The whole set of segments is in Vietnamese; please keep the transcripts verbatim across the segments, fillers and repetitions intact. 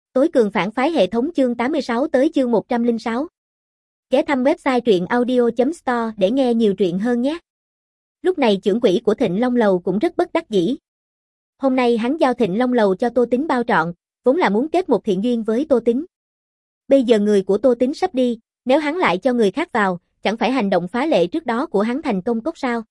Tối cường phản phái hệ thống chương tám mươi sáu tới chương một trăm lẻ sáu. Ghé thăm website truyện audio chấm store để nghe nhiều truyện hơn nhé. Lúc này trưởng quỹ của Thịnh Long Lầu cũng rất bất đắc dĩ. Hôm nay hắn giao Thịnh Long Lầu cho Tô Tính bao trọn, vốn là muốn kết một thiện duyên với Tô Tính. Bây giờ người của Tô Tính sắp đi, nếu hắn lại cho người khác vào, chẳng phải hành động phá lệ trước đó của hắn thành công cốc sao?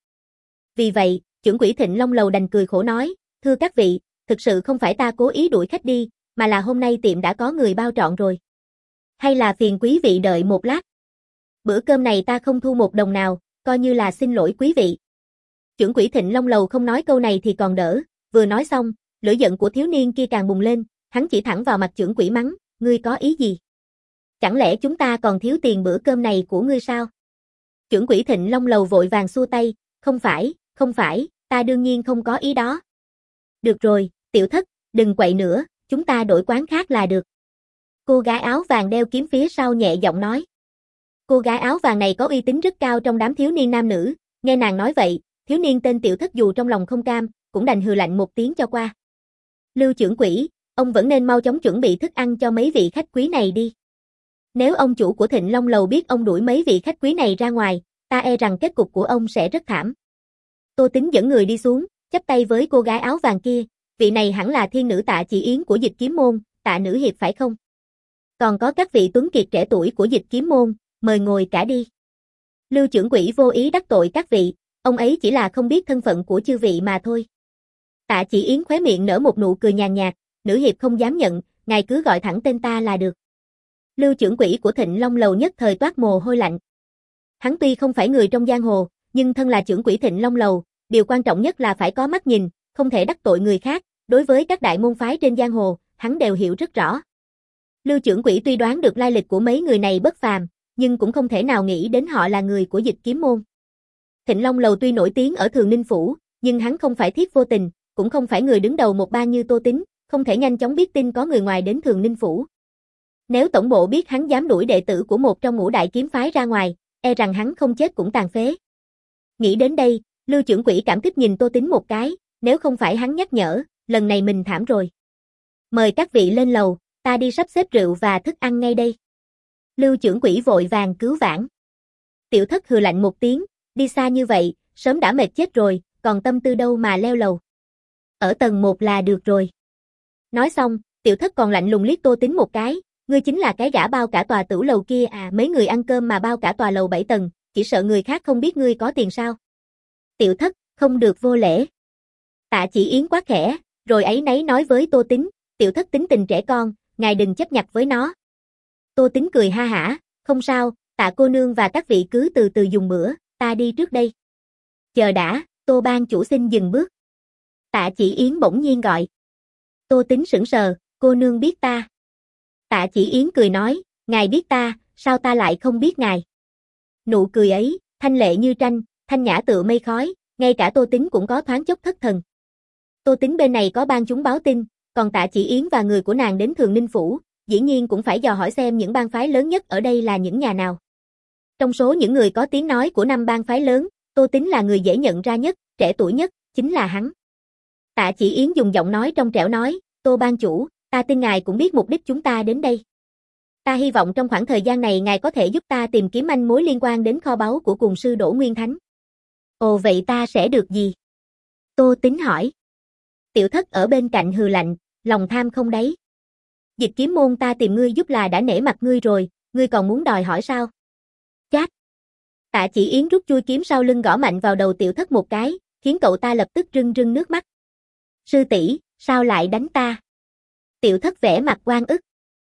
Vì vậy, trưởng quỹ Thịnh Long Lầu đành cười khổ nói, thưa các vị, thực sự không phải ta cố ý đuổi khách đi, mà là hôm nay tiệm đã có người bao trọn rồi. Hay là phiền quý vị đợi một lát. Bữa cơm này ta không thu một đồng nào, coi như là xin lỗi quý vị. Trưởng quỹ Thịnh Long Lầu không nói câu này thì còn đỡ, vừa nói xong, lửa giận của thiếu niên kia càng bùng lên, hắn chỉ thẳng vào mặt trưởng quỹ mắng, ngươi có ý gì? Chẳng lẽ chúng ta còn thiếu tiền bữa cơm này của ngươi sao? Trưởng quỹ Thịnh Long Lầu vội vàng xua tay, không phải, không phải, ta đương nhiên không có ý đó. Được rồi, tiểu thất, đừng quậy nữa, chúng ta đổi quán khác là được. Cô gái áo vàng đeo kiếm phía sau nhẹ giọng nói. Cô gái áo vàng này có uy tín rất cao trong đám thiếu niên nam nữ, nghe nàng nói vậy, thiếu niên tên tiểu thất dù trong lòng không cam, cũng đành hừ lạnh một tiếng cho qua. Lưu trưởng quỹ, ông vẫn nên mau chóng chuẩn bị thức ăn cho mấy vị khách quý này đi. Nếu ông chủ của Thịnh Long Lầu biết ông đuổi mấy vị khách quý này ra ngoài, ta e rằng kết cục của ông sẽ rất thảm. Tô Tính dẫn người đi xuống, chắp tay với cô gái áo vàng kia, vị này hẳn là thiên nữ Tạ Chỉ Yến của Dịch Kiếm Môn, Tạ nữ hiệp phải không? Còn có các vị tuấn kiệt trẻ tuổi của Dịch Kiếm Môn, mời ngồi cả đi. Lưu trưởng quỹ vô ý đắc tội các vị, ông ấy chỉ là không biết thân phận của chư vị mà thôi. Tạ Chỉ Yến khóe miệng nở một nụ cười nhàn nhạt, nữ hiệp không dám nhận, ngài cứ gọi thẳng tên ta là được. Lưu trưởng quỹ của Thịnh Long Lầu nhất thời toát mồ hôi lạnh. Hắn tuy không phải người trong giang hồ, nhưng thân là trưởng quỹ Thịnh Long Lầu, điều quan trọng nhất là phải có mắt nhìn, không thể đắc tội người khác, đối với các đại môn phái trên giang hồ, hắn đều hiểu rất rõ. Lưu trưởng quỹ tuy đoán được lai lịch của mấy người này bất phàm, nhưng cũng không thể nào nghĩ đến họ là người của Dịch Kiếm Môn. Thịnh Long Lầu tuy nổi tiếng ở Thường Ninh Phủ, nhưng hắn không phải Thiết Vô Tình, cũng không phải người đứng đầu một bang như Tô Tính, không thể nhanh chóng biết tin có người ngoài đến Thường Ninh Phủ. Nếu tổng bộ biết hắn dám đuổi đệ tử của một trong ngũ đại kiếm phái ra ngoài, e rằng hắn không chết cũng tàn phế. Nghĩ đến đây, Lưu trưởng quỹ cảm kích nhìn Tô Tính một cái, nếu không phải hắn nhắc nhở, lần này mình thảm rồi. Mời các vị lên lầu, ta đi sắp xếp rượu và thức ăn ngay đây. Lưu trưởng quỹ vội vàng cứu vãn. Tiểu thất hừ lạnh một tiếng, đi xa như vậy, sớm đã mệt chết rồi, còn tâm tư đâu mà leo lầu. Ở tầng một là được rồi. Nói xong, tiểu thất còn lạnh lùng liếc Tô Tính một cái, ngươi chính là cái gã bao cả tòa tửu lầu kia à, mấy người ăn cơm mà bao cả tòa lầu bảy tầng, chỉ sợ người khác không biết ngươi có tiền sao. Tiểu thất, không được vô lễ. Tạ Chỉ Yến quát khẽ, rồi ấy nấy nói với Tô Tính, tiểu thất tính tình trẻ con, ngài đừng chấp nhặt với nó. Tô Tính cười ha hả, không sao, Tạ cô nương và các vị cứ từ từ dùng bữa, ta đi trước đây. Chờ đã, Tô ban chủ xin dừng bước. Tạ Chỉ Yến bỗng nhiên gọi. Tô Tính sững sờ, cô nương biết ta. Tạ Chỉ Yến cười nói, ngài biết ta, sao ta lại không biết ngài. Nụ cười ấy, thanh lệ như tranh, thanh nhã tựa mây khói, ngay cả Tô Tính cũng có thoáng chốc thất thần. Tô Tính bên này có bang chúng báo tin, còn Tạ Chỉ Yến và người của nàng đến Thường Ninh Phủ, dĩ nhiên cũng phải dò hỏi xem những bang phái lớn nhất ở đây là những nhà nào. Trong số những người có tiếng nói của năm bang phái lớn, Tô Tính là người dễ nhận ra nhất, trẻ tuổi nhất, chính là hắn. Tạ Chỉ Yến dùng giọng nói trong trẻo nói, Tô ban chủ, ta tin ngài cũng biết mục đích chúng ta đến đây. Ta hy vọng trong khoảng thời gian này ngài có thể giúp ta tìm kiếm manh mối liên quan đến kho báu của cùng sư Đỗ Nguyên Thánh. Ồ vậy ta sẽ được gì? Tô Tính hỏi. Tiểu thất ở bên cạnh hừ lạnh, lòng tham không đáy. Dịch Kiếm Môn ta tìm ngươi giúp là đã nể mặt ngươi rồi, ngươi còn muốn đòi hỏi sao? Chát. Tạ Chỉ Yến rút chui kiếm sau lưng gõ mạnh vào đầu tiểu thất một cái, khiến cậu ta lập tức rưng rưng nước mắt. Sư tỷ, sao lại đánh ta? Tiểu thất vẻ mặt oan ức.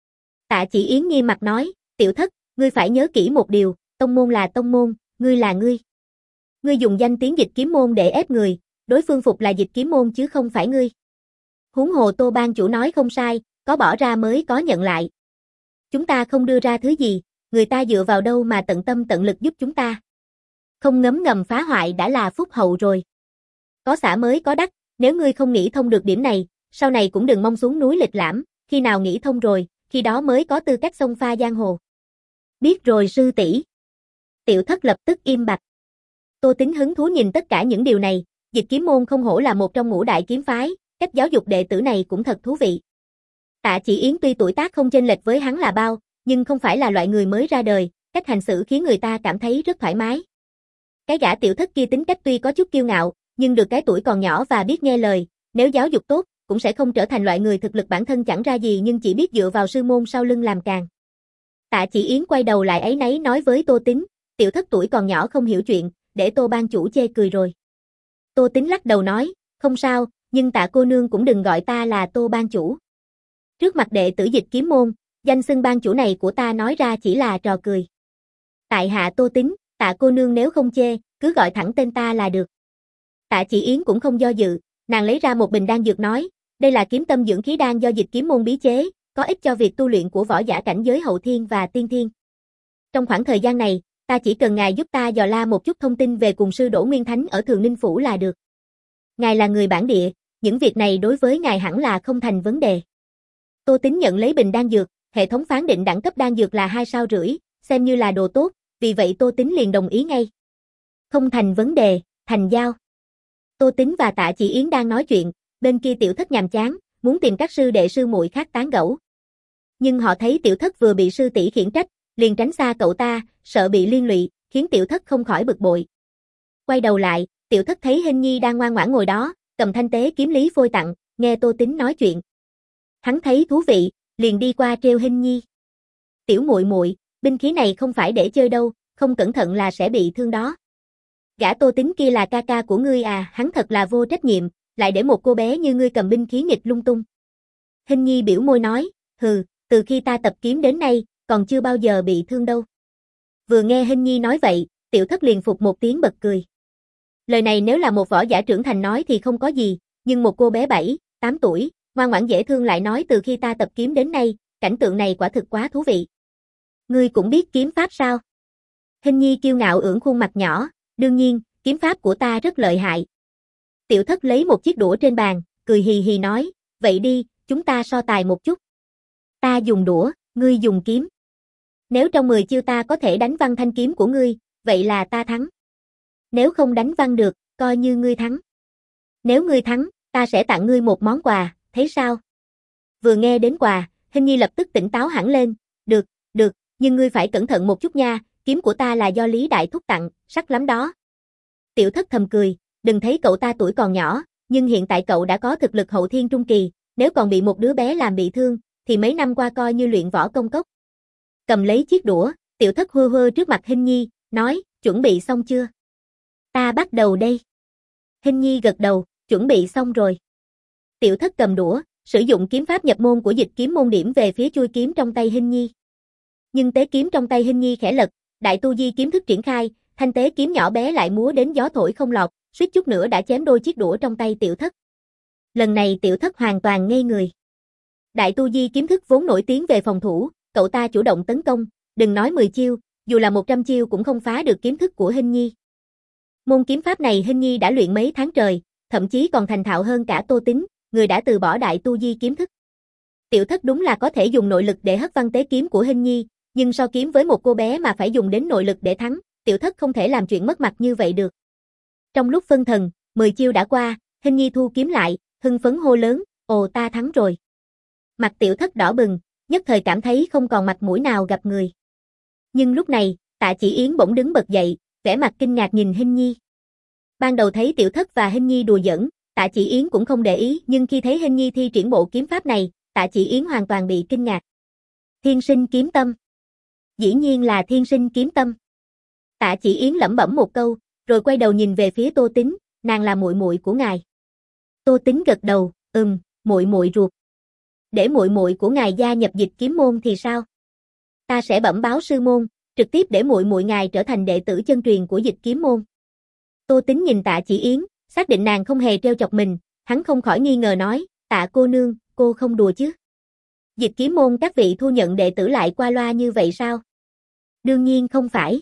Tạ Chỉ Yến nghiêm mặt nói, tiểu thất, ngươi phải nhớ kỹ một điều, tông môn là tông môn, ngươi là ngươi. Ngươi dùng danh tiếng Dịch Kiếm Môn để ép người, đối phương phục là Dịch Kiếm Môn chứ không phải ngươi. Huống hồ Tô ban chủ nói không sai, có bỏ ra mới có nhận lại. Chúng ta không đưa ra thứ gì, người ta dựa vào đâu mà tận tâm tận lực giúp chúng ta. Không ngấm ngầm phá hoại đã là phúc hậu rồi. Có xả mới có đắc, nếu ngươi không nghĩ thông được điểm này, sau này cũng đừng mong xuống núi lịch lãm, khi nào nghĩ thông rồi, khi đó mới có tư cách xông pha giang hồ. Biết rồi sư tỷ. Tiểu thất lập tức im bặt. Tô Tính hứng thú nhìn tất cả những điều này, Dịch Kiếm Môn không hổ là một trong ngũ đại kiếm phái, cách giáo dục đệ tử này cũng thật thú vị. Tạ Chỉ Yến tuy tuổi tác không chênh lệch với hắn là bao, nhưng không phải là loại người mới ra đời, cách hành xử khiến người ta cảm thấy rất thoải mái. Cái gã tiểu thất kia tính cách tuy có chút kiêu ngạo, nhưng được cái tuổi còn nhỏ và biết nghe lời, nếu giáo dục tốt, cũng sẽ không trở thành loại người thực lực bản thân chẳng ra gì nhưng chỉ biết dựa vào sư môn sau lưng làm càng. Tạ Chỉ Yến quay đầu lại áy náy nói với Tô Tính, tiểu thất tuổi còn nhỏ không hiểu chuyện, để Tô ban chủ chê cười rồi. Tô Tính lắc đầu nói, không sao, nhưng Tạ cô nương cũng đừng gọi ta là Tô ban chủ. Trước mặt đệ tử Dịch Kiếm môn, danh xưng ban chủ này của ta nói ra chỉ là trò cười. Tại hạ Tô Tính, Tạ cô nương nếu không chê, cứ gọi thẳng tên ta là được. Tạ Chỉ Yến cũng không do dự, nàng lấy ra một bình đan dược nói, đây là kiếm tâm dưỡng khí đan do Dịch Kiếm môn bí chế, có ích cho việc tu luyện của võ giả cảnh giới hậu thiên và tiên thiên. Trong khoảng thời gian này, ta chỉ cần ngài giúp ta dò la một chút thông tin về cùng sư Đỗ Nguyên Thánh ở Thường Ninh Phủ là được. Ngài là người bản địa, những việc này đối với ngài hẳn là không thành vấn đề. Tô Tính nhận lấy bình đan dược, hệ thống phán định đẳng cấp đan dược là hai sao rưỡi, xem như là đồ tốt, vì vậy Tô Tính liền đồng ý ngay. Không thành vấn đề, thành giao. Tô Tính và Tạ Chỉ Yến đang nói chuyện, bên kia tiểu thất nhàm chán, muốn tìm các sư đệ sư muội khác tán gẫu. Nhưng họ thấy tiểu thất vừa bị sư tỷ khiển trách, liền tránh xa cậu ta, sợ bị liên lụy, khiến tiểu thất không khỏi bực bội. Quay đầu lại, tiểu thất thấy Hình Nhi đang ngoan ngoãn ngồi đó, cầm thanh tế kiếm lý phôi tặng, nghe Tô Tính nói chuyện. Hắn thấy thú vị, liền đi qua trêu Hình Nhi. Tiểu muội muội, binh khí này không phải để chơi đâu, không cẩn thận là sẽ bị thương đó. Gã Tô Tính kia là ca ca của ngươi à, hắn thật là vô trách nhiệm, lại để một cô bé như ngươi cầm binh khí nghịch lung tung. Hình Nhi biểu môi nói, hừ, từ khi ta tập kiếm đến nay, còn chưa bao giờ bị thương đâu. Vừa nghe Hình Nhi nói vậy, tiểu thất liền phục một tiếng bật cười. Lời này nếu là một võ giả trưởng thành nói thì không có gì, nhưng một cô bé bảy, tám tuổi, ngoan ngoãn dễ thương lại nói từ khi ta tập kiếm đến nay, cảnh tượng này quả thực quá thú vị. Ngươi cũng biết kiếm pháp sao? Hình Nhi kiêu ngạo ưỡn khuôn mặt nhỏ, đương nhiên, kiếm pháp của ta rất lợi hại. Tiểu thất lấy một chiếc đũa trên bàn, cười hì hì nói, vậy đi, chúng ta so tài một chút. Ta dùng đũa, ngươi dùng kiếm. Nếu trong mười chiêu ta có thể đánh văng thanh kiếm của ngươi, vậy là ta thắng. Nếu không đánh văng được, coi như ngươi thắng. Nếu ngươi thắng, ta sẽ tặng ngươi một món quà, thấy sao? Vừa nghe đến quà, Hình Nhi lập tức tỉnh táo hẳn lên, được, được, nhưng ngươi phải cẩn thận một chút nha, kiếm của ta là do Lý Đại Thúc tặng, sắc lắm đó. Tiểu thất thầm cười, đừng thấy cậu ta tuổi còn nhỏ, nhưng hiện tại cậu đã có thực lực hậu thiên trung kỳ, nếu còn bị một đứa bé làm bị thương, thì mấy năm qua coi như luyện võ công cốc. Cầm lấy chiếc đũa, tiểu thất hơ hơ trước mặt Hình Nhi, nói, chuẩn bị xong chưa? Ta bắt đầu đây. Hình Nhi gật đầu, chuẩn bị xong rồi. Tiểu thất cầm đũa, sử dụng kiếm pháp nhập môn của Dịch Kiếm môn điểm về phía chuôi kiếm trong tay Hình Nhi. Nhưng tế kiếm trong tay Hình Nhi khẽ lật, đại tu di kiếm thức triển khai, thanh tế kiếm nhỏ bé lại múa đến gió thổi không lọt, suýt chút nữa đã chém đôi chiếc đũa trong tay tiểu thất. Lần này tiểu thất hoàn toàn ngây người. Đại tu di kiếm thức vốn nổi tiếng về phòng thủ, cậu ta chủ động tấn công, đừng nói mười chiêu, dù là một trăm chiêu cũng không phá được kiếm thức của Hình Nhi. Môn kiếm pháp này Hình Nhi đã luyện mấy tháng trời, thậm chí còn thành thạo hơn cả Tô Tính, người đã từ bỏ đại tu di kiếm thức. Tiểu thất đúng là có thể dùng nội lực để hất văng tế kiếm của Hình Nhi, nhưng so kiếm với một cô bé mà phải dùng đến nội lực để thắng, tiểu thất không thể làm chuyện mất mặt như vậy được. Trong lúc phân thần, mười chiêu đã qua, Hình Nhi thu kiếm lại, hưng phấn hô lớn, ồ ta thắng rồi. Mặt tiểu thất đỏ bừng, nhất thời cảm thấy không còn mặt mũi nào gặp người. Nhưng lúc này, Tạ Chỉ Yến bỗng đứng bật dậy, vẻ mặt kinh ngạc nhìn Hình Nhi. Ban đầu thấy tiểu thất và Hình Nhi đùa giỡn, Tạ Chỉ Yến cũng không để ý, nhưng khi thấy Hình Nhi thi triển bộ kiếm pháp này, Tạ Chỉ Yến hoàn toàn bị kinh ngạc. Thiên sinh kiếm tâm. Dĩ nhiên là thiên sinh kiếm tâm. Tạ Chỉ Yến lẩm bẩm một câu, rồi quay đầu nhìn về phía Tô Tính, nàng là muội muội của ngài. Tô Tính gật đầu, ừm, muội muội ruột. Để muội muội của ngài gia nhập Dịch Kiếm môn thì sao? Ta sẽ bẩm báo sư môn, trực tiếp để muội muội ngài trở thành đệ tử chân truyền của Dịch Kiếm môn. Tô Tính nhìn Tạ Chỉ Yến, xác định nàng không hề trêu chọc mình, hắn không khỏi nghi ngờ nói, Tạ cô nương, cô không đùa chứ? Dịch Kiếm môn các vị thu nhận đệ tử lại qua loa như vậy sao? Đương nhiên không phải.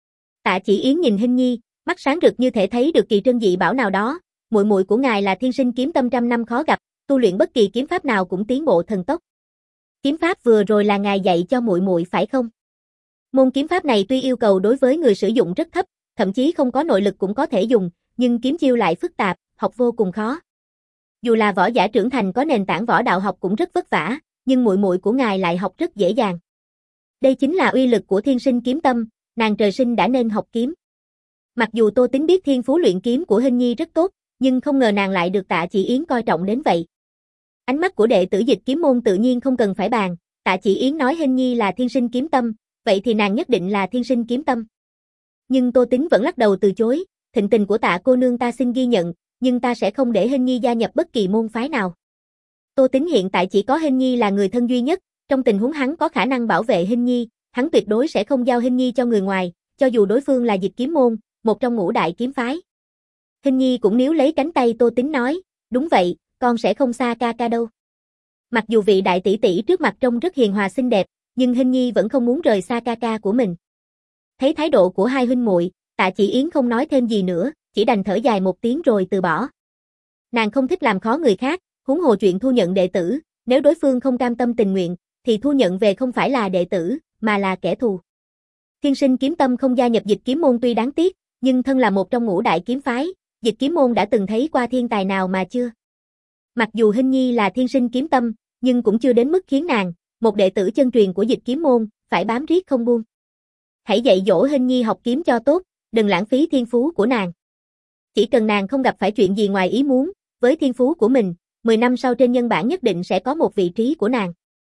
Tạ Chỉ Yến nhìn Hình Nhi, mắt sáng rực như thể thấy được kỳ trân dị bảo nào đó, muội muội của ngài là thiên sinh kiếm tâm trăm năm khó gặp, tu luyện bất kỳ kiếm pháp nào cũng tiến bộ thần tốc. Kiếm pháp vừa rồi là ngài dạy cho muội muội phải không? Môn kiếm pháp này tuy yêu cầu đối với người sử dụng rất thấp, thậm chí không có nội lực cũng có thể dùng, nhưng kiếm chiêu lại phức tạp, học vô cùng khó. Dù là võ giả trưởng thành có nền tảng võ đạo học cũng rất vất vả, nhưng muội muội của ngài lại học rất dễ dàng. Đây chính là uy lực của thiên sinh kiếm tâm, nàng trời sinh đã nên học kiếm. Mặc dù Tô Tính biết thiên phú luyện kiếm của Hình Nhi rất tốt, nhưng không ngờ nàng lại được Tạ Chỉ Yến coi trọng đến vậy. Ánh mắt của đệ tử Dịch Kiếm môn tự nhiên không cần phải bàn, Tạ Chỉ Yến nói Hình Nhi là thiên sinh kiếm tâm, vậy thì nàng nhất định là thiên sinh kiếm tâm. Nhưng Tô Tính vẫn lắc đầu từ chối, thịnh tình của Tạ cô nương ta xin ghi nhận, nhưng ta sẽ không để Hình Nhi gia nhập bất kỳ môn phái nào. Tô Tính hiện tại chỉ có Hình Nhi là người thân duy nhất, trong tình huống hắn có khả năng bảo vệ Hình Nhi, hắn tuyệt đối sẽ không giao Hình Nhi cho người ngoài, cho dù đối phương là Dịch Kiếm môn, một trong ngũ đại kiếm phái. Hình Nhi cũng níu lấy cánh tay Tô Tính nói, đúng vậy, con sẽ không xa ca ca đâu. Mặc dù vị đại tỷ tỷ trước mặt trông rất hiền hòa xinh đẹp, nhưng Hình Nhi vẫn không muốn rời xa ca ca của mình. Thấy thái độ của hai huynh muội, Tạ Chỉ Yến không nói thêm gì nữa, chỉ đành thở dài một tiếng rồi từ bỏ. Nàng không thích làm khó người khác, huống hồ chuyện thu nhận đệ tử, nếu đối phương không cam tâm tình nguyện, thì thu nhận về không phải là đệ tử, mà là kẻ thù. Thiên sinh kiếm tâm không gia nhập Dịch Kiếm môn tuy đáng tiếc, nhưng thân là một trong ngũ đại kiếm phái, Dịch Kiếm môn đã từng thấy qua thiên tài nào mà chưa. Mặc dù Hình Nhi là thiên sinh kiếm tâm, nhưng cũng chưa đến mức khiến nàng, một đệ tử chân truyền của Dịch Kiếm môn, phải bám riết không buông. Hãy dạy dỗ Hình Nhi học kiếm cho tốt, đừng lãng phí thiên phú của nàng. Chỉ cần nàng không gặp phải chuyện gì ngoài ý muốn, với thiên phú của mình, mười năm sau trên nhân bản nhất định sẽ có một vị trí của nàng.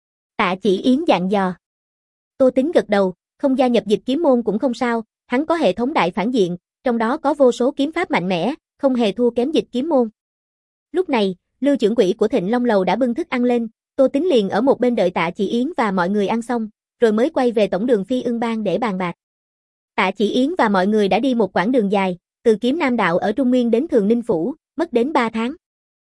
Tạ Chỉ Yến dặn dò. Tô Tính gật đầu, không gia nhập Dịch Kiếm môn cũng không sao, hắn có hệ thống đại phản diện, trong đó có vô số kiếm pháp mạnh mẽ, không hề thua kém Dịch Kiếm môn. Lúc này, Lưu trưởng quỹ của Thịnh Long lầu đã bưng thức ăn lên, Tô Tính liền ở một bên đợi Tạ Chỉ Yến và mọi người ăn xong, rồi mới quay về tổng đường Phi Ưng Bang để bàn bạc. Tạ Chỉ Yến và mọi người đã đi một quãng đường dài, từ Kiếm Nam đạo ở Trung Nguyên đến Thường Ninh phủ, mất đến ba tháng.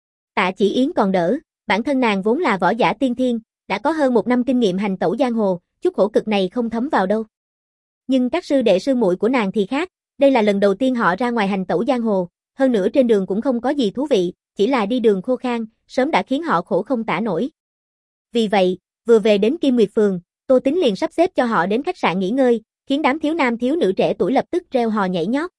Tạ Chỉ Yến còn đỡ, bản thân nàng vốn là võ giả tiên thiên, đã có hơn một năm kinh nghiệm hành tẩu giang hồ, chút khổ cực này không thấm vào đâu. Nhưng các sư đệ sư muội của nàng thì khác, đây là lần đầu tiên họ ra ngoài hành tẩu giang hồ, hơn nữa trên đường cũng không có gì thú vị, chỉ là đi đường khô khan, sớm đã khiến họ khổ không tả nổi. Vì vậy, vừa về đến Kim Nguyệt Phường, Tô Tính liền sắp xếp cho họ đến khách sạn nghỉ ngơi, khiến đám thiếu nam thiếu nữ trẻ tuổi lập tức reo hò nhảy nhót.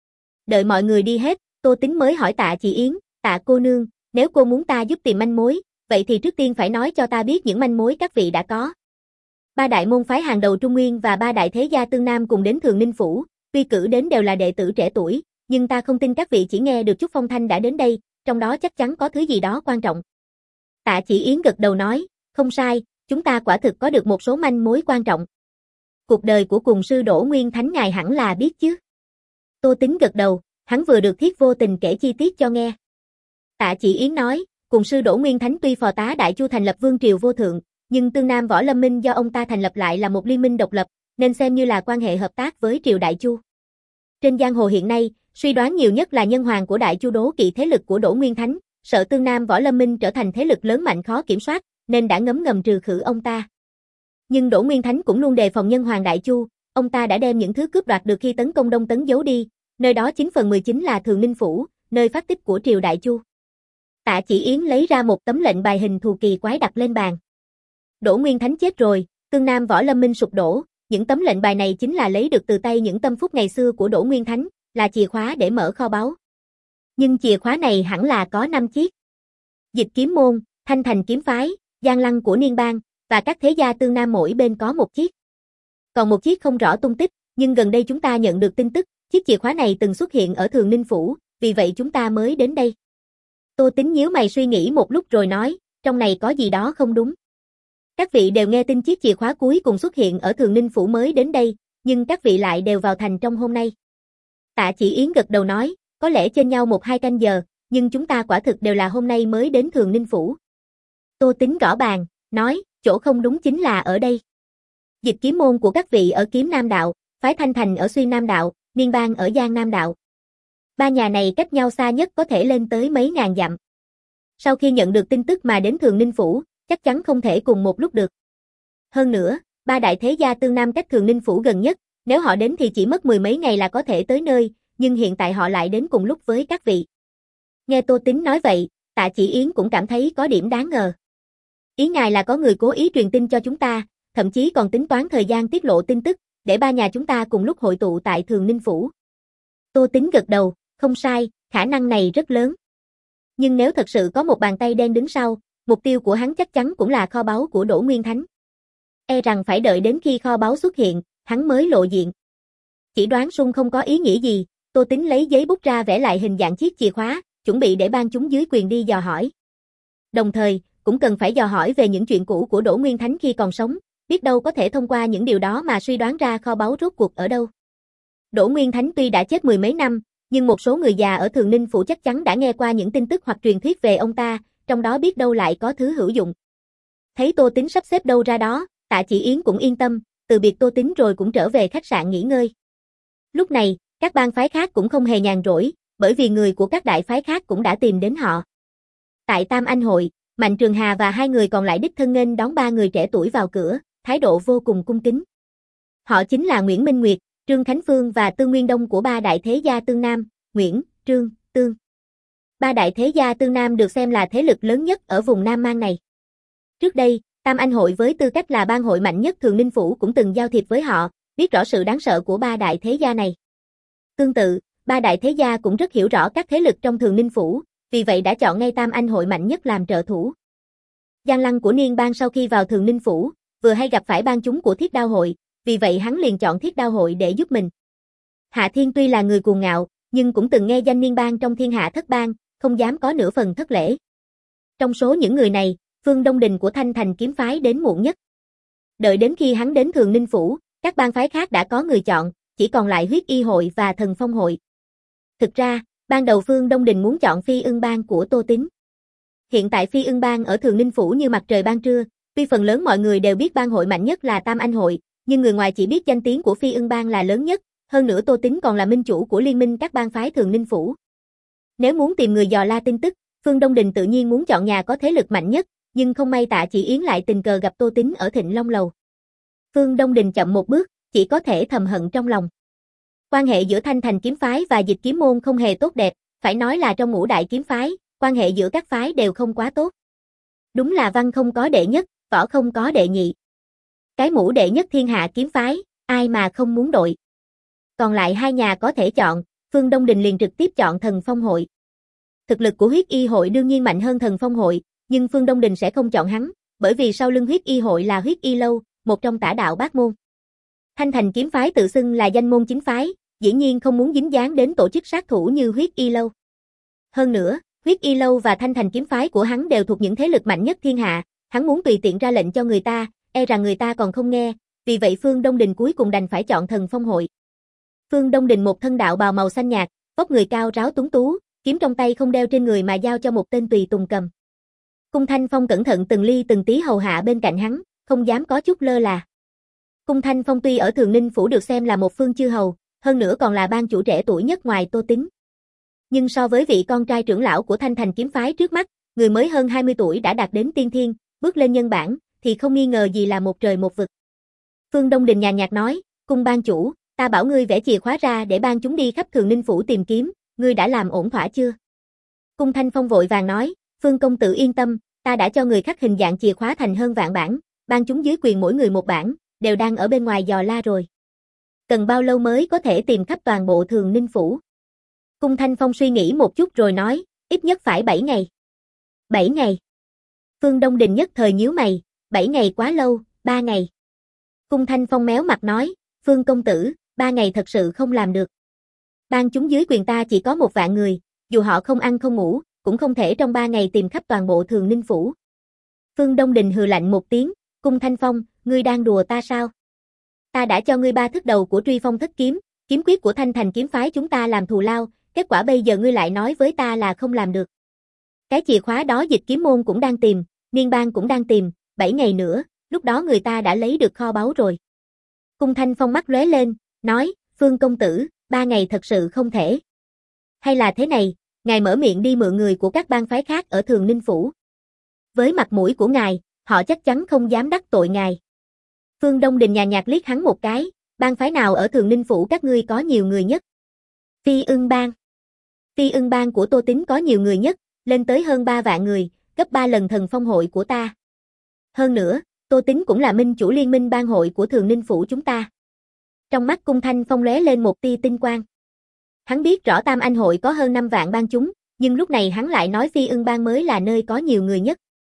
Đợi mọi người đi hết, Tô Tính mới hỏi Tạ Chỉ Yến, Tạ cô nương, nếu cô muốn ta giúp tìm manh mối, vậy thì trước tiên phải nói cho ta biết những manh mối các vị đã có. Ba đại môn phái hàng đầu Trung Nguyên và ba đại thế gia Tương Nam cùng đến Thường Ninh phủ, tuy cử đến đều là đệ tử trẻ tuổi, nhưng ta không tin các vị chỉ nghe được chút phong thanh đã đến đây, trong đó chắc chắn có thứ gì đó quan trọng. Tạ Chỉ Yến gật đầu nói, không sai, chúng ta quả thực có được một số manh mối quan trọng. Cuộc đời của cùng sư Đỗ Nguyên Thánh ngài hẳn là biết chứ. Tô Tính gật đầu, hắn vừa được Thiết Vô Tình kể chi tiết cho nghe. Tạ Chỉ Yến nói, cùng sư Đỗ Nguyên Thánh tuy phò tá Đại Chu thành lập vương triều vô thượng, nhưng Tương Nam Võ Lâm Minh do ông ta thành lập lại là một liên minh độc lập, nên xem như là quan hệ hợp tác với triều Đại Chu. Trên giang hồ hiện nay, suy đoán nhiều nhất là nhân hoàng của Đại Chu đố kỵ thế lực của Đỗ Nguyên Thánh, sợ Tương Nam Võ Lâm Minh trở thành thế lực lớn mạnh khó kiểm soát, nên đã ngấm ngầm trừ khử ông ta. Nhưng Đỗ Nguyên Thánh cũng luôn đề phòng nhân hoàng Đại Chu, ông ta đã đem những thứ cướp đoạt được khi tấn công Đông Tấn giấu đi, nơi đó chín phần mười chính là Thường Ninh phủ, nơi phát tích của triều Đại Chu. Tạ Chỉ Yến lấy ra một tấm lệnh bài hình thù kỳ quái đặt lên bàn. Đỗ Nguyên Thánh chết rồi, Tương Nam Võ Lâm Minh sụp đổ, những tấm lệnh bài này chính là lấy được từ tay những tâm phúc ngày xưa của Đỗ Nguyên Thánh, là chìa khóa để mở kho báu. Nhưng chìa khóa này hẳn là có năm chiếc. Dịch Kiếm môn, Thanh Thành kiếm phái, Giang Lăng của Niên bang và các thế gia Tương Nam mỗi bên có một chiếc. Còn một chiếc không rõ tung tích, nhưng gần đây chúng ta nhận được tin tức, chiếc chìa khóa này từng xuất hiện ở Thường Ninh phủ, vì vậy chúng ta mới đến đây. Tô Tính nhíu mày suy nghĩ một lúc rồi nói, trong này có gì đó không đúng. Các vị đều nghe tin chiếc chìa khóa cuối cùng xuất hiện ở Thường Ninh phủ mới đến đây, nhưng các vị lại đều vào thành trong hôm nay. Tạ Chỉ Yến gật đầu nói, có lẽ trên nhau một hai canh giờ, nhưng chúng ta quả thực đều là hôm nay mới đến Thường Ninh phủ. Tô Tính gõ bàn, nói, chỗ không đúng chính là ở đây. Dịch Kiếm môn của các vị ở Kiếm Nam đạo, phái Thanh Thành ở Xuyên Nam đạo, Niên bang ở Giang Nam đạo. Ba nhà này cách nhau xa nhất có thể lên tới mấy ngàn dặm. Sau khi nhận được tin tức mà đến Thường Ninh phủ, chắc chắn không thể cùng một lúc được. Hơn nữa, ba đại thế gia Tương Nam cách Thường Ninh phủ gần nhất, nếu họ đến thì chỉ mất mười mấy ngày là có thể tới nơi, nhưng hiện tại họ lại đến cùng lúc với các vị. Nghe Tô Tính nói vậy, Tạ Chỉ Yến cũng cảm thấy có điểm đáng ngờ. Ý ngài là có người cố ý truyền tin cho chúng ta, thậm chí còn tính toán thời gian tiết lộ tin tức, để ba nhà chúng ta cùng lúc hội tụ tại Thường Ninh phủ. Tô Tính gật đầu, không sai, khả năng này rất lớn. Nhưng nếu thật sự có một bàn tay đen đứng sau, Mục tiêu của hắn chắc chắn cũng là kho báu của Đỗ Nguyên Thánh. E rằng phải đợi đến khi kho báu xuất hiện, hắn mới lộ diện. Chỉ đoán Sung không có ý nghĩa gì, Tô Tín lấy giấy bút ra vẽ lại hình dạng chiếc chìa khóa, chuẩn bị để ban chúng dưới quyền đi dò hỏi. Đồng thời, cũng cần phải dò hỏi về những chuyện cũ của Đỗ Nguyên Thánh khi còn sống, biết đâu có thể thông qua những điều đó mà suy đoán ra kho báu rốt cuộc ở đâu. Đỗ Nguyên Thánh tuy đã chết mười mấy năm, nhưng một số người già ở Thường Ninh Phủ chắc chắn đã nghe qua những tin tức hoặc truyền thuyết về ông ta, trong đó biết đâu lại có thứ hữu dụng. Thấy Tô Tín sắp xếp đâu ra đó, Tạ Chỉ Yến cũng yên tâm, từ biệt Tô Tín rồi cũng trở về khách sạn nghỉ ngơi. Lúc này, các bang phái khác cũng không hề nhàn rỗi, bởi vì người của các đại phái khác cũng đã tìm đến họ. Tại Tam Anh Hội, Mạnh Trường Hà và hai người còn lại đích thân nghênh đón ba người trẻ tuổi vào cửa, thái độ vô cùng cung kính. Họ chính là Nguyễn Minh Nguyệt, Trương Khánh Phương và Tương Nguyên Đông của ba đại thế gia Tương Nam, Nguyễn, Trương, Tương. Ba đại thế gia Tương Nam được xem là thế lực lớn nhất ở vùng Nam Mang này. Trước đây, Tam Anh Hội với tư cách là bang hội mạnh nhất Thường Ninh Phủ cũng từng giao thiệp với họ, biết rõ sự đáng sợ của ba đại thế gia này. Tương tự, ba đại thế gia cũng rất hiểu rõ các thế lực trong Thường Ninh Phủ, vì vậy đã chọn ngay Tam Anh Hội mạnh nhất làm trợ thủ. Giang Lăng của Niên Bang sau khi vào Thường Ninh Phủ, vừa hay gặp phải bang chúng của Thiết Đao Hội, vì vậy hắn liền chọn Thiết Đao Hội để giúp mình. Hạ Thiên tuy là người cuồng ngạo, nhưng cũng từng nghe danh Niên Bang trong thiên hạ thất bang, không dám có nửa phần thất lễ. Trong số những người này, Phương Đông Đình của Thanh Thành kiếm phái đến muộn nhất. Đợi đến khi hắn đến Thường Ninh Phủ, các bang phái khác đã có người chọn, chỉ còn lại Huyết Y Hội và Thần Phong Hội. Thực ra, ban đầu Phương Đông Đình muốn chọn Phi Ưng Bang của Tô Tín. Hiện tại Phi Ưng Bang ở Thường Ninh Phủ như mặt trời ban trưa, tuy phần lớn mọi người đều biết bang hội mạnh nhất là Tam Anh Hội, nhưng người ngoài chỉ biết danh tiếng của Phi Ưng Bang là lớn nhất, hơn nữa Tô Tín còn là minh chủ của liên minh các bang phái Thường Ninh Phủ. Nếu muốn tìm người dò la tin tức, Phương Đông Đình tự nhiên muốn chọn nhà có thế lực mạnh nhất, nhưng không may Tạ Chỉ Yến lại tình cờ gặp Tô Tín ở Thịnh Long Lầu. Phương Đông Đình chậm một bước, chỉ có thể thầm hận trong lòng. Quan hệ giữa Thanh Thành kiếm phái và Dịch Kiếm môn không hề tốt đẹp, phải nói là trong ngũ đại kiếm phái, quan hệ giữa các phái đều không quá tốt. Đúng là văn không có đệ nhất, võ không có đệ nhị. Cái mũ đệ nhất thiên hạ kiếm phái, ai mà không muốn đội. Còn lại hai nhà có thể chọn, Phương Đông Đình liền trực tiếp chọn Thần Phong Hội. Thực lực của Huyết Y Hội đương nhiên mạnh hơn Thần Phong Hội, nhưng Phương Đông Đình sẽ không chọn hắn, bởi vì sau lưng Huyết Y Hội là Huyết Y Lâu, một trong tả đạo bát môn. Thanh Thành kiếm phái tự xưng là danh môn chính phái, dĩ nhiên không muốn dính dáng đến tổ chức sát thủ như Huyết Y Lâu. Hơn nữa, Huyết Y Lâu và Thanh Thành kiếm phái của hắn đều thuộc những thế lực mạnh nhất thiên hạ, hắn muốn tùy tiện ra lệnh cho người ta, e rằng người ta còn không nghe, vì vậy Phương Đông Đình cuối cùng đành phải chọn Thần Phong Hội. Phương Đông Đình một thân đạo bào màu xanh nhạt, vóc người cao ráo tuấn tú, kiếm trong tay không đeo trên người mà giao cho một tên tùy tùng cầm. Cung Thanh Phong cẩn thận từng ly từng tí hầu hạ bên cạnh hắn, không dám có chút lơ là. Cung Thanh Phong tuy ở Thường Ninh Phủ được xem là một phương chư hầu, hơn nữa còn là bang chủ trẻ tuổi nhất ngoài Tô Tín. Nhưng so với vị con trai trưởng lão của Thanh Thành kiếm phái trước mắt, người mới hơn hai mươi tuổi đã đạt đến tiên thiên, bước lên nhân bản, thì không nghi ngờ gì là một trời một vực. Phương Đông Đình nhàn nhạt nói, Cung ban chủ, ta bảo ngươi vẽ chìa khóa ra để ban chúng đi khắp Thường Ninh Phủ tìm kiếm, ngươi đã làm ổn thỏa chưa? Cung Thanh Phong vội vàng nói, Phương công tử yên tâm, ta đã cho người khắc hình dạng chìa khóa thành hơn vạn bản, ban chúng dưới quyền mỗi người một bản, đều đang ở bên ngoài dò la rồi. Cần bao lâu mới có thể tìm khắp toàn bộ Thường Ninh Phủ? Cung Thanh Phong suy nghĩ một chút rồi nói, ít nhất phải bảy ngày. bảy ngày. Phương Đông Đình nhất thời nhíu mày, bảy ngày quá lâu, ba ngày. Cung Thanh Phong méo mặt nói, Phương công tử, ba ngày thật sự không làm được. Ban chúng dưới quyền ta chỉ có một vạn người, dù họ không ăn không ngủ, cũng không thể trong ba ngày tìm khắp toàn bộ Thường Ninh Phủ. Phương Đông Đình hừ lạnh một tiếng, Cung Thanh Phong, ngươi đang đùa ta sao? Ta đã cho ngươi ba thức đầu của Truy Phong Thất Kiếm, kiếm quyết của Thanh Thành kiếm phái chúng ta làm thù lao, kết quả bây giờ ngươi lại nói với ta là không làm được. Cái chìa khóa đó Dịch Kiếm môn cũng đang tìm, Niên Bang cũng đang tìm, bảy ngày nữa, lúc đó người ta đã lấy được kho báu rồi. Cung Thanh Phong mắt lóe lên, nói, Phương công tử, ba ngày thật sự không thể. Hay là thế này, ngài mở miệng đi mượn người của các bang phái khác ở Thường Ninh Phủ. Với mặt mũi của ngài, họ chắc chắn không dám đắc tội ngài. Phương Đông Đình nhàn nhạt liếc hắn một cái, bang phái nào ở Thường Ninh Phủ các ngươi có nhiều người nhất? Phi Ưng Bang. Phi Ưng Bang của Tô Tín có nhiều người nhất, lên tới hơn ba vạn người, gấp ba lần Thần Phong Hội của ta. Hơn nữa, Tô Tín cũng là minh chủ liên minh bang hội của Thường Ninh Phủ chúng ta. Trong mắt Cung Thanh Phong lóe lên một tia tinh quang. Hắn biết rõ Tam Anh Hội có hơn năm vạn bang chúng, nhưng lúc này hắn lại nói Phi Ưng Bang mới là nơi có nhiều người nhất.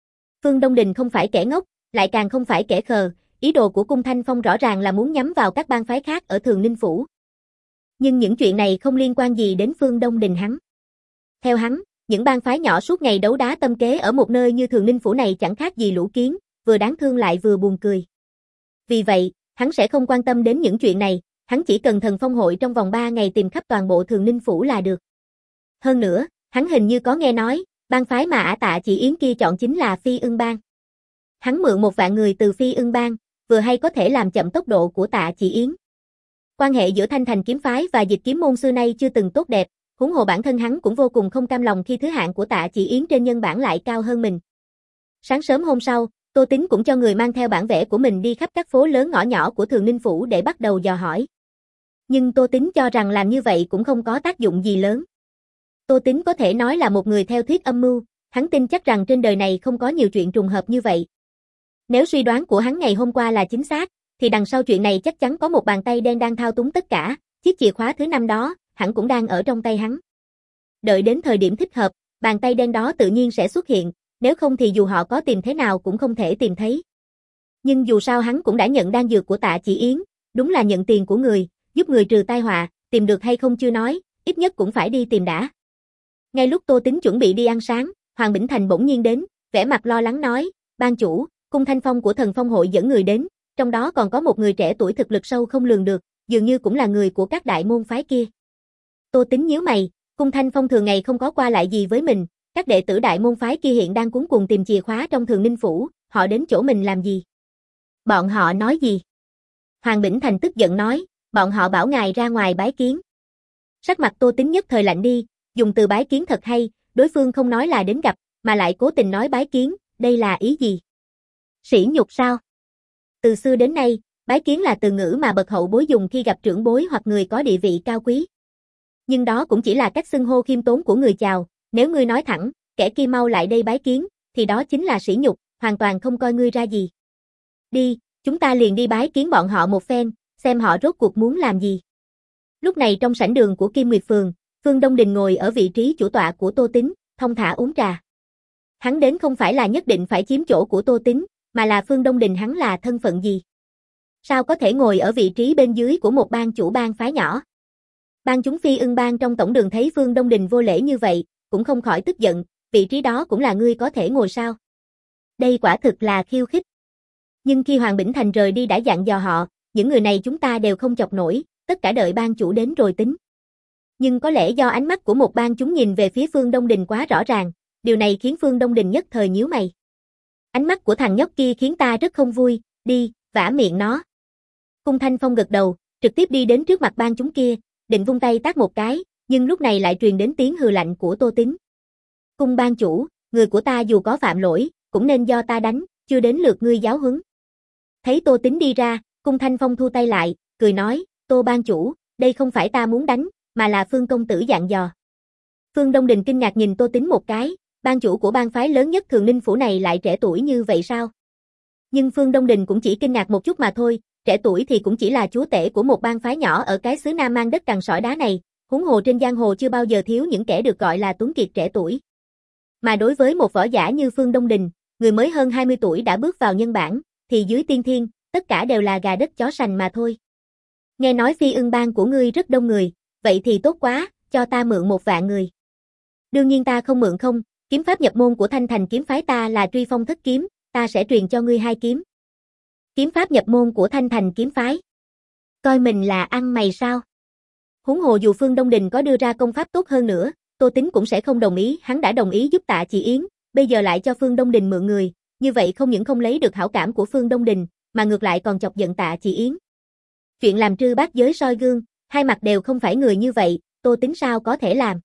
Phương Đông Đình không phải kẻ ngốc, lại càng không phải kẻ khờ, ý đồ của Cung Thanh Phong rõ ràng là muốn nhắm vào các bang phái khác ở Thường Ninh Phủ. Nhưng những chuyện này không liên quan gì đến Phương Đông Đình hắn. Theo hắn, những bang phái nhỏ suốt ngày đấu đá tâm kế ở một nơi như Thường Ninh Phủ này chẳng khác gì lũ kiến, vừa đáng thương lại vừa buồn cười. Vì vậy, hắn sẽ không quan tâm đến những chuyện này, hắn chỉ cần Thần Phong hội trong vòng ba ngày tìm khắp toàn bộ Thường Ninh Phủ là được. Hơn nữa, hắn hình như có nghe nói, bang phái mà Ả Tạ Chỉ Yến kia chọn chính là Phi Ưng Bang. Hắn mượn một vạn người từ Phi Ưng Bang, vừa hay có thể làm chậm tốc độ của Tạ Chỉ Yến. Quan hệ giữa Thanh Thành kiếm phái và Dịch Kiếm môn xưa nay chưa từng tốt đẹp, huống hồ bản thân hắn cũng vô cùng không cam lòng khi thứ hạng của Tạ Chỉ Yến trên nhân bản lại cao hơn mình. Sáng sớm hôm sau, Tô Tín cũng cho người mang theo bản vẽ của mình đi khắp các phố lớn ngõ nhỏ của Thường Ninh Phủ để bắt đầu dò hỏi. Nhưng Tô Tín cho rằng làm như vậy cũng không có tác dụng gì lớn. Tô Tín có thể nói là một người theo thuyết âm mưu, hắn tin chắc rằng trên đời này không có nhiều chuyện trùng hợp như vậy. Nếu suy đoán của hắn ngày hôm qua là chính xác, thì đằng sau chuyện này chắc chắn có một bàn tay đen đang thao túng tất cả, chiếc chìa khóa thứ năm đó, hẳn cũng đang ở trong tay hắn. Đợi đến thời điểm thích hợp, bàn tay đen đó tự nhiên sẽ xuất hiện, nếu không thì dù họ có tìm thế nào cũng không thể tìm thấy. Nhưng dù sao hắn cũng đã nhận đan dược của Tạ Chỉ Yến, đúng là nhận tiền của người, giúp người trừ tai họa, tìm được hay không chưa nói, ít nhất cũng phải đi tìm đã. Ngay lúc Tô Tín chuẩn bị đi ăn sáng, Hoàng Bỉnh Thành bỗng nhiên đến, vẻ mặt lo lắng nói, ban chủ, Cung Thanh Phong của Thần Phong hội dẫn người đến, trong đó còn có một người trẻ tuổi thực lực sâu không lường được, dường như cũng là người của các đại môn phái kia. Tô Tín nhíu mày, Cung Thanh Phong thường ngày không có qua lại gì với mình, các đệ tử đại môn phái kia hiện đang cuống cuồng tìm chìa khóa trong Thường Ninh Phủ, họ đến chỗ mình làm gì? Bọn họ nói gì? Hoàng Bỉnh Thành tức giận nói, bọn họ bảo ngài ra ngoài bái kiến. Sắc mặt Tô Tín nhất thời lạnh đi, dùng từ bái kiến thật hay, đối phương không nói là đến gặp, mà lại cố tình nói bái kiến, đây là ý gì? Sỉ nhục sao? Từ xưa đến nay, bái kiến là từ ngữ mà bậc hậu bối dùng khi gặp trưởng bối hoặc người có địa vị cao quý. Nhưng đó cũng chỉ là cách xưng hô khiêm tốn của người chào, nếu ngươi nói thẳng, kẻ kia mau lại đây bái kiến, thì đó chính là sỉ nhục, hoàn toàn không coi ngươi ra gì. Đi, chúng ta liền đi bái kiến bọn họ một phen, xem họ rốt cuộc muốn làm gì. Lúc này trong sảnh đường của Kim Nguyệt Phường, Phương Đông Đình ngồi ở vị trí chủ tọa của Tô Tín, thong thả uống trà. Hắn đến không phải là nhất định phải chiếm chỗ của Tô Tín, mà là Phương Đông Đình hắn là thân phận gì? Sao có thể ngồi ở vị trí bên dưới của một bang chủ bang phái nhỏ? Bang chúng Phi Ưng Bang trong tổng đường thấy Phương Đông Đình vô lễ như vậy, cũng không khỏi tức giận, vị trí đó cũng là ngươi có thể ngồi sao? Đây quả thực là khiêu khích. Nhưng khi Hoàng Bỉnh Thành rời đi đã dặn dò họ, những người này chúng ta đều không chọc nổi, tất cả đợi bang chủ đến rồi tính. Nhưng có lẽ do ánh mắt của một bang chúng nhìn về phía Phương Đông Đình quá rõ ràng, điều này khiến Phương Đông Đình nhất thời nhíu mày. Ánh mắt của thằng nhóc kia khiến ta rất không vui, đi, vả miệng nó. Cung Thanh Phong gật đầu, trực tiếp đi đến trước mặt bang chúng kia, định vung tay tát một cái, nhưng lúc này lại truyền đến tiếng hừ lạnh của Tô Tín. Cung bang chủ, người của ta dù có phạm lỗi, cũng nên do ta đánh, chưa đến lượt ngươi giáo huấn. Thấy Tô Tín đi ra, Cung Thanh Phong thu tay lại, cười nói, Tô bang chủ, đây không phải ta muốn đánh, mà là Phương công tử dặn dò. Phương Đông Đình kinh ngạc nhìn Tô Tín một cái, bang chủ của bang phái lớn nhất Thường Ninh Phủ này lại trẻ tuổi như vậy sao? Nhưng Phương Đông Đình cũng chỉ kinh ngạc một chút mà thôi, trẻ tuổi thì cũng chỉ là chúa tể của một bang phái nhỏ ở cái xứ Nam mang đất cằn sỏi đá này, huống hồ trên giang hồ chưa bao giờ thiếu những kẻ được gọi là tuấn kiệt trẻ tuổi. Mà đối với một võ giả như Phương Đông Đình, người mới hơn hai mươi tuổi đã bước vào nhân bản, thì dưới tiên thiên, tất cả đều là gà đất chó sành mà thôi. Nghe nói Phi Ưng Bang của ngươi rất đông người, vậy thì tốt quá, cho ta mượn một vạn người. Đương nhiên ta không mượn không, kiếm pháp nhập môn của Thanh Thành kiếm phái ta là Truy Phong Thất Kiếm, ta sẽ truyền cho ngươi hai kiếm. Kiếm pháp nhập môn của Thanh Thành kiếm phái. Coi mình là ăn mày sao? Huống hồ dù Phương Đông Đình có đưa ra công pháp tốt hơn nữa, Tô Tín cũng sẽ không đồng ý, hắn đã đồng ý giúp Tạ Chỉ Yến, bây giờ lại cho Phương Đông Đình mượn người, như vậy không những không lấy được hảo cảm của Phương Đông Đình, mà ngược lại còn chọc giận Tạ Chỉ Yến. Chuyện làm trư bát giới soi gương, hai mặt đều không phải người như vậy, Tô Tín sao có thể làm?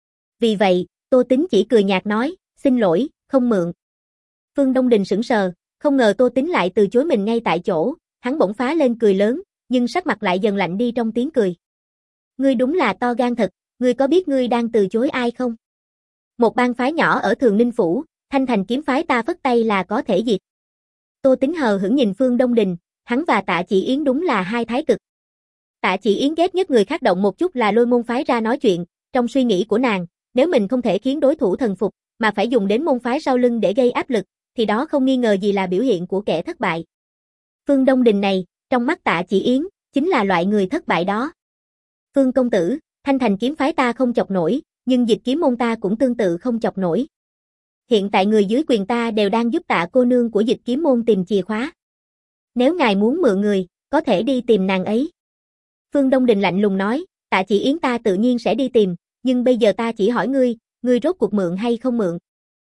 Vì vậy, Tô Tín chỉ cười nhạt nói, xin lỗi, không mượn. Phương Đông Đình sững sờ, không ngờ Tô Tín lại từ chối mình ngay tại chỗ, hắn bỗng phá lên cười lớn, nhưng sắc mặt lại dần lạnh đi trong tiếng cười. Ngươi đúng là to gan thật, ngươi có biết ngươi đang từ chối ai không? Một bang phái nhỏ ở Thường Ninh Phủ, Thanh Thành kiếm phái ta phất tay là có thể diệt. Tô Tín hờ hững nhìn Phương Đông Đình, hắn và Tạ Chỉ Yến đúng là hai thái cực. Tạ Chỉ Yến ghét nhất người khác động một chút là lôi môn phái ra nói chuyện, trong suy nghĩ của nàng, nếu mình không thể khiến đối thủ thần phục, mà phải dùng đến môn phái sau lưng để gây áp lực, thì đó không nghi ngờ gì là biểu hiện của kẻ thất bại. Phương Đông Đình này, trong mắt Tạ Chỉ Yến, chính là loại người thất bại đó. Phương công tử, Thanh Thành kiếm phái ta không chọc nổi, nhưng Dịch kiếm môn ta cũng tương tự không chọc nổi. Hiện tại người dưới quyền ta đều đang giúp Tạ cô nương của Dịch kiếm môn tìm chìa khóa. Nếu ngài muốn mượn người, có thể đi tìm nàng ấy. Phương Đông Đình lạnh lùng nói, Tạ Chỉ Yến ta tự nhiên sẽ đi tìm, nhưng bây giờ ta chỉ hỏi ngươi, ngươi rốt cuộc mượn hay không mượn.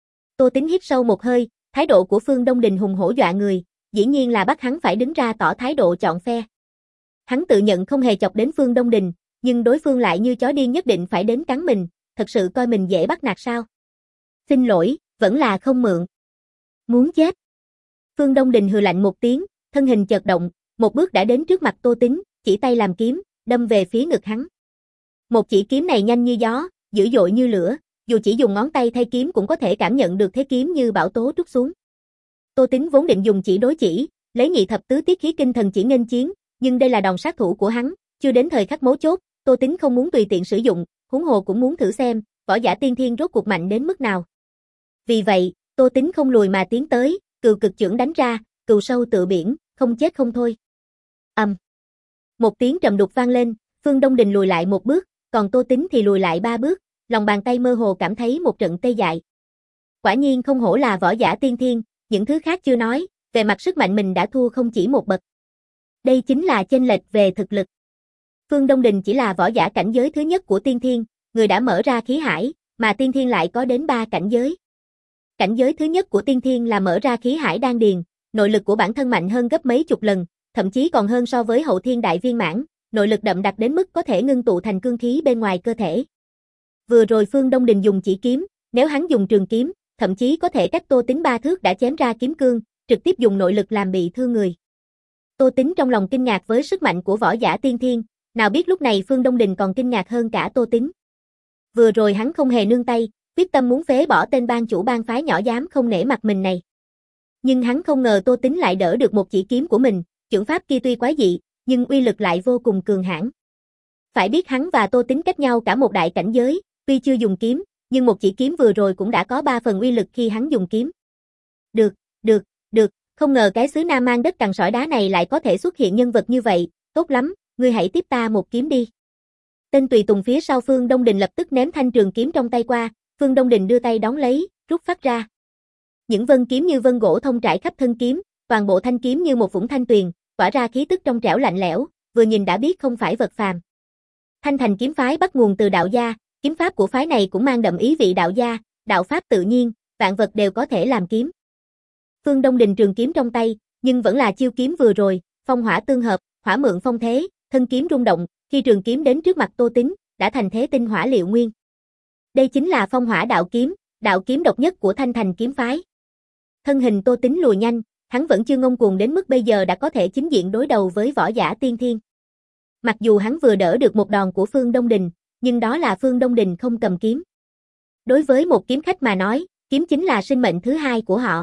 Tô Tính hít sâu một hơi, thái độ của Phương Đông Đình hùng hổ dọa người, dĩ nhiên là bắt hắn phải đứng ra tỏ thái độ chọn phe. Hắn tự nhận không hề chọc đến Phương Đông Đình, nhưng đối phương lại như chó điên nhất định phải đến cắn mình, thật sự coi mình dễ bắt nạt sao? Xin lỗi, vẫn là không mượn. Muốn chết. Phương Đông Đình hừ lạnh một tiếng, thân hình chợt động, một bước đã đến trước mặt Tô Tính, chỉ tay làm kiếm, đâm về phía ngực hắn. Một chỉ kiếm này nhanh như gió, dữ dội như lửa, dù chỉ dùng ngón tay thay kiếm cũng có thể cảm nhận được thế kiếm như bão tố trút xuống. Tô Tính vốn định dùng chỉ đối chỉ, lấy nhị thập tứ tiết khí kinh thần chỉ nghênh chiến, nhưng đây là đòn sát thủ của hắn, chưa đến thời khắc mấu chốt, Tô Tính không muốn tùy tiện sử dụng, huống hồ cũng muốn thử xem, võ giả tiên thiên rốt cuộc mạnh đến mức nào. Vì vậy, Tô Tính không lùi mà tiến tới, cừu cực chưởng đánh ra, cừu sâu tự biển, không chết không thôi. Ầm. Um. Một tiếng trầm đục vang lên, Phương Đông Đình lùi lại một bước, còn Tô Tính thì lùi lại ba bước, lòng bàn tay mơ hồ cảm thấy một trận tê dại. Quả nhiên không hổ là võ giả tiên thiên, những thứ khác chưa nói, về mặt sức mạnh mình đã thua không chỉ một bậc. Đây chính là chênh lệch về thực lực. Phương Đông Đình chỉ là võ giả cảnh giới thứ nhất của tiên thiên, người đã mở ra khí hải, mà tiên thiên lại có đến ba cảnh giới. Cảnh giới thứ nhất của tiên thiên là mở ra khí hải đan điền, nội lực của bản thân mạnh hơn gấp mấy chục lần, thậm chí còn hơn so với hậu thiên đại viên mãn, nội lực đậm đặc đến mức có thể ngưng tụ thành cương khí bên ngoài cơ thể. Vừa rồi Phương Đông Đình dùng chỉ kiếm, nếu hắn dùng trường kiếm, thậm chí có thể cách Tô Tính ba thước đã chém ra kiếm cương, trực tiếp dùng nội lực làm bị thương người. Tô Tính trong lòng kinh ngạc với sức mạnh của võ giả tiên thiên, nào biết lúc này Phương Đông Đình còn kinh ngạc hơn cả Tô Tính. Vừa rồi hắn không hề nương tay, quyết tâm muốn phế bỏ tên ban chủ bang phái nhỏ dám không nể mặt mình này. Nhưng hắn không ngờ Tô Tính lại đỡ được một chỉ kiếm của mình, chưởng pháp kia tuy quái dị, nhưng uy lực lại vô cùng cường hãn. Phải biết hắn và Tô Tính cách nhau cả một đại cảnh giới, tuy chưa dùng kiếm, nhưng một chỉ kiếm vừa rồi cũng đã có ba phần uy lực khi hắn dùng kiếm. Được, được, được, không ngờ cái xứ Nam Mang đất cằn sỏi đá này lại có thể xuất hiện nhân vật như vậy, tốt lắm, ngươi hãy tiếp ta một kiếm đi. Tên tùy tùng phía sau Phương Đông Đình lập tức ném thanh trường kiếm trong tay qua, Phương Đông Đình đưa tay đón lấy, rút phát ra. Những vân kiếm như vân gỗ thông trải khắp thân kiếm, toàn bộ thanh kiếm như một vũng thanh tuyền, tỏa ra khí tức trong trẻo lạnh lẽo, vừa nhìn đã biết không phải vật phàm. Thanh Thành kiếm phái bắt nguồn từ đạo gia, kiếm pháp của phái này cũng mang đậm ý vị đạo gia, đạo pháp tự nhiên, vạn vật đều có thể làm kiếm. Phương Đông Đình trường kiếm trong tay, nhưng vẫn là chiêu kiếm vừa rồi, phong hỏa tương hợp, hỏa mượn phong thế, thân kiếm rung động, khi trường kiếm đến trước mặt Tô Tính, đã thành thế tinh hỏa liệu nguyên. Đây chính là phong hỏa đạo kiếm, đạo kiếm độc nhất của Thanh Thành kiếm phái. Thân hình Tô Tính lùi nhanh, hắn vẫn chưa ngông cuồng đến mức bây giờ đã có thể chính diện đối đầu với võ giả tiên thiên. Mặc dù hắn vừa đỡ được một đòn của Phương Đông Đình, nhưng đó là Phương Đông Đình không cầm kiếm. Đối với một kiếm khách mà nói, kiếm chính là sinh mệnh thứ hai của họ.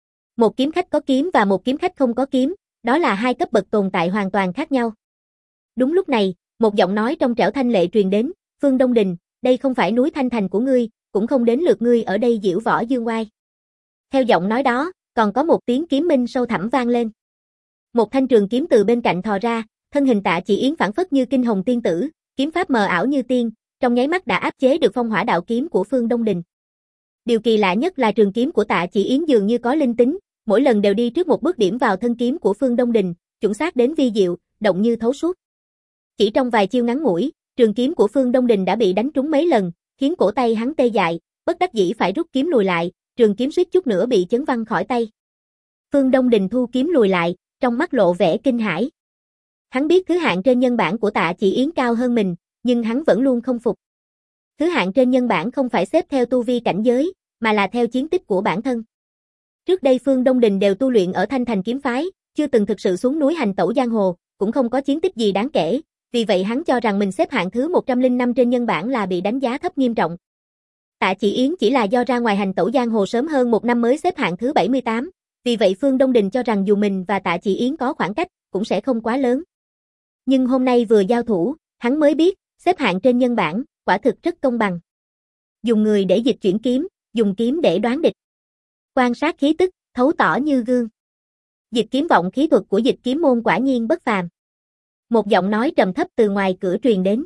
Một kiếm khách có kiếm và một kiếm khách không có kiếm, đó là hai cấp bậc tồn tại hoàn toàn khác nhau. Đúng lúc này, một giọng nói trong trẻo thanh lệ truyền đến, Phương Đông Đình, đây không phải núi Thanh Thành của ngươi, cũng không đến lượt ngươi ở đây diễu võ dương oai. Theo giọng nói đó, còn có một tiếng kiếm minh sâu thẳm vang lên. Một thanh trường kiếm từ bên cạnh thò ra, thân hình Tạ Chỉ Yến phảng phất như kinh hồng tiên tử, kiếm pháp mờ ảo như tiên, trong nháy mắt đã áp chế được phong hỏa đạo kiếm của Phương Đông Đình. Điều kỳ lạ nhất là trường kiếm của Tạ Chỉ Yến dường như có linh tính, mỗi lần đều đi trước một bước điểm vào thân kiếm của Phương Đông Đình, chuẩn xác đến vi diệu, động như thấu suốt. Chỉ trong vài chiêu ngắn ngủi, trường kiếm của Phương Đông Đình đã bị đánh trúng mấy lần, khiến cổ tay hắn tê dại, bất đắc dĩ phải rút kiếm lùi lại, trường kiếm suýt chút nữa bị chấn văng khỏi tay. Phương Đông Đình thu kiếm lùi lại, trong mắt lộ vẻ kinh hãi. Hắn biết thứ hạng trên nhân bản của Tạ Chỉ Yến cao hơn mình, nhưng hắn vẫn luôn không phục. Thứ hạng trên nhân bản không phải xếp theo tu vi cảnh giới, mà là theo chiến tích của bản thân. Trước đây Phương Đông Đình đều tu luyện ở Thanh Thành kiếm phái, chưa từng thực sự xuống núi hành tẩu giang hồ, cũng không có chiến tích gì đáng kể, vì vậy hắn cho rằng mình xếp hạng thứ một trăm lẻ năm trên nhân bản là bị đánh giá thấp nghiêm trọng. Tạ Chỉ Yến chỉ là do ra ngoài hành tẩu giang hồ sớm hơn một năm mới xếp hạng thứ bảy mươi tám, vì vậy Phương Đông Đình cho rằng dù mình và Tạ Chỉ Yến có khoảng cách, cũng sẽ không quá lớn. Nhưng hôm nay vừa giao thủ, hắn mới biết, xếp hạng trên nhân bản, quả thực rất công bằng. Dùng người để dịch chuyển kiếm, dùng kiếm để đoán địch. Quan sát khí tức, thấu tỏ như gương. Dịch kiếm vọng khí thuật của dịch kiếm môn quả nhiên bất phàm. Một giọng nói trầm thấp từ ngoài cửa truyền đến.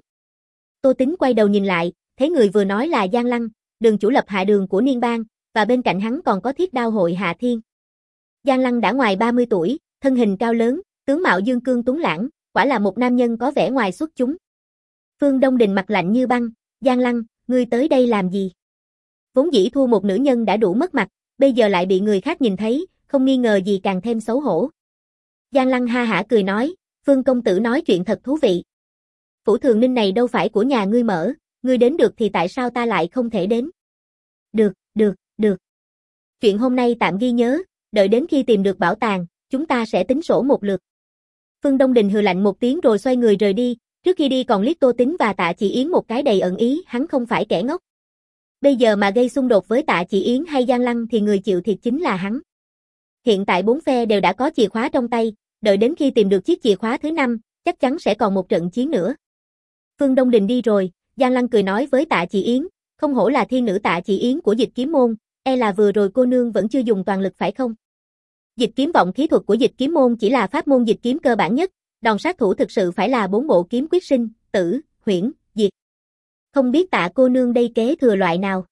Tô Tính quay đầu nhìn lại, thấy người vừa nói là Giang Lăng, đường chủ lập hạ đường của Niên Bang, và bên cạnh hắn còn có Thiết Đao hội Hạ Thiên. Giang Lăng đã ngoài ba mươi tuổi, thân hình cao lớn, tướng mạo dương cương tuấn lãng, quả là một nam nhân có vẻ ngoài xuất chúng. Phương Đông Đình mặt lạnh như băng, Giang Lăng, ngươi tới đây làm gì? Vốn dĩ thua một nữ nhân đã đủ mất mặt, bây giờ lại bị người khác nhìn thấy, không nghi ngờ gì càng thêm xấu hổ. Giang Lăng ha hả cười nói, Phương công tử nói chuyện thật thú vị. Phủ Thường Ninh này đâu phải của nhà ngươi mở, ngươi đến được thì tại sao ta lại không thể đến? Được, được, được. Chuyện hôm nay tạm ghi nhớ, đợi đến khi tìm được bảo tàng, chúng ta sẽ tính sổ một lượt. Phương Đông Đình hừ lạnh một tiếng rồi xoay người rời đi, trước khi đi còn liếc Tô Tính và Tạ Chỉ Yến một cái đầy ẩn ý, hắn không phải kẻ ngốc. Bây giờ mà gây xung đột với Tạ Chỉ Yến hay Giang Lăng thì người chịu thiệt chính là hắn. Hiện tại bốn phe đều đã có chìa khóa trong tay, đợi đến khi tìm được chiếc chìa khóa thứ năm, chắc chắn sẽ còn một trận chiến nữa. Phương Đông Đình đi rồi, Giang Lăng cười nói với Tạ Chỉ Yến, không hổ là thiên nữ Tạ Chỉ Yến của dịch kiếm môn, e là vừa rồi cô nương vẫn chưa dùng toàn lực phải không? Dịch kiếm vọng khí thuật của dịch kiếm môn chỉ là pháp môn dịch kiếm cơ bản nhất, đòn sát thủ thực sự phải là bốn bộ kiếm quyết sinh, tử, huyễn, diệt. Không biết Tạ cô nương đây kế thừa loại nào?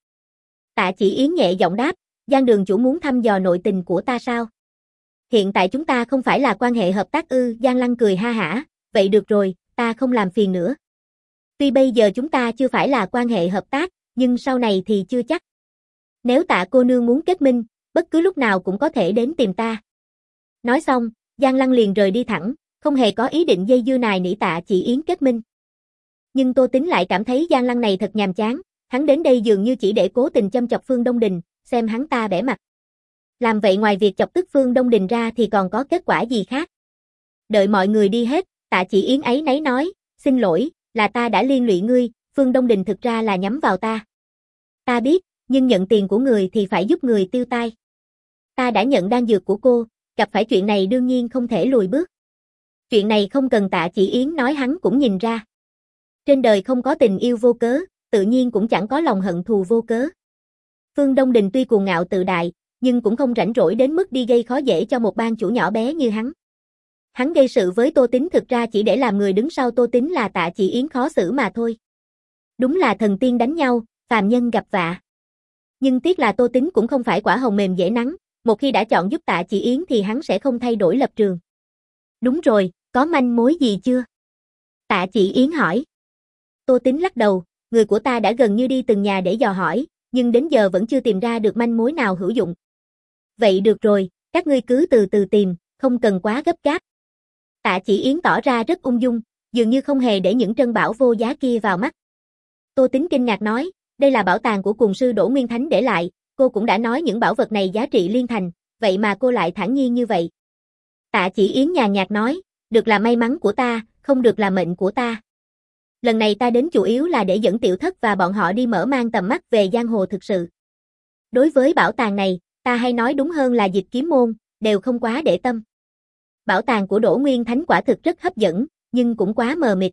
Tạ Chỉ Yến nhẹ giọng đáp, Giang đường chủ muốn thăm dò nội tình của ta sao? Hiện tại chúng ta không phải là quan hệ hợp tác ư? Giang Lăng cười ha hả, vậy được rồi, ta không làm phiền nữa. Tuy bây giờ chúng ta chưa phải là quan hệ hợp tác, nhưng sau này thì chưa chắc. Nếu Tạ cô nương muốn kết minh, bất cứ lúc nào cũng có thể đến tìm ta. Nói xong, Giang Lăng liền rời đi thẳng, không hề có ý định dây dưa nài nỉ Tạ Chỉ Yến kết minh. Nhưng Tô Tính lại cảm thấy Giang Lăng này thật nhàm chán, hắn đến đây dường như chỉ để cố tình châm chọc Phương Đông Đình, xem hắn ta bẽ mặt. Làm vậy ngoài việc chọc tức Phương Đông Đình ra thì còn có kết quả gì khác. Đợi mọi người đi hết, Tạ Chỉ Yến ấy nấy nói, xin lỗi, là ta đã liên lụy ngươi, Phương Đông Đình thực ra là nhắm vào ta. Ta biết, nhưng nhận tiền của người thì phải giúp người tiêu tai. Ta đã nhận đan dược của cô, gặp phải chuyện này đương nhiên không thể lùi bước. Chuyện này không cần Tạ Chỉ Yến nói hắn cũng nhìn ra. Trên đời không có tình yêu vô cớ, tự nhiên cũng chẳng có lòng hận thù vô cớ. Phương Đông Đình tuy cuồng ngạo tự đại, nhưng cũng không rảnh rỗi đến mức đi gây khó dễ cho một bang chủ nhỏ bé như hắn. Hắn gây sự với Tô Tính thực ra chỉ để làm người đứng sau Tô Tính là Tạ Chỉ Yến khó xử mà thôi. Đúng là thần tiên đánh nhau, phàm nhân gặp vạ. Nhưng tiếc là Tô Tính cũng không phải quả hồng mềm dễ nắng, một khi đã chọn giúp Tạ Chỉ Yến thì hắn sẽ không thay đổi lập trường. Đúng rồi, có manh mối gì chưa? Tạ Chỉ Yến hỏi. Tô Tính lắc đầu, người của ta đã gần như đi từng nhà để dò hỏi, nhưng đến giờ vẫn chưa tìm ra được manh mối nào hữu dụng. Vậy được rồi, các ngươi cứ từ từ tìm, không cần quá gấp gáp. Tạ Chỉ Yến tỏ ra rất ung dung, dường như không hề để những trân bảo vô giá kia vào mắt. Tô Tính kinh ngạc nói, đây là bảo tàng của cùng sư Đỗ Nguyên Thánh để lại, cô cũng đã nói những bảo vật này giá trị liên thành, vậy mà cô lại thản nhiên như vậy. Tạ Chỉ Yến nhàn nhạt nói, được là may mắn của ta, không được là mệnh của ta. Lần này ta đến chủ yếu là để dẫn Tiểu Thất và bọn họ đi mở mang tầm mắt về giang hồ thực sự. Đối với bảo tàng này, ta hay nói đúng hơn là dịch kiếm môn, đều không quá để tâm. Bảo tàng của Đỗ Nguyên Thánh quả thực rất hấp dẫn, nhưng cũng quá mờ mịt.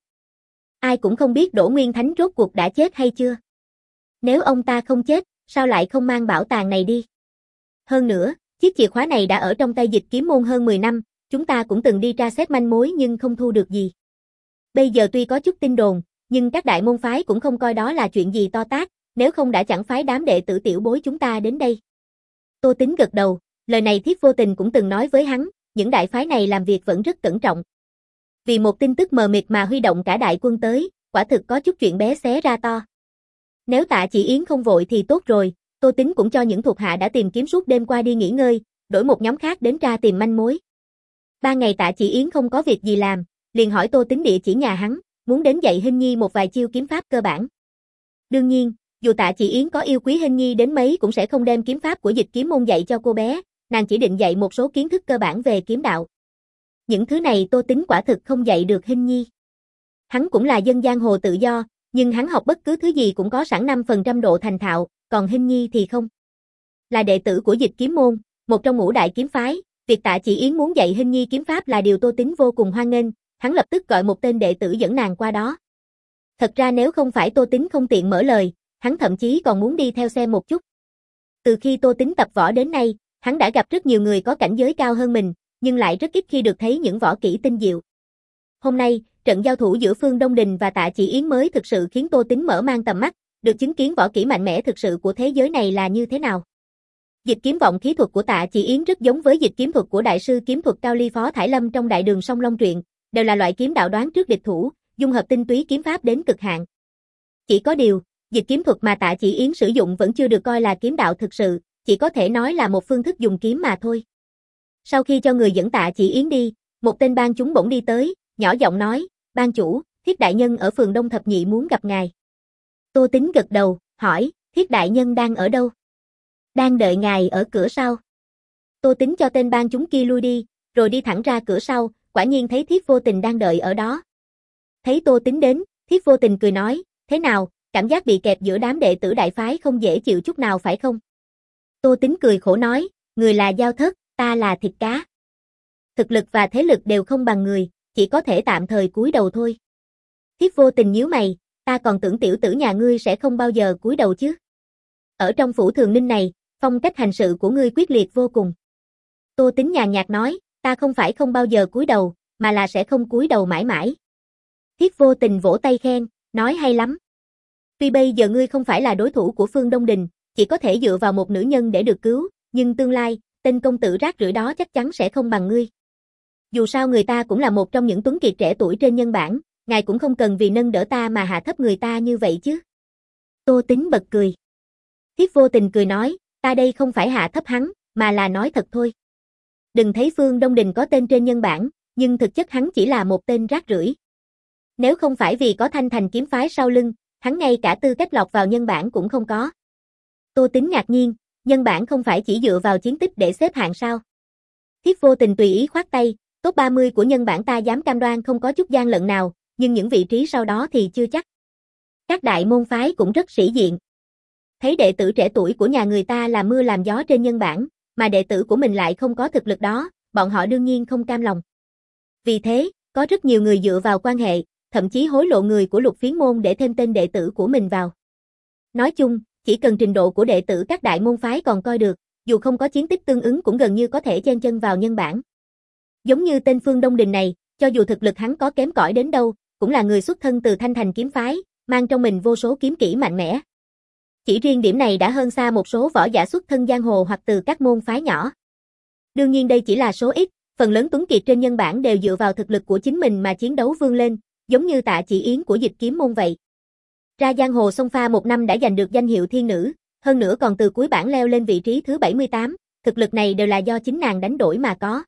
Ai cũng không biết Đỗ Nguyên Thánh rốt cuộc đã chết hay chưa. Nếu ông ta không chết, sao lại không mang bảo tàng này đi? Hơn nữa, chiếc chìa khóa này đã ở trong tay dịch kiếm môn hơn mười năm, chúng ta cũng từng đi tra xét manh mối nhưng không thu được gì. Bây giờ tuy có chút tin đồn, nhưng các đại môn phái cũng không coi đó là chuyện gì to tát, nếu không đã chẳng phái đám đệ tử tiểu bối chúng ta đến đây. Tô Tính gật đầu, lời này Thiết Vô Tình cũng từng nói với hắn, những đại phái này làm việc vẫn rất cẩn trọng. Vì một tin tức mờ mịt mà huy động cả đại quân tới, quả thực có chút chuyện bé xé ra to. Nếu Tạ Chỉ Yến không vội thì tốt rồi, Tô Tính cũng cho những thuộc hạ đã tìm kiếm suốt đêm qua đi nghỉ ngơi, đổi một nhóm khác đến tra tìm manh mối. Ba ngày Tạ Chỉ Yến không có việc gì làm, liền hỏi Tô Tính địa chỉ nhà hắn, muốn đến dạy Hinh Nhi một vài chiêu kiếm pháp cơ bản. Đương nhiên, dù Tạ Chỉ Yến có yêu quý Hinh Nhi đến mấy cũng sẽ không đem kiếm pháp của dịch kiếm môn dạy cho cô bé, nàng chỉ định dạy một số kiến thức cơ bản về kiếm đạo. Những thứ này Tô Tính quả thực không dạy được Hinh Nhi. Hắn cũng là dân giang hồ tự do, nhưng hắn học bất cứ thứ gì cũng có sẵn năm phần trăm độ thành thạo, còn Hinh Nhi thì không. Là đệ tử của dịch kiếm môn, một trong ngũ đại kiếm phái, việc Tạ Chỉ Yến muốn dạy Hinh Nhi kiếm pháp là điều Tô Tính vô cùng hoan nghênh, hắn lập tức gọi một tên đệ tử dẫn nàng qua đó. Thật ra nếu không phải Tô Tính không tiện mở lời, hắn thậm chí còn muốn đi theo xem một chút. Từ khi Tô Tính tập võ đến nay, Hắn đã gặp rất nhiều người có cảnh giới cao hơn mình, nhưng lại rất ít khi được thấy những võ kỹ tinh diệu. Hôm nay, trận giao thủ giữa Phương Đông Đình và Tạ Chỉ Yến mới thực sự khiến Tô Tính mở mang tầm mắt, được chứng kiến võ kỹ mạnh mẽ thực sự của thế giới này là như thế nào. Dịch kiếm vọng khí thuật của Tạ Chỉ Yến rất giống với dịch kiếm thuật của đại sư kiếm thuật Cao Ly Phó Thải Lâm trong Đại Đường Song Long truyện, đều là loại kiếm đạo đoán trước địch thủ, dung hợp tinh túy kiếm pháp đến cực hạn. Chỉ có điều, dịch kiếm thuật mà Tạ Chỉ Yến sử dụng vẫn chưa được coi là kiếm đạo thực sự, chỉ có thể nói là một phương thức dùng kiếm mà thôi. Sau khi cho người dẫn Tạ Chỉ Yến đi, một tên ban chúng bỗng đi tới, nhỏ giọng nói, ban chủ, Thiết đại nhân ở phường Đông Thập Nhị muốn gặp ngài. Tô Tính gật đầu, hỏi, Thiết đại nhân đang ở đâu? Đang đợi ngài ở cửa sau. Tô Tính cho tên ban chúng kia lui đi, rồi đi thẳng ra cửa sau, quả nhiên thấy Thiết Vô Tình đang đợi ở đó. Thấy Tô Tính đến, Thiết Vô Tình cười nói, thế nào, cảm giác bị kẹp giữa đám đệ tử đại phái không dễ chịu chút nào phải không? Tô Tính cười khổ nói, người là Giao Thất, ta là thịt cá. Thực lực và thế lực đều không bằng người, chỉ có thể tạm thời cúi đầu thôi. Thiết Vô Tình nhíu mày, ta còn tưởng tiểu tử nhà ngươi sẽ không bao giờ cúi đầu chứ. Ở trong phủ Thường Ninh này, phong cách hành sự của ngươi quyết liệt vô cùng. Tô Tính nhàn nhạt nói, ta không phải không bao giờ cúi đầu, mà là sẽ không cúi đầu mãi mãi. Thiết Vô Tình vỗ tay khen, nói hay lắm. Tuy bây giờ ngươi không phải là đối thủ của Phương Đông Đình, chỉ có thể dựa vào một nữ nhân để được cứu, nhưng tương lai, tên công tử rác rưởi đó chắc chắn sẽ không bằng ngươi. Dù sao người ta cũng là một trong những tuấn kiệt trẻ tuổi trên nhân bản, ngài cũng không cần vì nâng đỡ ta mà hạ thấp người ta như vậy chứ. Tô Tính bật cười. Thiết Vô Tình cười nói, ta đây không phải hạ thấp hắn, mà là nói thật thôi. Đừng thấy Phương Đông Đình có tên trên nhân bản, nhưng thực chất hắn chỉ là một tên rác rưởi. Nếu không phải vì có Thanh Thành kiếm phái sau lưng, hắn ngay cả tư cách lọt vào nhân bản cũng không có. Tô Tính ngạc nhiên, nhân bản không phải chỉ dựa vào chiến tích để xếp hạng sao? Thiết Vô Tình tùy ý khoát tay, top ba mươi của nhân bản ta dám cam đoan không có chút gian lận nào, nhưng những vị trí sau đó thì chưa chắc. Các đại môn phái cũng rất sĩ diện. Thấy đệ tử trẻ tuổi của nhà người ta làm mưa làm gió trên nhân bản, mà đệ tử của mình lại không có thực lực đó, bọn họ đương nhiên không cam lòng. Vì thế, có rất nhiều người dựa vào quan hệ, thậm chí hối lộ người của Lục Phiến môn để thêm tên đệ tử của mình vào. Nói chung, chỉ cần trình độ của đệ tử các đại môn phái còn coi được, dù không có chiến tích tương ứng cũng gần như có thể chen chân vào nhân bản. Giống như tên Phương Đông Đình này, cho dù thực lực hắn có kém cỏi đến đâu, cũng là người xuất thân từ Thanh Thành kiếm phái, mang trong mình vô số kiếm kỹ mạnh mẽ. Chỉ riêng điểm này đã hơn xa một số võ giả xuất thân giang hồ hoặc từ các môn phái nhỏ. Đương nhiên đây chỉ là số ít, phần lớn tuấn kiệt trên nhân bản đều dựa vào thực lực của chính mình mà chiến đấu vươn lên, giống như Tạ Chỉ Yến của dịch kiếm môn vậy. Ra giang hồ xông pha một năm đã giành được danh hiệu thiên nữ, hơn nữa còn từ cuối bảng leo lên vị trí thứ bảy mươi tám, thực lực này đều là do chính nàng đánh đổi mà có.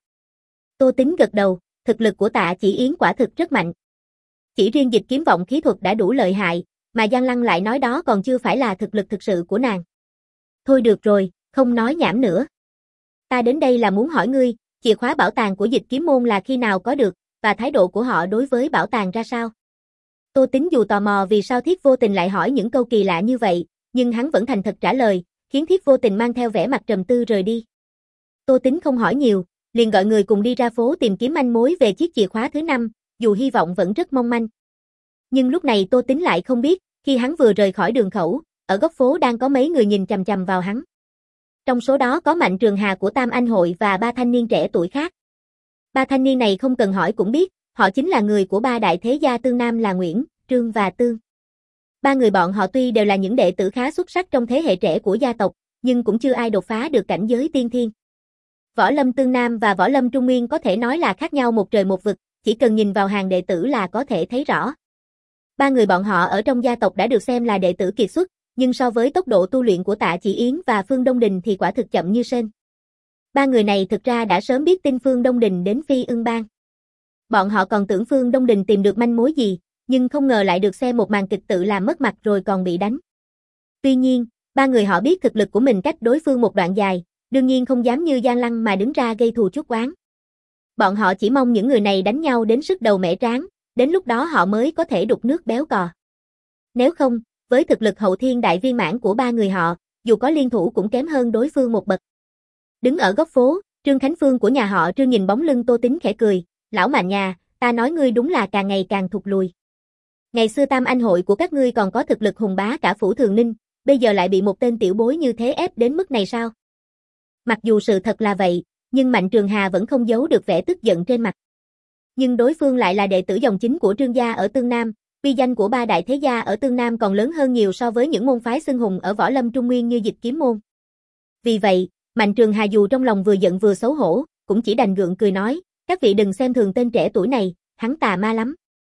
Tô Tính gật đầu, thực lực của Tạ Chỉ Yến quả thực rất mạnh. Chỉ riêng dịch kiếm vọng khí thuật đã đủ lợi hại, mà Giang Lăng lại nói đó còn chưa phải là thực lực thực sự của nàng. Thôi được rồi, không nói nhảm nữa. Ta đến đây là muốn hỏi ngươi, chìa khóa bảo tàng của dịch kiếm môn là khi nào có được, và thái độ của họ đối với bảo tàng ra sao? Tô Tính dù tò mò vì sao Thiết Vô Tình lại hỏi những câu kỳ lạ như vậy, nhưng hắn vẫn thành thật trả lời, khiến Thiết Vô Tình mang theo vẻ mặt trầm tư rời đi. Tô Tính không hỏi nhiều, liền gọi người cùng đi ra phố tìm kiếm manh mối về chiếc chìa khóa thứ năm, dù hy vọng vẫn rất mong manh. Nhưng lúc này Tô Tính lại không biết, khi hắn vừa rời khỏi đường khẩu, ở góc phố đang có mấy người nhìn chằm chằm vào hắn. Trong số đó có Mạnh Trường Hà của Tam Anh Hội và ba thanh niên trẻ tuổi khác. Ba thanh niên này không cần hỏi cũng biết, họ chính là người của ba đại thế gia Tương Nam là Nguyễn, Trương và Tương. Ba người bọn họ tuy đều là những đệ tử khá xuất sắc trong thế hệ trẻ của gia tộc, nhưng cũng chưa ai đột phá được cảnh giới tiên thiên. Võ Lâm Tương Nam và Võ Lâm Trung Nguyên có thể nói là khác nhau một trời một vực, chỉ cần nhìn vào hàng đệ tử là có thể thấy rõ. Ba người bọn họ ở trong gia tộc đã được xem là đệ tử kiệt xuất, nhưng so với tốc độ tu luyện của Tạ Chỉ Yến và Phương Đông Đình thì quả thực chậm như sên. Ba người này thực ra đã sớm biết tin Phương Đông Đình đến Phi Ưng Bang. Bọn họ còn tưởng Phương Đông Đình tìm được manh mối gì, nhưng không ngờ lại được xem một màn kịch tự làm mất mặt rồi còn bị đánh. Tuy nhiên, ba người họ biết thực lực của mình cách đối phương một đoạn dài, đương nhiên không dám như Giang Lăng mà đứng ra gây thù chuốc oán. Bọn họ chỉ mong những người này đánh nhau đến sức đầu mẻ trán, đến lúc đó họ mới có thể đục nước béo cò. Nếu không, với thực lực hậu thiên đại viên mãn của ba người họ, dù có liên thủ cũng kém hơn đối phương một bậc. Đứng ở góc phố, Trương Khánh Phương của nhà họ Trương nhìn bóng lưng Tô Tính khẽ cười, lão Mạnh nhà, ta nói ngươi đúng là càng ngày càng thụt lùi. Ngày xưa Tam Anh Hội của các ngươi còn có thực lực hùng bá cả phủ Thường Ninh, bây giờ lại bị một tên tiểu bối như thế ép đến mức này sao? Mặc dù sự thật là vậy, nhưng Mạnh Trường Hà vẫn không giấu được vẻ tức giận trên mặt. Nhưng đối phương lại là đệ tử dòng chính của Trương gia ở Tương Nam, uy danh của ba đại thế gia ở Tương Nam còn lớn hơn nhiều so với những môn phái xưng hùng ở Võ Lâm Trung Nguyên như Dịch Kiếm môn. Vì vậy, Mạnh Trường Hà dù trong lòng vừa giận vừa xấu hổ, cũng chỉ đành gượng cười nói, các vị đừng xem thường tên trẻ tuổi này, hắn tà ma lắm.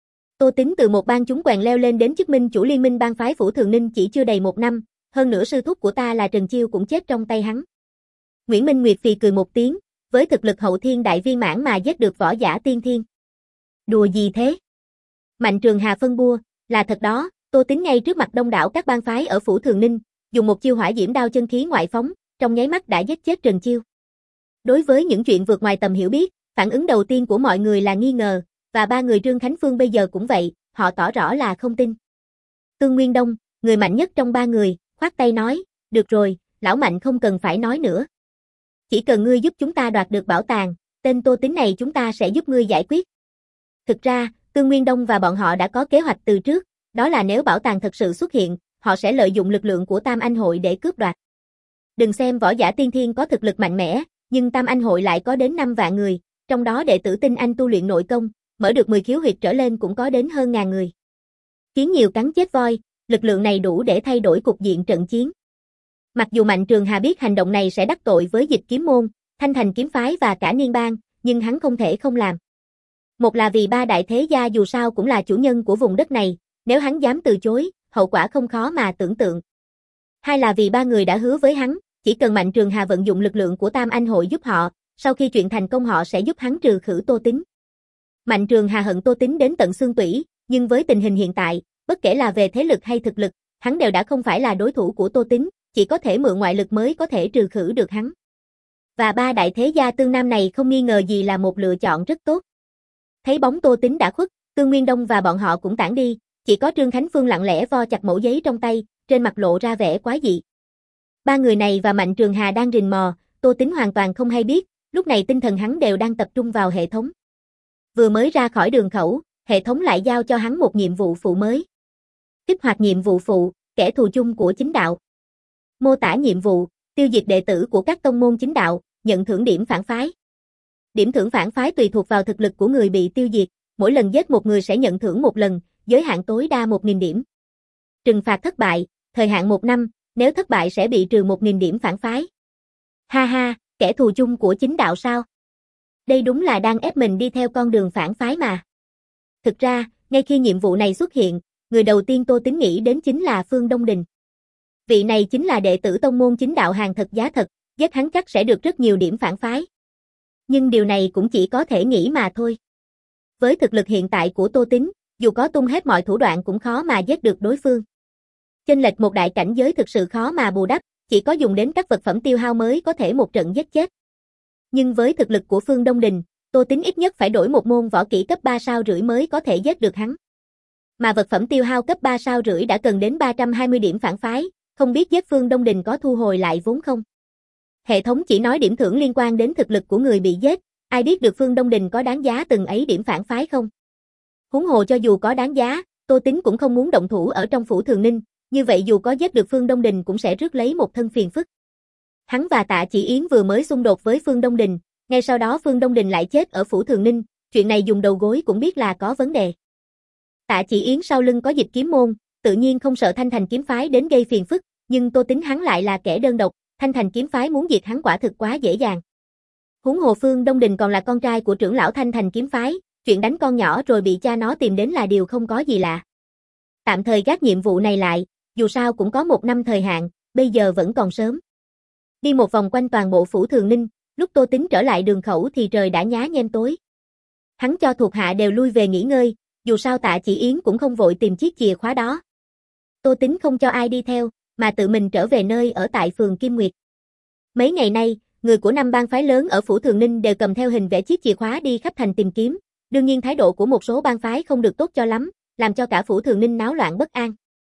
Tô Tín từ một bang chúng quèn leo lên đến chức minh chủ liên minh bang phái Phủ Thường Ninh chỉ chưa đầy một năm, hơn nữa sư thúc của ta là Trần Chiêu cũng chết trong tay hắn. Nguyễn Minh Nguyệt phì cười một tiếng, với thực lực hậu thiên đại viên mãn mà giết được võ giả tiên thiên. Đùa gì thế? Mạnh Trường Hà phân bua, là thật đó, Tô Tín ngay trước mặt đông đảo các bang phái ở Phủ Thường Ninh, dùng một chiêu hỏa diễm đao chân khí ngoại phóng, trong nháy mắt đã giết chết Trần Chiêu. Đối với những chuyện vượt ngoài tầm hiểu biết, phản ứng đầu tiên của mọi người là nghi ngờ, và ba người Trương Khánh Phương bây giờ cũng vậy, họ tỏ rõ là không tin. Tương Nguyên Đông, người mạnh nhất trong ba người, khoát tay nói, được rồi, lão Mạnh không cần phải nói nữa. Chỉ cần ngươi giúp chúng ta đoạt được bảo tàng, tên Tô Tín này chúng ta sẽ giúp ngươi giải quyết. Thực ra, Tương Nguyên Đông và bọn họ đã có kế hoạch từ trước, đó là nếu bảo tàng thật sự xuất hiện, họ sẽ lợi dụng lực lượng của Tam Anh Hội để cướp đoạt. Đừng xem võ giả tiên thiên có thực lực mạnh mẽ, nhưng Tam Anh Hội lại có đến năm vạn người, trong đó đệ tử tinh anh tu luyện nội công, mở được mười khiếu huyệt trở lên cũng có đến hơn ngàn người. Kiến nhiều cắn chết voi, lực lượng này đủ để thay đổi cục diện trận chiến. Mặc dù Mạnh Trường Hà biết hành động này sẽ đắc tội với Dịch Kiếm môn, Thanh Thành kiếm phái và cả Niên bang, nhưng hắn không thể không làm. Một là vì ba đại thế gia dù sao cũng là chủ nhân của vùng đất này, nếu hắn dám từ chối, hậu quả không khó mà tưởng tượng. Hai là vì ba người đã hứa với hắn, chỉ cần Mạnh Trường Hà vận dụng lực lượng của Tam Anh Hội giúp họ, sau khi chuyện thành công họ sẽ giúp hắn trừ khử Tô Tín. Mạnh Trường Hà hận Tô Tín đến tận xương tủy, nhưng với tình hình hiện tại, bất kể là về thế lực hay thực lực, hắn đều đã không phải là đối thủ của Tô Tín, chỉ có thể mượn ngoại lực mới có thể trừ khử được hắn. Và ba đại thế gia Tương Nam này không nghi ngờ gì là một lựa chọn rất tốt. Thấy bóng Tô Tín đã khuất, Tương Nguyên Đông và bọn họ cũng tản đi, chỉ có Trương Khánh Phương lặng lẽ vo chặt mẩu giấy trong tay, trên mặt lộ ra vẻ quái dị. Ba người này và Mạnh Trường Hà đang rình mò, Tô Tín hoàn toàn không hay biết, lúc này tinh thần hắn đều đang tập trung vào hệ thống. Vừa mới ra khỏi đường khẩu, hệ thống lại giao cho hắn một nhiệm vụ phụ mới. Kích hoạt nhiệm vụ phụ, kẻ thù chung của chính đạo. Mô tả nhiệm vụ, tiêu diệt đệ tử của các tông môn chính đạo, nhận thưởng điểm phản phái. Điểm thưởng phản phái tùy thuộc vào thực lực của người bị tiêu diệt, mỗi lần giết một người sẽ nhận thưởng một lần, giới hạn tối đa một nghìn điểm. Trừng phạt thất bại, thời hạn một năm, nếu thất bại sẽ bị trừ một nghìn điểm phản phái. Ha ha, kẻ thù chung của chính đạo sao? Đây đúng là đang ép mình đi theo con đường phản phái mà. Thực ra, ngay khi nhiệm vụ này xuất hiện, người đầu tiên Tô Tín nghĩ đến chính là Phương Đông Đình. Vị này chính là đệ tử tông môn chính đạo hàng thật giá thật, giết hắn chắc sẽ được rất nhiều điểm phản phái. Nhưng điều này cũng chỉ có thể nghĩ mà thôi. Với thực lực hiện tại của Tô Tín, dù có tung hết mọi thủ đoạn cũng khó mà giết được đối phương. Chênh lệch một đại cảnh giới thực sự khó mà bù đắp, chỉ có dùng đến các vật phẩm tiêu hao mới có thể một trận giết chết. Nhưng với thực lực của Phương Đông Đình, Tô Tín ít nhất phải đổi một môn võ kỹ cấp ba sao rưỡi mới có thể giết được hắn. Mà vật phẩm tiêu hao cấp ba sao rưỡi đã cần đến ba trăm hai mươi điểm phản phái, không biết giết Phương Đông Đình có thu hồi lại vốn không? Hệ thống chỉ nói điểm thưởng liên quan đến thực lực của người bị giết, ai biết được Phương Đông Đình có đáng giá từng ấy điểm phản phái không? Huống hồ cho dù có đáng giá, Tô Tín cũng không muốn động thủ ở trong Phủ Thường Ninh, như vậy dù có giết được Phương Đông Đình cũng sẽ rước lấy một thân phiền phức. Hắn và Tạ Chỉ Yến vừa mới xung đột với Phương Đông Đình, ngay sau đó Phương Đông Đình lại chết ở Phủ Thường Ninh, chuyện này dùng đầu gối cũng biết là có vấn đề. Tạ Chỉ Yến sau lưng có Dịch Kiếm môn, tự nhiên không sợ Thanh Thành kiếm phái đến gây phiền phức, nhưng Tô Tín hắn lại là kẻ đơn độc, Thanh Thành kiếm phái muốn diệt hắn quả thực quá dễ dàng. Huống hồ Phương Đông Đình còn là con trai của trưởng lão Thanh Thành kiếm phái, chuyện đánh con nhỏ rồi bị cha nó tìm đến là điều không có gì lạ. Tạm thời gác nhiệm vụ này lại, dù sao cũng có một năm thời hạn, bây giờ vẫn còn sớm. Đi một vòng quanh toàn bộ Phủ Thường Ninh, lúc Tô Tín trở lại đường khẩu thì trời đã nhá nhem tối. Hắn cho thuộc hạ đều lui về nghỉ ngơi, dù sao Tạ Chỉ Yến cũng không vội tìm chiếc chìa khóa đó. Tô Tín không cho ai đi theo, mà tự mình trở về nơi ở tại phường Kim Nguyệt. Mấy ngày nay, người của năm bang phái lớn ở Phủ Thường Ninh đều cầm theo hình vẽ chiếc chìa khóa đi khắp thành tìm kiếm, đương nhiên thái độ của một số bang phái không được tốt cho lắm, làm cho cả Phủ Thường Ninh náo loạn bất an.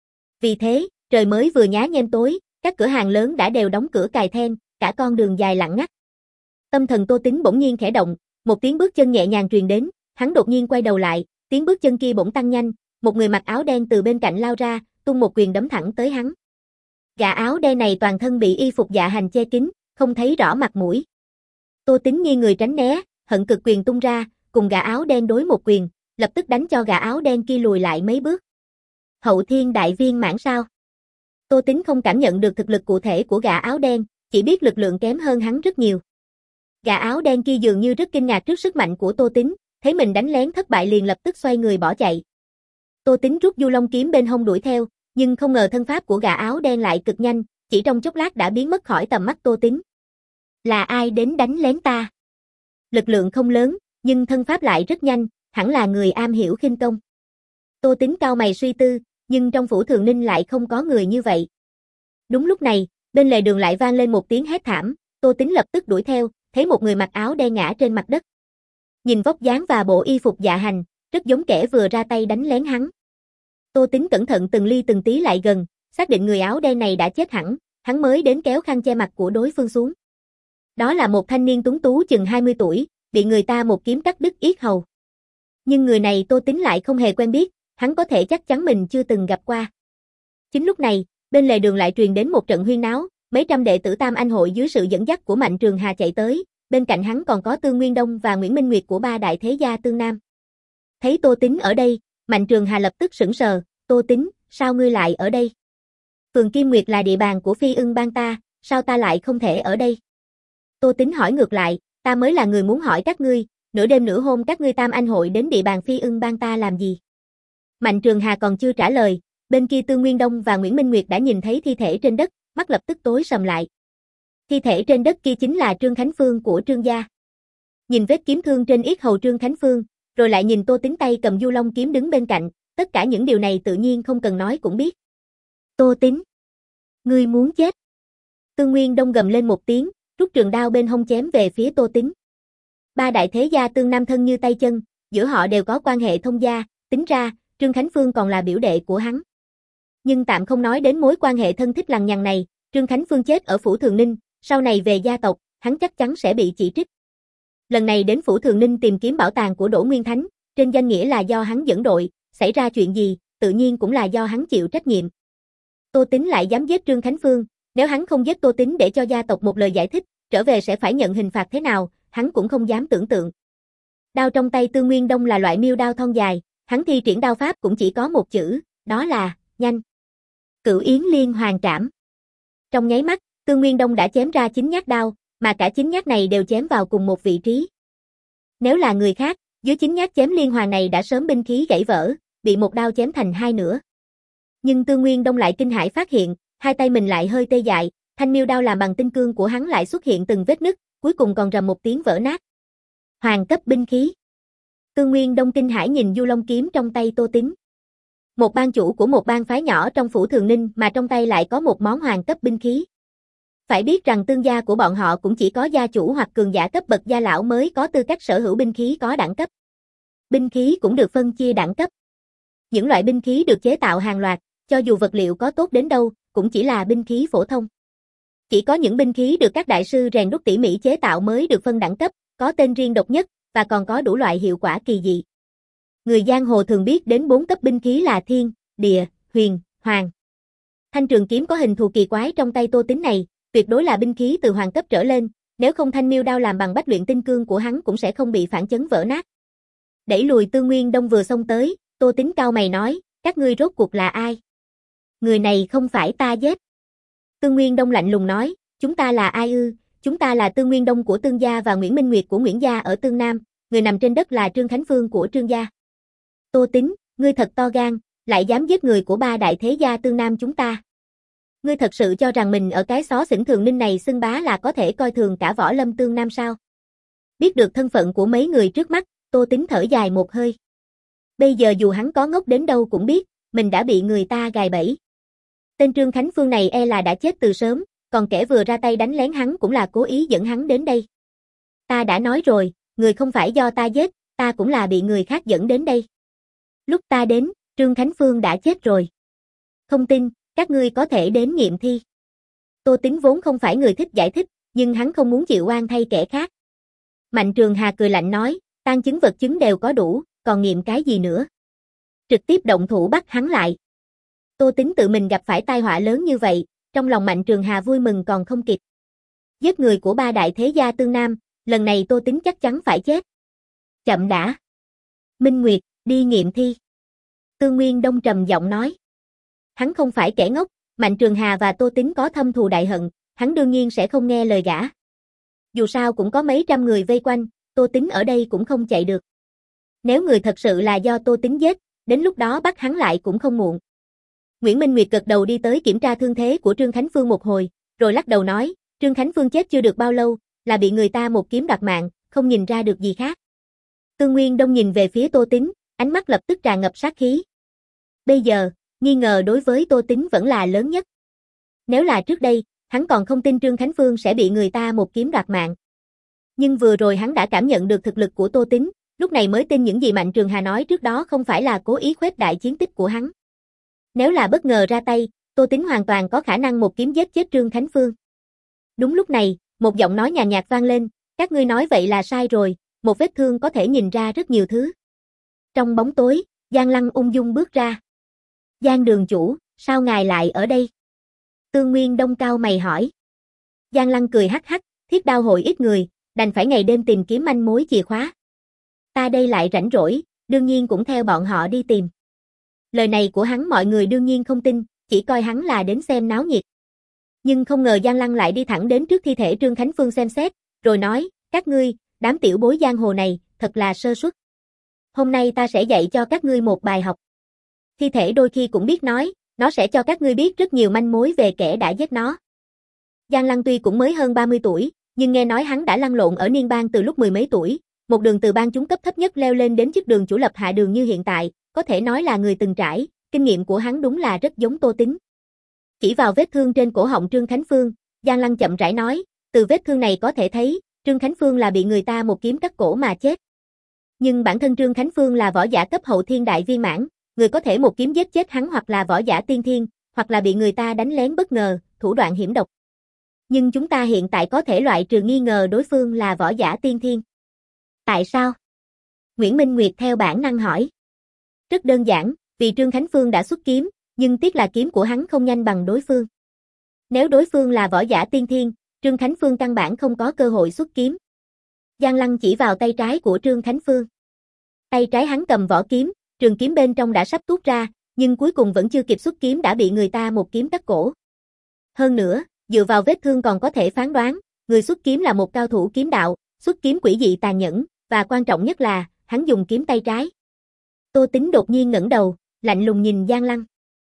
Vì thế, trời mới vừa nhá nhem tối, các cửa hàng lớn đã đều đóng cửa cài then, cả con đường dài lặng ngắt. Tâm thần Tô Tín bỗng nhiên khẽ động, một tiếng bước chân nhẹ nhàng truyền đến, hắn đột nhiên quay đầu lại, tiếng bước chân kia bỗng tăng nhanh, một người mặc áo đen từ bên cạnh lao ra, tung một quyền đấm thẳng tới hắn. Gã áo đen này toàn thân bị y phục dạ hành che kín, không thấy rõ mặt mũi. Tô Tính nghiêng người tránh né, hận cực quyền tung ra, cùng gã áo đen đối một quyền, lập tức đánh cho gã áo đen kia lùi lại mấy bước. Hậu thiên đại viên mãn sao? Tô Tính không cảm nhận được thực lực cụ thể của gã áo đen, chỉ biết lực lượng kém hơn hắn rất nhiều. Gã áo đen kia dường như rất kinh ngạc trước sức mạnh của Tô Tính, thấy mình đánh lén thất bại liền lập tức xoay người bỏ chạy. Tô Tính rút Du Long kiếm bên hông đuổi theo, nhưng không ngờ thân pháp của gã áo đen lại cực nhanh, chỉ trong chốc lát đã biến mất khỏi tầm mắt Tô Tính. Là ai đến đánh lén ta? Lực lượng không lớn, nhưng thân pháp lại rất nhanh, hẳn là người am hiểu khinh công. Tô Tính cau mày suy tư, nhưng trong phủ Thường Ninh lại không có người như vậy. Đúng lúc này, bên lề đường lại vang lên một tiếng hét thảm, Tô Tính lập tức đuổi theo, thấy một người mặc áo đen ngã trên mặt đất. Nhìn vóc dáng và bộ y phục dạ hành, rất giống kẻ vừa ra tay đánh lén hắn. Tô Tính cẩn thận từng ly từng tí lại gần, xác định người áo đen này đã chết hẳn, hắn mới đến kéo khăn che mặt của đối phương xuống. Đó là một thanh niên tuấn tú chừng hai mươi tuổi, bị người ta một kiếm cắt đứt yết hầu. Nhưng người này Tô Tính lại không hề quen biết, hắn có thể chắc chắn mình chưa từng gặp qua. Chính lúc này, bên lề đường lại truyền đến một trận huyên náo, mấy trăm đệ tử Tam Anh hội dưới sự dẫn dắt của Mạnh Trường Hà chạy tới, bên cạnh hắn còn có Tương Nguyên Đông và Nguyễn Minh Nguyệt của ba đại thế gia Tương Nam. Thấy Tô Tính ở đây, Mạnh Trường Hà lập tức sững sờ, Tô Tính, sao ngươi lại ở đây? Phường Kim Nguyệt là địa bàn của Phi Ưng Bang ta, sao ta lại không thể ở đây? Tô Tính hỏi ngược lại, ta mới là người muốn hỏi các ngươi, nửa đêm nửa hôm các ngươi Tam Anh hội đến địa bàn Phi Ưng Bang ta làm gì? Mạnh Trường Hà còn chưa trả lời, bên kia Tương Nguyên Đông và Nguyễn Minh Nguyệt đã nhìn thấy thi thể trên đất, mắt lập tức tối sầm lại. Thi thể trên đất kia chính là Trương Khánh Phương của Trương gia. Nhìn vết kiếm thương trên yết hầu Trương Khánh Phương, rồi lại nhìn Tô Tính tay cầm Du Long kiếm đứng bên cạnh, tất cả những điều này tự nhiên không cần nói cũng biết. Tô Tính, ngươi muốn chết. Tương Nguyên Đông gầm lên một tiếng, rút trường đao bên hông chém về phía Tô Tính. Ba đại thế gia Tương Nam thân như tay chân, giữa họ đều có quan hệ thông gia, tính ra, Trương Khánh Phương còn là biểu đệ của hắn. Nhưng tạm không nói đến mối quan hệ thân thích lằng nhằng này, Trương Khánh Phương chết ở phủ Thường Ninh, sau này về gia tộc, hắn chắc chắn sẽ bị chỉ trích. Lần này đến phủ Thường Ninh tìm kiếm bảo tàng của Đỗ Nguyên Thánh, trên danh nghĩa là do hắn dẫn đội, xảy ra chuyện gì, tự nhiên cũng là do hắn chịu trách nhiệm. Tô Tính lại dám giết Trương Khánh Phương, nếu hắn không giết Tô Tính để cho gia tộc một lời giải thích, trở về sẽ phải nhận hình phạt thế nào, hắn cũng không dám tưởng tượng. Đao trong tay Tương Nguyên Đông là loại miêu đao thon dài, hắn thi triển đao pháp cũng chỉ có một chữ, đó là nhanh. Cửu Yến Liên Hoàn Trảm. Trong nháy mắt, Tương Nguyên Đông đã chém ra chín nhát đao, mà cả chín nhát này đều chém vào cùng một vị trí. Nếu là người khác, dưới chín nhát chém liên hoàn này đã sớm binh khí gãy vỡ, bị một đao chém thành hai nửa. Nhưng Tương Nguyên Đông lại kinh hãi phát hiện, hai tay mình lại hơi tê dại, thanh miêu đao làm bằng tinh cương của hắn lại xuất hiện từng vết nứt, cuối cùng còn rầm một tiếng vỡ nát. Hoàng cấp binh khí. Tương Nguyên Đông kinh hãi nhìn Du Long kiếm trong tay Tô Tính. Một bang chủ của một bang phái nhỏ trong phủ Thường Ninh mà trong tay lại có một món hoàng cấp binh khí. Phải biết rằng tương gia của bọn họ cũng chỉ có gia chủ hoặc cường giả cấp bậc gia lão mới có tư cách sở hữu binh khí có đẳng cấp. Binh khí cũng được phân chia đẳng cấp. Những loại binh khí được chế tạo hàng loạt, cho dù vật liệu có tốt đến đâu, cũng chỉ là binh khí phổ thông. Chỉ có những binh khí được các đại sư rèn đúc tỉ mỉ chế tạo mới được phân đẳng cấp, có tên riêng độc nhất, và còn có đủ loại hiệu quả kỳ dị. Người giang hồ thường biết đến bốn cấp binh khí là thiên, địa, huyền, hoàng. Thanh trường kiếm có hình thù kỳ quái trong tay Tô Tính này, tuyệt đối là binh khí từ hoàng cấp trở lên, nếu không thanh miêu đao làm bằng bách luyện tinh cương của hắn cũng sẽ không bị phản chấn vỡ nát. Đẩy lùi Tương Nguyên Đông vừa xông tới, Tô Tính cau mày nói, các ngươi rốt cuộc là ai? Người này không phải ta giết. Tương Nguyên Đông lạnh lùng nói, chúng ta là ai ư? Chúng ta là Tương Nguyên Đông của Tương gia và Nguyễn Minh Nguyệt của Nguyễn gia ở Tương Nam, người nằm trên đất là Trương Khánh Phương của Trương gia. Tô Tính, ngươi thật to gan, lại dám giết người của ba đại thế gia Tương Nam chúng ta. Ngươi thật sự cho rằng mình ở cái xó xỉnh Thường Ninh này xưng bá là có thể coi thường cả võ lâm Tương Nam sao? Biết được thân phận của mấy người trước mắt, Tô Tính thở dài một hơi. Bây giờ dù hắn có ngốc đến đâu cũng biết, mình đã bị người ta gài bẫy. Tên Trương Khánh Phương này e là đã chết từ sớm, còn kẻ vừa ra tay đánh lén hắn cũng là cố ý dẫn hắn đến đây. Ta đã nói rồi, người không phải do ta giết, ta cũng là bị người khác dẫn đến đây. Lúc ta đến, Trương Khánh Phương đã chết rồi. Không tin, các ngươi có thể đến nghiệm thi. Tô Tính vốn không phải người thích giải thích, nhưng hắn không muốn chịu oan thay kẻ khác. Mạnh Trường Hà cười lạnh nói, tang chứng vật chứng đều có đủ, còn nghiệm cái gì nữa. Trực tiếp động thủ bắt hắn lại. Tô Tính tự mình gặp phải tai họa lớn như vậy, trong lòng Mạnh Trường Hà vui mừng còn không kịp. Giết người của ba đại thế gia Tương Nam, lần này Tô Tính chắc chắn phải chết. Chậm đã. Minh Nguyệt, đi nghiệm thi. Tương Nguyên Đông trầm giọng nói. Hắn không phải kẻ ngốc, Mạnh Trường Hà và Tô Tính có thâm thù đại hận, hắn đương nhiên sẽ không nghe lời gã. Dù sao cũng có mấy trăm người vây quanh, Tô Tính ở đây cũng không chạy được. Nếu người thật sự là do Tô Tính giết, đến lúc đó bắt hắn lại cũng không muộn. Nguyễn Minh Nguyệt gật đầu đi tới kiểm tra thương thế của Trương Khánh Phương một hồi, rồi lắc đầu nói, Trương Khánh Phương chết chưa được bao lâu, là bị người ta một kiếm đoạt mạng, không nhìn ra được gì khác. Tương Nguyên Đông nhìn về phía Tô Tính, ánh mắt lập tức tràn ngập sát khí. Bây giờ, nghi ngờ đối với Tô Tính vẫn là lớn nhất. Nếu là trước đây, hắn còn không tin Trương Khánh Phương sẽ bị người ta một kiếm đoạt mạng. Nhưng vừa rồi hắn đã cảm nhận được thực lực của Tô Tính, lúc này mới tin những gì Mạnh Trường Hà nói trước đó không phải là cố ý khuếch đại chiến tích của hắn. Nếu là bất ngờ ra tay, Tô Tính hoàn toàn có khả năng một kiếm giết chết Trương Khánh Phương. Đúng lúc này, một giọng nói nhàn nhạt vang lên, các ngươi nói vậy là sai rồi, một vết thương có thể nhìn ra rất nhiều thứ. Trong bóng tối, Giang Lăng ung dung bước ra. Giang đường chủ, sao ngài lại ở đây? Tương Nguyên Đông cao mày hỏi. Giang Lăng cười hắc hắc, thiết đao hội ít người, đành phải ngày đêm tìm kiếm manh mối chìa khóa. Ta đây lại rảnh rỗi, đương nhiên cũng theo bọn họ đi tìm. Lời này của hắn mọi người đương nhiên không tin, chỉ coi hắn là đến xem náo nhiệt. Nhưng không ngờ Giang Lăng lại đi thẳng đến trước thi thể Trương Khánh Phương xem xét, rồi nói, các ngươi, đám tiểu bối giang hồ này, thật là sơ suất. Hôm nay ta sẽ dạy cho các ngươi một bài học. Thi thể đôi khi cũng biết nói, nó sẽ cho các ngươi biết rất nhiều manh mối về kẻ đã giết nó. Giang Lăng tuy cũng mới hơn ba mươi tuổi, nhưng nghe nói hắn đã lăn lộn ở Niên Bang từ lúc mười mấy tuổi, một đường từ bang chúng cấp thấp nhất leo lên đến chức đường chủ lập hạ đường như hiện tại, có thể nói là người từng trải, kinh nghiệm của hắn đúng là rất giống Tô Tính. Chỉ vào vết thương trên cổ họng Trương Khánh Phương, Giang Lăng chậm rãi nói, từ vết thương này có thể thấy, Trương Khánh Phương là bị người ta một kiếm cắt cổ mà chết. Nhưng bản thân Trương Khánh Phương là võ giả cấp hậu thiên đại viên mãn, người có thể một kiếm giết chết hắn hoặc là võ giả tiên thiên, hoặc là bị người ta đánh lén bất ngờ, thủ đoạn hiểm độc. Nhưng chúng ta hiện tại có thể loại trừ nghi ngờ đối phương là võ giả tiên thiên. Tại sao? Nguyễn Minh Nguyệt theo bản năng hỏi. Rất đơn giản, vì Trương Khánh Phương đã xuất kiếm, nhưng tiếc là kiếm của hắn không nhanh bằng đối phương. Nếu đối phương là võ giả tiên thiên, Trương Khánh Phương căn bản không có cơ hội xuất kiếm. Giang Lăng chỉ vào tay trái của Trương Khánh Phương. Tay trái hắn cầm vỏ kiếm, trường kiếm bên trong đã sắp tuốt ra, nhưng cuối cùng vẫn chưa kịp xuất kiếm đã bị người ta một kiếm cắt cổ. Hơn nữa, dựa vào vết thương còn có thể phán đoán, người xuất kiếm là một cao thủ kiếm đạo, xuất kiếm quỷ dị tàn nhẫn, và quan trọng nhất là, hắn dùng kiếm tay trái. Tô Tính đột nhiên ngẩng đầu, lạnh lùng nhìn Giang Lăng.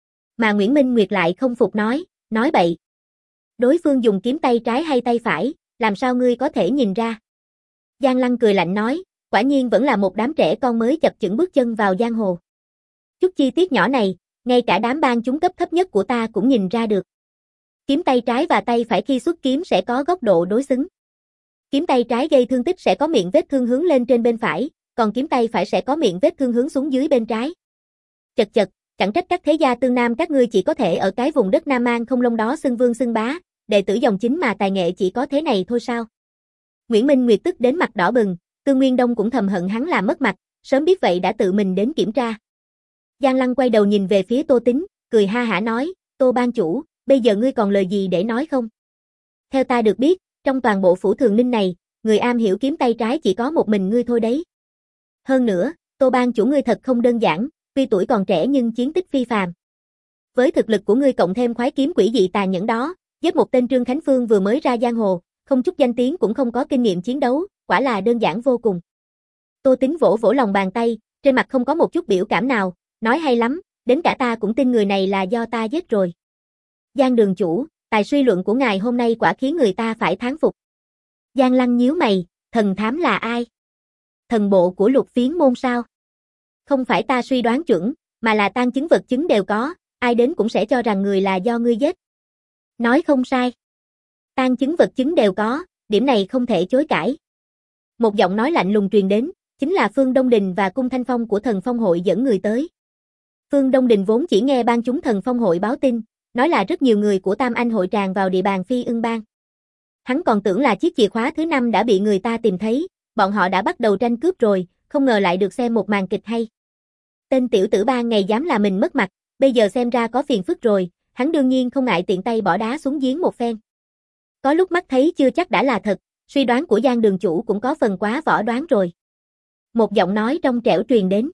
Mà Nguyễn Minh Nguyệt lại không phục nói, nói bậy. Đối phương dùng kiếm tay trái hay tay phải, làm sao ngươi có thể nhìn ra? Giang Lăng cười lạnh nói, quả nhiên vẫn là một đám trẻ con mới chập chững bước chân vào giang hồ. Chút chi tiết nhỏ này, ngay cả đám bang chúng cấp thấp nhất của ta cũng nhìn ra được. Kiếm tay trái và tay phải khi xuất kiếm sẽ có góc độ đối xứng. Kiếm tay trái gây thương tích sẽ có miệng vết thương hướng lên trên bên phải, còn kiếm tay phải sẽ có miệng vết thương hướng xuống dưới bên trái. Chật chật, chẳng trách các thế gia Tương Nam các ngươi chỉ có thể ở cái vùng đất Nam An không lông đó xưng vương xưng bá, đệ tử dòng chính mà tài nghệ chỉ có thế này thôi sao? Nguyễn Minh Nguyệt tức đến mặt đỏ bừng, Tương Nguyên Đông cũng thầm hận hắn làm mất mặt, sớm biết vậy đã tự mình đến kiểm tra. Giang Lăng quay đầu nhìn về phía Tô Tính, cười ha hả nói, Tô ban chủ, bây giờ ngươi còn lời gì để nói không? Theo ta được biết, trong toàn bộ phủ Thường Ninh này, người am hiểu kiếm tay trái chỉ có một mình ngươi thôi đấy. Hơn nữa, Tô ban chủ ngươi thật không đơn giản, tuy tuổi còn trẻ nhưng chiến tích phi phàm. Với thực lực của ngươi cộng thêm khoái kiếm quỷ dị tàn nhẫn đó, giết một tên Trương Khánh Phương vừa mới ra giang hồ, không chút danh tiếng cũng không có kinh nghiệm chiến đấu, quả là đơn giản vô cùng. Tô Tính vỗ vỗ lòng bàn tay, trên mặt không có một chút biểu cảm nào, nói hay lắm, đến cả ta cũng tin người này là do ta giết rồi. Giang đường chủ, tài suy luận của ngài hôm nay quả khiến người ta phải thán phục. Giang Lăng nhíu mày, thần thám là ai? Thần bộ của Lục Phiến môn sao? Không phải ta suy đoán chuẩn, mà là tang chứng vật chứng đều có, ai đến cũng sẽ cho rằng người là do ngươi giết. Nói không sai. Tang chứng vật chứng đều có, điểm này không thể chối cãi. Một giọng nói lạnh lùng truyền đến, chính là Phương Đông Đình và Cung Thanh Phong của Thần Phong hội dẫn người tới. Phương Đông Đình vốn chỉ nghe ban chúng Thần Phong hội báo tin, nói là rất nhiều người của Tam Anh hội tràn vào địa bàn Phi Ưng Bang. Hắn còn tưởng là chiếc chìa khóa thứ năm đã bị người ta tìm thấy, bọn họ đã bắt đầu tranh cướp rồi, không ngờ lại được xem một màn kịch hay. Tên tiểu tử ba ngày dám là mình mất mặt, bây giờ xem ra có phiền phức rồi, hắn đương nhiên không ngại tiện tay bỏ đá xuống giếng một phen. Có lúc mắt thấy chưa chắc đã là thật, suy đoán của Giang đường chủ cũng có phần quá võ đoán rồi. Một giọng nói trong trẻo truyền đến.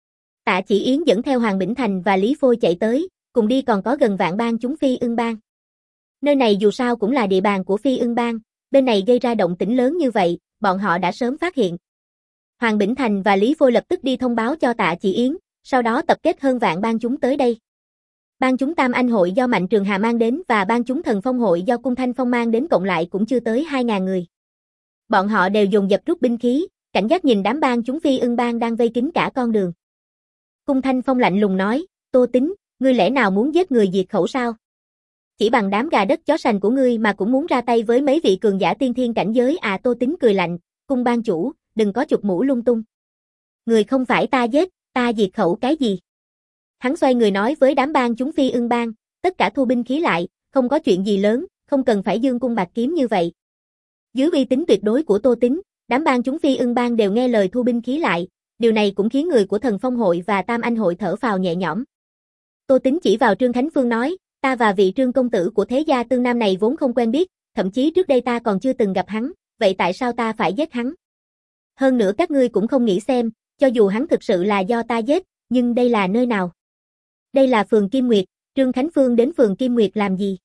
Tạ Chỉ Yến dẫn theo Hoàng Bỉnh Thành và Lý Phôi chạy tới, cùng đi còn có gần vạn bang chúng Phi Ưng Bang. Nơi này dù sao cũng là địa bàn của Phi Ưng Bang, bên này gây ra động tĩnh lớn như vậy, bọn họ đã sớm phát hiện. Hoàng Bỉnh Thành và Lý Phôi lập tức đi thông báo cho Tạ Chỉ Yến, sau đó tập kết hơn vạn bang chúng tới đây. Bang chúng Tam Anh hội do Mạnh Trường Hà mang đến và bang chúng Thần Phong hội do Cung Thanh Phong mang đến cộng lại cũng chưa tới hai ngàn người. Bọn họ đều dồn dập rút binh khí, cảnh giác nhìn đám bang chúng Phi Ưng Bang đang vây kín cả con đường. Cung Thanh Phong lạnh lùng nói, Tô Tính, ngươi lẽ nào muốn giết người diệt khẩu sao? Chỉ bằng đám gà đất chó sành của ngươi mà cũng muốn ra tay với mấy vị cường giả tiên thiên cảnh giới à? Tô Tính cười lạnh, Cung bang chủ, đừng có chụp mũ lung tung. Người không phải ta giết, ta diệt khẩu cái gì? Hắn xoay người nói với đám bang chúng Phi Ưng Bang, tất cả thu binh khí lại, không có chuyện gì lớn, không cần phải dương cung bạc kiếm như vậy. Dưới uy tín tuyệt đối của Tô Tính, đám bang chúng Phi Ưng Bang đều nghe lời thu binh khí lại, điều này cũng khiến người của Thần Phong hội và Tam Anh hội thở phào nhẹ nhõm. Tô Tính chỉ vào Trương Khánh Phương nói, ta và vị Trương công tử của thế gia Tương Nam này vốn không quen biết, thậm chí trước đây ta còn chưa từng gặp hắn, vậy tại sao ta phải giết hắn? Hơn nữa các ngươi cũng không nghĩ xem, cho dù hắn thực sự là do ta giết, nhưng đây là nơi nào? Đây là phường Kim Nguyệt, Trương Khánh Phương đến phường Kim Nguyệt làm gì?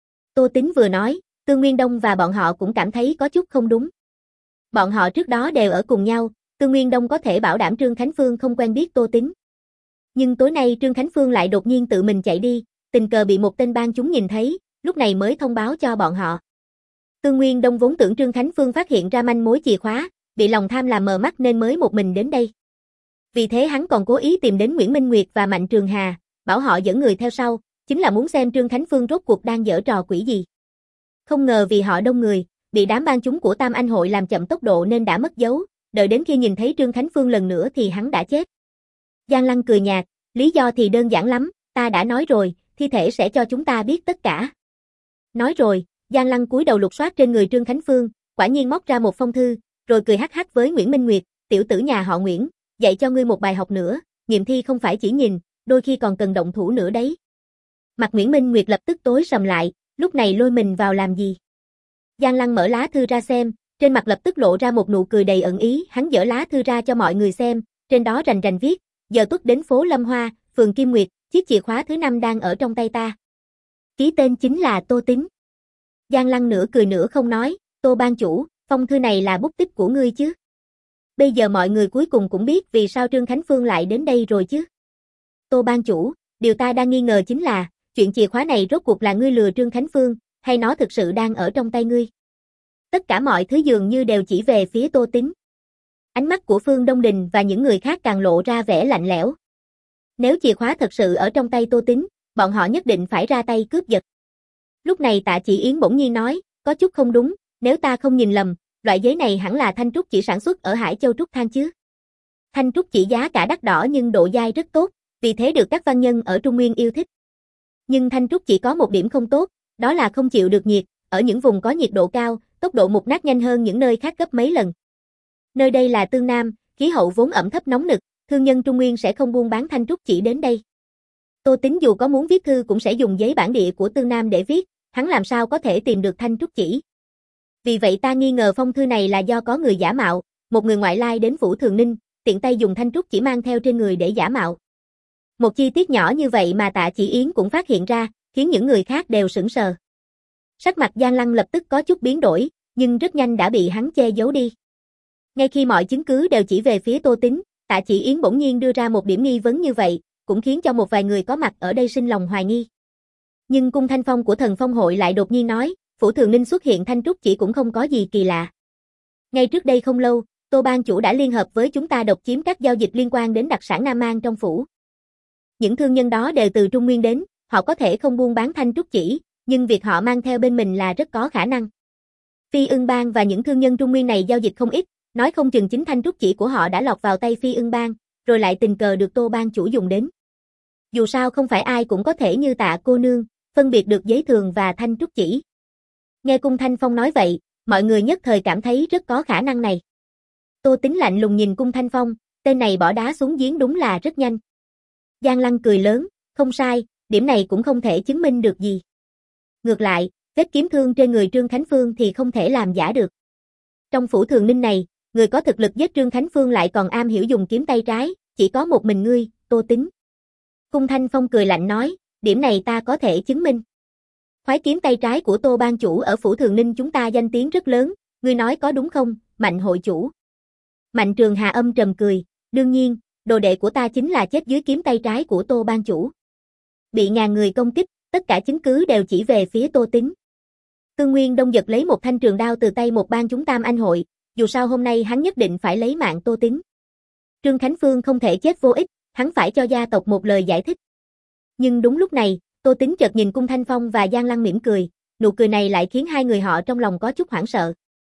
Tô Tính vừa nói, Tương Nguyên Đông và bọn họ cũng cảm thấy có chút không đúng. Bọn họ trước đó đều ở cùng nhau, Tương Nguyên Đông có thể bảo đảm Trương Khánh Phương không quen biết Tô Tính. Nhưng tối nay Trương Khánh Phương lại đột nhiên tự mình chạy đi, tình cờ bị một tên bang chúng nhìn thấy, lúc này mới thông báo cho bọn họ. Tương Nguyên Đông vốn tưởng Trương Khánh Phương phát hiện ra manh mối chìa khóa, bị lòng tham làm mờ mắt nên mới một mình đến đây. Vì thế hắn còn cố ý tìm đến Nguyễn Minh Nguyệt và Mạnh Trường Hà, bảo họ dẫn người theo sau, chính là muốn xem Trương Khánh Phương rốt cuộc đang giở trò quỷ gì. Không ngờ vì họ đông người, bị đám bang chúng của Tam Anh hội làm chậm tốc độ nên đã mất dấu, đợi đến khi nhìn thấy Trương Khánh Phương lần nữa thì hắn đã chết. Giang Lăng cười nhạt, lý do thì đơn giản lắm, ta đã nói rồi, thi thể sẽ cho chúng ta biết tất cả. Nói rồi, Giang Lăng cúi đầu lục soát trên người Trương Khánh Phương, quả nhiên móc ra một phong thư, rồi cười hắc hắc với Nguyễn Minh Nguyệt, tiểu tử nhà họ Nguyễn, dạy cho ngươi một bài học nữa, nghiệm thi không phải chỉ nhìn, đôi khi còn cần động thủ nữa đấy. Mặt Nguyễn Minh Nguyệt lập tức tối sầm lại, lúc này lôi mình vào làm gì? Giang Lăng mở lá thư ra xem, trên mặt lập tức lộ ra một nụ cười đầy ẩn ý, hắn dở lá thư ra cho mọi người xem, trên đó rành rành viết, giờ tuất đến phố Lâm Hoa, phường Kim Nguyệt, chiếc chìa khóa thứ năm đang ở trong tay ta. Ký tên chính là Tô Tính. Giang Lăng nửa cười nửa không nói, Tô ban chủ, phong thư này là bút tích của ngươi chứ? Bây giờ mọi người cuối cùng cũng biết vì sao Trương Khánh Phương lại đến đây rồi chứ? Tô ban chủ, điều ta đang nghi ngờ chính là, chuyện chìa khóa này rốt cuộc là ngươi lừa Trương Khánh Phương, hay nó thực sự đang ở trong tay ngươi? Tất cả mọi thứ dường như đều chỉ về phía Tô Tính. Ánh mắt của Phương Đông Đình và những người khác càng lộ ra vẻ lạnh lẽo. Nếu chìa khóa thật sự ở trong tay Tô Tính, bọn họ nhất định phải ra tay cướp giật. Lúc này Tạ Chỉ Yến bỗng nhiên nói, có chút không đúng, nếu ta không nhìn lầm, loại giấy này hẳn là thanh trúc chỉ sản xuất ở Hải Châu Trúc Thang chứ. Thanh trúc chỉ giá cả đắt đỏ nhưng độ dai rất tốt, vì thế được các văn nhân ở Trung Nguyên yêu thích. Nhưng thanh trúc chỉ có một điểm không tốt, đó là không chịu được nhiệt, ở những vùng có nhiệt độ cao, tốc độ mục nát nhanh hơn những nơi khác gấp mấy lần. Nơi đây là Tương Nam, khí hậu vốn ẩm thấp nóng nực, thương nhân Trung Nguyên sẽ không buôn bán thanh trúc chỉ đến đây. Tô Tính dù có muốn viết thư cũng sẽ dùng giấy bản địa của Tương Nam để viết, hắn làm sao có thể tìm được thanh trúc chỉ. Vì vậy ta nghi ngờ phong thư này là do có người giả mạo, một người ngoại lai đến Phủ Thường Ninh, tiện tay dùng thanh trúc chỉ mang theo trên người để giả mạo. Một chi tiết nhỏ như vậy mà Tạ Chỉ Yến cũng phát hiện ra, khiến những người khác đều sững sờ. Sắc mặt Giang Lăng lập tức có chút biến đổi, nhưng rất nhanh đã bị hắn che giấu đi. Ngay khi mọi chứng cứ đều chỉ về phía Tô Tính, Tạ Chỉ Yến bỗng nhiên đưa ra một điểm nghi vấn như vậy, cũng khiến cho một vài người có mặt ở đây sinh lòng hoài nghi. Nhưng Cung Thanh Phong của Thần Phong hội lại đột nhiên nói, Phủ Thường Ninh xuất hiện thanh trúc chỉ cũng không có gì kỳ lạ. Ngay trước đây không lâu, Tô ban chủ đã liên hợp với chúng ta độc chiếm các giao dịch liên quan đến đặc sản Nam An trong phủ. Những thương nhân đó đều từ Trung Nguyên đến, họ có thể không buôn bán thanh trúc chỉ, nhưng việc họ mang theo bên mình là rất có khả năng. Phi Ưng Bang và những thương nhân Trung Nguyên này giao dịch không ít, nói không chừng chính thanh trúc chỉ của họ đã lọt vào tay Phi Ưng Bang, rồi lại tình cờ được Tô ban chủ dùng đến. Dù sao không phải ai cũng có thể như Tạ cô nương, phân biệt được giấy thường và thanh trúc chỉ. Nghe Cung Thanh Phong nói vậy, mọi người nhất thời cảm thấy rất có khả năng này. Tô Tính lạnh lùng nhìn Cung Thanh Phong, tên này bỏ đá xuống giếng đúng là rất nhanh. Giang Lăng cười lớn, không sai, điểm này cũng không thể chứng minh được gì. Ngược lại, Vết kiếm thương trên người Trương Khánh Phương thì không thể làm giả được. Trong phủ Thường Ninh này, người có thực lực giết Trương Khánh Phương lại còn am hiểu dùng kiếm tay trái, chỉ có một mình ngươi, Tô Tính. Cung Thanh Phong cười lạnh nói, điểm này ta có thể chứng minh. Khoái kiếm tay trái của Tô ban chủ ở phủ Thường Ninh chúng ta danh tiếng rất lớn, ngươi nói có đúng không, Mạnh hội chủ? Mạnh Trường Hà âm trầm cười, đương nhiên, đồ đệ của ta chính là chết dưới kiếm tay trái của Tô ban chủ. Bị ngàn người công kích, tất cả chứng cứ đều chỉ về phía Tô Tính. Cương Nguyên Đông giật lấy một thanh trường đao từ tay một ban chúng Tam Anh hội, dù sao hôm nay hắn nhất định phải lấy mạng Tô Tính. Trương Khánh Phương không thể chết vô ích, hắn phải cho gia tộc một lời giải thích. Nhưng đúng lúc này, Tô Tính chợt nhìn Cung Thanh Phong và Giang Lăng mỉm cười, nụ cười này lại khiến hai người họ trong lòng có chút hoảng sợ.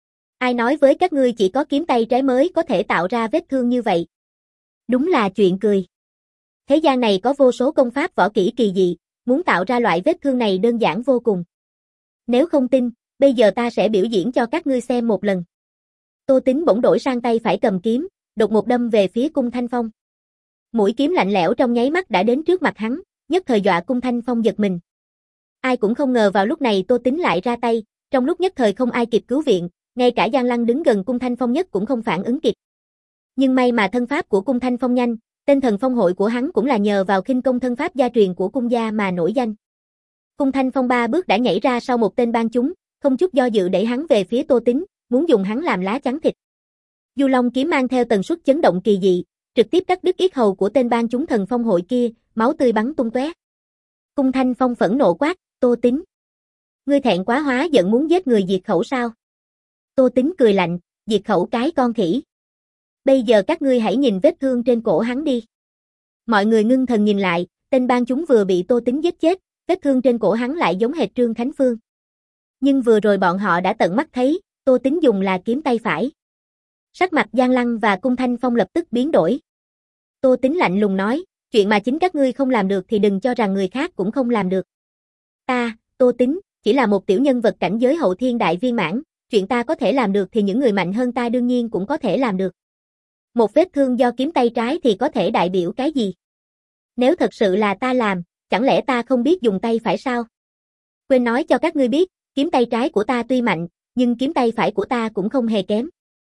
Ai nói với các ngươi chỉ có kiếm tay trái mới có thể tạo ra vết thương như vậy? Đúng là chuyện cười. Thế gian này có vô số công pháp võ kỹ kỳ dị, muốn tạo ra loại vết thương này đơn giản vô cùng. Nếu không tin, bây giờ ta sẽ biểu diễn cho các ngươi xem một lần. Tô Tính bỗng đổi sang tay phải cầm kiếm, đột một đâm về phía Cung Thanh Phong. Mũi kiếm lạnh lẽo trong nháy mắt đã đến trước mặt hắn, nhất thời dọa Cung Thanh Phong giật mình. Ai cũng không ngờ vào lúc này Tô Tính lại ra tay, trong lúc nhất thời không ai kịp cứu viện, ngay cả Giang Lăng đứng gần Cung Thanh Phong nhất cũng không phản ứng kịp. Nhưng may mà thân pháp của Cung Thanh Phong nhanh, tên thần phong hội của hắn cũng là nhờ vào khinh công thân pháp gia truyền của cung gia mà nổi danh. Cung Thanh Phong ba bước đã nhảy ra sau một tên ban chúng, không chút do dự đẩy hắn về phía Tô Tính, muốn dùng hắn làm lá chắn thịt. Du Long kiếm mang theo tần suất chấn động kỳ dị, trực tiếp cắt đứt yết hầu của tên ban chúng thần phong hội kia, máu tươi bắn tung tóe. Cung Thanh Phong phẫn nộ quát, Tô Tính, ngươi thẹn quá hóa giận muốn giết người diệt khẩu sao? Tô Tính cười lạnh, diệt khẩu cái con khỉ. Bây giờ các ngươi hãy nhìn vết thương trên cổ hắn đi. Mọi người ngưng thần nhìn lại, tên ban chúng vừa bị Tô Tính giết chết, vết thương trên cổ hắn lại giống hệt Trương Khánh Phương. Nhưng vừa rồi bọn họ đã tận mắt thấy, Tô Tính dùng là kiếm tay phải. Sắc mặt Giang Lăng và Cung Thanh Phong lập tức biến đổi. Tô Tính lạnh lùng nói, chuyện mà chính các ngươi không làm được thì đừng cho rằng người khác cũng không làm được. Ta, Tô Tính, chỉ là một tiểu nhân vật cảnh giới hậu thiên đại viên mãn, chuyện ta có thể làm được thì những người mạnh hơn ta đương nhiên cũng có thể làm được. Một vết thương do kiếm tay trái thì có thể đại biểu cái gì? Nếu thật sự là ta làm, chẳng lẽ ta không biết dùng tay phải sao? Quên nói cho các ngươi biết, kiếm tay trái của ta tuy mạnh, nhưng kiếm tay phải của ta cũng không hề kém.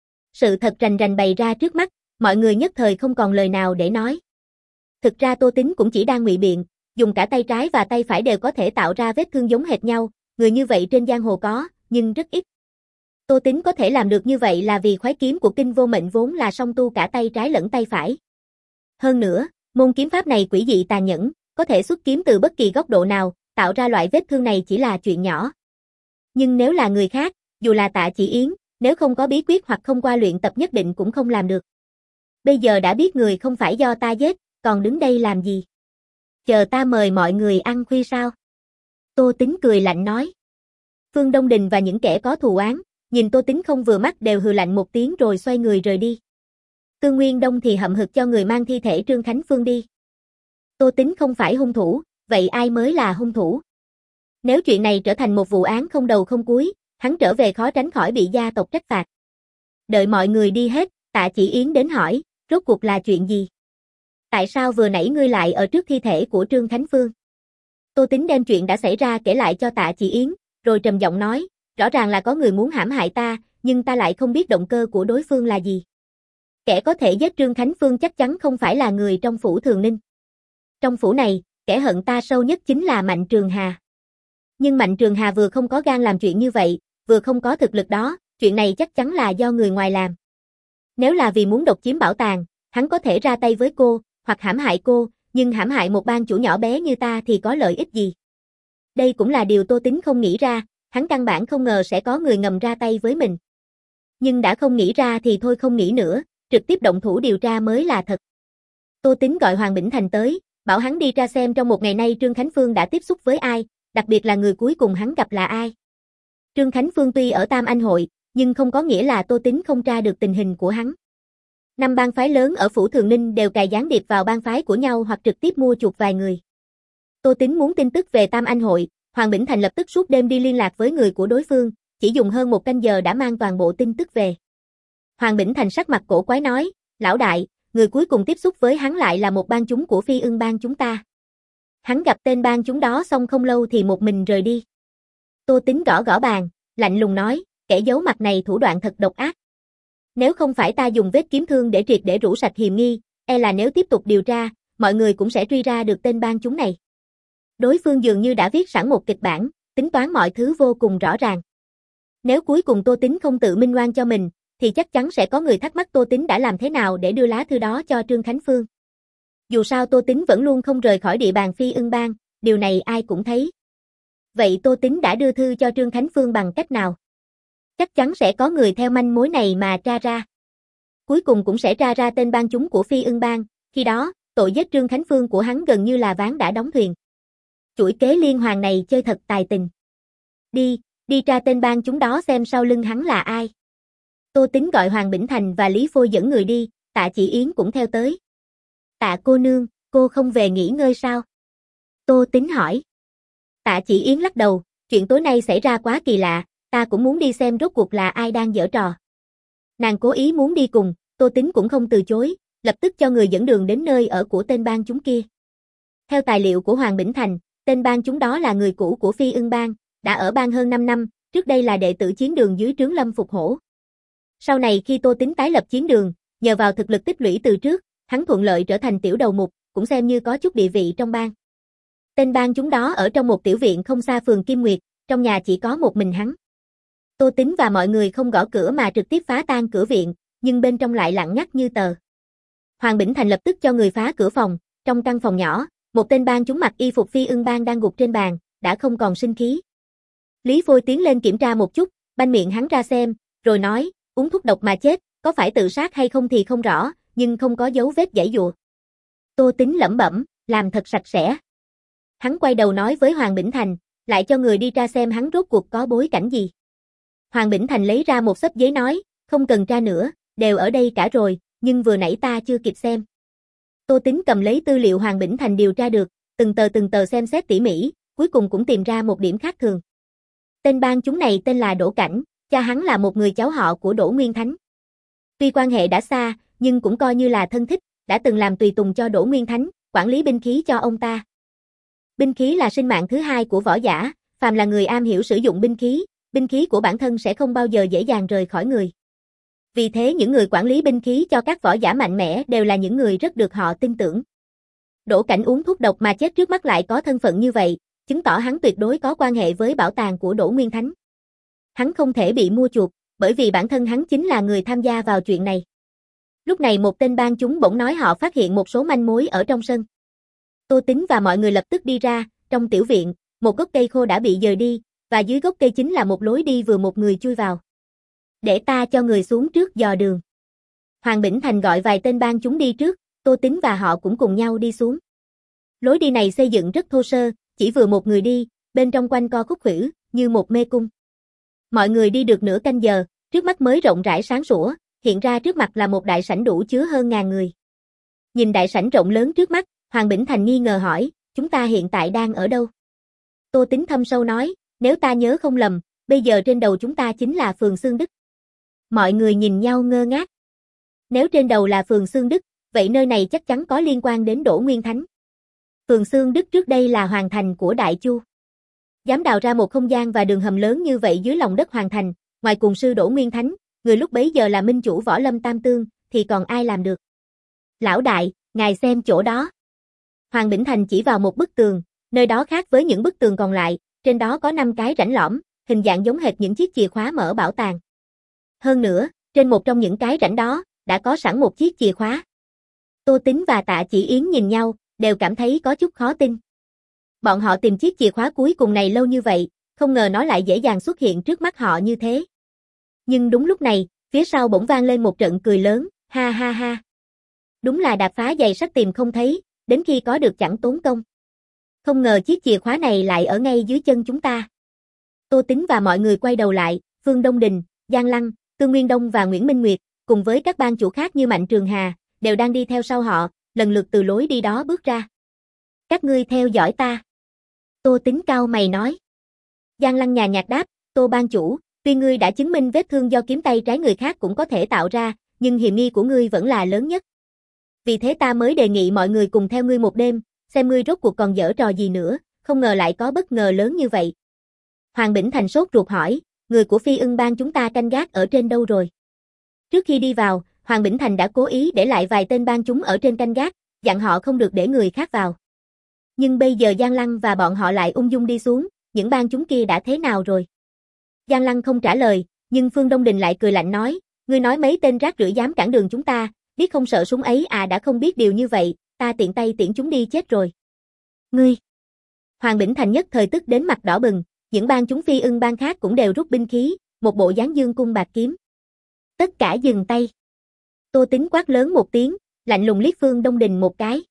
Sự thật rành rành bày ra trước mắt, mọi người nhất thời không còn lời nào để nói. Thực ra Tô Tính cũng chỉ đang ngụy biện, dùng cả tay trái và tay phải đều có thể tạo ra vết thương giống hệt nhau, người như vậy trên giang hồ có, nhưng rất ít. Tô Tính có thể làm được như vậy là vì khoái kiếm của Kinh Vô Mệnh vốn là song tu cả tay trái lẫn tay phải. Hơn nữa, môn kiếm pháp này quỷ dị tàn nhẫn, có thể xuất kiếm từ bất kỳ góc độ nào, tạo ra loại vết thương này chỉ là chuyện nhỏ. Nhưng nếu là người khác, dù là Tạ Chỉ Yến, nếu không có bí quyết hoặc không qua luyện tập nhất định cũng không làm được. Bây giờ đã biết người không phải do ta giết, còn đứng đây làm gì? Chờ ta mời mọi người ăn khuya sao? Tô Tính cười lạnh nói. Phương Đông Đình và những kẻ có thù oán, nhìn Tô Tính không vừa mắt đều hừ lạnh một tiếng rồi xoay người rời đi. Cương Nguyên Đông thì hậm hực cho người mang thi thể Trương Khánh Phương đi. Tô Tính không phải hung thủ, vậy ai mới là hung thủ? Nếu chuyện này trở thành một vụ án không đầu không cuối, hắn trở về khó tránh khỏi bị gia tộc trách phạt. Đợi mọi người đi hết, Tạ Chỉ Yến đến hỏi, rốt cuộc là chuyện gì? Tại sao vừa nãy ngươi lại ở trước thi thể của Trương Khánh Phương? Tô Tính đem chuyện đã xảy ra kể lại cho Tạ Chỉ Yến, rồi trầm giọng nói, rõ ràng là có người muốn hãm hại ta, nhưng ta lại không biết động cơ của đối phương là gì. Kẻ có thể giết Trương Khánh Phương chắc chắn không phải là người trong phủ Thường Ninh. Trong phủ này, kẻ hận ta sâu nhất chính là Mạnh Trường Hà. Nhưng Mạnh Trường Hà vừa không có gan làm chuyện như vậy, vừa không có thực lực đó, chuyện này chắc chắn là do người ngoài làm. Nếu là vì muốn độc chiếm bảo tàng, hắn có thể ra tay với cô, hoặc hãm hại cô, nhưng hãm hại một ban chủ nhỏ bé như ta thì có lợi ích gì? Đây cũng là điều Tô Tính không nghĩ ra, hắn căn bản không ngờ sẽ có người ngầm ra tay với mình. Nhưng đã không nghĩ ra thì thôi không nghĩ nữa, trực tiếp động thủ điều tra mới là thật. Tô Tính gọi Hoàng Bỉnh Thành tới, bảo hắn đi tra xem trong một ngày nay Trương Khánh Phương đã tiếp xúc với ai, đặc biệt là người cuối cùng hắn gặp là ai. Trương Khánh Phương tuy ở Tam Anh Hội, nhưng không có nghĩa là Tô Tính không tra được tình hình của hắn. Năm bang phái lớn ở phủ Thường Ninh đều cài gián điệp vào bang phái của nhau hoặc trực tiếp mua chuộc vài người. Tô Tính muốn tin tức về Tam Anh Hội, Hoàng Bỉnh Thành lập tức suốt đêm đi liên lạc với người của đối phương, chỉ dùng hơn một canh giờ đã mang toàn bộ tin tức về. Hoàng Bỉnh Thành sắc mặt cổ quái nói, lão đại, người cuối cùng tiếp xúc với hắn lại là một bang chúng của Phi Ưng bang chúng ta. Hắn gặp tên bang chúng đó xong không lâu thì một mình rời đi. Tô Tính gõ gõ bàn, lạnh lùng nói, kẻ giấu mặt này thủ đoạn thật độc ác. Nếu không phải ta dùng vết kiếm thương để triệt để rũ sạch hiềm nghi, e là nếu tiếp tục điều tra, mọi người cũng sẽ truy ra được tên bang chúng này. Đối phương dường như đã viết sẵn một kịch bản, tính toán mọi thứ vô cùng rõ ràng. Nếu cuối cùng Tô Tính không tự minh oan cho mình, thì chắc chắn sẽ có người thắc mắc Tô Tính đã làm thế nào để đưa lá thư đó cho Trương Khánh Phương. Dù sao Tô Tính vẫn luôn không rời khỏi địa bàn Phi Ưng Bang, điều này ai cũng thấy. Vậy Tô Tính đã đưa thư cho Trương Khánh Phương bằng cách nào? Chắc chắn sẽ có người theo manh mối này mà tra ra. Cuối cùng cũng sẽ tra ra tên bang chúng của Phi Ưng Bang, khi đó, tội giết Trương Khánh Phương của hắn gần như là ván đã đóng thuyền. Chuỗi kế liên hoàn này chơi thật tài tình. Đi, đi tra tên bang chúng đó xem sau lưng hắn là ai. Tô Tính gọi Hoàng Bỉnh Thành và Lý Phôi dẫn người đi, Tạ Chỉ Yến cũng theo tới. Tạ cô nương, cô không về nghỉ ngơi sao? Tô Tính hỏi. Tạ Chỉ Yến lắc đầu, chuyện tối nay xảy ra quá kỳ lạ, ta cũng muốn đi xem rốt cuộc là ai đang giở trò. Nàng cố ý muốn đi cùng, Tô Tính cũng không từ chối, lập tức cho người dẫn đường đến nơi ở của tên bang chúng kia. Theo tài liệu của Hoàng Bỉnh Thành, tên bang chúng đó là người cũ của Phi Ưng Bang, đã ở bang hơn năm năm, trước đây là đệ tử chiến đường dưới trướng Lâm Phục Hổ. Sau này khi Tô Tính tái lập chiến đường, nhờ vào thực lực tích lũy từ trước, hắn thuận lợi trở thành tiểu đầu mục, cũng xem như có chút địa vị trong bang. Tên bang chúng đó ở trong một tiểu viện không xa phường Kim Nguyệt, trong nhà chỉ có một mình hắn. Tô Tính và mọi người không gõ cửa mà trực tiếp phá tan cửa viện, nhưng bên trong lại lặng ngắt như tờ. Hoàng Bỉnh Thành lập tức cho người phá cửa phòng, trong căn phòng nhỏ, một tên bang chúng mặc y phục Phi Ưng Bang đang gục trên bàn, đã không còn sinh khí. Lý Phôi tiến lên kiểm tra một chút, banh miệng hắn ra xem, rồi nói, uống thuốc độc mà chết, có phải tự sát hay không thì không rõ, nhưng không có dấu vết giãy giụa. Tô Tính lẩm bẩm, làm thật sạch sẽ. Hắn quay đầu nói với Hoàng Bỉnh Thành, lại cho người đi tra xem hắn rốt cuộc có bối cảnh gì. Hoàng Bỉnh Thành lấy ra một xấp giấy nói, không cần tra nữa, đều ở đây cả rồi, nhưng vừa nãy ta chưa kịp xem. Tô Tính cầm lấy tư liệu Hoàng Bỉnh Thành điều tra được, từng tờ từng tờ xem xét tỉ mỉ, cuối cùng cũng tìm ra một điểm khác thường. Tên bang chúng này tên là Đỗ Cảnh, cha hắn là một người cháu họ của Đỗ Nguyên Thánh. Tuy quan hệ đã xa, nhưng cũng coi như là thân thích, đã từng làm tùy tùng cho Đỗ Nguyên Thánh, quản lý binh khí cho ông ta. Binh khí là sinh mạng thứ hai của võ giả, phàm là người am hiểu sử dụng binh khí, binh khí của bản thân sẽ không bao giờ dễ dàng rời khỏi người. Vì thế những người quản lý binh khí cho các võ giả mạnh mẽ đều là những người rất được họ tin tưởng. Đỗ Cảnh uống thuốc độc mà chết trước mắt lại có thân phận như vậy, chứng tỏ hắn tuyệt đối có quan hệ với bảo tàng của Đỗ Nguyên Thánh. Hắn không thể bị mua chuộc, bởi vì bản thân hắn chính là người tham gia vào chuyện này. Lúc này một tên bang chúng bỗng nói họ phát hiện một số manh mối ở trong sân. Tô Tính và mọi người lập tức đi ra, trong tiểu viện, một gốc cây khô đã bị dời đi, và dưới gốc cây chính là một lối đi vừa một người chui vào. Để ta cho người xuống trước dò đường. Hoàng Bỉnh Thành gọi vài tên bang chúng đi trước, Tô Tính và họ cũng cùng nhau đi xuống. Lối đi này xây dựng rất thô sơ, chỉ vừa một người đi, bên trong quanh co khúc khuỷu, như một mê cung. Mọi người đi được nửa canh giờ, trước mắt mới rộng rãi sáng sủa, hiện ra trước mặt là một đại sảnh đủ chứa hơn ngàn người. Nhìn đại sảnh rộng lớn trước mắt, Hoàng Bỉnh Thành nghi ngờ hỏi, chúng ta hiện tại đang ở đâu? Tô Tính thâm sâu nói, nếu ta nhớ không lầm, bây giờ trên đầu chúng ta chính là phường Xương Đức. Mọi người nhìn nhau ngơ ngác. Nếu trên đầu là phường Xương Đức, vậy nơi này chắc chắn có liên quan đến Đỗ Nguyên Thánh. Phường Xương Đức trước đây là hoàng thành của Đại Chu. Dám đào ra một không gian và đường hầm lớn như vậy dưới lòng đất hoàng thành, ngoài cùng sư Đỗ Nguyên Thánh, người lúc bấy giờ là minh chủ Võ Lâm Tam Tương, thì còn ai làm được? Lão đại, ngài xem chỗ đó. Hoàng Bỉnh Thành chỉ vào một bức tường, nơi đó khác với những bức tường còn lại, trên đó có năm cái rãnh lõm, hình dạng giống hệt những chiếc chìa khóa mở bảo tàng. Hơn nữa, trên một trong những cái rãnh đó, đã có sẵn một chiếc chìa khóa. Tô Tính và Tạ Chỉ Yến nhìn nhau, đều cảm thấy có chút khó tin. Bọn họ tìm chiếc chìa khóa cuối cùng này lâu như vậy, không ngờ nó lại dễ dàng xuất hiện trước mắt họ như thế. Nhưng đúng lúc này, phía sau bỗng vang lên một trận cười lớn, ha ha ha. Đúng là đạp phá giày sắt tìm không thấy, đến khi có được chẳng tốn công. Không ngờ chiếc chìa khóa này lại ở ngay dưới chân chúng ta. Tô Tính và mọi người quay đầu lại, Phương Đông Đình, Giang Lăng, Tương Nguyên Đông và Nguyễn Minh Nguyệt, cùng với các bang chủ khác như Mạnh Trường Hà, đều đang đi theo sau họ, lần lượt từ lối đi đó bước ra. Các ngươi theo dõi ta. Tô Tính cau mày nói. Giang Lăng nhàn nhạt đáp, Tô bang chủ, tuy ngươi đã chứng minh vết thương do kiếm tay trái người khác cũng có thể tạo ra, nhưng hiểm nghi của ngươi vẫn là lớn nhất. Vì thế ta mới đề nghị mọi người cùng theo ngươi một đêm, xem ngươi rốt cuộc còn giở trò gì nữa, không ngờ lại có bất ngờ lớn như vậy. Hoàng Bỉnh Thành sốt ruột hỏi, người của Phi Ưng Bang chúng ta canh gác ở trên đâu rồi? Trước khi đi vào, Hoàng Bỉnh Thành đã cố ý để lại vài tên bang chúng ở trên canh gác, dặn họ không được để người khác vào. Nhưng bây giờ Giang Lăng và bọn họ lại ung dung đi xuống, những bang chúng kia đã thế nào rồi? Giang Lăng không trả lời, nhưng Phương Đông Đình lại cười lạnh nói, ngươi nói mấy tên rác rưởi dám cản đường chúng ta, biết không sợ súng ấy à, đã không biết điều như vậy, ta tiện tay tiễn chúng đi chết rồi. Ngươi! Hoàng Bỉnh Thành nhất thời tức đến mặt đỏ bừng, những bang chúng Phi Ưng bang khác cũng đều rút binh khí, một bộ dáng dương cung bạc kiếm. Tất cả dừng tay. Tô Tính quát lớn một tiếng, lạnh lùng liếc Phương Đông Đình một cái.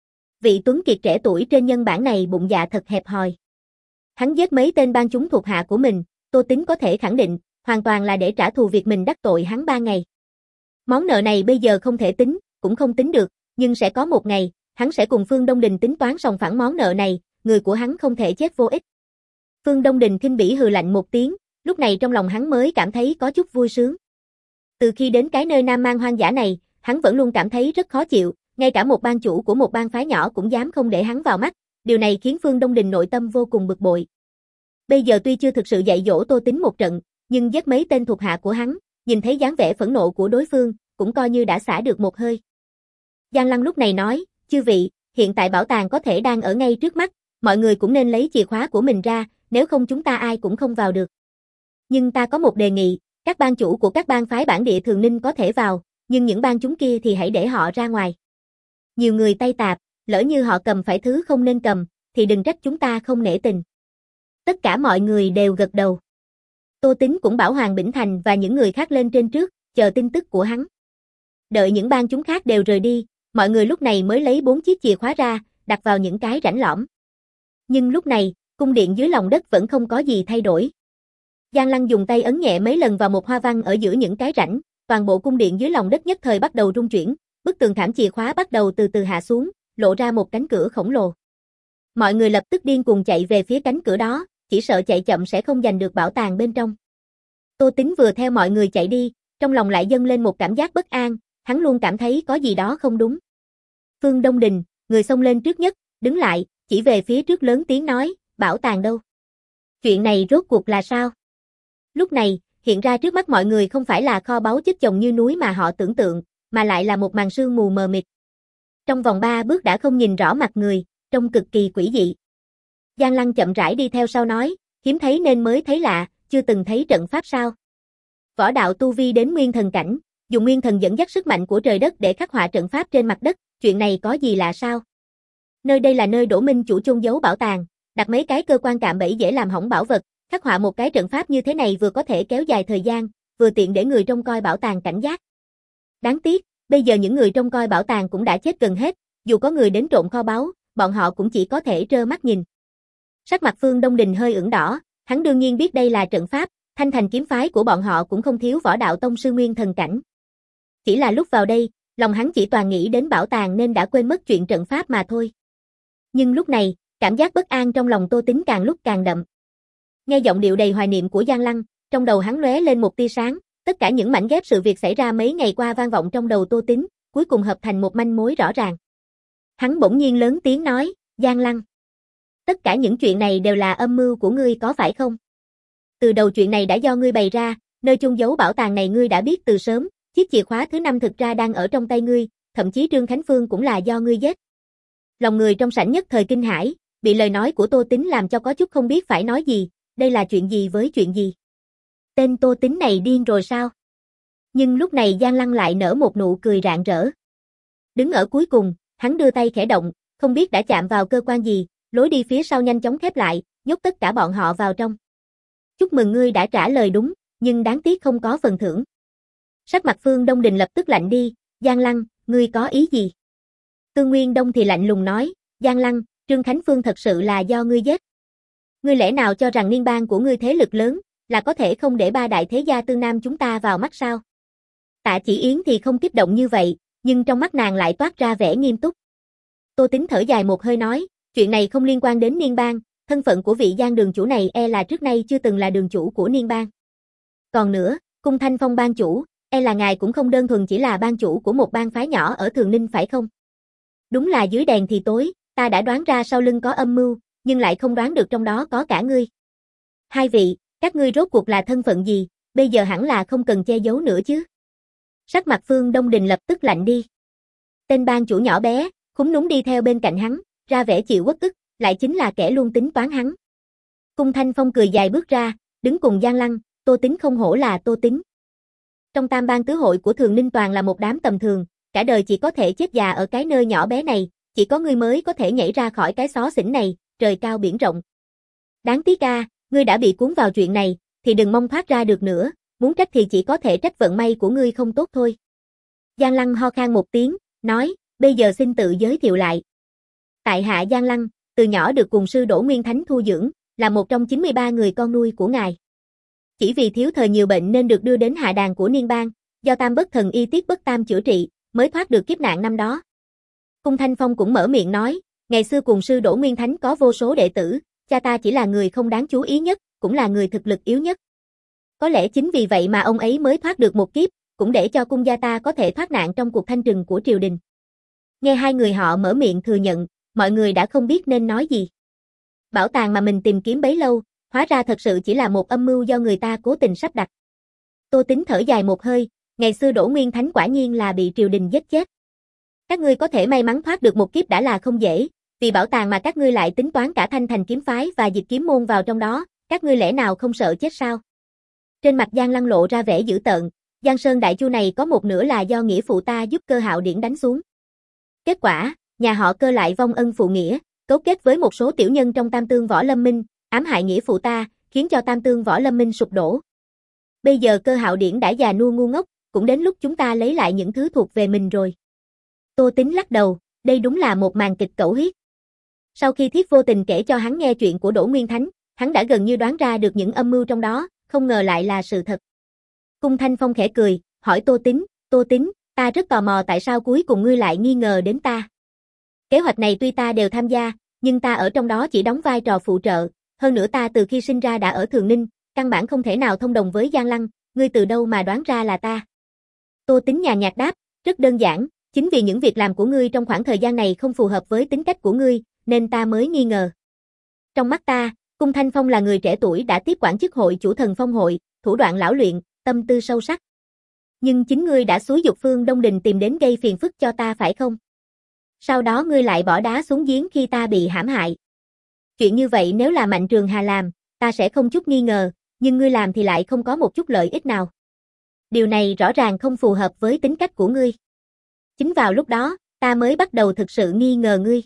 Vị tuấn kiệt trẻ tuổi trên nhân bản này bụng dạ thật hẹp hòi. Hắn giết mấy tên bang chúng thuộc hạ của mình, Tô Tính có thể khẳng định, hoàn toàn là để trả thù việc mình đắc tội hắn ba ngày. Món nợ này bây giờ không thể tính, cũng không tính được, nhưng sẽ có một ngày, hắn sẽ cùng Phương Đông Đình tính toán sòng phẳng món nợ này, người của hắn không thể chết vô ích. Phương Đông Đình khinh bỉ hừ lạnh một tiếng, lúc này trong lòng hắn mới cảm thấy có chút vui sướng. Từ khi đến cái nơi Nam Mang hoang dã này, hắn vẫn luôn cảm thấy rất khó chịu, ngay cả một bang chủ của một bang phái nhỏ cũng dám không để hắn vào mắt, điều này khiến Phương Đông Đình nội tâm vô cùng bực bội. Bây giờ tuy chưa thực sự dạy dỗ Tô Tính một trận, nhưng giết mấy tên thuộc hạ của hắn, nhìn thấy dáng vẻ phẫn nộ của đối phương, cũng coi như đã xả được một hơi. Giang Lăng lúc này nói, chư vị, hiện tại bảo tàng có thể đang ở ngay trước mắt, mọi người cũng nên lấy chìa khóa của mình ra, nếu không chúng ta ai cũng không vào được. Nhưng ta có một đề nghị, các bang chủ của các bang phái bản địa thường ninh có thể vào, nhưng những bang chúng kia thì hãy để họ ra ngoài. Nhiều người tay tạp, lỡ như họ cầm phải thứ không nên cầm, thì đừng trách chúng ta không nể tình. Tất cả mọi người đều gật đầu. Tô Tính cũng bảo Hoàng Bỉnh Thành và những người khác lên trên trước, chờ tin tức của hắn. Đợi những bang chúng khác đều rời đi, mọi người lúc này mới lấy bốn chiếc chìa khóa ra, đặt vào những cái rãnh lõm. Nhưng lúc này, cung điện dưới lòng đất vẫn không có gì thay đổi. Giang Lăng dùng tay ấn nhẹ mấy lần vào một hoa văn ở giữa những cái rãnh, toàn bộ cung điện dưới lòng đất nhất thời bắt đầu rung chuyển, bức tường thảm chìa khóa bắt đầu từ từ hạ xuống, lộ ra một cánh cửa khổng lồ. Mọi người lập tức điên cuồng chạy về phía cánh cửa đó, chỉ sợ chạy chậm sẽ không giành được bảo tàng bên trong. Tô Tính vừa theo mọi người chạy đi, trong lòng lại dâng lên một cảm giác bất an, hắn luôn cảm thấy có gì đó không đúng. Phương Đông Đình, người xông lên trước nhất, đứng lại, chỉ về phía trước lớn tiếng nói, bảo tàng đâu? Chuyện này rốt cuộc là sao? Lúc này, hiện ra trước mắt mọi người không phải là kho báu chất chồng như núi mà họ tưởng tượng, mà lại là một màn sương mù mờ mịt. Trong vòng ba bước đã không nhìn rõ mặt người, trông cực kỳ quỷ dị. Giang Lăng chậm rãi đi theo sau nói, hiếm thấy nên mới thấy lạ, chưa từng thấy trận pháp sao? Võ đạo tu vi đến nguyên thần cảnh, dùng nguyên thần dẫn dắt sức mạnh của trời đất để khắc họa trận pháp trên mặt đất, chuyện này có gì lạ sao? Nơi đây là nơi Đỗ Minh chủ chôn giấu bảo tàng, đặt mấy cái cơ quan cạm bẫy dễ làm hỏng bảo vật, khắc họa một cái trận pháp như thế này vừa có thể kéo dài thời gian, vừa tiện để người trông coi bảo tàng cảnh giác. Đáng tiếc, bây giờ những người trông coi bảo tàng cũng đã chết gần hết, dù có người đến trộm kho báu, bọn họ cũng chỉ có thể trơ mắt nhìn. Sắc mặt Phương Đông Đình hơi ửng đỏ, hắn đương nhiên biết đây là trận pháp, Thanh Thành kiếm phái của bọn họ cũng không thiếu võ đạo tông sư nguyên thần cảnh. Chỉ là lúc vào đây, lòng hắn chỉ toàn nghĩ đến bảo tàng nên đã quên mất chuyện trận pháp mà thôi. Nhưng lúc này, cảm giác bất an trong lòng Tô Tính càng lúc càng đậm. Nghe giọng điệu đầy hoài niệm của Giang Lăng, trong đầu hắn lóe lên một tia sáng, tất cả những mảnh ghép sự việc xảy ra mấy ngày qua vang vọng trong đầu Tô Tính, cuối cùng hợp thành một manh mối rõ ràng. Hắn bỗng nhiên lớn tiếng nói, Giang Lăng, tất cả những chuyện này đều là âm mưu của ngươi có phải không? Từ đầu chuyện này đã do ngươi bày ra, nơi chôn giấu bảo tàng này ngươi đã biết từ sớm, chiếc chìa khóa thứ năm thực ra đang ở trong tay ngươi, thậm chí Trương Khánh Phương cũng là do ngươi giết. Lòng người trong sảnh nhất thời kinh hãi, bị lời nói của Tô Tính làm cho có chút không biết phải nói gì, đây là chuyện gì với chuyện gì? Tên Tô Tính này điên rồi sao? Nhưng lúc này Giang Lăng lại nở một nụ cười rạng rỡ. Đứng ở cuối cùng, hắn đưa tay khẽ động, không biết đã chạm vào cơ quan gì, lối đi phía sau nhanh chóng khép lại, nhốt tất cả bọn họ vào trong. Chúc mừng ngươi đã trả lời đúng, nhưng đáng tiếc không có phần thưởng. Sắc mặt Phương Đông Đình lập tức lạnh đi, Giang Lăng, ngươi có ý gì? Tương Nguyên Đông thì lạnh lùng nói, Giang Lăng, Trương Khánh Phương thật sự là do ngươi giết. Ngươi lẽ nào cho rằng liên bang của ngươi thế lực lớn, là có thể không để ba đại thế gia Tương Nam chúng ta vào mắt sao? Tạ Chỉ Yến thì không kích động như vậy, nhưng trong mắt nàng lại toát ra vẻ nghiêm túc. Tô Tính thở dài một hơi nói, chuyện này không liên quan đến Niên bang, thân phận của vị Giang đường chủ này e là trước nay chưa từng là đường chủ của Niên bang. Còn nữa, Cung Thanh Phong bang chủ, e là ngài cũng không đơn thuần chỉ là bang chủ của một bang phái nhỏ ở Thường Ninh phải không? Đúng là dưới đèn thì tối, ta đã đoán ra sau lưng có âm mưu, nhưng lại không đoán được trong đó có cả ngươi. Hai vị, các ngươi rốt cuộc là thân phận gì, bây giờ hẳn là không cần che giấu nữa chứ. Sắc mặt Phương Đông Đình lập tức lạnh đi. Tên ban chủ nhỏ bé, khúm núm đi theo bên cạnh hắn, ra vẻ chịu uất ức, lại chính là kẻ luôn tính toán hắn. Cung Thanh Phong cười dài bước ra, đứng cùng Giang Lăng, Tô Tính không hổ là Tô Tính. Trong tam ban tứ hội của Thường Ninh toàn là một đám tầm thường, cả đời chỉ có thể chết già ở cái nơi nhỏ bé này, chỉ có ngươi mới có thể nhảy ra khỏi cái xó xỉnh này, trời cao biển rộng. Đáng tiếc a, ngươi đã bị cuốn vào chuyện này, thì đừng mong thoát ra được nữa, muốn trách thì chỉ có thể trách vận may của ngươi không tốt thôi. Giang Lăng ho khan một tiếng, nói, bây giờ xin tự giới thiệu lại. Tại hạ Giang Lăng, từ nhỏ được cùng sư Đỗ Nguyên Thánh thu dưỡng, là một trong chín mươi ba người con nuôi của ngài. Chỉ vì thiếu thời nhiều bệnh nên được đưa đến hạ đàn của Niên Bang, do Tam Bất Thần y tiết bất tam chữa trị, mới thoát được kiếp nạn năm đó. Cung Thanh Phong cũng mở miệng nói, ngày xưa cùng sư Đỗ Nguyên Thánh có vô số đệ tử, cha ta chỉ là người không đáng chú ý nhất, cũng là người thực lực yếu nhất. Có lẽ chính vì vậy mà ông ấy mới thoát được một kiếp, cũng để cho cung gia ta có thể thoát nạn trong cuộc thanh trừng của triều đình. Nghe hai người họ mở miệng thừa nhận, mọi người đã không biết nên nói gì. Bảo tàng mà mình tìm kiếm bấy lâu, hóa ra thật sự chỉ là một âm mưu do người ta cố tình sắp đặt. Tô Tính thở dài một hơi, ngày xưa Đỗ Nguyên Thánh quả nhiên là bị triều đình giết chết. Các ngươi có thể may mắn thoát được một kiếp đã là không dễ, vì bảo tàng mà các ngươi lại tính toán cả Thanh Thành kiếm phái và Dịch Kiếm môn vào trong đó, các ngươi lẽ nào không sợ chết sao? Trên mặt Giang Lăng lộ ra vẻ dữ tợn, Giang Sơn Đại Chu này có một nửa là do nghĩa phụ ta giúp Cơ Hạo Điển đánh xuống. Kết quả, nhà họ Cơ lại vong ân phụ nghĩa, cấu kết với một số tiểu nhân trong Tam Tương Võ Lâm Minh, ám hại nghĩa phụ ta, khiến cho Tam Tương Võ Lâm Minh sụp đổ. Bây giờ Cơ Hạo Điển đã già nua ngu ngốc, cũng đến lúc chúng ta lấy lại những thứ thuộc về mình rồi. Tô Tính lắc đầu, đây đúng là một màn kịch cẩu huyết. Sau khi Thiết vô tình kể cho hắn nghe chuyện của Đỗ Nguyên Thánh, hắn đã gần như đoán ra được những âm mưu trong đó, không ngờ lại là sự thật. Cung Thanh Phong khẽ cười, hỏi Tô Tính, Tô Tính, ta rất tò mò tại sao cuối cùng ngươi lại nghi ngờ đến ta. Kế hoạch này tuy ta đều tham gia, nhưng ta ở trong đó chỉ đóng vai trò phụ trợ, hơn nữa ta từ khi sinh ra đã ở Thường Ninh, căn bản không thể nào thông đồng với Giang Lăng, ngươi từ đâu mà đoán ra là ta. Tô Tính nhàn nhạt đáp, rất đơn giản, chính vì những việc làm của ngươi trong khoảng thời gian này không phù hợp với tính cách của ngươi, nên ta mới nghi ngờ. Trong mắt ta, Cung Thanh Phong là người trẻ tuổi đã tiếp quản chức hội chủ thần phong hội, thủ đoạn lão luyện, tâm tư sâu sắc. Nhưng chính ngươi đã xúi giục Phương Đông Đình tìm đến gây phiền phức cho ta phải không? Sau đó ngươi lại bỏ đá xuống giếng khi ta bị hãm hại. Chuyện như vậy nếu là Mạnh Trường Hà làm, ta sẽ không chút nghi ngờ, nhưng ngươi làm thì lại không có một chút lợi ích nào. Điều này rõ ràng không phù hợp với tính cách của ngươi. Chính vào lúc đó, ta mới bắt đầu thực sự nghi ngờ ngươi.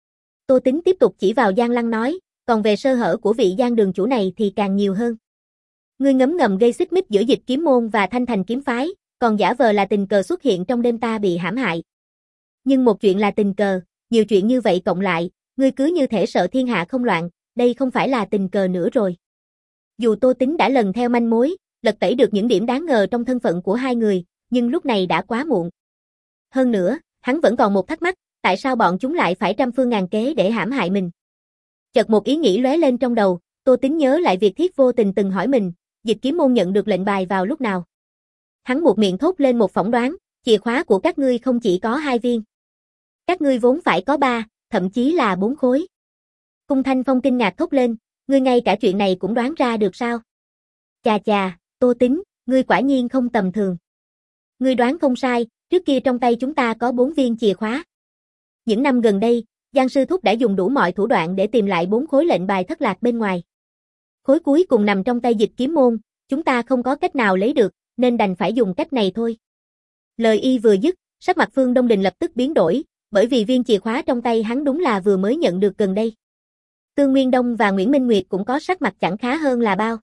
Tô Tính tiếp tục chỉ vào Giang Lăng nói, còn về sơ hở của vị Giang đường chủ này thì càng nhiều hơn. Ngươi ngấm ngầm gây xích mích giữa Dịch Kiếm môn và Thanh Thành kiếm phái, còn giả vờ là tình cờ xuất hiện trong đêm ta bị hãm hại. Nhưng một chuyện là tình cờ, nhiều chuyện như vậy cộng lại, ngươi cứ như thể sợ thiên hạ không loạn, đây không phải là tình cờ nữa rồi. Dù Tô Tính đã lần theo manh mối, lật tẩy được những điểm đáng ngờ trong thân phận của hai người, nhưng lúc này đã quá muộn. Hơn nữa, hắn vẫn còn một thắc mắc, tại sao bọn chúng lại phải trăm phương ngàn kế để hãm hại mình. Chợt một ý nghĩ lóe lên trong đầu, Tô Tính nhớ lại việc Thiết vô tình từng hỏi mình, Dịch Kiếm môn nhận được lệnh bài vào lúc nào. Hắn buột miệng thốt lên một phỏng đoán, chìa khóa của các ngươi không chỉ có hai viên. Các ngươi vốn phải có ba, thậm chí là bốn khối. Cung Thanh Phong kinh ngạc thốt lên, ngươi ngay cả chuyện này cũng đoán ra được sao? Chà chà, Tô Tính, ngươi quả nhiên không tầm thường. Ngươi đoán không sai, trước kia trong tay chúng ta có bốn viên chìa khóa. Những năm gần đây, Giang Sư Thúc đã dùng đủ mọi thủ đoạn để tìm lại bốn khối lệnh bài thất lạc bên ngoài. Khối cuối cùng nằm trong tay Dịch Kiếm môn, chúng ta không có cách nào lấy được, nên đành phải dùng cách này thôi. Lời y vừa dứt, sắc mặt Phương Đông Đình lập tức biến đổi, bởi vì viên chìa khóa trong tay hắn đúng là vừa mới nhận được gần đây. Tương Nguyên Đông và Nguyễn Minh Nguyệt cũng có sắc mặt chẳng khá hơn là bao.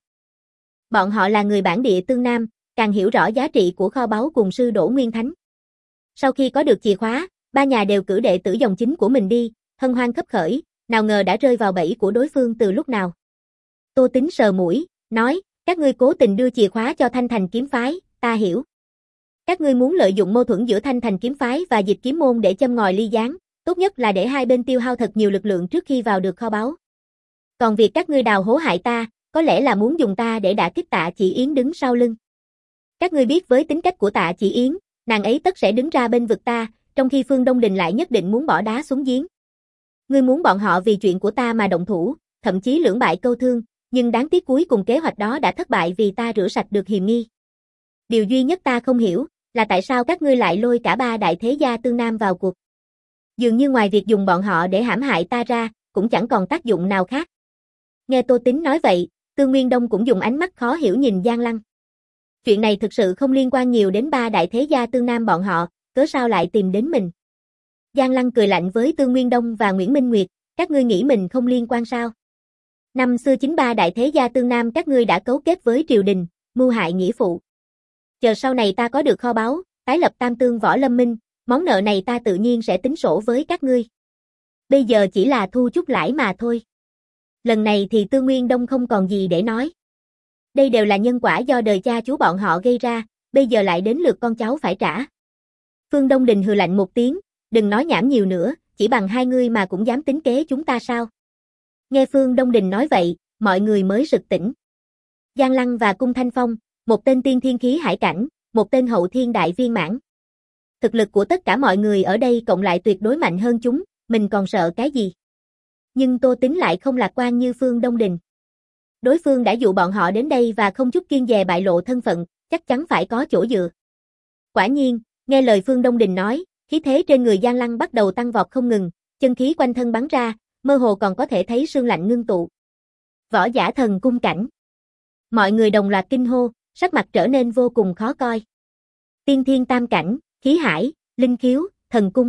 Bọn họ là người bản địa Tương Nam, càng hiểu rõ giá trị của kho báu cùng sư Đỗ Nguyên Thánh. Sau khi có được chìa khóa, ba nhà đều cử đệ tử dòng chính của mình đi, hân hoan khấp khởi, nào ngờ đã rơi vào bẫy của đối phương từ lúc nào. Tô Tính sờ mũi, nói, các ngươi cố tình đưa chìa khóa cho Thanh Thành kiếm phái, ta hiểu. Các ngươi muốn lợi dụng mâu thuẫn giữa Thanh Thành kiếm phái và Dịch Kiếm môn để châm ngòi ly gián, tốt nhất là để hai bên tiêu hao thật nhiều lực lượng trước khi vào được kho báu. Còn việc các ngươi đào hố hại ta, có lẽ là muốn dùng ta để đả kích Tạ Chỉ Yến đứng sau lưng. Các ngươi biết với tính cách của Tạ Chỉ Yến, nàng ấy tất sẽ đứng ra bên vực ta, trong khi Phương Đông Đình lại nhất định muốn bỏ đá xuống giếng. Ngươi muốn bọn họ vì chuyện của ta mà động thủ, thậm chí lưỡng bại câu thương, Nhưng đáng tiếc cuối cùng kế hoạch đó đã thất bại vì ta rửa sạch được hiềm nghi. Điều duy nhất ta không hiểu là tại sao các ngươi lại lôi cả ba đại thế gia tương nam vào cuộc. Dường như ngoài việc dùng bọn họ để hãm hại ta ra, cũng chẳng còn tác dụng nào khác. Nghe Tô Tín nói vậy, Tương Nguyên Đông cũng dùng ánh mắt khó hiểu nhìn Giang Lăng. Chuyện này thực sự không liên quan nhiều đến ba đại thế gia tương nam bọn họ, cớ sao lại tìm đến mình. Giang Lăng cười lạnh với Tương Nguyên Đông và Nguyễn Minh Nguyệt, các ngươi nghĩ mình không liên quan sao? Năm xưa chính ba đại thế gia tương nam các ngươi đã cấu kết với triều đình, mưu hại nghĩa phụ. Chờ sau này ta có được kho báu, tái lập Tam Tương Võ Lâm Minh, món nợ này ta tự nhiên sẽ tính sổ với các ngươi. Bây giờ chỉ là thu chút lãi mà thôi. Lần này thì Tương Nguyên Đông không còn gì để nói. Đây đều là nhân quả do đời cha chú bọn họ gây ra, bây giờ lại đến lượt con cháu phải trả. Phương Đông Đình hừ lạnh một tiếng, đừng nói nhảm nhiều nữa, chỉ bằng hai ngươi mà cũng dám tính kế chúng ta sao? Nghe Phương Đông Đình nói vậy, mọi người mới sực tỉnh. Giang Lăng và Cung Thanh Phong, một tên tiên thiên khí hải cảnh, một tên hậu thiên đại viên mãn. Thực lực của tất cả mọi người ở đây cộng lại tuyệt đối mạnh hơn chúng, mình còn sợ cái gì? Nhưng Tô Tín lại không lạc quan như Phương Đông Đình. Đối phương đã dụ bọn họ đến đây và không chút kiêng dè bại lộ thân phận, chắc chắn phải có chỗ dựa. Quả nhiên, nghe lời Phương Đông Đình nói, khí thế trên người Giang Lăng bắt đầu tăng vọt không ngừng, chân khí quanh thân bắn ra, mơ hồ còn có thể thấy sương lạnh ngưng tụ. Võ giả thần cung cảnh. Mọi người đồng loạt kinh hô, sắc mặt trở nên vô cùng khó coi. Tiên thiên tam cảnh, khí hải, linh khiếu, thần cung.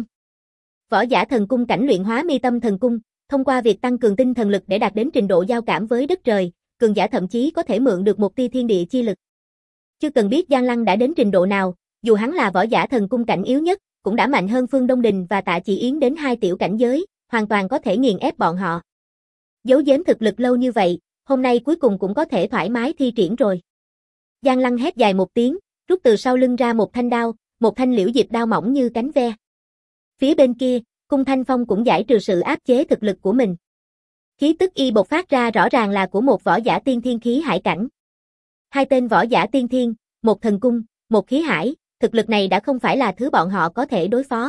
Võ giả thần cung cảnh luyện hóa mi tâm thần cung, thông qua việc tăng cường tinh thần lực để đạt đến trình độ giao cảm với đất trời, cường giả thậm chí có thể mượn được một tia thiên địa chi lực. Chưa cần biết Giang Lăng đã đến trình độ nào, dù hắn là võ giả thần cung cảnh yếu nhất, cũng đã mạnh hơn Phương Đông Đình và Tạ Chỉ Yến đến hai tiểu cảnh giới, hoàn toàn có thể nghiền ép bọn họ. Giấu giếm thực lực lâu như vậy, hôm nay cuối cùng cũng có thể thoải mái thi triển rồi. Giang Lăng hét dài một tiếng, rút từ sau lưng ra một thanh đao, một thanh liễu diệp đao mỏng như cánh ve. Phía bên kia, Cung Thanh Phong cũng giải trừ sự áp chế thực lực của mình. Khí tức y bộc phát ra rõ ràng là của một võ giả tiên thiên khí hải cảnh. Hai tên võ giả tiên thiên, một thần cung, một khí hải, thực lực này đã không phải là thứ bọn họ có thể đối phó.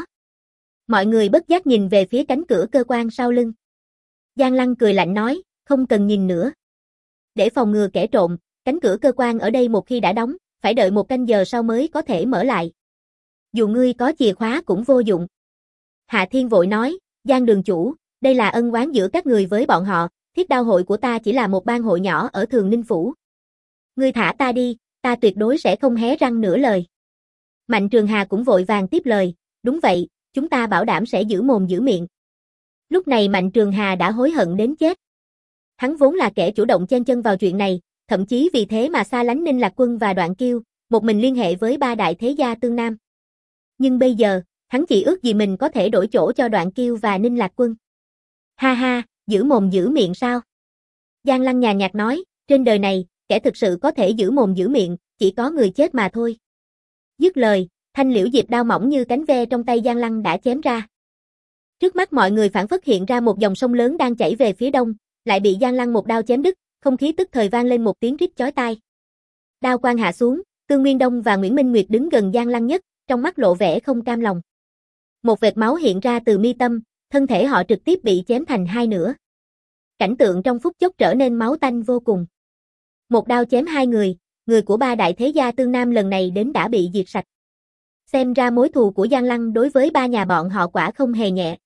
Mọi người bất giác nhìn về phía cánh cửa cơ quan sau lưng. Giang Lăng cười lạnh nói, không cần nhìn nữa. Để phòng ngừa kẻ trộm, cánh cửa cơ quan ở đây một khi đã đóng, phải đợi một canh giờ sau mới có thể mở lại. Dù ngươi có chìa khóa cũng vô dụng. Hạ Thiên vội nói, Giang đường chủ, đây là ân oán giữa các người với bọn họ, Thiết Đao hội của ta chỉ là một bang hội nhỏ ở Thường Ninh Phủ. Ngươi thả ta đi, ta tuyệt đối sẽ không hé răng nửa lời. Mạnh Trường Hà cũng vội vàng tiếp lời, đúng vậy, chúng ta bảo đảm sẽ giữ mồm giữ miệng. Lúc này Mạnh Trường Hà đã hối hận đến chết. Hắn vốn là kẻ chủ động chen chân vào chuyện này, thậm chí vì thế mà xa lánh Ninh Lạc Quân và Đoạn Kiêu, một mình liên hệ với ba đại thế gia tương nam. Nhưng bây giờ, hắn chỉ ước gì mình có thể đổi chỗ cho Đoạn Kiêu và Ninh Lạc Quân. Ha ha, giữ mồm giữ miệng sao? Giang Lăng nhàn nhạt nói, trên đời này, kẻ thực sự có thể giữ mồm giữ miệng, chỉ có người chết mà thôi. Dứt lời, thanh liễu diệp đao mỏng như cánh ve trong tay Giang Lăng đã chém ra. Trước mắt mọi người phản phất hiện ra một dòng sông lớn đang chảy về phía đông, lại bị Giang Lăng một đao chém đứt, không khí tức thời vang lên một tiếng rít chói tai. Đao quang hạ xuống, Tương Nguyên Đông và Nguyễn Minh Nguyệt đứng gần Giang Lăng nhất, trong mắt lộ vẻ không cam lòng. Một vệt máu hiện ra từ mi tâm, thân thể họ trực tiếp bị chém thành hai nửa. Cảnh tượng trong phút chốc trở nên máu tanh vô cùng. Một đao chém hai người, người của ba đại thế gia tương nam lần này đến đã bị diệt sạch. Xem ra mối thù của Giang Lăng đối với ba nhà bọn họ quả không hề nhẹ.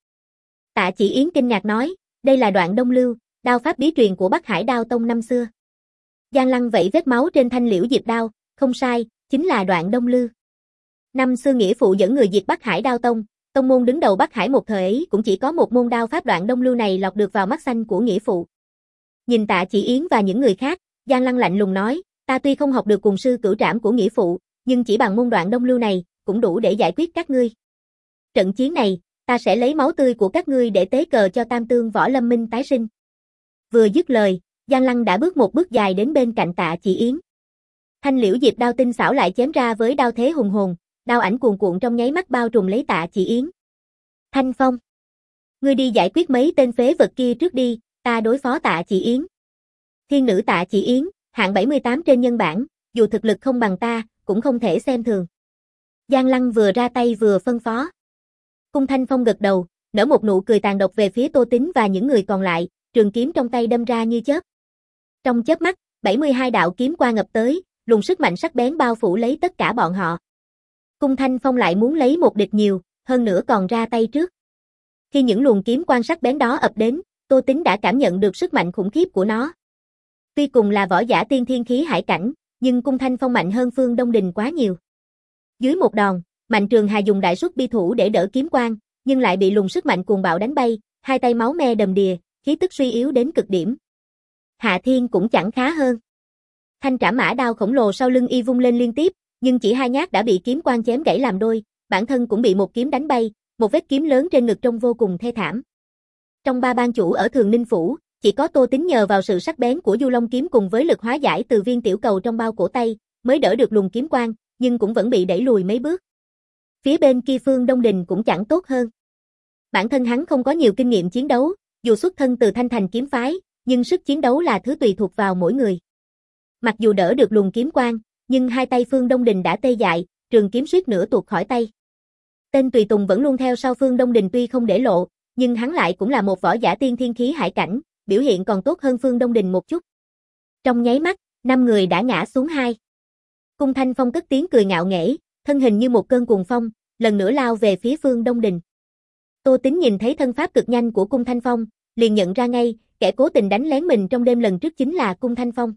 Tạ Chỉ Yến kinh ngạc nói, đây là Đoạn Đông Lưu, đao pháp bí truyền của Bắc Hải Đao Tông năm xưa. Giang Lăng vẫy vết máu trên thanh liễu diệp đao, không sai, chính là Đoạn Đông Lưu. Năm xưa nghĩa phụ dẫn người diệt Bắc Hải Đao Tông, tông môn đứng đầu Bắc Hải một thời ấy cũng chỉ có một môn đao pháp Đoạn Đông Lưu này lọt được vào mắt xanh của nghĩa phụ. Nhìn Tạ Chỉ Yến và những người khác, Giang Lăng lạnh lùng nói, ta tuy không học được cùng sư cửu trảm của nghĩa phụ, nhưng chỉ bằng môn Đoạn Đông Lưu này, cũng đủ để giải quyết các ngươi. Trận chiến này, ta sẽ lấy máu tươi của các ngươi để tế cờ cho Tam Tương Võ Lâm Minh tái sinh. Vừa dứt lời, Giang Lăng đã bước một bước dài đến bên cạnh Tạ Chỉ Yến. Thanh liễu diệp đao tinh xảo lại chém ra với đao thế hùng hồn, đao ảnh cuồn cuộn trong nháy mắt bao trùm lấy Tạ Chỉ Yến. Thanh Phong, ngươi đi giải quyết mấy tên phế vật kia trước đi, ta đối phó Tạ Chỉ Yến. Thiên nữ Tạ Chỉ Yến, hạng bảy mươi tám trên nhân bảng, dù thực lực không bằng ta, cũng không thể xem thường. Giang Lăng vừa ra tay vừa phân phó. Cung Thanh Phong gật đầu, nở một nụ cười tàn độc về phía Tô Tín và những người còn lại, trường kiếm trong tay đâm ra như chớp. Trong chớp mắt, bảy mươi hai đạo kiếm quang ngập tới, luồng sức mạnh sắc bén bao phủ lấy tất cả bọn họ. Cung Thanh Phong lại muốn lấy một địch nhiều, hơn nữa còn ra tay trước. Khi những luồng kiếm quang sắc bén đó ập đến, Tô Tính đã cảm nhận được sức mạnh khủng khiếp của nó. Tuy cùng là võ giả tiên thiên khí hải cảnh, nhưng Cung Thanh Phong mạnh hơn Phương Đông Đình quá nhiều. Dưới một đòn, Mạnh Trường Hà dùng đại xuất bi thủ để đỡ kiếm quang, nhưng lại bị luồng sức mạnh cuồng bạo đánh bay, hai tay máu me đầm đìa, khí tức suy yếu đến cực điểm. Hạ Thiên cũng chẳng khá hơn. Thanh trảm mã đao khổng lồ sau lưng y vung lên liên tiếp, nhưng chỉ hai nhát đã bị kiếm quang chém gãy làm đôi, bản thân cũng bị một kiếm đánh bay, một vết kiếm lớn trên ngực trông vô cùng thê thảm. Trong ba bang chủ ở Thường Ninh Phủ, chỉ có Tô Tính nhờ vào sự sắc bén của Du Long kiếm cùng với lực hóa giải từ viên tiểu cầu trong bao cổ tay, mới đỡ được luồng kiếm quang, nhưng cũng vẫn bị đẩy lùi mấy bước. Phía bên kia Phương Đông Đình cũng chẳng tốt hơn. Bản thân hắn không có nhiều kinh nghiệm chiến đấu, dù xuất thân từ Thanh Thành kiếm phái, nhưng sức chiến đấu là thứ tùy thuộc vào mỗi người. Mặc dù đỡ được luồng kiếm quang, nhưng hai tay Phương Đông Đình đã tê dại, trường kiếm suýt nữa tuột khỏi tay. Tên tùy tùng vẫn luôn theo sau Phương Đông Đình tuy không để lộ, nhưng hắn lại cũng là một võ giả tiên thiên khí hải cảnh, biểu hiện còn tốt hơn Phương Đông Đình một chút. Trong nháy mắt, năm người đã ngã xuống hai. Cung Thanh Phong cất tiếng cười ngạo nghễ, thân hình như một cơn cuồng phong, lần nữa lao về phía Phương Đông Đình. Tô Tính nhìn thấy thân pháp cực nhanh của Cung Thanh Phong, liền nhận ra ngay, kẻ cố tình đánh lén mình trong đêm lần trước chính là Cung Thanh Phong.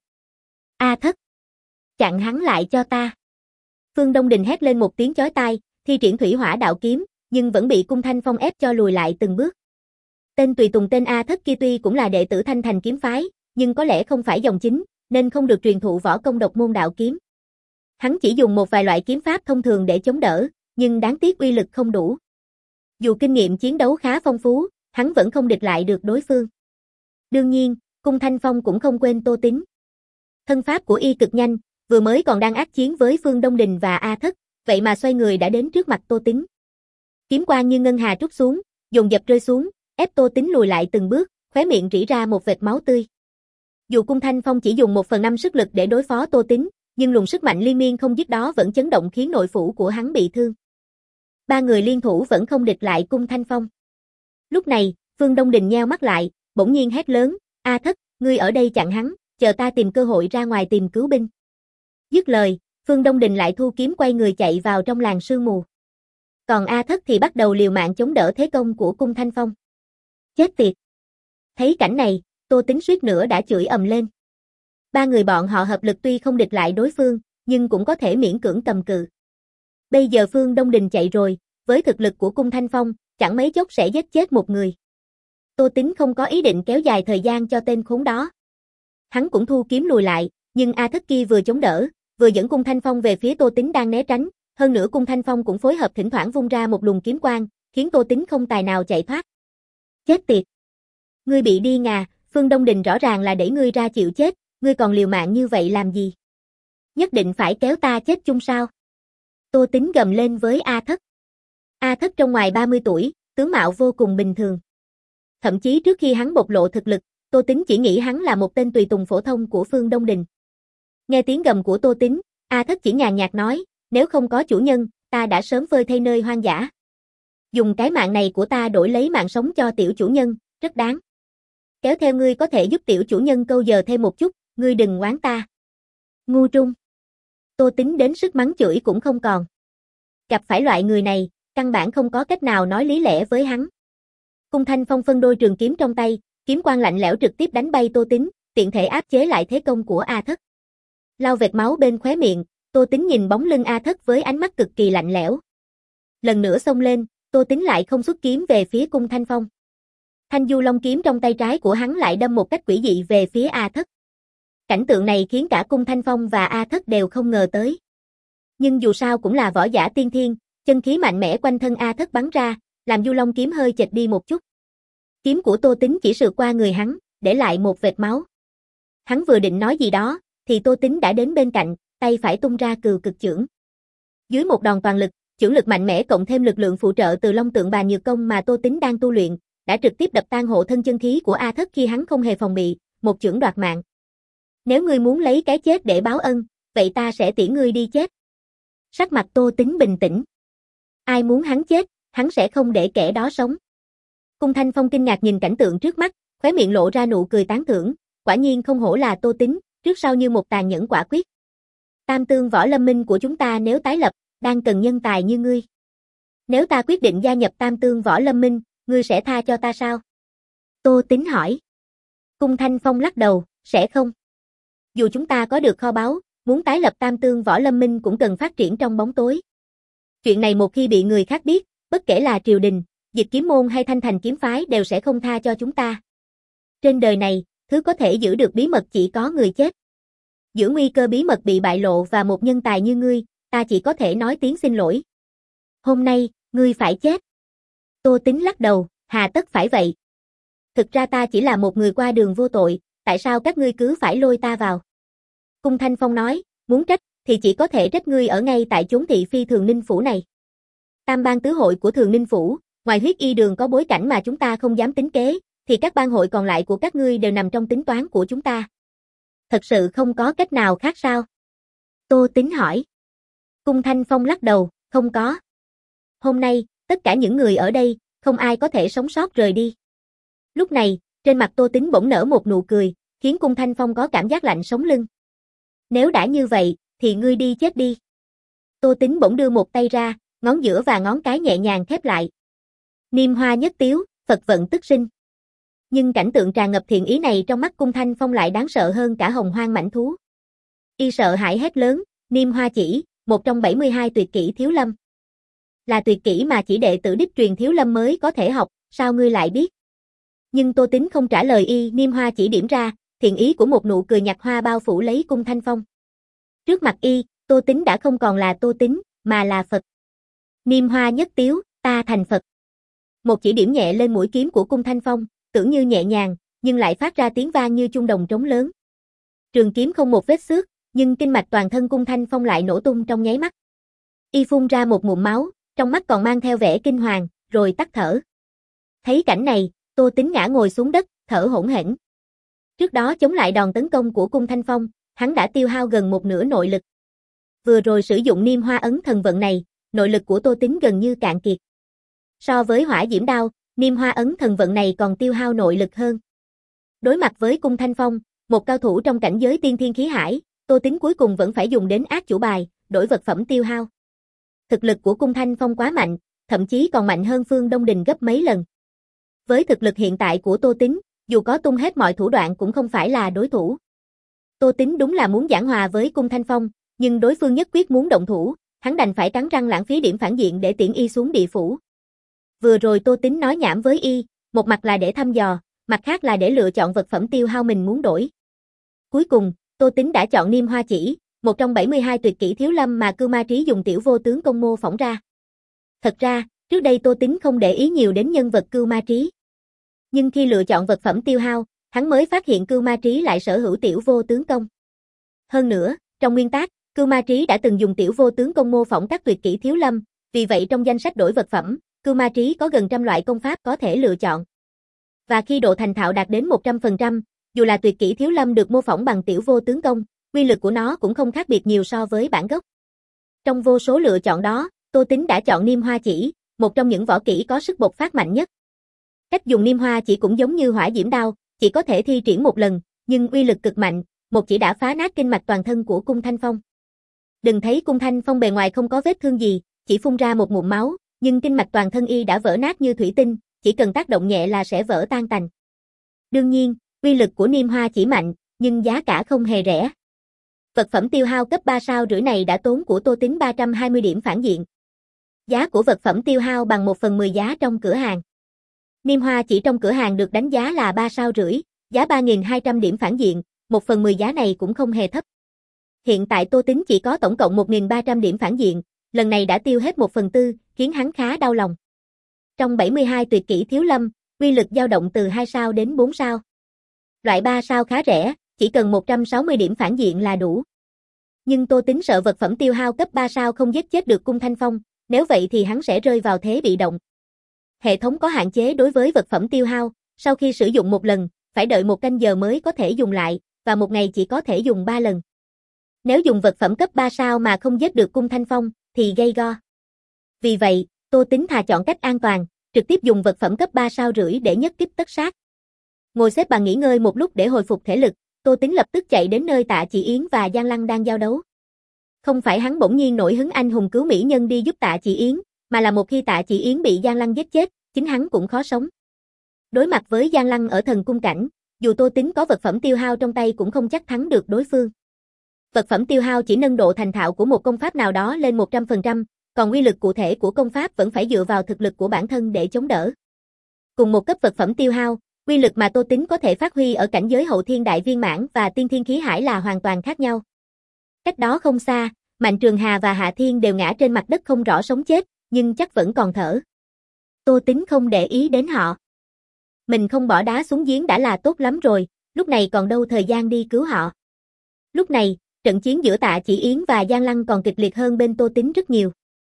A Thất! Chặn hắn lại cho ta! Phương Đông Đình hét lên một tiếng chói tai, thi triển thủy hỏa đạo kiếm, nhưng vẫn bị Cung Thanh Phong ép cho lùi lại từng bước. Tên tùy tùng tên A Thất kia tuy cũng là đệ tử Thanh Thành kiếm phái, nhưng có lẽ không phải dòng chính, nên không được truyền thụ võ công độc môn đạo kiếm. Hắn chỉ dùng một vài loại kiếm pháp thông thường để chống đỡ, nhưng đáng tiếc uy lực không đủ. Dù kinh nghiệm chiến đấu khá phong phú, hắn vẫn không địch lại được đối phương. Đương nhiên, Cung Thanh Phong cũng không quên Tô Tính. Thân pháp của y cực nhanh, vừa mới còn đang ác chiến với Phương Đông Đình và A Thất, vậy mà xoay người đã đến trước mặt Tô Tính. Kiếm quang như ngân hà trút xuống, dồn dập rơi xuống, ép Tô Tính lùi lại từng bước, khóe miệng rỉ ra một vệt máu tươi. Dù Cung Thanh Phong chỉ dùng một phần năm sức lực để đối phó Tô Tính, nhưng luồng sức mạnh liên miên không dứt đó vẫn chấn động khiến nội phủ của hắn bị thương. Ba người liên thủ vẫn không địch lại Cung Thanh Phong. Lúc này, Phương Đông Đình nheo mắt lại, bỗng nhiên hét lớn, A Thất, ngươi ở đây chặn hắn, chờ ta tìm cơ hội ra ngoài tìm cứu binh. Dứt lời, Phương Đông Đình lại thu kiếm quay người chạy vào trong làng sương mù. Còn A Thất thì bắt đầu liều mạng chống đỡ thế công của Cung Thanh Phong. Chết tiệt! Thấy cảnh này, Tô Tính suýt nữa đã chửi ầm lên. Ba người bọn họ hợp lực tuy không địch lại đối phương, nhưng cũng có thể miễn cưỡng cầm cự. Bây giờ Phương Đông Đình chạy rồi, với thực lực của Cung Thanh Phong, chẳng mấy chốc sẽ giết chết một người. Tô Tính không có ý định kéo dài thời gian cho tên khốn đó. Hắn cũng thu kiếm lùi lại, nhưng A Thất kia vừa chống đỡ, vừa dẫn Cung Thanh Phong về phía Tô Tính đang né tránh, hơn nữa Cung Thanh Phong cũng phối hợp thỉnh thoảng vung ra một luồng kiếm quang, khiến Tô Tính không tài nào chạy thoát. Chết tiệt! Ngươi bị điên à, Phương Đông Đình rõ ràng là đẩy ngươi ra chịu chết, ngươi còn liều mạng như vậy làm gì? Nhất định phải kéo ta chết chung sao? Tô Tính gầm lên với A Thất. A Thất trong ngoài ba mươi tuổi, tướng mạo vô cùng bình thường. Thậm chí trước khi hắn bộc lộ thực lực, Tô Tính chỉ nghĩ hắn là một tên tùy tùng phổ thông của Phương Đông Đình. Nghe tiếng gầm của Tô Tính, A Thất chỉ nhàn nhạt nói, nếu không có chủ nhân, ta đã sớm phơi thây nơi hoang dã. Dùng cái mạng này của ta đổi lấy mạng sống cho tiểu chủ nhân, rất đáng. Kéo theo ngươi có thể giúp tiểu chủ nhân câu giờ thêm một chút, ngươi đừng oán ta. Ngu trung. Tô Tính đến sức mắng chửi cũng không còn. Gặp phải loại người này, căn bản không có cách nào nói lý lẽ với hắn. Cung Thanh Phong phân đôi trường kiếm trong tay, kiếm quang lạnh lẽo trực tiếp đánh bay Tô Tính, tiện thể áp chế lại thế công của A Thất. Lau vệt máu bên khóe miệng, Tô Tính nhìn bóng lưng A Thất với ánh mắt cực kỳ lạnh lẽo. Lần nữa xông lên, Tô Tính lại không xuất kiếm về phía Cung Thanh Phong. Thanh Du Long kiếm trong tay trái của hắn lại đâm một cách quỷ dị về phía A Thất. Cảnh tượng này khiến cả Cung Thanh Phong và A Thất đều không ngờ tới. Nhưng dù sao cũng là võ giả tiên thiên, chân khí mạnh mẽ quanh thân A Thất bắn ra, làm Du Long kiếm hơi chệch đi một chút. Kiếm của Tô Tính chỉ sượt qua người hắn, để lại một vệt máu. Hắn vừa định nói gì đó, thì Tô Tính đã đến bên cạnh, tay phải tung ra cừu cực chưởng. Dưới một đòn toàn lực, chưởng lực mạnh mẽ cộng thêm lực lượng phụ trợ từ Long Tượng Bàn Nhược Công mà Tô Tính đang tu luyện, đã trực tiếp đập tan hộ thân chân khí của A Thất khi hắn không hề phòng bị, một chưởng đoạt mạng. Nếu ngươi muốn lấy cái chết để báo ân, vậy ta sẽ tiễn ngươi đi chết. Sắc mặt Tô Tính bình tĩnh. Ai muốn hắn chết, hắn sẽ không để kẻ đó sống. Cung Thanh Phong kinh ngạc nhìn cảnh tượng trước mắt, khóe miệng lộ ra nụ cười tán thưởng, quả nhiên không hổ là Tô Tính, trước sau như một tàn nhẫn quả quyết. Tam tương võ lâm minh của chúng ta nếu tái lập, đang cần nhân tài như ngươi. Nếu ta quyết định gia nhập tam tương võ lâm minh, ngươi sẽ tha cho ta sao? Tô Tính hỏi. Cung Thanh Phong lắc đầu, sẽ không. Dù chúng ta có được kho báu, muốn tái lập tam tương võ lâm minh cũng cần phát triển trong bóng tối. Chuyện này một khi bị người khác biết, bất kể là triều đình, Dịch Kiếm môn hay Thanh Thành kiếm phái đều sẽ không tha cho chúng ta. Trên đời này, thứ có thể giữ được bí mật chỉ có người chết. Giữa nguy cơ bí mật bị bại lộ và một nhân tài như ngươi, ta chỉ có thể nói tiếng xin lỗi. Hôm nay, ngươi phải chết. Tô Tính lắc đầu, hà tất phải vậy. Thực ra ta chỉ là một người qua đường vô tội, tại sao các ngươi cứ phải lôi ta vào? Cung Thanh Phong nói, muốn trách, thì chỉ có thể trách ngươi ở ngay tại chốn thị phi Thường Ninh Phủ này. Tam bang tứ hội của Thường Ninh Phủ, ngoài huyết y đường có bối cảnh mà chúng ta không dám tính kế, thì các bang hội còn lại của các ngươi đều nằm trong tính toán của chúng ta. Thật sự không có cách nào khác sao? Tô Tính hỏi. Cung Thanh Phong lắc đầu, không có. Hôm nay, tất cả những người ở đây, không ai có thể sống sót rời đi. Lúc này, trên mặt Tô Tính bỗng nở một nụ cười, khiến Cung Thanh Phong có cảm giác lạnh sống lưng. Nếu đã như vậy, thì ngươi đi chết đi. Tô Tính bỗng đưa một tay ra, ngón giữa và ngón cái nhẹ nhàng khép lại. Niêm hoa nhất tiếu, Phật vận tức sinh. Nhưng cảnh tượng tràn ngập thiện ý này trong mắt Cung Thanh Phong lại đáng sợ hơn cả hồng hoang mãnh thú. Y sợ hãi hét lớn, Niêm hoa chỉ, một trong bảy mươi hai tuyệt kỹ Thiếu Lâm. Là tuyệt kỹ mà chỉ đệ tử đích truyền Thiếu Lâm mới có thể học, sao ngươi lại biết? Nhưng Tô Tính không trả lời y, Niêm hoa chỉ điểm ra, thiện ý của một nụ cười nhạt hoa bao phủ lấy Cung Thanh Phong. Trước mặt y, Tô Tính đã không còn là Tô Tính, mà là Phật. Niêm hoa nhất tiếu, ta thành Phật. Một chỉ điểm nhẹ lên mũi kiếm của Cung Thanh Phong, tưởng như nhẹ nhàng, nhưng lại phát ra tiếng vang như chuông đồng trống lớn. Trường kiếm không một vết xước, nhưng kinh mạch toàn thân Cung Thanh Phong lại nổ tung trong nháy mắt. Y phun ra một ngụm máu, trong mắt còn mang theo vẻ kinh hoàng, rồi tắt thở. Thấy cảnh này, Tô Tính ngã ngồi xuống đất, thở hổn hển. Trước đó chống lại đòn tấn công của Cung Thanh Phong, hắn đã tiêu hao gần một nửa nội lực. Vừa rồi sử dụng Niêm hoa ấn thần vận này, nội lực của Tô Tính gần như cạn kiệt. So với hỏa diễm đao, Niêm hoa ấn thần vận này còn tiêu hao nội lực hơn. Đối mặt với Cung Thanh Phong, một cao thủ trong cảnh giới tiên thiên khí hải, Tô Tính cuối cùng vẫn phải dùng đến ác chủ bài, đổi vật phẩm tiêu hao. Thực lực của Cung Thanh Phong quá mạnh, thậm chí còn mạnh hơn Phương Đông Đình gấp mấy lần. Với thực lực hiện tại của Tô Tính, dù có tung hết mọi thủ đoạn cũng không phải là đối thủ. Tô Tính đúng là muốn giảng hòa với Cung Thanh Phong, nhưng đối phương nhất quyết muốn động thủ, hắn đành phải cắn răng lãng phí điểm phản diện để tiễn y xuống địa phủ. Vừa rồi Tô Tính nói nhảm với y, một mặt là để thăm dò, mặt khác là để lựa chọn vật phẩm tiêu hao mình muốn đổi. Cuối cùng, Tô Tính đã chọn Niêm hoa chỉ, một trong bảy mươi hai tuyệt kỹ Thiếu Lâm mà Cưu Ma Trí dùng tiểu vô tướng công mô phỏng ra. Thật ra, trước đây Tô Tính không để ý nhiều đến nhân vật Cưu Ma Trí. Nhưng khi lựa chọn vật phẩm tiêu hao, hắn mới phát hiện Cưu Ma Trí lại sở hữu tiểu vô tướng công. Hơn nữa, trong nguyên tắc, Cưu Ma Trí đã từng dùng tiểu vô tướng công mô phỏng các tuyệt kỹ Thiếu Lâm, vì vậy trong danh sách đổi vật phẩm, Cưu Ma Trí có gần trăm loại công pháp có thể lựa chọn. Và khi độ thành thạo đạt đến một trăm phần trăm, dù là tuyệt kỹ Thiếu Lâm được mô phỏng bằng tiểu vô tướng công, uy lực của nó cũng không khác biệt nhiều so với bản gốc. Trong vô số lựa chọn đó, Tô Tính đã chọn Niêm hoa chỉ, một trong những võ kỹ có sức bộc phát mạnh nhất. Cách dùng Niêm hoa chỉ cũng giống như hỏa diễm đao, chỉ có thể thi triển một lần, nhưng uy lực cực mạnh, một chỉ đã phá nát kinh mạch toàn thân của Cung Thanh Phong. Đừng thấy Cung Thanh Phong bề ngoài không có vết thương gì, chỉ phun ra một ngụm máu, nhưng kinh mạch toàn thân y đã vỡ nát như thủy tinh, chỉ cần tác động nhẹ là sẽ vỡ tan tành. Đương nhiên, uy lực của Niêm hoa chỉ mạnh, nhưng giá cả không hề rẻ. Vật phẩm tiêu hao cấp ba sao rưỡi này đã tốn của Tô Tính ba trăm hai mươi điểm phản diện. Giá của vật phẩm tiêu hao bằng một phần mười giá trong cửa hàng. Niêm hoa chỉ trong cửa hàng được đánh giá là ba sao rưỡi, giá ba nghìn hai trăm điểm phản diện, một phần mười giá này cũng không hề thấp. Hiện tại Tô Tính chỉ có tổng cộng một nghìn ba trăm điểm phản diện, lần này đã tiêu hết một phần tư, khiến hắn khá đau lòng. Trong bảy mươi hai tuyệt kỹ Thiếu Lâm, uy lực dao động từ hai sao đến bốn sao. Loại ba sao khá rẻ, chỉ cần một trăm sáu mươi điểm phản diện là đủ. Nhưng Tô Tính sợ vật phẩm tiêu hao cấp ba sao không giết chết được Cung Thanh Phong, nếu vậy thì hắn sẽ rơi vào thế bị động. Hệ thống có hạn chế đối với vật phẩm tiêu hao, sau khi sử dụng một lần, phải đợi một canh giờ mới có thể dùng lại, và một ngày chỉ có thể dùng ba lần. Nếu dùng vật phẩm cấp ba sao mà không giết được Cung Thanh Phong, thì gây go. Vì vậy, Tô Tính thà chọn cách an toàn, trực tiếp dùng vật phẩm cấp ba sao rưỡi để nhất kích tất sát. Ngồi xếp bằng nghỉ ngơi một lúc để hồi phục thể lực, Tô Tính lập tức chạy đến nơi Tạ Chỉ Yến và Giang Lăng đang giao đấu. Không phải hắn bỗng nhiên nổi hứng anh hùng cứu mỹ nhân đi giúp Tạ Chỉ Yến, mà là một khi Tạ Chỉ Yến bị Giang Lăng giết chết, chính hắn cũng khó sống. Đối mặt với Giang Lăng ở thần cung cảnh, dù Tô Tính có vật phẩm tiêu hao trong tay cũng không chắc thắng được đối phương. Vật phẩm tiêu hao chỉ nâng độ thành thạo của một công pháp nào đó lên một trăm phần trăm, còn uy lực cụ thể của công pháp vẫn phải dựa vào thực lực của bản thân để chống đỡ. Cùng một cấp vật phẩm tiêu hao, uy lực mà Tô Tính có thể phát huy ở cảnh giới hậu thiên đại viên mãn và tiên thiên khí hải là hoàn toàn khác nhau. Cách đó không xa, Mạnh Trường Hà và Hạ Thiên đều ngã trên mặt đất không rõ sống chết, nhưng chắc vẫn còn thở. Tô Tính không để ý đến họ. Mình không bỏ đá xuống giếng đã là tốt lắm rồi, lúc này còn đâu thời gian đi cứu họ. Lúc này, trận chiến giữa Tạ Chỉ Yến và Giang Lăng còn kịch liệt hơn bên Tô Tính rất nhiều.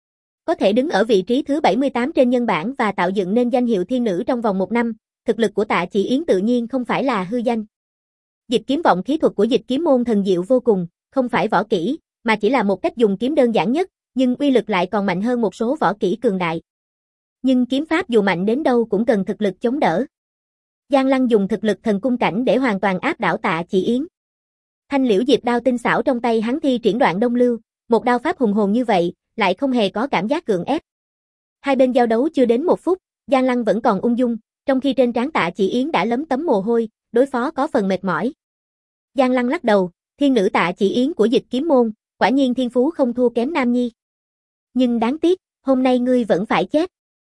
Có thể đứng ở vị trí thứ bảy mươi tám trên nhân bảng và tạo dựng nên danh hiệu thiên nữ trong vòng một năm, thực lực của Tạ Chỉ Yến tự nhiên không phải là hư danh. Dịch kiếm vọng khí thuật của dịch kiếm môn thần diệu vô cùng, không phải võ kỹ, mà chỉ là một cách dùng kiếm đơn giản nhất, nhưng uy lực lại còn mạnh hơn một số võ kỹ cường đại. Nhưng kiếm pháp dù mạnh đến đâu cũng cần thực lực chống đỡ. Giang Lăng dùng thực lực thần cung cảnh để hoàn toàn áp đảo Tạ Chỉ Yến. Thanh liễu diệp đao tinh xảo trong tay hắn thi triển đoạn đông lưu, một đao pháp hùng hồn như vậy, lại không hề có cảm giác gượng ép. Hai bên giao đấu chưa đến một phút, Giang Lăng vẫn còn ung dung, trong khi trên trán Tạ Chỉ Yến đã lấm tấm mồ hôi, đối phó có phần mệt mỏi. Giang Lăng lắc đầu, thiên nữ Tạ Chỉ Yến của dịch kiếm môn, quả nhiên thiên phú không thua kém Nam Nhi. Nhưng đáng tiếc, hôm nay ngươi vẫn phải chết.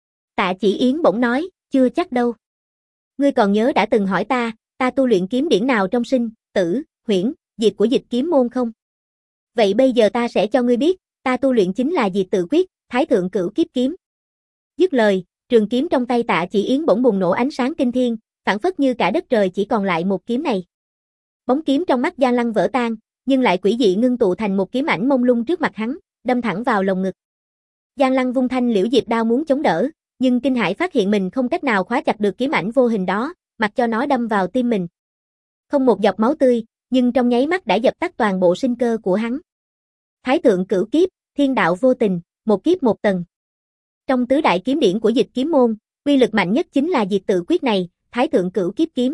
Tạ Chỉ Yến bỗng nói, chưa chắc đâu. Ngươi còn nhớ đã từng hỏi ta, ta tu luyện kiếm điển nào trong sinh, tử, huyễn, diệt của dịch kiếm môn không? Vậy bây giờ ta sẽ cho ngươi biết, ta tu luyện chính là diệt tự quyết, thái thượng cửu kiếp kiếm. Dứt lời, trường kiếm trong tay Tạ Chỉ Yến bỗng bùng nổ ánh sáng kinh thiên, phảng phất như cả đất trời chỉ còn lại một kiếm này. Bóng kiếm trong mắt Giang Lăng vỡ tan, nhưng lại quỷ dị ngưng tụ thành một kiếm ảnh mông lung trước mặt hắn, đâm thẳng vào lồng ngực. Giang Lăng vung thanh liễu diệp đao muốn chống đỡ, nhưng kinh hãi phát hiện mình không cách nào khóa chặt được kiếm ảnh vô hình đó, mặc cho nó đâm vào tim mình. Không một giọt máu tươi, nhưng trong nháy mắt đã dập tắt toàn bộ sinh cơ của hắn. Thái thượng cửu kiếp, thiên đạo vô tình, một kiếp một tầng. Trong tứ đại kiếm điển của dịch kiếm môn, uy lực mạnh nhất chính là diệt tự quyết này, thái thượng cửu kiếp kiếm.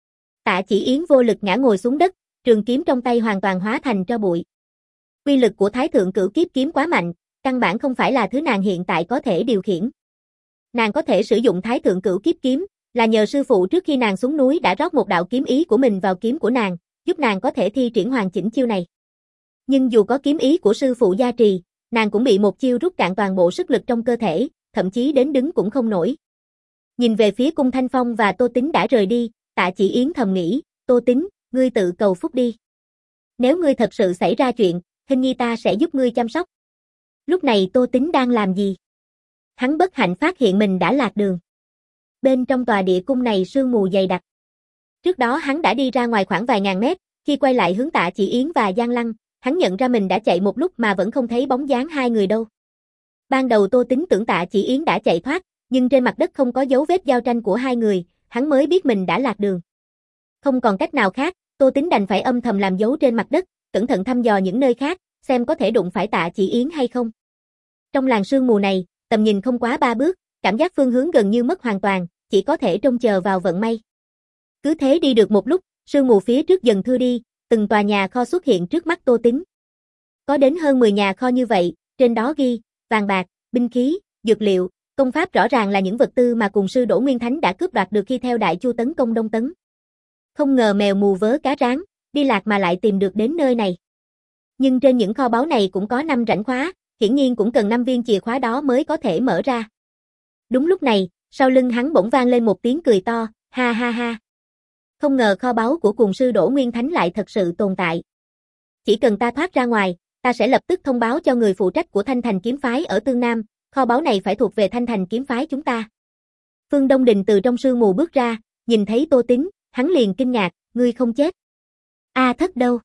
Tạ Chỉ Yến vô lực ngã ngồi xuống đất, trường kiếm trong tay hoàn toàn hóa thành tro bụi. Uy lực của thái thượng cửu kiếp kiếm quá mạnh, căn bản không phải là thứ nàng hiện tại có thể điều khiển. Nàng có thể sử dụng thái thượng cửu kiếp kiếm, là nhờ sư phụ trước khi nàng xuống núi đã rót một đạo kiếm ý của mình vào kiếm của nàng, giúp nàng có thể thi triển hoàn chỉnh chiêu này. Nhưng dù có kiếm ý của sư phụ gia trì, nàng cũng bị một chiêu rút cạn toàn bộ sức lực trong cơ thể, thậm chí đến đứng cũng không nổi. Nhìn về phía Cung Thanh Phong và Tô Tính đã rời đi, Tạ Chỉ Yến thầm nghĩ, Tô Tính, ngươi tự cầu phúc đi. Nếu ngươi thật sự xảy ra chuyện, hình nhi ta sẽ giúp ngươi chăm sóc. Lúc này Tô Tính đang làm gì? Hắn bất hạnh phát hiện mình đã lạc đường. Bên trong tòa địa cung này sương mù dày đặc. Trước đó hắn đã đi ra ngoài khoảng vài ngàn mét, khi quay lại hướng Tạ Chỉ Yến và Giang Lăng, hắn nhận ra mình đã chạy một lúc mà vẫn không thấy bóng dáng hai người đâu. Ban đầu Tô Tính tưởng Tạ Chỉ Yến đã chạy thoát, nhưng trên mặt đất không có dấu vết giao tranh của hai người, hắn mới biết mình đã lạc đường. Không còn cách nào khác, Tô Tính đành phải âm thầm làm dấu trên mặt đất, cẩn thận thăm dò những nơi khác, xem có thể đụng phải Tạ Chỉ Yến hay không. Trong làn sương mù này, tầm nhìn không quá ba bước, cảm giác phương hướng gần như mất hoàn toàn, chỉ có thể trông chờ vào vận may. Cứ thế đi được một lúc, sương mù phía trước dần thưa đi, từng tòa nhà kho xuất hiện trước mắt Tô Tính. Có đến hơn mười nhà kho như vậy, trên đó ghi, vàng bạc, binh khí, dược liệu, công pháp rõ ràng là những vật tư mà cùng sư Đỗ Nguyên Thánh đã cướp đoạt được khi theo Đại Chu tấn công Đông Tấn. Không ngờ mèo mù vớ cá rán, đi lạc mà lại tìm được đến nơi này. Nhưng trên những kho báu này cũng có năm rãnh khóa, hiển nhiên cũng cần năm viên chìa khóa đó mới có thể mở ra. Đúng lúc này, sau lưng hắn bỗng vang lên một tiếng cười to, ha ha ha. Không ngờ kho báu của cùng sư Đỗ Nguyên Thánh lại thật sự tồn tại. Chỉ cần ta thoát ra ngoài, ta sẽ lập tức thông báo cho người phụ trách của Thanh Thành kiếm phái ở Tương Nam, kho báu này phải thuộc về Thanh Thành kiếm phái chúng ta. Phương Đông Đình từ trong sương mù bước ra, nhìn thấy Tô Tính, hắn liền kinh ngạc, ngươi không chết. A Thất đâu?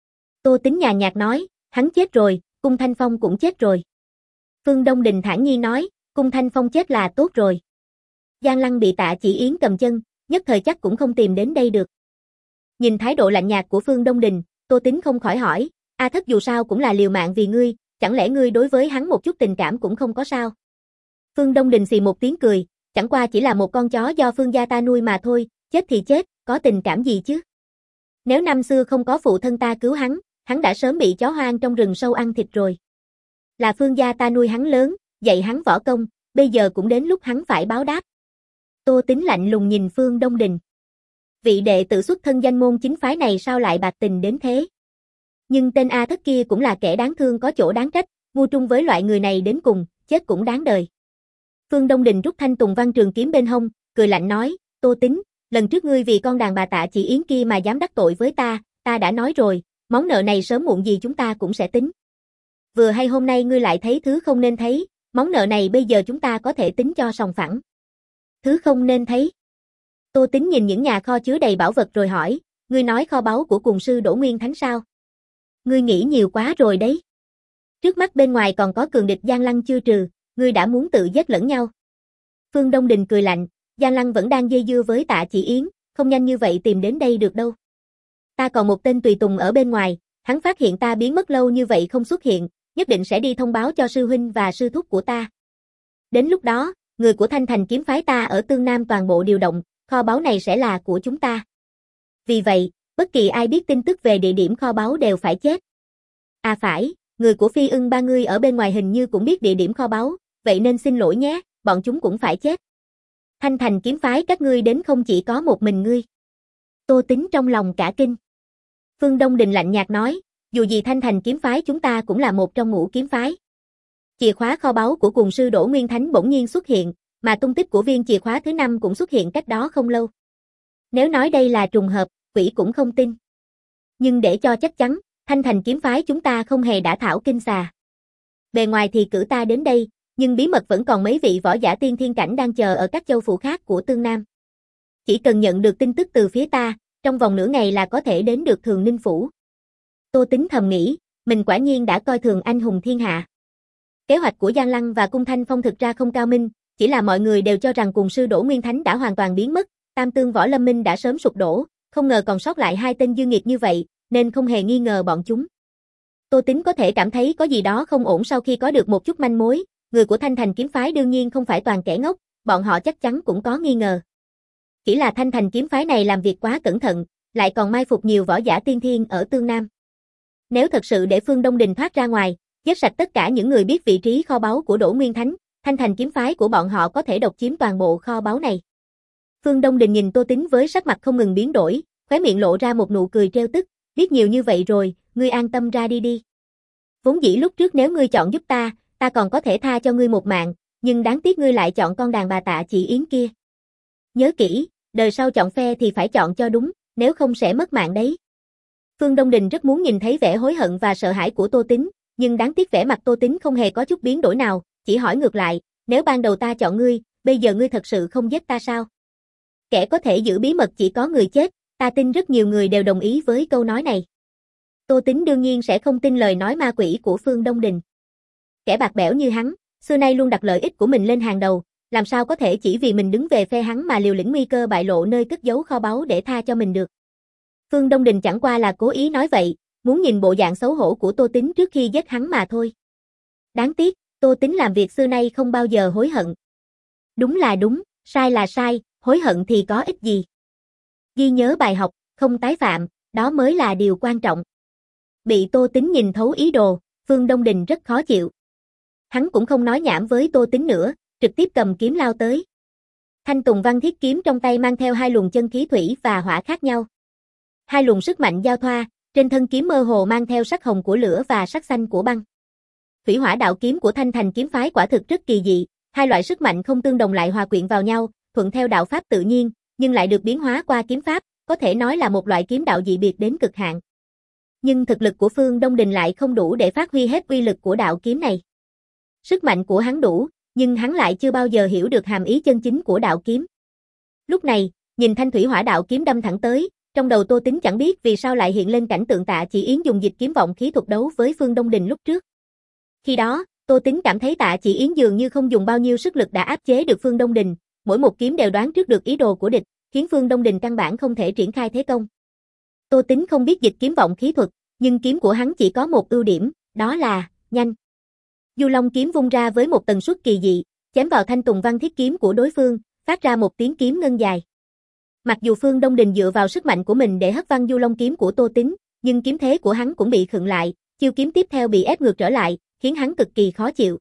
Tô Tính nhàn nhạt nói, hắn chết rồi, Cung Thanh Phong cũng chết rồi. Phương Đông Đình thản nhiên nói, Cung Thanh Phong chết là tốt rồi. Giang Lăng bị Tạ Chỉ Yến cầm chân, nhất thời chắc cũng không tìm đến đây được. Nhìn thái độ lạnh nhạt của Phương Đông Đình, Tô Tính không khỏi hỏi, A Thất dù sao cũng là liều mạng vì ngươi, chẳng lẽ ngươi đối với hắn một chút tình cảm cũng không có sao? Phương Đông Đình xì một tiếng cười, chẳng qua chỉ là một con chó do Phương gia ta nuôi mà thôi, chết thì chết, có tình cảm gì chứ? Nếu năm xưa không có phụ thân ta cứu hắn, hắn đã sớm bị chó hoang trong rừng sâu ăn thịt rồi. Là Phương gia ta nuôi hắn lớn, dạy hắn võ công, bây giờ cũng đến lúc hắn phải báo đáp. Tô Tính lạnh lùng nhìn Phương Đông Đình. Vị đệ tử xuất thân danh môn chính phái này sao lại bạc tình đến thế? Nhưng tên A Thất kia cũng là kẻ đáng thương có chỗ đáng trách, ngu trung với loại người này đến cùng, chết cũng đáng đời. Phương Đông Đình rút thanh tùng văn trường kiếm bên hông, cười lạnh nói, Tô Tính, lần trước ngươi vì con đàn bà Tạ Chỉ Yến kia mà dám đắc tội với ta, ta đã nói rồi, món nợ này sớm muộn gì chúng ta cũng sẽ tính. Vừa hay hôm nay ngươi lại thấy thứ không nên thấy, món nợ này bây giờ chúng ta có thể tính cho sòng phẳng. Thứ không nên thấy. Tô Tính nhìn những nhà kho chứa đầy bảo vật rồi hỏi, ngươi nói kho báu của cùng sư Đỗ Nguyên Thánh sao? Ngươi nghĩ nhiều quá rồi đấy. Trước mắt bên ngoài còn có cường địch Giang Lăng chưa trừ, ngươi đã muốn tự giết lẫn nhau. Phương Đông Đình cười lạnh, Giang Lăng vẫn đang dây dưa với Tạ Chỉ Yến, không nhanh như vậy tìm đến đây được đâu. Ta còn một tên tùy tùng ở bên ngoài, hắn phát hiện ta biến mất lâu như vậy không xuất hiện, nhất định sẽ đi thông báo cho sư huynh và sư thúc của ta. Đến lúc đó, người của Thanh Thành kiếm phái ta ở Tương Nam toàn bộ điều động, kho báu này sẽ là của chúng ta. Vì vậy, bất kỳ ai biết tin tức về địa điểm kho báu đều phải chết. À phải, người của Phi Ưng ba ngươi ở bên ngoài hình như cũng biết địa điểm kho báu, vậy nên xin lỗi nhé, bọn chúng cũng phải chết. Thanh Thành kiếm phái các ngươi đến không chỉ có một mình ngươi. Tô Tính trong lòng cả kinh. Phương Đông Đình lạnh nhạt nói, dù gì Thanh Thành kiếm phái chúng ta cũng là một trong ngũ kiếm phái. Chìa khóa kho báu của cùng sư Đỗ Nguyên Thánh bỗng nhiên xuất hiện, mà tung tích của viên chìa khóa thứ năm cũng xuất hiện cách đó không lâu. Nếu nói đây là trùng hợp, quỷ cũng không tin. Nhưng để cho chắc chắn, Thanh Thành kiếm phái chúng ta không hề đã thảo kinh xà. Bề ngoài thì cử ta đến đây, nhưng bí mật vẫn còn mấy vị võ giả tiên thiên cảnh đang chờ ở các châu phủ khác của Tương Nam. Chỉ cần nhận được tin tức từ phía ta, trong vòng nửa ngày là có thể đến được Thường Ninh Phủ. Tô Tính thầm nghĩ, mình quả nhiên đã coi thường anh hùng thiên hạ. Kế hoạch của Giang Lăng và Cung Thanh Phong thực ra không cao minh, chỉ là mọi người đều cho rằng cùng sư Đỗ Nguyên Thánh đã hoàn toàn biến mất, Tam Tương Võ Lâm Minh đã sớm sụp đổ, không ngờ còn sót lại hai tên dương nghiệt như vậy, nên không hề nghi ngờ bọn chúng. Tô Tính có thể cảm thấy có gì đó không ổn sau khi có được một chút manh mối, người của Thanh Thành kiếm phái đương nhiên không phải toàn kẻ ngốc, bọn họ chắc chắn cũng có nghi ngờ. Chỉ là Thanh Thành kiếm phái này làm việc quá cẩn thận, lại còn mai phục nhiều võ giả tiên thiên ở Tương Nam. Nếu thật sự để Phương Đông Đình thoát ra ngoài, giết sạch tất cả những người biết vị trí kho báu của Đỗ Nguyên Thánh, Thanh Thành kiếm phái của bọn họ có thể độc chiếm toàn bộ kho báu này. Phương Đông Đình nhìn Tô Tính với sắc mặt không ngừng biến đổi, khóe miệng lộ ra một nụ cười trêu tức, biết nhiều như vậy rồi, ngươi an tâm ra đi đi. Vốn dĩ lúc trước nếu ngươi chọn giúp ta, ta còn có thể tha cho ngươi một mạng, nhưng đáng tiếc ngươi lại chọn con đàn bà Tạ Chỉ Yến kia. Nhớ kỹ, đời sau chọn phe thì phải chọn cho đúng, nếu không sẽ mất mạng đấy. Phương Đông Đình rất muốn nhìn thấy vẻ hối hận và sợ hãi của Tô Tính, nhưng đáng tiếc vẻ mặt Tô Tính không hề có chút biến đổi nào, chỉ hỏi ngược lại, nếu ban đầu ta chọn ngươi, bây giờ ngươi thật sự không giết ta sao? Kẻ có thể giữ bí mật chỉ có người chết, ta tin rất nhiều người đều đồng ý với câu nói này. Tô Tính đương nhiên sẽ không tin lời nói ma quỷ của Phương Đông Đình. Kẻ bạc bẽo như hắn, xưa nay luôn đặt lợi ích của mình lên hàng đầu, làm sao có thể chỉ vì mình đứng về phe hắn mà liều lĩnh nguy cơ bại lộ nơi cất giấu kho báu để tha cho mình được. Phương Đông Đình chẳng qua là cố ý nói vậy, muốn nhìn bộ dạng xấu hổ của Tô Tính trước khi giết hắn mà thôi. Đáng tiếc, Tô Tính làm việc xưa nay không bao giờ hối hận. Đúng là đúng, sai là sai, hối hận thì có ích gì. Ghi nhớ bài học, không tái phạm, đó mới là điều quan trọng. Bị Tô Tính nhìn thấu ý đồ, Phương Đông Đình rất khó chịu. Hắn cũng không nói nhảm với Tô Tính nữa, trực tiếp cầm kiếm lao tới. Thanh Tùng Văn thiết kiếm trong tay mang theo hai luồng chân khí thủy và hỏa khác nhau. Hai luồng sức mạnh giao thoa, trên thân kiếm mơ hồ mang theo sắc hồng của lửa và sắc xanh của băng. Thủy hỏa đạo kiếm của Thanh Thành kiếm phái quả thực rất kỳ dị, hai loại sức mạnh không tương đồng lại hòa quyện vào nhau, thuận theo đạo pháp tự nhiên, nhưng lại được biến hóa qua kiếm pháp, có thể nói là một loại kiếm đạo dị biệt đến cực hạn. Nhưng thực lực của Phương Đông Đình lại không đủ để phát huy hết uy lực của đạo kiếm này. Sức mạnh của hắn đủ, nhưng hắn lại chưa bao giờ hiểu được hàm ý chân chính của đạo kiếm. Lúc này, nhìn thanh thủy hỏa đạo kiếm đâm thẳng tới, trong đầu Tô Tính chẳng biết vì sao lại hiện lên cảnh tượng Tạ Chỉ Yến dùng dịch kiếm vọng khí thuật đấu với Phương Đông Đình lúc trước. Khi đó, Tô Tính cảm thấy Tạ Chỉ Yến dường như không dùng bao nhiêu sức lực đã áp chế được Phương Đông Đình, mỗi một kiếm đều đoán trước được ý đồ của địch, khiến Phương Đông Đình căn bản không thể triển khai thế công. Tô Tính không biết dịch kiếm vọng khí thuật, nhưng kiếm của hắn chỉ có một ưu điểm, đó là nhanh. Du Long kiếm vung ra với một tần suất kỳ dị, chém vào thanh tùng văn thiết kiếm của đối phương, phát ra một tiếng kiếm ngân dài. Mặc dù Phương Đông Đình dựa vào sức mạnh của mình để hất văng Du Long kiếm của Tô Tín, nhưng kiếm thế của hắn cũng bị khựng lại, chiêu kiếm tiếp theo bị ép ngược trở lại, khiến hắn cực kỳ khó chịu.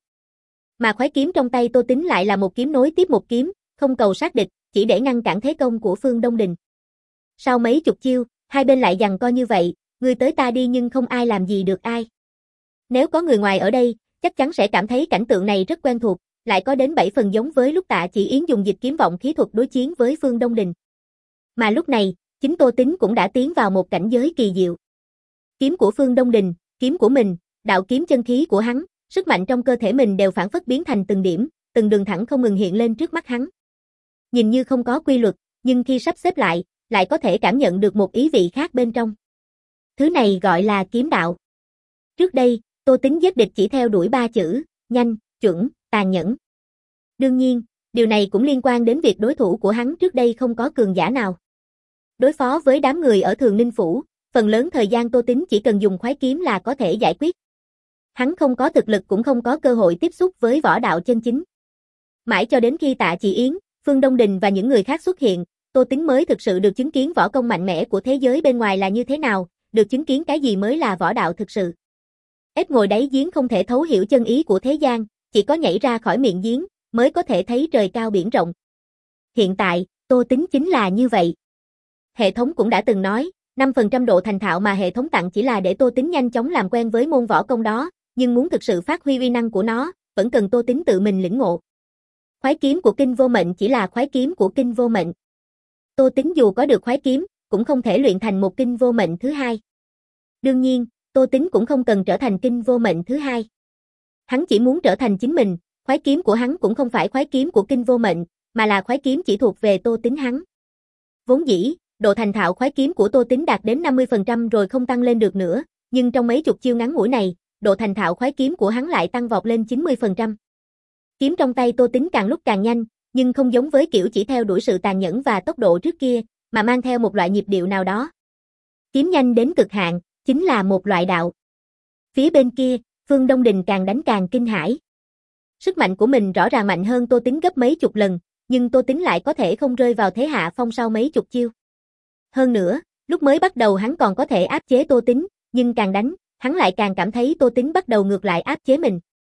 Mà khoái kiếm trong tay Tô Tín lại là một kiếm nối tiếp một kiếm, không cầu sát địch, chỉ để ngăn cản thế công của Phương Đông Đình. Sau mấy chục chiêu, hai bên lại giằng co như vậy, người tới ta đi nhưng không ai làm gì được ai. Nếu có người ngoài ở đây, chắc chắn sẽ cảm thấy cảnh tượng này rất quen thuộc, lại có đến bảy phần giống với lúc Tạ Chỉ Yến dùng dịch kiếm vọng khí thuật đối chiến với Phương Đông Đình. Mà lúc này, chính Tô Tín cũng đã tiến vào một cảnh giới kỳ diệu. Kiếm của Phương Đông Đình, kiếm của mình, đạo kiếm chân khí của hắn, sức mạnh trong cơ thể mình đều phản phất biến thành từng điểm, từng đường thẳng không ngừng hiện lên trước mắt hắn. Nhìn như không có quy luật, nhưng khi sắp xếp lại, lại có thể cảm nhận được một ý vị khác bên trong. Thứ này gọi là kiếm đạo. Trước đây, Tô Tín giết địch chỉ theo đuổi ba chữ, nhanh, chuẩn, tàn nhẫn. Đương nhiên, điều này cũng liên quan đến việc đối thủ của hắn trước đây không có cường giả nào. Đối phó với đám người ở Thường Ninh Phủ, phần lớn thời gian Tô Tín chỉ cần dùng khoái kiếm là có thể giải quyết. Hắn không có thực lực cũng không có cơ hội tiếp xúc với võ đạo chân chính. Mãi cho đến khi Tạ Chỉ Yến, Phương Đông Đình và những người khác xuất hiện, Tô Tín mới thực sự được chứng kiến võ công mạnh mẽ của thế giới bên ngoài là như thế nào, được chứng kiến cái gì mới là võ đạo thực sự. Ếch ngồi đáy giếng không thể thấu hiểu chân ý của thế gian, chỉ có nhảy ra khỏi miệng giếng, mới có thể thấy trời cao biển rộng. Hiện tại, Tô Tín chính là như vậy. Hệ thống cũng đã từng nói, năm phần trăm độ thành thạo mà hệ thống tặng chỉ là để Tô Tín nhanh chóng làm quen với môn võ công đó, nhưng muốn thực sự phát huy uy năng của nó, vẫn cần Tô Tín tự mình lĩnh ngộ. Khoái kiếm của Kinh Vô Mệnh chỉ là khoái kiếm của Kinh Vô Mệnh. Tô Tín dù có được khoái kiếm, cũng không thể luyện thành một Kinh Vô Mệnh thứ hai. Đương nhiên, Tô Tín cũng không cần trở thành Kinh Vô Mệnh thứ hai. Hắn chỉ muốn trở thành chính mình, khoái kiếm của hắn cũng không phải khoái kiếm của Kinh Vô Mệnh, mà là khoái kiếm chỉ thuộc về Tô Tín hắn. Vốn dĩ, độ thành thạo khoái kiếm của Tô Tín đạt đến năm mươi phần trăm rồi không tăng lên được nữa, nhưng trong mấy chục chiêu ngắn ngủi này, độ thành thạo khoái kiếm của hắn lại tăng vọt lên chín mươi phần trăm. Kiếm trong tay Tô Tín càng lúc càng nhanh, nhưng không giống với kiểu chỉ theo đuổi sự tàn nhẫn và tốc độ trước kia, mà mang theo một loại nhịp điệu nào đó. Kiếm nhanh đến cực hạn, chính là một loại đạo. Phía bên kia, Phương Đông Đình càng đánh càng kinh hãi. Sức mạnh của mình rõ ràng mạnh hơn Tô Tín gấp mấy chục lần, nhưng Tô Tín lại có thể không rơi vào thế hạ phong sau mấy chục chiêu. Hơn nữa, lúc mới bắt đầu hắn còn có thể áp chế Tô Tín, nhưng càng đánh, hắn lại càng cảm thấy Tô Tín bắt đầu ngược lại áp chế mình.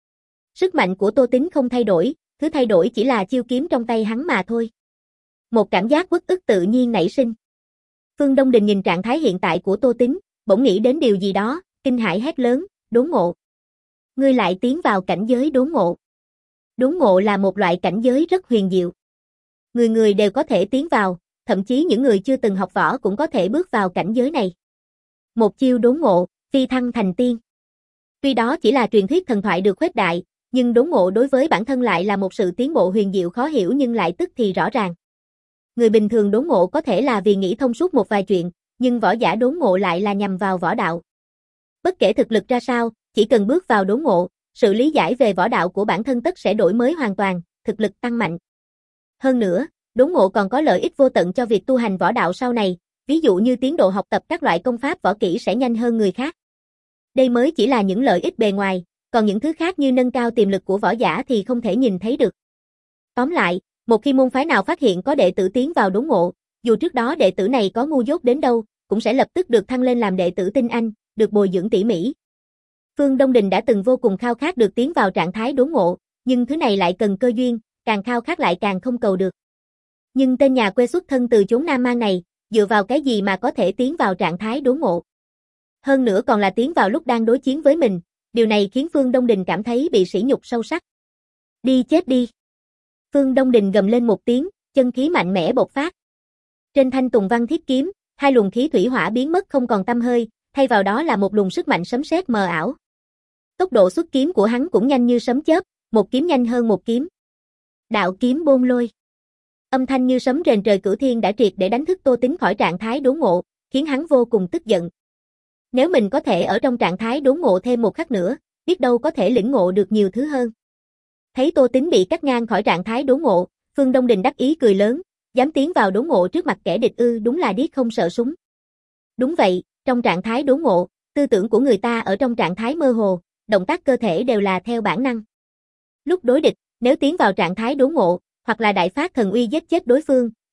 Sức mạnh của Tô Tín không thay đổi, thứ thay đổi chỉ là chiêu kiếm trong tay hắn mà thôi. Một cảm giác uất ức tự nhiên nảy sinh. Phương Đông Đình nhìn trạng thái hiện tại của Tô Tín, bỗng nghĩ đến điều gì đó, kinh hãi hét lớn, đốn ngộ. Ngươi lại tiến vào cảnh giới đốn ngộ. Đốn ngộ là một loại cảnh giới rất huyền diệu. Người người đều có thể tiến vào, thậm chí những người chưa từng học võ cũng có thể bước vào cảnh giới này. Một chiêu đốn ngộ, phi thăng thành tiên. Tuy đó chỉ là truyền thuyết thần thoại được khuếch đại, nhưng đốn ngộ đối với bản thân lại là một sự tiến bộ huyền diệu khó hiểu nhưng lại tức thì rõ ràng. Người bình thường đốn ngộ có thể là vì nghĩ thông suốt một vài chuyện, nhưng võ giả đốn ngộ lại là nhằm vào võ đạo. Bất kể thực lực ra sao, chỉ cần bước vào đốn ngộ, sự lý giải về võ đạo của bản thân tất sẽ đổi mới hoàn toàn, thực lực tăng mạnh. Hơn nữa, đốn ngộ còn có lợi ích vô tận cho việc tu hành võ đạo sau này, ví dụ như tiến độ học tập các loại công pháp võ kỹ sẽ nhanh hơn người khác. Đây mới chỉ là những lợi ích bề ngoài, còn những thứ khác như nâng cao tiềm lực của võ giả thì không thể nhìn thấy được. Tóm lại, một khi môn phái nào phát hiện có đệ tử tiến vào đốn ngộ, dù trước đó đệ tử này có ngu dốt đến đâu, cũng sẽ lập tức được thăng lên làm đệ tử tinh anh, được bồi dưỡng tỉ mỉ. Phương Đông Đình đã từng vô cùng khao khát được tiến vào trạng thái đốn ngộ, nhưng thứ này lại cần cơ duyên, càng khao khát lại càng không cầu được. Nhưng tên nhà quê xuất thân từ chốn Nam Mang này, dựa vào cái gì mà có thể tiến vào trạng thái đốn ngộ? Hơn nữa còn là tiến vào lúc đang đối chiến với mình, điều này khiến Phương Đông Đình cảm thấy bị sỉ nhục sâu sắc. Đi chết đi! Phương Đông Đình gầm lên một tiếng, chân khí mạnh mẽ bộc phát. Trên thanh tùng văn thiết kiếm, hai luồng khí thủy hỏa biến mất không còn tăm hơi, thay vào đó là một luồng sức mạnh sấm sét mờ ảo. Tốc độ xuất kiếm của hắn cũng nhanh như sấm chớp, một kiếm nhanh hơn một kiếm. Đạo kiếm bôn lôi. Âm thanh như sấm rền trời cửu thiên đã triệt để đánh thức Tô Tín khỏi trạng thái đốn ngộ, khiến hắn vô cùng tức giận. Nếu mình có thể ở trong trạng thái đốn ngộ thêm một khắc nữa, biết đâu có thể lĩnh ngộ được nhiều thứ hơn. Thấy Tô Tín bị cắt ngang khỏi trạng thái đốn ngộ, Phương Đông Đình đắc ý cười lớn, dám tiến vào đốn ngộ trước mặt kẻ địch ư, đúng là điếc không sợ súng. Đúng vậy, trong trạng thái đốn ngộ, tư tưởng của người ta ở trong trạng thái mơ hồ, động tác cơ thể đều là theo bản năng. Lúc đối địch, nếu tiến vào trạng thái đốn ngộ, hoặc là đại phát thần uy giết chết đối phương,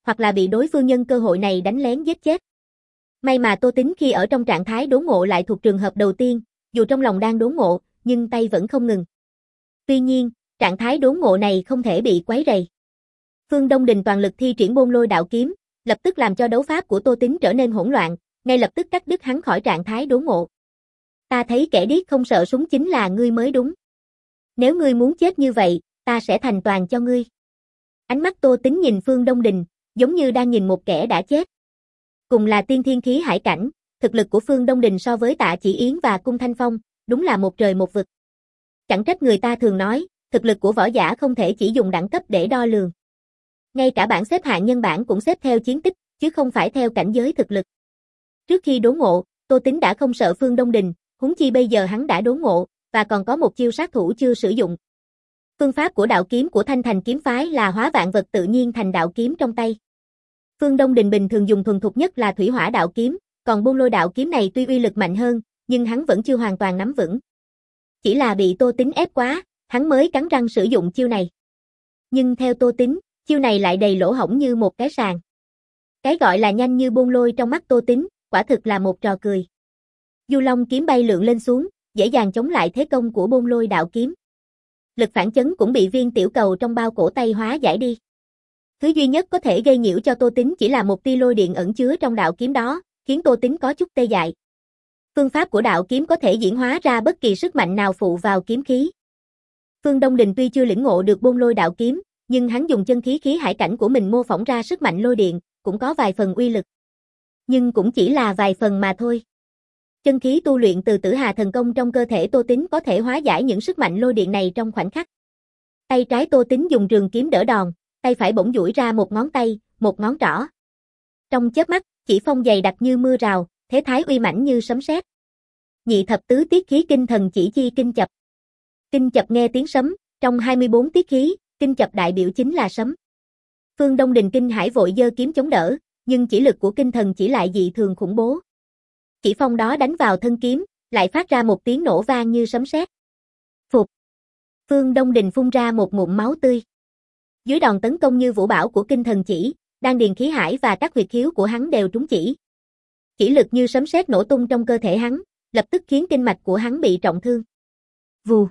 hoặc là bị đối phương nhân cơ hội này đánh lén giết chết. May mà Tô Tính khi ở trong trạng thái đốn ngộ lại thuộc trường hợp đầu tiên, dù trong lòng đang đốn ngộ, nhưng tay vẫn không ngừng. Tuy nhiên, trạng thái đốn ngộ này không thể bị quấy rầy. Phương Đông Đình toàn lực thi triển Bôn Lôi Đạo Kiếm, lập tức làm cho đấu pháp của Tô Tính trở nên hỗn loạn, ngay lập tức cắt đứt hắn khỏi trạng thái đốn ngộ. Ta thấy kẻ điếc không sợ súng chính là ngươi mới đúng. Nếu ngươi muốn chết như vậy, ta sẽ thành toàn cho ngươi. Ánh mắt Tô Tính nhìn Phương Đông Đình, giống như đang nhìn một kẻ đã chết. Cùng là tiên thiên khí hải cảnh, thực lực của Phương Đông Đình so với Tạ Chỉ Yến và Cung Thanh Phong, đúng là một trời một vực. Chẳng trách người ta thường nói, thực lực của võ giả không thể chỉ dùng đẳng cấp để đo lường. Ngay cả bảng xếp hạng nhân bản cũng xếp theo chiến tích, chứ không phải theo cảnh giới thực lực. Trước khi đốn ngộ, Tô Tính đã không sợ Phương Đông Đình, huống chi bây giờ hắn đã đốn ngộ, và còn có một chiêu sát thủ chưa sử dụng. Phương pháp của đạo kiếm của Thanh Thành kiếm phái là hóa vạn vật tự nhiên thành đạo kiếm trong tay. Phương Đông Đình bình thường dùng thuần thục nhất là thủy hỏa đạo kiếm, còn Bôn Lôi đạo kiếm này tuy uy lực mạnh hơn, nhưng hắn vẫn chưa hoàn toàn nắm vững. Chỉ là bị Tô Tính ép quá, hắn mới cắn răng sử dụng chiêu này. Nhưng theo Tô Tính, chiêu này lại đầy lỗ hổng như một cái sàng. Cái gọi là nhanh như bôn lôi trong mắt Tô Tính, quả thực là một trò cười. Du Long kiếm bay lượn lên xuống, dễ dàng chống lại thế công của Bôn Lôi đạo kiếm. Lực phản chấn cũng bị viên tiểu cầu trong bao cổ tay hóa giải đi. Thứ duy nhất có thể gây nhiễu cho Tô Tính chỉ là một tia lôi điện ẩn chứa trong đạo kiếm đó, khiến Tô Tính có chút tê dại. Phương pháp của đạo kiếm có thể diễn hóa ra bất kỳ sức mạnh nào phụ vào kiếm khí. Phương Đông Đình tuy chưa lĩnh ngộ được Bôn Lôi đạo kiếm, nhưng hắn dùng chân khí khí hải cảnh của mình mô phỏng ra sức mạnh lôi điện, cũng có vài phần uy lực. Nhưng cũng chỉ là vài phần mà thôi. Chân khí tu luyện từ Tử Hà thần công trong cơ thể Tô Tính có thể hóa giải những sức mạnh lôi điện này trong khoảnh khắc. Tay trái Tô Tính dùng trường kiếm đỡ đòn, tay phải bỗng duỗi ra một ngón tay, một ngón trỏ. Trong chớp mắt, chỉ phong dày đặc như mưa rào, thế thái uy mãnh như sấm sét. Nhị thập tứ tiết khí kinh thần chỉ chi kinh chập. Kinh chập nghe tiếng sấm, trong hai mươi bốn tiết khí, kinh chập đại biểu chính là sấm. Phương Đông Đình kinh hãi vội giơ kiếm chống đỡ, nhưng chỉ lực của kinh thần chỉ lại dị thường khủng bố. Chỉ phong đó đánh vào thân kiếm, lại phát ra một tiếng nổ vang như sấm sét. Phục. Phương Đông Đình phun ra một ngụm máu tươi. Dưới đòn tấn công như vũ bão của kinh thần chỉ, đan điền khí hải và các huyệt khiếu của hắn đều trúng chỉ. Chỉ lực như sấm sét nổ tung trong cơ thể hắn, lập tức khiến kinh mạch của hắn bị trọng thương. Vù.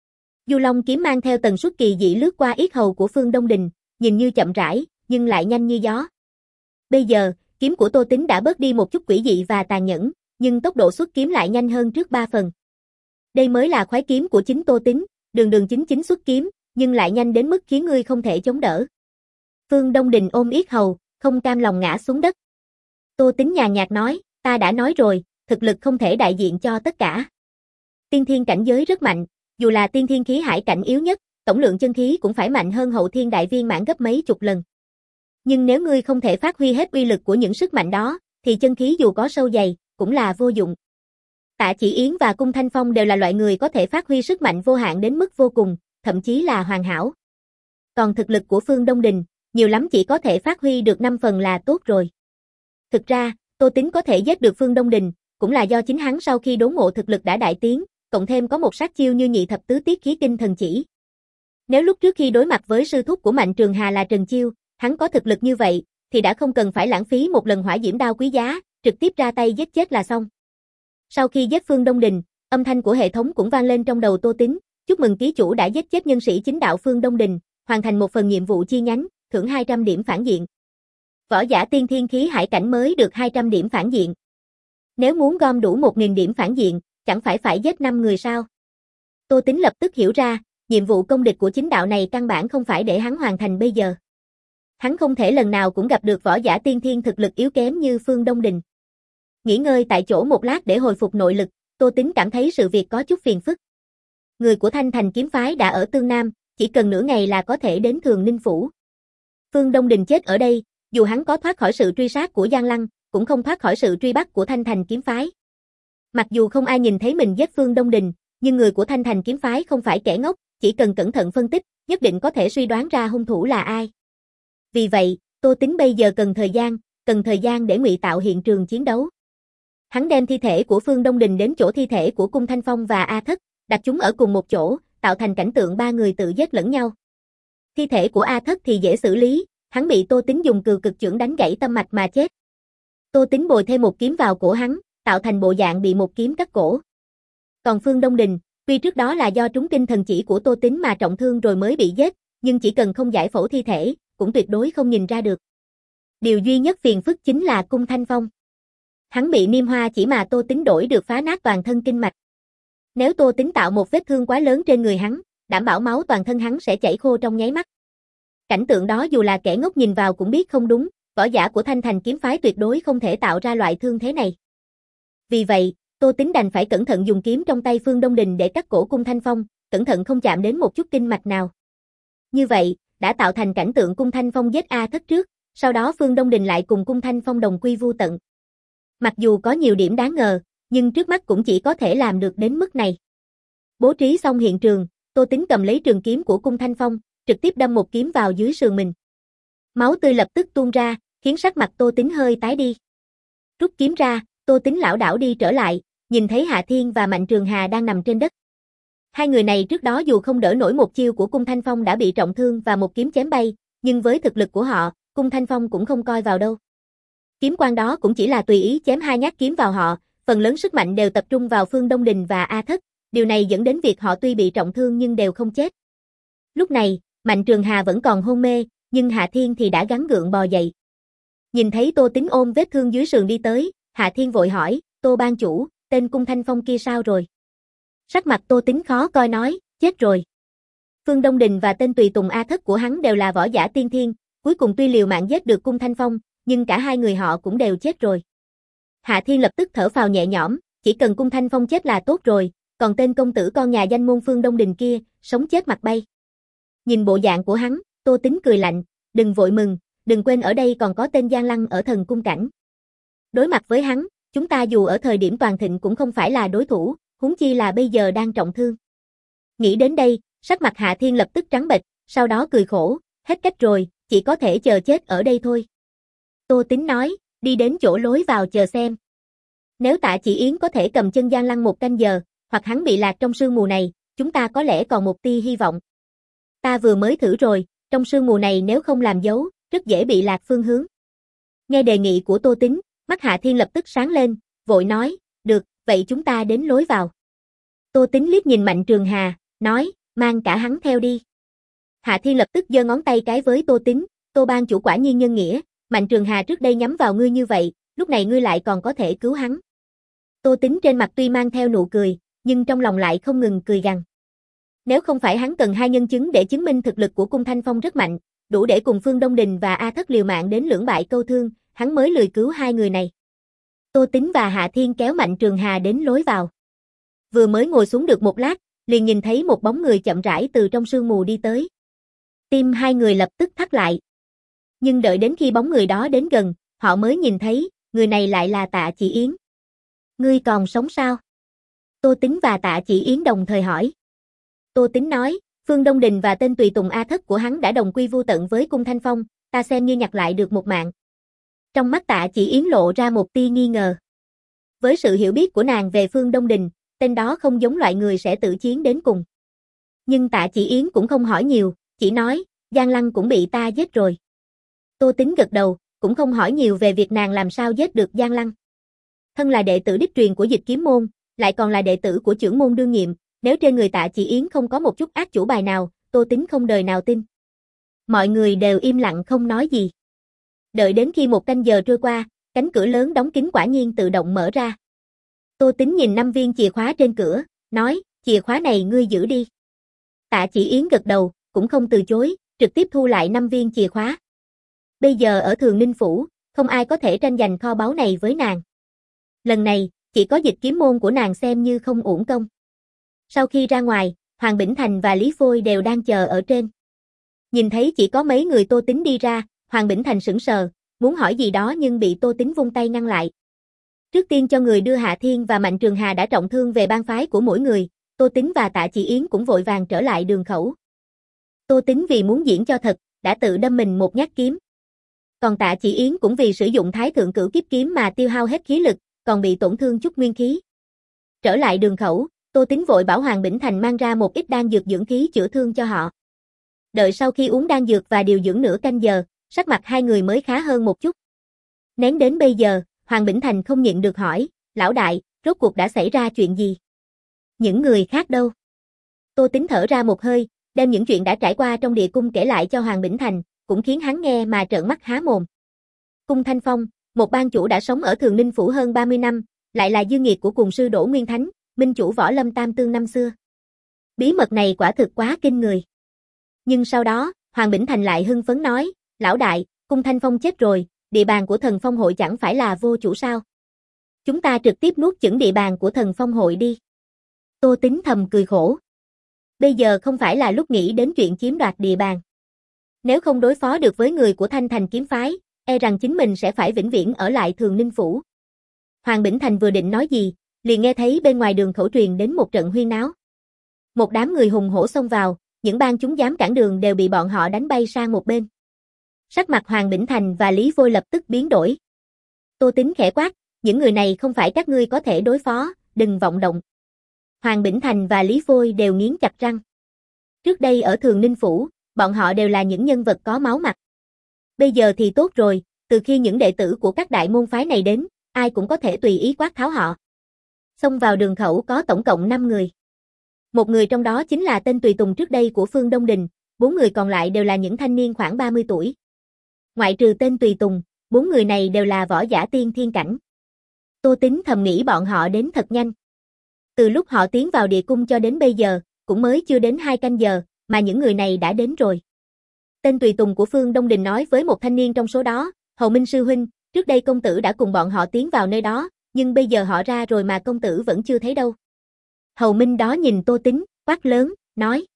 Du Long kiếm mang theo tần suất kỳ dị lướt qua yết hầu của Phương Đông Đình, nhìn như chậm rãi, nhưng lại nhanh như gió. Bây giờ, kiếm của Tô Tính đã bớt đi một chút quỷ dị và tàn nhẫn, nhưng tốc độ xuất kiếm lại nhanh hơn trước ba phần. Đây mới là khoái kiếm của chính Tô Tính, đường đường chính chính xuất kiếm, nhưng lại nhanh đến mức khiến ngươi không thể chống đỡ. Phương Đông Đình ôm yết hầu, không cam lòng ngã xuống đất. Tô Tính nhàn nhạt nói, ta đã nói rồi, thực lực không thể đại diện cho tất cả. Tiên thiên cảnh giới rất mạnh, dù là tiên thiên khí hải cảnh yếu nhất, tổng lượng chân khí cũng phải mạnh hơn hậu thiên đại viên mãn gấp mấy chục lần. Nhưng nếu ngươi không thể phát huy hết uy lực của những sức mạnh đó, thì chân khí dù có sâu dày, cũng là vô dụng. Tạ Chỉ Yến và Cung Thanh Phong đều là loại người có thể phát huy sức mạnh vô hạn đến mức vô cùng, thậm chí là hoàn hảo. Còn thực lực của Phương Đông Đình, nhiều lắm chỉ có thể phát huy được năm phần là tốt rồi. Thực ra, Tô Tính có thể giết được Phương Đông Đình, cũng là do chính hắn sau khi đốn ngộ thực lực đã đại tiến, cộng thêm có một sát chiêu như nhị thập tứ tiết khí kinh thần chỉ. Nếu lúc trước khi đối mặt với sư thúc của Mạnh Trường Hà là Trần Chiêu, hắn có thực lực như vậy, thì đã không cần phải lãng phí một lần hỏa diễm đao quý giá, trực tiếp ra tay giết chết là xong. Sau khi giết Phương Đông Đình, âm thanh của hệ thống cũng vang lên trong đầu Tô Tính, chúc mừng ký chủ đã giết chết nhân sĩ chính đạo Phương Đông Đình, hoàn thành một phần nhiệm vụ chi nhánh, thưởng hai trăm điểm phản diện. Võ giả tiên thiên khí hải cảnh mới được hai trăm điểm phản diện. Nếu muốn gom đủ một nghìn điểm phản diện, chẳng phải phải giết năm người sao? Tô Tính lập tức hiểu ra, nhiệm vụ công địch của chính đạo này căn bản không phải để hắn hoàn thành bây giờ. Hắn không thể lần nào cũng gặp được võ giả tiên thiên thực lực yếu kém như Phương Đông Đình. Nghỉ ngơi tại chỗ một lát để hồi phục nội lực, Tô Tính cảm thấy sự việc có chút phiền phức. Người của Thanh Thành kiếm phái đã ở Tương Nam, chỉ cần nửa ngày là có thể đến Thường Ninh Phủ. Phương Đông Đình chết ở đây, dù hắn có thoát khỏi sự truy sát của Giang Lăng, cũng không thoát khỏi sự truy bắt của Thanh Thành kiếm phái. Mặc dù không ai nhìn thấy mình giết Phương Đông Đình, nhưng người của Thanh Thành kiếm phái không phải kẻ ngốc, chỉ cần cẩn thận phân tích, nhất định có thể suy đoán ra hung thủ là ai. Vì vậy, Tô Tính bây giờ cần thời gian, cần thời gian để ngụy tạo hiện trường chiến đấu. Hắn đem thi thể của Phương Đông Đình đến chỗ thi thể của Cung Thanh Phong và A Thất, đặt chúng ở cùng một chỗ, tạo thành cảnh tượng ba người tự giết lẫn nhau. Thi thể của A Thất thì dễ xử lý, hắn bị Tô Tính dùng cừu cực chưởng đánh gãy tâm mạch mà chết. Tô Tính bồi thêm một kiếm vào cổ hắn, tạo thành bộ dạng bị một kiếm cắt cổ. Còn Phương Đông Đình, tuy trước đó là do trúng kinh thần chỉ của Tô Tính mà trọng thương rồi mới bị giết, nhưng chỉ cần không giải phẫu thi thể, cũng tuyệt đối không nhìn ra được. Điều duy nhất phiền phức chính là Cung Thanh Phong. Hắn bị niêm hoa chỉ mà Tô Tính đổi được phá nát toàn thân kinh mạch. Nếu Tô Tính tạo một vết thương quá lớn trên người hắn, đảm bảo máu toàn thân hắn sẽ chảy khô trong nháy mắt. Cảnh tượng đó dù là kẻ ngốc nhìn vào cũng biết không đúng, võ giả của Thanh Thành kiếm phái tuyệt đối không thể tạo ra loại thương thế này. Vì vậy, Tô Tính đành phải cẩn thận dùng kiếm trong tay Phương Đông Đình để cắt cổ Cung Thanh Phong, cẩn thận không chạm đến một chút kinh mạch nào. Như vậy, đã tạo thành cảnh tượng Cung Thanh Phong giết A Thất trước, sau đó Phương Đông Đình lại cùng Cung Thanh Phong đồng quy vu tận. Mặc dù có nhiều điểm đáng ngờ, nhưng trước mắt cũng chỉ có thể làm được đến mức này. Bố trí xong hiện trường, Tô Tính cầm lấy trường kiếm của Cung Thanh Phong, trực tiếp đâm một kiếm vào dưới sườn mình. Máu tươi lập tức tuôn ra, khiến sắc mặt Tô Tính hơi tái đi. Rút kiếm ra, Tô Tính lảo đảo đi trở lại, nhìn thấy Hạ Thiên và Mạnh Trường Hà đang nằm trên đất. Hai người này trước đó dù không đỡ nổi một chiêu của Cung Thanh Phong đã bị trọng thương và một kiếm chém bay, nhưng với thực lực của họ, Cung Thanh Phong cũng không coi vào đâu. Kiếm quang đó cũng chỉ là tùy ý chém hai nhát kiếm vào họ, phần lớn sức mạnh đều tập trung vào Phương Đông Đình và A Thất, điều này dẫn đến việc họ tuy bị trọng thương nhưng đều không chết. Lúc này, Mạnh Trường Hà vẫn còn hôn mê, nhưng Hạ Thiên thì đã gắng gượng bò dậy. Nhìn thấy Tô Tính ôm vết thương dưới sườn đi tới, Hạ Thiên vội hỏi, Tô ban chủ, tên Cung Thanh Phong kia sao rồi? Sắc mặt Tô Tính khó coi nói, chết rồi. Phương Đông Đình và tên tùy tùng A Thất của hắn đều là võ giả tiên thiên, cuối cùng tuy liều mạng giết được Cung Thanh Phong, nhưng cả hai người họ cũng đều chết rồi. Hạ Thiên lập tức thở phào nhẹ nhõm, chỉ cần Cung Thanh Phong chết là tốt rồi, còn tên công tử con nhà danh môn Phương Đông Đình kia, sống chết mặt bay. Nhìn bộ dạng của hắn, Tô Tính cười lạnh, đừng vội mừng, đừng quên ở đây còn có tên Giang Lăng ở thần cung cảnh. Đối mặt với hắn, chúng ta dù ở thời điểm toàn thịnh cũng không phải là đối thủ, huống chi là bây giờ đang trọng thương. Nghĩ đến đây, sắc mặt Hạ Thiên lập tức trắng bệch, sau đó cười khổ, hết cách rồi, chỉ có thể chờ chết ở đây thôi. Tô Tính nói, đi đến chỗ lối vào chờ xem. Nếu Tạ Chỉ Yến có thể cầm chân Giang Lăng một canh giờ, hoặc hắn bị lạc trong sương mù này, chúng ta có lẽ còn một tia hy vọng. Ta vừa mới thử rồi, trong sương mù này nếu không làm dấu, rất dễ bị lạc phương hướng. Nghe đề nghị của Tô Tính, mắt Hạ Thiên lập tức sáng lên, vội nói, được, vậy chúng ta đến lối vào. Tô Tính liếc nhìn Mạnh Trường Hà, nói, mang cả hắn theo đi. Hạ Thiên lập tức giơ ngón tay cái với Tô Tính, Tô ban chủ quả nhiên nhân nghĩa, Mạnh Trường Hà trước đây nhắm vào ngươi như vậy, lúc này ngươi lại còn có thể cứu hắn. Tô Tính trên mặt tuy mang theo nụ cười, nhưng trong lòng lại không ngừng cười gằn. Nếu không phải hắn cần hai nhân chứng để chứng minh thực lực của Cung Thanh Phong rất mạnh, đủ để cùng Phương Đông Đình và A Thất liều mạng đến lưỡng bại câu thương, hắn mới lười cứu hai người này. Tô Tính và Hạ Thiên kéo Mạnh Trường Hà đến lối vào. Vừa mới ngồi xuống được một lát, liền nhìn thấy một bóng người chậm rãi từ trong sương mù đi tới. Tim hai người lập tức thắt lại. Nhưng đợi đến khi bóng người đó đến gần, họ mới nhìn thấy, người này lại là Tạ Chỉ Yến. Ngươi còn sống sao? Tô Tính và Tạ Chỉ Yến đồng thời hỏi. Tô Tính nói, Phương Đông Đình và tên tùy tùng A Thất của hắn đã đồng quy vu tận với Cung Thanh Phong, ta xem như nhặt lại được một mạng. Trong mắt Tạ Chỉ Yến lộ ra một tia nghi ngờ. Với sự hiểu biết của nàng về Phương Đông Đình, tên đó không giống loại người sẽ tự chiến đến cùng. Nhưng Tạ Chỉ Yến cũng không hỏi nhiều, chỉ nói, Giang Lăng cũng bị ta giết rồi. Tô Tính gật đầu, cũng không hỏi nhiều về việc nàng làm sao giết được Giang Lăng. Thân là đệ tử đích truyền của Dịch Kiếm môn, lại còn là đệ tử của trưởng môn đương nhiệm, nếu trên người Tạ Chỉ Yến không có một chút ác chủ bài nào, Tô Tính không đời nào tin. Mọi người đều im lặng không nói gì. Đợi đến khi một canh giờ trôi qua, cánh cửa lớn đóng kín quả nhiên tự động mở ra. Tô Tính nhìn năm viên chìa khóa trên cửa, nói, chìa khóa này ngươi giữ đi. Tạ Chỉ Yến gật đầu, cũng không từ chối, trực tiếp thu lại năm viên chìa khóa. Bây giờ ở Thường Ninh Phủ, không ai có thể tranh giành kho báu này với nàng. Lần này, chỉ có Dịch Kiếm môn của nàng xem như không uổng công. Sau khi ra ngoài, Hoàng Bỉnh Thành và Lý Phôi đều đang chờ ở trên. Nhìn thấy chỉ có mấy người Tô Tính đi ra, Hoàng Bỉnh Thành sững sờ, muốn hỏi gì đó nhưng bị Tô Tính vung tay ngăn lại. Trước tiên cho người đưa Hạ Thiên và Mạnh Trường Hà đã trọng thương về bang phái của mỗi người, Tô Tính và Tạ Chỉ Yến cũng vội vàng trở lại đường khẩu. Tô Tính vì muốn diễn cho thật, đã tự đâm mình một nhát kiếm. Còn Tạ Chỉ Yến cũng vì sử dụng Thái Thượng Cửu Kiếp kiếm mà tiêu hao hết khí lực, còn bị tổn thương chút nguyên khí. Trở lại đường khẩu, Tô Tính vội bảo Hoàng Bỉnh Thành mang ra một ít đan dược dưỡng khí chữa thương cho họ. Đợi sau khi uống đan dược và điều dưỡng nửa canh giờ, sắc mặt hai người mới khá hơn một chút. Nén đến bây giờ, Hoàng Bỉnh Thành không nhịn được hỏi, lão đại, rốt cuộc đã xảy ra chuyện gì? Những người khác đâu? Tô Tính thở ra một hơi, đem những chuyện đã trải qua trong địa cung kể lại cho Hoàng Bỉnh Thành, cũng khiến hắn nghe mà trợn mắt há mồm. Cung Thanh Phong, một bang chủ đã sống ở Thường Ninh Phủ hơn ba mươi năm, lại là dư nghiệt của cùng sư Đỗ Nguyên Thánh, minh chủ Võ Lâm Tam Tương năm xưa. Bí mật này quả thực quá kinh người. Nhưng sau đó, Hoàng Bỉnh Thành lại hưng phấn nói, lão đại, Cung Thanh Phong chết rồi, địa bàn của Thần Phong hội chẳng phải là vô chủ sao? Chúng ta trực tiếp nuốt chửng địa bàn của Thần Phong hội đi. Tô Tính thầm cười khổ. Bây giờ không phải là lúc nghĩ đến chuyện chiếm đoạt địa bàn. Nếu không đối phó được với người của Thanh Thành kiếm phái, e rằng chính mình sẽ phải vĩnh viễn ở lại Thường Ninh Phủ. Hoàng Bỉnh Thành vừa định nói gì, liền nghe thấy bên ngoài đường khẩu truyền đến một trận huyên náo. Một đám người hùng hổ xông vào, những bang chúng dám cản đường đều bị bọn họ đánh bay sang một bên. Sắc mặt Hoàng Bỉnh Thành và Lý Vôi lập tức biến đổi. Tô Tính khẽ quát, những người này không phải các ngươi có thể đối phó, đừng vọng động. Hoàng Bỉnh Thành và Lý Vôi đều nghiến chặt răng. Trước đây ở Thường Ninh Phủ, bọn họ đều là những nhân vật có máu mặt. Bây giờ thì tốt rồi, từ khi những đệ tử của các đại môn phái này đến, ai cũng có thể tùy ý quát tháo họ. Xông vào đường khẩu có tổng cộng năm người. Một người trong đó chính là tên tùy tùng trước đây của Phương Đông Đình, bốn người còn lại đều là những thanh niên khoảng ba mươi tuổi. Ngoại trừ tên tùy tùng, bốn người này đều là võ giả tiên thiên cảnh. Tô Tính thầm nghĩ bọn họ đến thật nhanh. Từ lúc họ tiến vào địa cung cho đến bây giờ, cũng mới chưa đến hai canh giờ, mà những người này đã đến rồi. Tên tùy tùng của Phương Đông Đình nói với một thanh niên trong số đó, Hầu Minh sư huynh, trước đây công tử đã cùng bọn họ tiến vào nơi đó, nhưng bây giờ họ ra rồi mà công tử vẫn chưa thấy đâu. Hầu Minh đó nhìn Tô Tính, quát lớn, nói.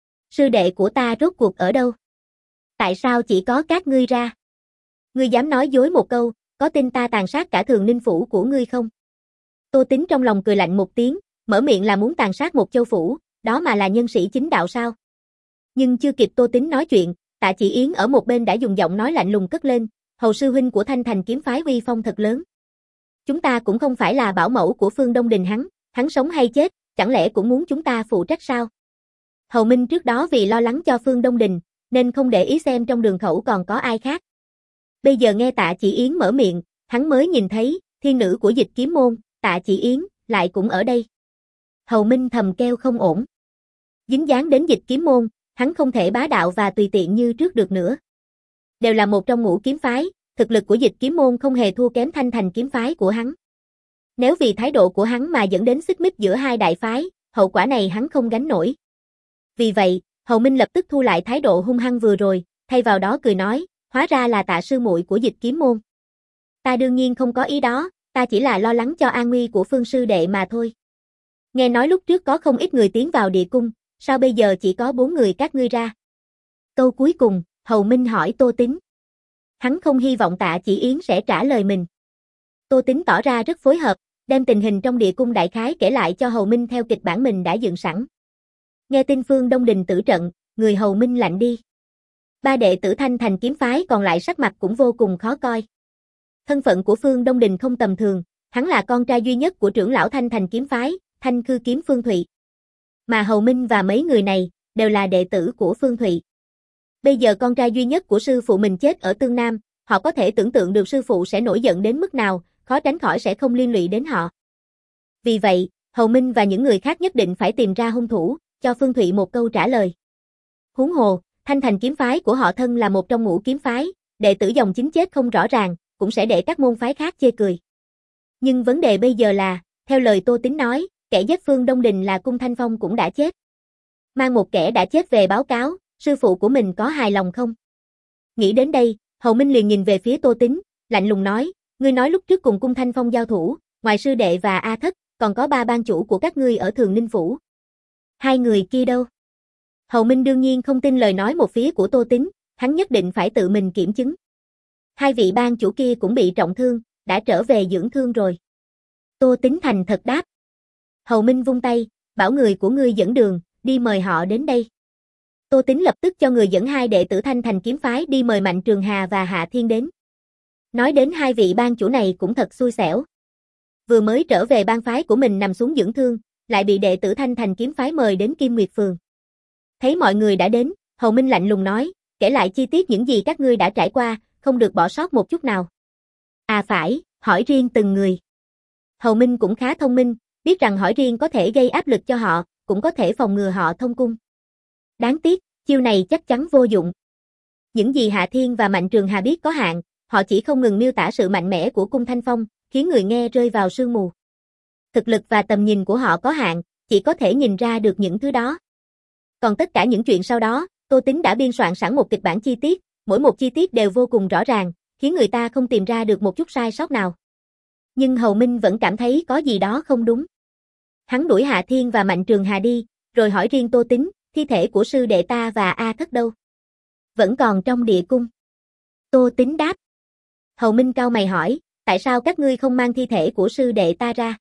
Sư đệ của ta rốt cuộc ở đâu? Tại sao chỉ có các ngươi ra? Ngươi dám nói dối một câu, có tin ta tàn sát cả Thường Ninh Phủ của ngươi không? Tô Tính trong lòng cười lạnh một tiếng, mở miệng là muốn tàn sát một châu phủ, đó mà là nhân sĩ chính đạo sao? Nhưng chưa kịp Tô Tính nói chuyện, Tạ Chỉ Yến ở một bên đã dùng giọng nói lạnh lùng cất lên, Hầu sư huynh của Thanh Thành kiếm phái uy phong thật lớn. Chúng ta cũng không phải là bảo mẫu của Phương Đông Đình hắn, hắn sống hay chết, chẳng lẽ cũng muốn chúng ta phụ trách sao? Hầu Minh trước đó vì lo lắng cho Phương Đông Đình, nên không để ý xem trong đường khẩu còn có ai khác. Bây giờ nghe Tạ Chỉ Yến mở miệng, hắn mới nhìn thấy, thiên nữ của Dịch Kiếm môn, Tạ Chỉ Yến, lại cũng ở đây. Hầu Minh thầm kêu không ổn. Dính dáng đến Dịch Kiếm môn, hắn không thể bá đạo và tùy tiện như trước được nữa. Đều là một trong ngũ kiếm phái, thực lực của Dịch Kiếm môn không hề thua kém Thanh Thành kiếm phái của hắn. Nếu vì thái độ của hắn mà dẫn đến xích mích giữa hai đại phái, hậu quả này hắn không gánh nổi. Vì vậy, Hầu Minh lập tức thu lại thái độ hung hăng vừa rồi, thay vào đó cười nói, hóa ra là Tạ sư muội của Dịch Kiếm môn. Ta đương nhiên không có ý đó, ta chỉ là lo lắng cho an nguy của Phương sư đệ mà thôi. Nghe nói lúc trước có không ít người tiến vào địa cung, sao bây giờ chỉ có bốn người các ngươi ra? Câu cuối cùng, Hầu Minh hỏi Tô Tính. Hắn không hy vọng Tạ Chỉ Yến sẽ trả lời mình. Tô Tính tỏ ra rất phối hợp, đem tình hình trong địa cung đại khái kể lại cho Hầu Minh theo kịch bản mình đã dựng sẵn. Nghe tin Phương Đông Đình tử trận, người Hầu Minh lạnh đi. Ba đệ tử Thanh Thành kiếm phái còn lại sắc mặt cũng vô cùng khó coi. Thân phận của Phương Đông Đình không tầm thường, hắn là con trai duy nhất của trưởng lão Thanh Thành kiếm phái, Thanh Khư kiếm Phương Thụy. Mà Hầu Minh và mấy người này đều là đệ tử của Phương Thụy. Bây giờ con trai duy nhất của sư phụ mình chết ở Tương Nam, họ có thể tưởng tượng được sư phụ sẽ nổi giận đến mức nào, khó tránh khỏi sẽ không liên lụy đến họ. Vì vậy, Hầu Minh và những người khác nhất định phải tìm ra hung thủ, cho Phương Thụy một câu trả lời. Huống hồ, Thanh Thành kiếm phái của họ thân là một trong ngũ kiếm phái, đệ tử dòng chính chết không rõ ràng, cũng sẽ để các môn phái khác chê cười. Nhưng vấn đề bây giờ là, theo lời Tô Tính nói, kẻ giết Phương Đông Đình là Cung Thanh Phong cũng đã chết. Mang một kẻ đã chết về báo cáo, sư phụ của mình có hài lòng không? Nghĩ đến đây, Hầu Minh liền nhìn về phía Tô Tính, lạnh lùng nói, ngươi nói lúc trước cùng Cung Thanh Phong giao thủ, ngoài sư đệ và A Thất, còn có ba ban chủ của các ngươi ở Thường Ninh Phủ. Hai người kia đâu? Hầu Minh đương nhiên không tin lời nói một phía của Tô Tính, hắn nhất định phải tự mình kiểm chứng. Hai vị ban chủ kia cũng bị trọng thương, đã trở về dưỡng thương rồi. Tô Tính thành thật đáp. Hầu Minh vung tay, bảo người của ngươi dẫn đường, đi mời họ đến đây. Tô Tính lập tức cho người dẫn hai đệ tử Thanh Thành kiếm phái đi mời Mạnh Trường Hà và Hạ Thiên đến. Nói đến hai vị ban chủ này cũng thật xui xẻo. Vừa mới trở về bang phái của mình nằm xuống dưỡng thương, lại bị đệ tử Thanh Thành kiếm phái mời đến Kim Nguyệt Phường. Thấy mọi người đã đến, Hầu Minh lạnh lùng nói, kể lại chi tiết những gì các ngươi đã trải qua, không được bỏ sót một chút nào. À phải, hỏi riêng từng người. Hầu Minh cũng khá thông minh, biết rằng hỏi riêng có thể gây áp lực cho họ, cũng có thể phòng ngừa họ thông cung. Đáng tiếc, chiêu này chắc chắn vô dụng. Những gì Hạ Thiên và Mạnh Trường Hà biết có hạn, họ chỉ không ngừng miêu tả sự mạnh mẽ của cung Thanh Phong, khiến người nghe rơi vào sương mù. Thực lực và tầm nhìn của họ có hạn, chỉ có thể nhìn ra được những thứ đó. Còn tất cả những chuyện sau đó, Tô Tính đã biên soạn sẵn một kịch bản chi tiết, mỗi một chi tiết đều vô cùng rõ ràng, khiến người ta không tìm ra được một chút sai sót nào. Nhưng Hầu Minh vẫn cảm thấy có gì đó không đúng. Hắn đuổi Hạ Thiên và Mạnh Trường Hà đi, rồi hỏi riêng Tô Tính, thi thể của sư đệ ta và A Thất đâu? Vẫn còn trong địa cung. Tô Tính đáp. Hầu Minh cau mày hỏi, tại sao các ngươi không mang thi thể của sư đệ ta ra?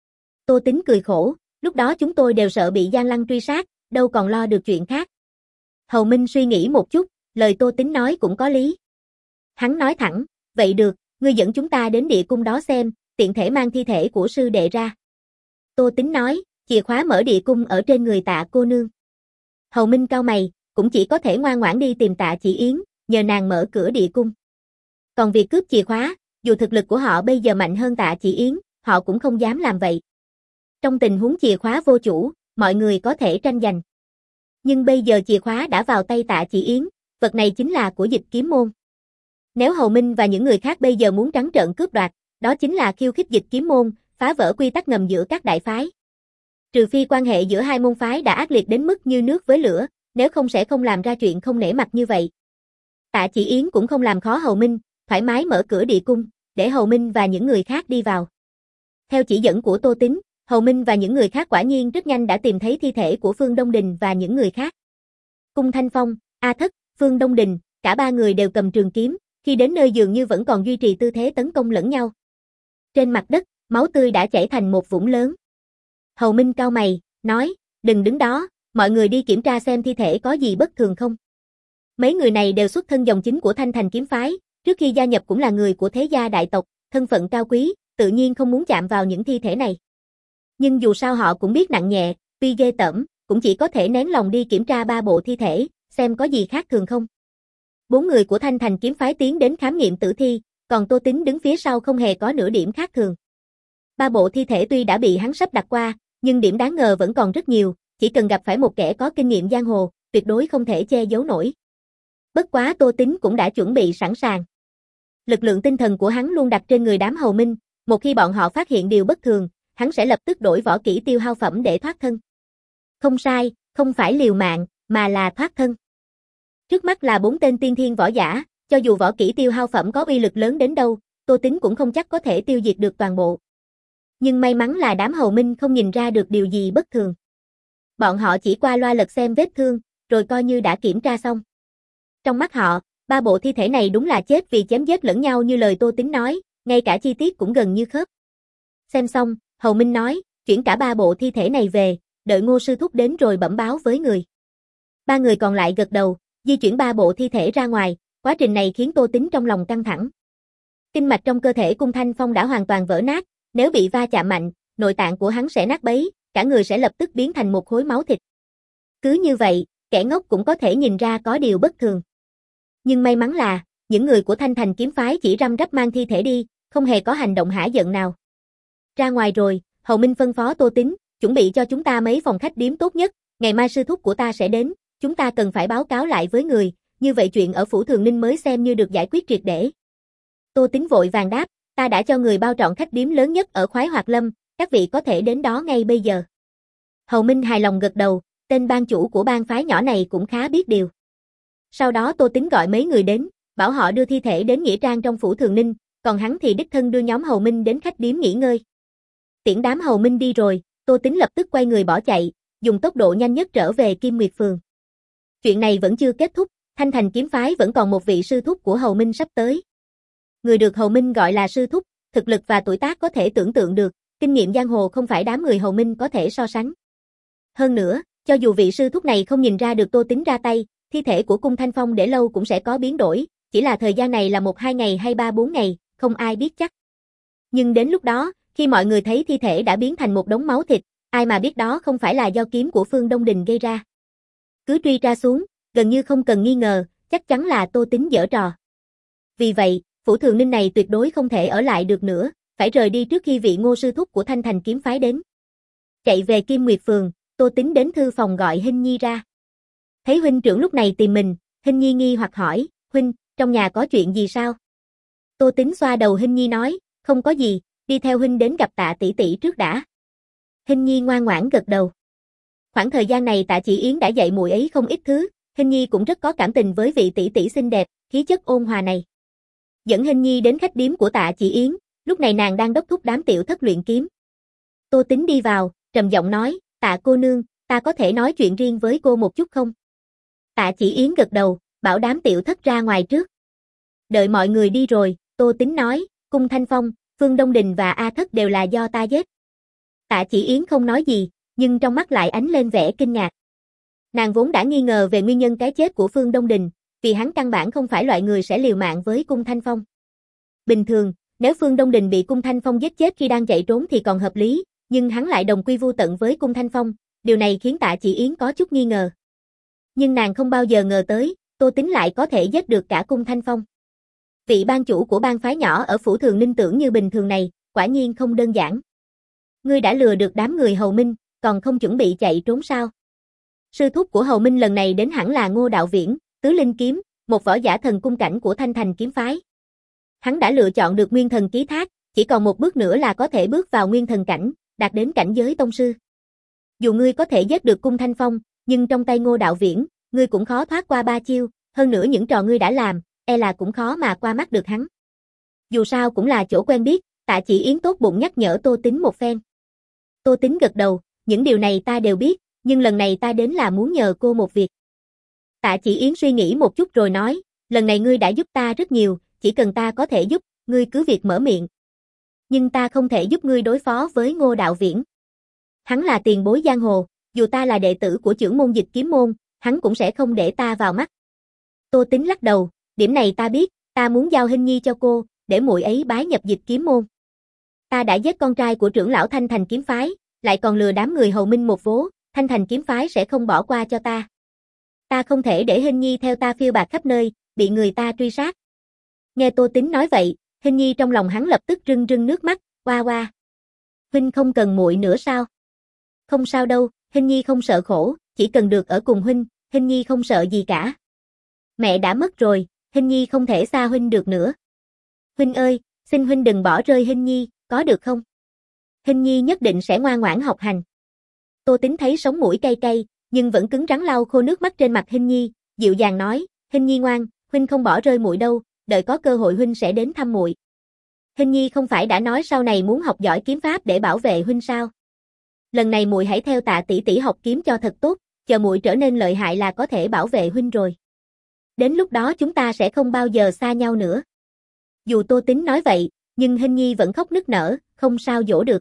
Tô Tính cười khổ, lúc đó chúng tôi đều sợ bị Giang Lăng truy sát, đâu còn lo được chuyện khác. Hầu Minh suy nghĩ một chút, lời Tô Tính nói cũng có lý. Hắn nói thẳng, vậy được, ngươi dẫn chúng ta đến địa cung đó xem, tiện thể mang thi thể của sư đệ ra. Tô Tính nói, chìa khóa mở địa cung ở trên người Tạ cô nương. Hầu Minh cau mày, cũng chỉ có thể ngoan ngoãn đi tìm Tạ Chỉ Yến, nhờ nàng mở cửa địa cung. Còn việc cướp chìa khóa, dù thực lực của họ bây giờ mạnh hơn Tạ Chỉ Yến, họ cũng không dám làm vậy. Trong tình huống chìa khóa vô chủ, mọi người có thể tranh giành. Nhưng bây giờ chìa khóa đã vào tay Tạ Chỉ Yến, vật này chính là của Dịch Kiếm môn. Nếu Hầu Minh và những người khác bây giờ muốn trắng trợn cướp đoạt, đó chính là khiêu khích Dịch Kiếm môn, phá vỡ quy tắc ngầm giữa các đại phái. Trừ phi quan hệ giữa hai môn phái đã ác liệt đến mức như nước với lửa, nếu không sẽ không làm ra chuyện không nể mặt như vậy. Tạ Chỉ Yến cũng không làm khó Hầu Minh, thoải mái mở cửa địa cung, để Hầu Minh và những người khác đi vào. Theo chỉ dẫn của Tô Tính, Hầu Minh và những người khác quả nhiên rất nhanh đã tìm thấy thi thể của Phương Đông Đình và những người khác. Cung Thanh Phong, A Thất, Phương Đông Đình, cả ba người đều cầm trường kiếm, khi đến nơi dường như vẫn còn duy trì tư thế tấn công lẫn nhau. Trên mặt đất, máu tươi đã chảy thành một vũng lớn. Hầu Minh cau mày, nói, đừng đứng đó, mọi người đi kiểm tra xem thi thể có gì bất thường không. Mấy người này đều xuất thân dòng chính của Thanh Thành kiếm phái, trước khi gia nhập cũng là người của thế gia đại tộc, thân phận cao quý, tự nhiên không muốn chạm vào những thi thể này. Nhưng dù sao họ cũng biết nặng nhẹ, tuy ghê tởm, cũng chỉ có thể nén lòng đi kiểm tra ba bộ thi thể, xem có gì khác thường không. Bốn người của Thanh Thành kiếm phái tiến đến khám nghiệm tử thi, còn Tô Tính đứng phía sau không hề có nửa điểm khác thường. Ba bộ thi thể tuy đã bị hắn sắp đặt qua, nhưng điểm đáng ngờ vẫn còn rất nhiều, chỉ cần gặp phải một kẻ có kinh nghiệm giang hồ, tuyệt đối không thể che giấu nổi. Bất quá Tô Tính cũng đã chuẩn bị sẵn sàng. Lực lượng tinh thần của hắn luôn đặt trên người đám Hầu Minh, một khi bọn họ phát hiện điều bất thường, hắn sẽ lập tức đổi võ kỹ tiêu hao phẩm để thoát thân. Không sai, không phải liều mạng, mà là thoát thân. Trước mắt là bốn tên tiên thiên võ giả, cho dù võ kỹ tiêu hao phẩm có uy lực lớn đến đâu, Tô Tính cũng không chắc có thể tiêu diệt được toàn bộ. Nhưng may mắn là đám Hầu Minh không nhìn ra được điều gì bất thường. Bọn họ chỉ qua loa lật xem vết thương, rồi coi như đã kiểm tra xong. Trong mắt họ, ba bộ thi thể này đúng là chết vì chém giết lẫn nhau như lời Tô Tính nói, ngay cả chi tiết cũng gần như khớp. Xem xong, Hầu Minh nói, chuyển cả ba bộ thi thể này về, đợi Ngô sư thúc đến rồi bẩm báo với người. Ba người còn lại gật đầu, di chuyển ba bộ thi thể ra ngoài, quá trình này khiến Tô Tính trong lòng căng thẳng. Kinh mạch trong cơ thể Cung Thanh Phong đã hoàn toàn vỡ nát, nếu bị va chạm mạnh, nội tạng của hắn sẽ nát bấy, cả người sẽ lập tức biến thành một khối máu thịt. Cứ như vậy, kẻ ngốc cũng có thể nhìn ra có điều bất thường. Nhưng may mắn là, những người của Thanh Thành kiếm phái chỉ răm rắp mang thi thể đi, không hề có hành động hả giận nào. Ra ngoài rồi, Hầu Minh phân phó Tô Tính, chuẩn bị cho chúng ta mấy phòng khách điếm tốt nhất, ngày mai sư thúc của ta sẽ đến, chúng ta cần phải báo cáo lại với người, như vậy chuyện ở Phủ Thường Ninh mới xem như được giải quyết triệt để. Tô Tính vội vàng đáp, ta đã cho người bao trọn khách điếm lớn nhất ở Khoái Hoạt Lâm, các vị có thể đến đó ngay bây giờ. Hầu Minh hài lòng gật đầu, tên ban chủ của bang phái nhỏ này cũng khá biết điều. Sau đó Tô Tính gọi mấy người đến, bảo họ đưa thi thể đến nghĩa trang trong Phủ Thường Ninh, còn hắn thì đích thân đưa nhóm Hầu Minh đến khách điếm nghỉ ngơi. Tiễn đám Hầu Minh đi rồi, Tô Tính lập tức quay người bỏ chạy, dùng tốc độ nhanh nhất trở về Kim Nguyệt Phường. Chuyện này vẫn chưa kết thúc, Thanh Thành kiếm phái vẫn còn một vị sư thúc của Hầu Minh sắp tới. Người được Hầu Minh gọi là sư thúc, thực lực và tuổi tác có thể tưởng tượng được, kinh nghiệm giang hồ không phải đám người Hầu Minh có thể so sánh. Hơn nữa, cho dù vị sư thúc này không nhìn ra được Tô Tính ra tay, thi thể của Cung Thanh Phong để lâu cũng sẽ có biến đổi, chỉ là thời gian này là một hai ngày hay ba bốn ngày, không ai biết chắc. Nhưng đến lúc đó, khi mọi người thấy thi thể đã biến thành một đống máu thịt, ai mà biết đó không phải là do kiếm của Phương Đông Đình gây ra. Cứ truy ra xuống, gần như không cần nghi ngờ, chắc chắn là Tô Tính giở trò. Vì vậy, Phủ Thường Ninh này tuyệt đối không thể ở lại được nữa, phải rời đi trước khi vị Ngô sư thúc của Thanh Thành kiếm phái đến. Chạy về Kim Nguyệt Phường, Tô Tính đến thư phòng gọi Hinh Nhi ra. Thấy huynh trưởng lúc này tìm mình, Hinh Nhi nghi hoặc hỏi, huynh, trong nhà có chuyện gì sao? Tô Tính xoa đầu Hinh Nhi nói, không có gì, đi theo huynh đến gặp Tạ tỷ tỷ trước đã. Hinh Nhi ngoan ngoãn gật đầu. Khoảng thời gian này Tạ Chỉ Yến đã dạy muội ấy không ít thứ, Hinh Nhi cũng rất có cảm tình với vị tỷ tỷ xinh đẹp, khí chất ôn hòa này. Dẫn Hinh Nhi đến khách điếm của Tạ Chỉ Yến, lúc này nàng đang đốc thúc đám tiểu thất luyện kiếm. Tô Tính đi vào, trầm giọng nói, Tạ cô nương, ta có thể nói chuyện riêng với cô một chút không? Tạ Chỉ Yến gật đầu, bảo đám tiểu thất ra ngoài trước. Đợi mọi người đi rồi, Tô Tính nói, Cung Thanh Phong, Phương Đông Đình và A Thất đều là do ta giết. Tạ Chỉ Yến không nói gì, nhưng trong mắt lại ánh lên vẻ kinh ngạc. Nàng vốn đã nghi ngờ về nguyên nhân cái chết của Phương Đông Đình, vì hắn căn bản không phải loại người sẽ liều mạng với Cung Thanh Phong. Bình thường, nếu Phương Đông Đình bị Cung Thanh Phong giết chết khi đang chạy trốn thì còn hợp lý, nhưng hắn lại đồng quy vu tận với Cung Thanh Phong, điều này khiến Tạ Chỉ Yến có chút nghi ngờ. Nhưng nàng không bao giờ ngờ tới, Tô Tính lại có thể giết được cả Cung Thanh Phong. Vị ban chủ của bang phái nhỏ ở Phủ Thường Ninh tưởng như bình thường này, quả nhiên không đơn giản. Ngươi đã lừa được đám người Hầu Minh, còn không chuẩn bị chạy trốn sao? Sư thúc của Hầu Minh lần này đến hẳn là Ngô Đạo Viễn, Tứ Linh Kiếm, một võ giả thần cung cảnh của Thanh Thành kiếm phái. Hắn đã lựa chọn được Nguyên Thần Ký Thác, chỉ còn một bước nữa là có thể bước vào Nguyên Thần cảnh, đạt đến cảnh giới tông sư. Dù ngươi có thể giết được Cung Thanh Phong, nhưng trong tay Ngô Đạo Viễn, ngươi cũng khó thoát qua ba chiêu, hơn nữa những trò ngươi đã làm, e là cũng khó mà qua mắt được hắn. Dù sao cũng là chỗ quen biết, Tạ Chỉ Yến tốt bụng nhắc nhở Tô Tính một phen. Tô Tính gật đầu, những điều này ta đều biết, nhưng lần này ta đến là muốn nhờ cô một việc. Tạ Chỉ Yến suy nghĩ một chút rồi nói, lần này ngươi đã giúp ta rất nhiều, chỉ cần ta có thể giúp, ngươi cứ việc mở miệng. Nhưng ta không thể giúp ngươi đối phó với Ngô Đạo Viễn. Hắn là tiền bối giang hồ, dù ta là đệ tử của trưởng môn Dịch Kiếm môn, hắn cũng sẽ không để ta vào mắt. Tô Tính lắc đầu, điểm này ta biết, ta muốn giao Hinh Nhi cho cô, để muội ấy bái nhập Dịch Kiếm môn. Ta đã giết con trai của trưởng lão Thanh Thành kiếm phái, lại còn lừa đám người Hầu Minh một vố, Thanh Thành kiếm phái sẽ không bỏ qua cho ta. Ta không thể để Hinh Nhi theo ta phiêu bạt khắp nơi, bị người ta truy sát. Nghe Tô Tính nói vậy, Hinh Nhi trong lòng hắn lập tức rưng rưng nước mắt, oa oa. Huynh không cần muội nữa sao? Không sao đâu, Hinh Nhi không sợ khổ, chỉ cần được ở cùng huynh, Hinh Nhi không sợ gì cả. Mẹ đã mất rồi, Hinh Nhi không thể xa huynh được nữa. Huynh ơi, xin huynh đừng bỏ rơi Hinh Nhi, có được không? Hinh Nhi nhất định sẽ ngoan ngoãn học hành. Tô Tính thấy sống mũi cay cay, nhưng vẫn cứng rắn lau khô nước mắt trên mặt Hinh Nhi, dịu dàng nói, Hinh Nhi ngoan, huynh không bỏ rơi muội đâu, đợi có cơ hội huynh sẽ đến thăm muội. Hinh Nhi không phải đã nói sau này muốn học giỏi kiếm pháp để bảo vệ huynh sao? Lần này muội hãy theo Tạ tỷ tỷ học kiếm cho thật tốt, chờ muội trở nên lợi hại là có thể bảo vệ huynh rồi. Đến lúc đó chúng ta sẽ không bao giờ xa nhau nữa. Dù Tô Tính nói vậy, nhưng Hinh Nhi vẫn khóc nức nở, không sao dỗ được.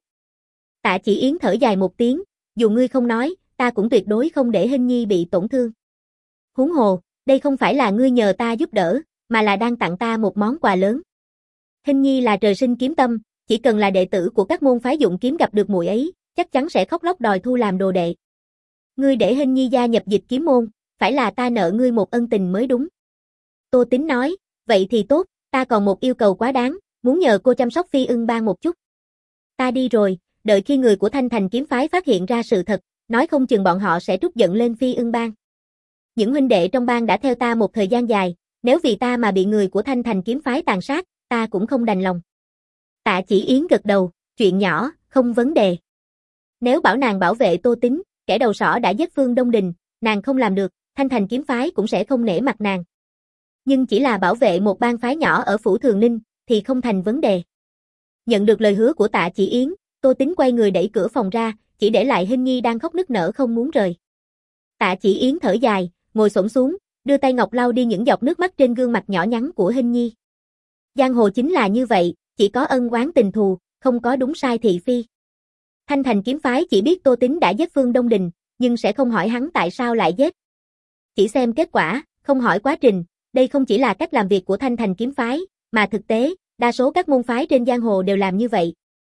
Tạ Chỉ Yến thở dài một tiếng, dù ngươi không nói, ta cũng tuyệt đối không để Hinh Nhi bị tổn thương. Huống hồ, đây không phải là ngươi nhờ ta giúp đỡ, mà là đang tặng ta một món quà lớn. Hinh Nhi là trời sinh kiếm tâm, chỉ cần là đệ tử của các môn phái dụng kiếm gặp được muội ấy, chắc chắn sẽ khóc lóc đòi thu làm đồ đệ. Ngươi để Hinh Nhi gia nhập Dịch Kiếm môn, phải là ta nợ ngươi một ân tình mới đúng. Tô Tính nói, vậy thì tốt, ta còn một yêu cầu quá đáng, muốn nhờ cô chăm sóc Phi Ưng Bang một chút. Ta đi rồi, đợi khi người của Thanh Thành kiếm phái phát hiện ra sự thật, nói không chừng bọn họ sẽ trút giận lên Phi Ưng Bang. Những huynh đệ trong bang đã theo ta một thời gian dài, nếu vì ta mà bị người của Thanh Thành kiếm phái tàn sát, ta cũng không đành lòng. Tạ Chỉ Yến gật đầu, chuyện nhỏ, không vấn đề. Nếu bảo nàng bảo vệ Tô Tính, kẻ đầu sỏ đã giết Phương Đông Đình, nàng không làm được, Thanh Thành kiếm phái cũng sẽ không nể mặt nàng. Nhưng chỉ là bảo vệ một bang phái nhỏ ở Phủ Thường Ninh, thì không thành vấn đề. Nhận được lời hứa của Tạ Chỉ Yến, Tô Tính quay người đẩy cửa phòng ra, chỉ để lại Hinh Nhi đang khóc nức nở không muốn rời. Tạ Chỉ Yến thở dài, ngồi xổm xuống, đưa tay ngọc lau đi những giọt nước mắt trên gương mặt nhỏ nhắn của Hinh Nhi. Giang hồ chính là như vậy, chỉ có ân oán tình thù, không có đúng sai thị phi. Thanh Thành kiếm phái chỉ biết Tô Tính đã giết Phương Đông Đình, nhưng sẽ không hỏi hắn tại sao lại giết. Chỉ xem kết quả, không hỏi quá trình, đây không chỉ là cách làm việc của Thanh Thành kiếm phái, mà thực tế, đa số các môn phái trên giang hồ đều làm như vậy.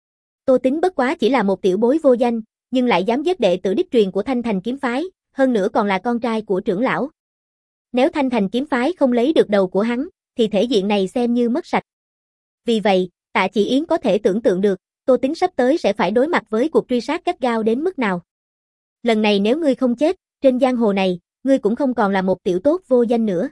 Tô Tính bất quá chỉ là một tiểu bối vô danh, nhưng lại dám giết đệ tử đích truyền của Thanh Thành kiếm phái, hơn nữa còn là con trai của trưởng lão. Nếu Thanh Thành kiếm phái không lấy được đầu của hắn, thì thể diện này xem như mất sạch. Vì vậy, Tạ Chỉ Yến có thể tưởng tượng được, Tô Tín sắp tới sẽ phải đối mặt với cuộc truy sát gắt gao đến mức nào. Lần này nếu ngươi không chết, trên giang hồ này, ngươi cũng không còn là một tiểu tốt vô danh nữa.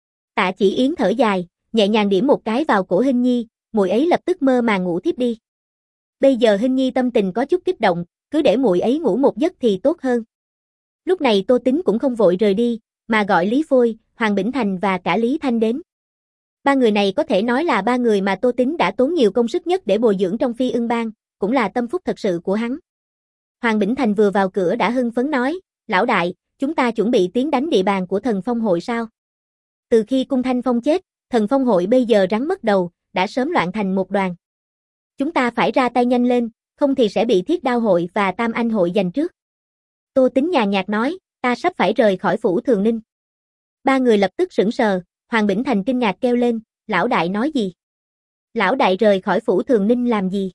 Tạ Chỉ Yến thở dài, nhẹ nhàng điểm một cái vào cổ Hinh Nhi, muội ấy lập tức mơ màng ngủ thiếp đi. Bây giờ Hinh Nhi tâm tình có chút kích động, cứ để muội ấy ngủ một giấc thì tốt hơn. Lúc này Tô Tín cũng không vội rời đi, mà gọi Lý Phôi, Hoàng Bỉnh Thành và cả Lý Thanh đến. Ba người này có thể nói là ba người mà Tô Tín đã tốn nhiều công sức nhất để bồi dưỡng trong Phi Ưng Bang, cũng là tâm phúc thật sự của hắn. Hoàng Bỉnh Thành vừa vào cửa đã hưng phấn nói, lão đại, chúng ta chuẩn bị tiến đánh địa bàn của Thần Phong hội sao? Từ khi Cung Thanh Phong chết, Thần Phong hội bây giờ rắn mất đầu, đã sớm loạn thành một đoàn. Chúng ta phải ra tay nhanh lên, không thì sẽ bị Thiết Đao hội và Tam Anh hội giành trước. Tô Tín nhàn nhạt nói, ta sắp phải rời khỏi phủ Thường Ninh. Ba người lập tức sững sờ, Hoàng Bỉnh Thành kinh ngạc kêu lên, lão đại nói gì? Lão đại rời khỏi phủ Thường Ninh làm gì?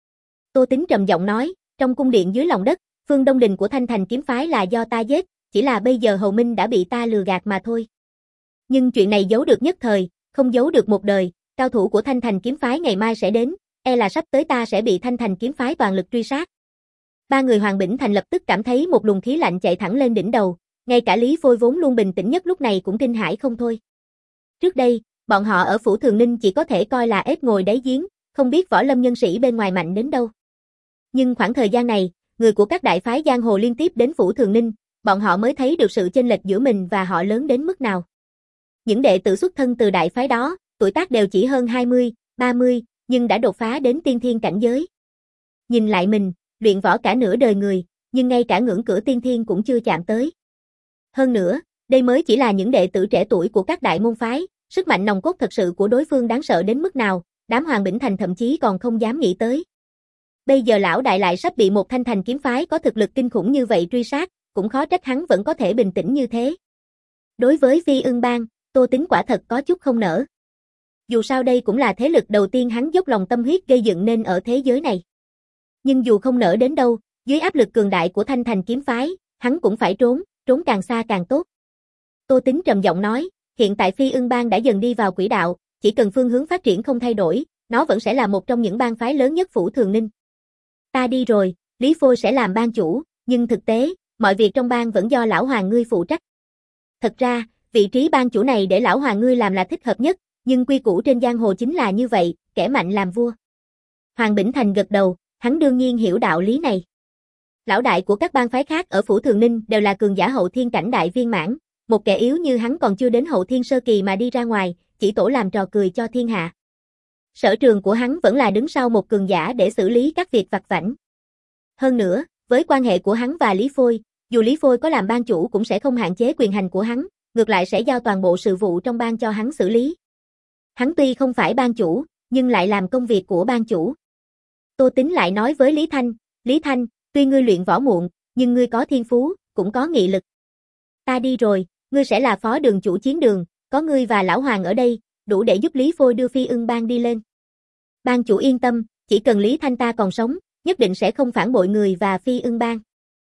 Tô Tín trầm giọng nói, trong cung điện dưới lòng đất, Phương Đông Đình của Thanh Thành kiếm phái là do ta giết, chỉ là bây giờ Hầu Minh đã bị ta lừa gạt mà thôi. Nhưng chuyện này giấu được nhất thời, không giấu được một đời, cao thủ của Thanh Thành kiếm phái ngày mai sẽ đến, e là sắp tới ta sẽ bị Thanh Thành kiếm phái toàn lực truy sát. Ba người Hoàng Bỉnh Thành lập tức cảm thấy một luồng khí lạnh chạy thẳng lên đỉnh đầu, ngay cả Lý Phôi vốn luôn bình tĩnh nhất lúc này cũng kinh hãi không thôi. Trước đây, bọn họ ở phủ Thường Ninh chỉ có thể coi là ếch ngồi đáy giếng, không biết võ lâm nhân sĩ bên ngoài mạnh đến đâu. Nhưng khoảng thời gian này, người của các đại phái giang hồ liên tiếp đến phủ Thường Ninh, bọn họ mới thấy được sự chênh lệch giữa mình và họ lớn đến mức nào. Những đệ tử xuất thân từ đại phái đó, tuổi tác đều chỉ hơn hai mươi, ba mươi, nhưng đã đột phá đến tiên thiên cảnh giới. Nhìn lại mình, luyện võ cả nửa đời người, nhưng ngay cả ngưỡng cửa tiên thiên cũng chưa chạm tới. Hơn nữa, đây mới chỉ là những đệ tử trẻ tuổi của các đại môn phái, sức mạnh nòng cốt thật sự của đối phương đáng sợ đến mức nào, đám Hoàng Bỉnh Thành thậm chí còn không dám nghĩ tới. Bây giờ lão đại lại sắp bị một Thanh Thành kiếm phái có thực lực kinh khủng như vậy truy sát, cũng khó trách hắn vẫn có thể bình tĩnh như thế. Đối với Phi Ưng Bang, Tô Tín quả thật có chút không nỡ. Dù sao đây cũng là thế lực đầu tiên hắn dốc lòng tâm huyết gây dựng nên ở thế giới này. Nhưng dù không nỡ đến đâu, dưới áp lực cường đại của Thanh Thành kiếm phái, hắn cũng phải trốn, trốn càng xa càng tốt. Tô Tín trầm giọng nói, hiện tại Phi Ưng Bang đã dần đi vào quỹ đạo, chỉ cần phương hướng phát triển không thay đổi, nó vẫn sẽ là một trong những bang phái lớn nhất phủ Thường Ninh. Ta đi rồi, Lý Phôi sẽ làm bang chủ, nhưng thực tế, mọi việc trong bang vẫn do lão hoàng ngươi phụ trách. Thật ra, vị trí bang chủ này để lão hoàng ngươi làm là thích hợp nhất, nhưng quy củ trên giang hồ chính là như vậy, kẻ mạnh làm vua. Hoàng Bỉnh Thành gật đầu, hắn đương nhiên hiểu đạo lý này. Lão đại của các bang phái khác ở phủ Thường Ninh đều là cường giả hậu thiên cảnh đại viên mãn, một kẻ yếu như hắn còn chưa đến hậu thiên sơ kỳ mà đi ra ngoài, chỉ tổ làm trò cười cho thiên hạ. Sở trường của hắn vẫn là đứng sau một cường giả để xử lý các việc vặt vãnh. Hơn nữa, với quan hệ của hắn và Lý Phôi, dù Lý Phôi có làm bang chủ cũng sẽ không hạn chế quyền hành của hắn, ngược lại sẽ giao toàn bộ sự vụ trong bang cho hắn xử lý. Hắn tuy không phải bang chủ, nhưng lại làm công việc của bang chủ. Tô Tín lại nói với Lý Thanh, Lý Thanh, tuy ngươi luyện võ muộn, nhưng ngươi có thiên phú, cũng có nghị lực. Ta đi rồi, ngươi sẽ là phó đường chủ chiến đường, có ngươi và lão hoàng ở đây, đủ để giúp Lý Phôi đưa Phi Ưng Bang đi lên. Bang chủ yên tâm, chỉ cần Lý Thanh ta còn sống, nhất định sẽ không phản bội người và Phi Ưng Bang.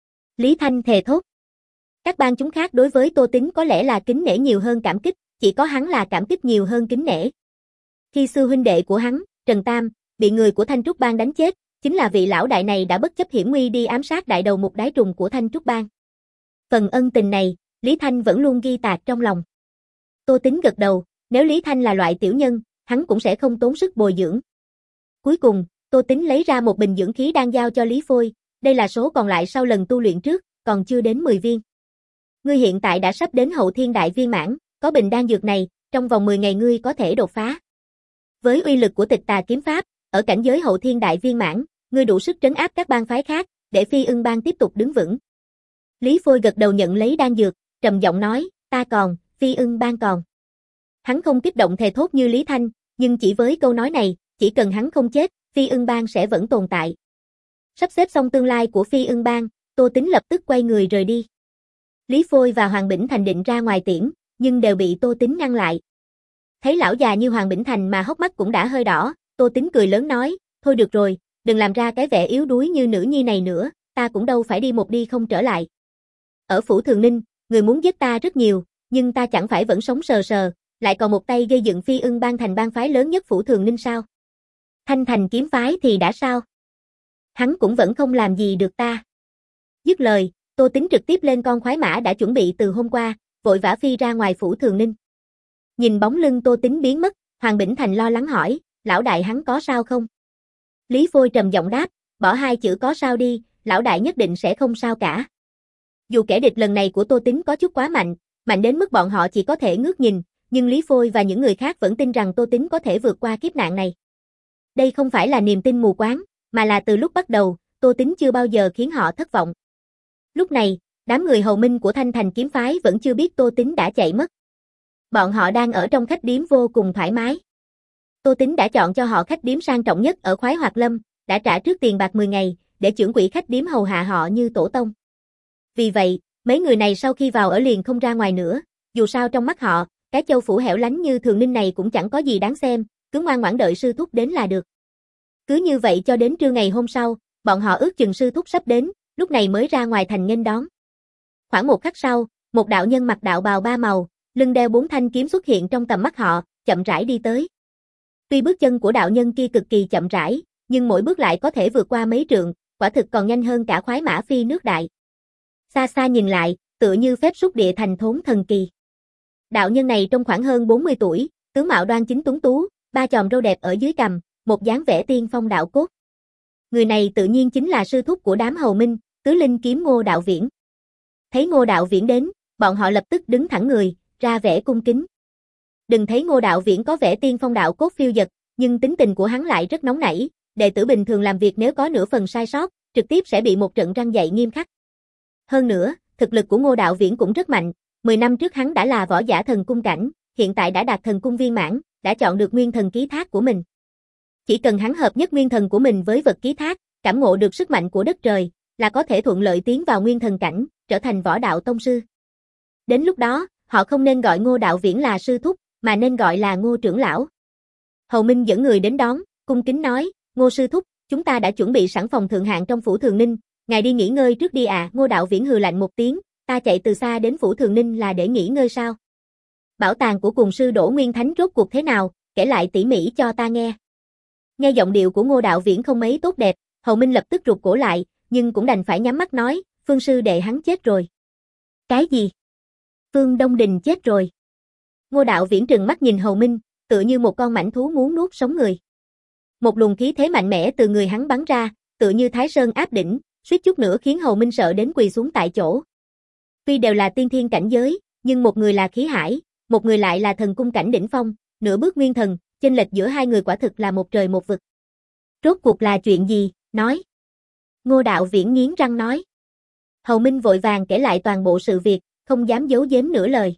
Lý Thanh thề thốt. Các bang chúng khác đối với Tô Tín có lẽ là kính nể nhiều hơn cảm kích, chỉ có hắn là cảm kích nhiều hơn kính nể. Khi sư huynh đệ của hắn, Trần Tam, bị người của Thanh Trúc Bang đánh chết, chính là vị lão đại này đã bất chấp hiểm nguy đi ám sát đại đầu mục đái trùng của Thanh Trúc Bang. Phần ân tình này, Lý Thanh vẫn luôn ghi tạc trong lòng. Tô Tín gật đầu, nếu Lý Thanh là loại tiểu nhân, hắn cũng sẽ không tốn sức bồi dưỡng. Cuối cùng, Tô Tín lấy ra một bình dưỡng khí đang giao cho Lý Phôi, đây là số còn lại sau lần tu luyện trước, còn chưa đến mười viên. Ngươi hiện tại đã sắp đến hậu thiên đại viên mãn, có bình đan dược này, trong vòng mười ngày ngươi có thể đột phá. Với uy lực của Tịch Tà kiếm pháp, ở cảnh giới hậu thiên đại viên mãn, ngươi đủ sức trấn áp các bang phái khác, để Phi Ưng Bang tiếp tục đứng vững. Lý Phôi gật đầu nhận lấy đan dược, trầm giọng nói, ta còn, Phi Ưng Bang còn. Hắn không kích động thề thốt như Lý Thanh, nhưng chỉ với câu nói này, chỉ cần hắn không chết, Phi Ưng Bang sẽ vẫn tồn tại. Sắp xếp xong tương lai của Phi Ưng Bang, Tô Tín lập tức quay người rời đi. Lý Phôi và Hoàng Bỉnh Thành định ra ngoài tiễn, nhưng đều bị Tô Tín ngăn lại. Thấy lão già như Hoàng Bỉnh Thành mà hốc mắt cũng đã hơi đỏ, Tô Tín cười lớn nói, thôi được rồi, đừng làm ra cái vẻ yếu đuối như nữ nhi này nữa, ta cũng đâu phải đi một đi không trở lại. Ở phủ Thường Ninh, người muốn giết ta rất nhiều, nhưng ta chẳng phải vẫn sống sờ sờ, lại còn một tay gây dựng Phi Ưng Bang thành bang phái lớn nhất Phủ Thường Ninh sao? Thanh Thành kiếm phái thì đã sao? Hắn cũng vẫn không làm gì được ta. Dứt lời, Tô Tín trực tiếp lên con khoái mã đã chuẩn bị từ hôm qua, vội vã phi ra ngoài Phủ Thường Ninh. Nhìn bóng lưng Tô Tín biến mất, Hoàng Bỉnh Thành lo lắng hỏi, lão đại hắn có sao không? Lý Phôi trầm giọng đáp, bỏ hai chữ có sao đi, lão đại nhất định sẽ không sao cả. Dù kẻ địch lần này của Tô Tín có chút quá mạnh, mạnh đến mức bọn họ chỉ có thể ngước nhìn, nhưng Lý Phôi và những người khác vẫn tin rằng Tô Tín có thể vượt qua kiếp nạn này. Đây không phải là niềm tin mù quáng, mà là từ lúc bắt đầu, Tô Tín chưa bao giờ khiến họ thất vọng. Lúc này, đám người hầu minh của Thanh Thành kiếm phái vẫn chưa biết Tô Tín đã chạy mất. Bọn họ đang ở trong khách điếm vô cùng thoải mái. Tô Tín đã chọn cho họ khách điếm sang trọng nhất ở Khoái Hoạt Lâm, đã trả trước tiền bạc mười ngày, để trưởng quỹ khách điếm hầu hạ họ như tổ tông. Vì vậy, mấy người này sau khi vào ở liền không ra ngoài nữa, dù sao trong mắt họ, cái châu phủ hẻo lánh như Thường Ninh này cũng chẳng có gì đáng xem, cứ ngoan ngoãn đợi sư thúc đến là được. Cứ như vậy cho đến trưa ngày hôm sau, bọn họ ước chừng sư thúc sắp đến, lúc này mới ra ngoài thành nghênh đón. Khoảng một khắc sau, một đạo nhân mặc đạo bào ba màu, lưng đeo bốn thanh kiếm xuất hiện trong tầm mắt họ, chậm rãi đi tới. Tuy bước chân của đạo nhân kia cực kỳ chậm rãi, nhưng mỗi bước lại có thể vượt qua mấy trượng, quả thực còn nhanh hơn cả khoái mã phi nước đại. Xa xa nhìn lại, tựa như phép xúc địa thành thốn thần kỳ. Đạo nhân này trông khoảng hơn bốn mươi tuổi, tướng mạo đoan chính tuấn tú, ba chòm râu đẹp ở dưới cằm, một dáng vẻ tiên phong đạo cốt. Người này tự nhiên chính là sư thúc của đám hầu minh, tứ linh kiếm Ngô Đạo Viễn. Thấy Ngô Đạo Viễn đến, bọn họ lập tức đứng thẳng người, ra vẻ cung kính. Đừng thấy Ngô Đạo Viễn có vẻ tiên phong đạo cốt phiêu dật, nhưng tính tình của hắn lại rất nóng nảy, đệ tử bình thường làm việc nếu có nửa phần sai sót, trực tiếp sẽ bị một trận răn dạy nghiêm khắc. Hơn nữa, thực lực của Ngô Đạo Viễn cũng rất mạnh, mười năm trước hắn đã là võ giả thần cung cảnh, hiện tại đã đạt thần cung viên mãn, đã chọn được nguyên thần ký thác của mình. Chỉ cần hắn hợp nhất nguyên thần của mình với vật ký thác, cảm ngộ được sức mạnh của đất trời, là có thể thuận lợi tiến vào nguyên thần cảnh, trở thành võ đạo tông sư. Đến lúc đó, họ không nên gọi Ngô Đạo Viễn là sư thúc, mà nên gọi là Ngô trưởng lão. Hầu Minh dẫn người đến đón, cung kính nói, Ngô sư thúc, chúng ta đã chuẩn bị sẵn phòng thượng hạng trong Phủ Thường Ninh, ngài đi nghỉ ngơi trước đi à. Ngô Đạo Viễn hừ lạnh một tiếng, ta chạy từ xa đến Phủ Thường Ninh là để nghỉ ngơi sao? Bảo tàng của cùng sư Đỗ Nguyên Thánh rốt cuộc thế nào, kể lại tỉ mỉ cho ta nghe. Nghe giọng điệu của Ngô Đạo Viễn không mấy tốt đẹp, Hầu Minh lập tức rụt cổ lại, nhưng cũng đành phải nhắm mắt nói, Phương sư đệ hắn chết rồi. Cái gì? Phương Đông Đình chết rồi. Ngô Đạo Viễn trừng mắt nhìn Hầu Minh, tựa như một con mãnh thú muốn nuốt sống người. Một luồng khí thế mạnh mẽ từ người hắn bắn ra, tựa như Thái Sơn áp đỉnh, suýt chút nữa khiến Hầu Minh sợ đến quỳ xuống tại chỗ. Tuy đều là tiên thiên cảnh giới, nhưng một người là khí hải, một người lại là thần cung cảnh đỉnh phong, nửa bước nguyên thần, chênh lệch giữa hai người quả thực là một trời một vực. Rốt cuộc là chuyện gì, nói. Ngô Đạo Viễn nghiến răng nói. Hầu Minh vội vàng kể lại toàn bộ sự việc, không dám giấu giếm nửa lời.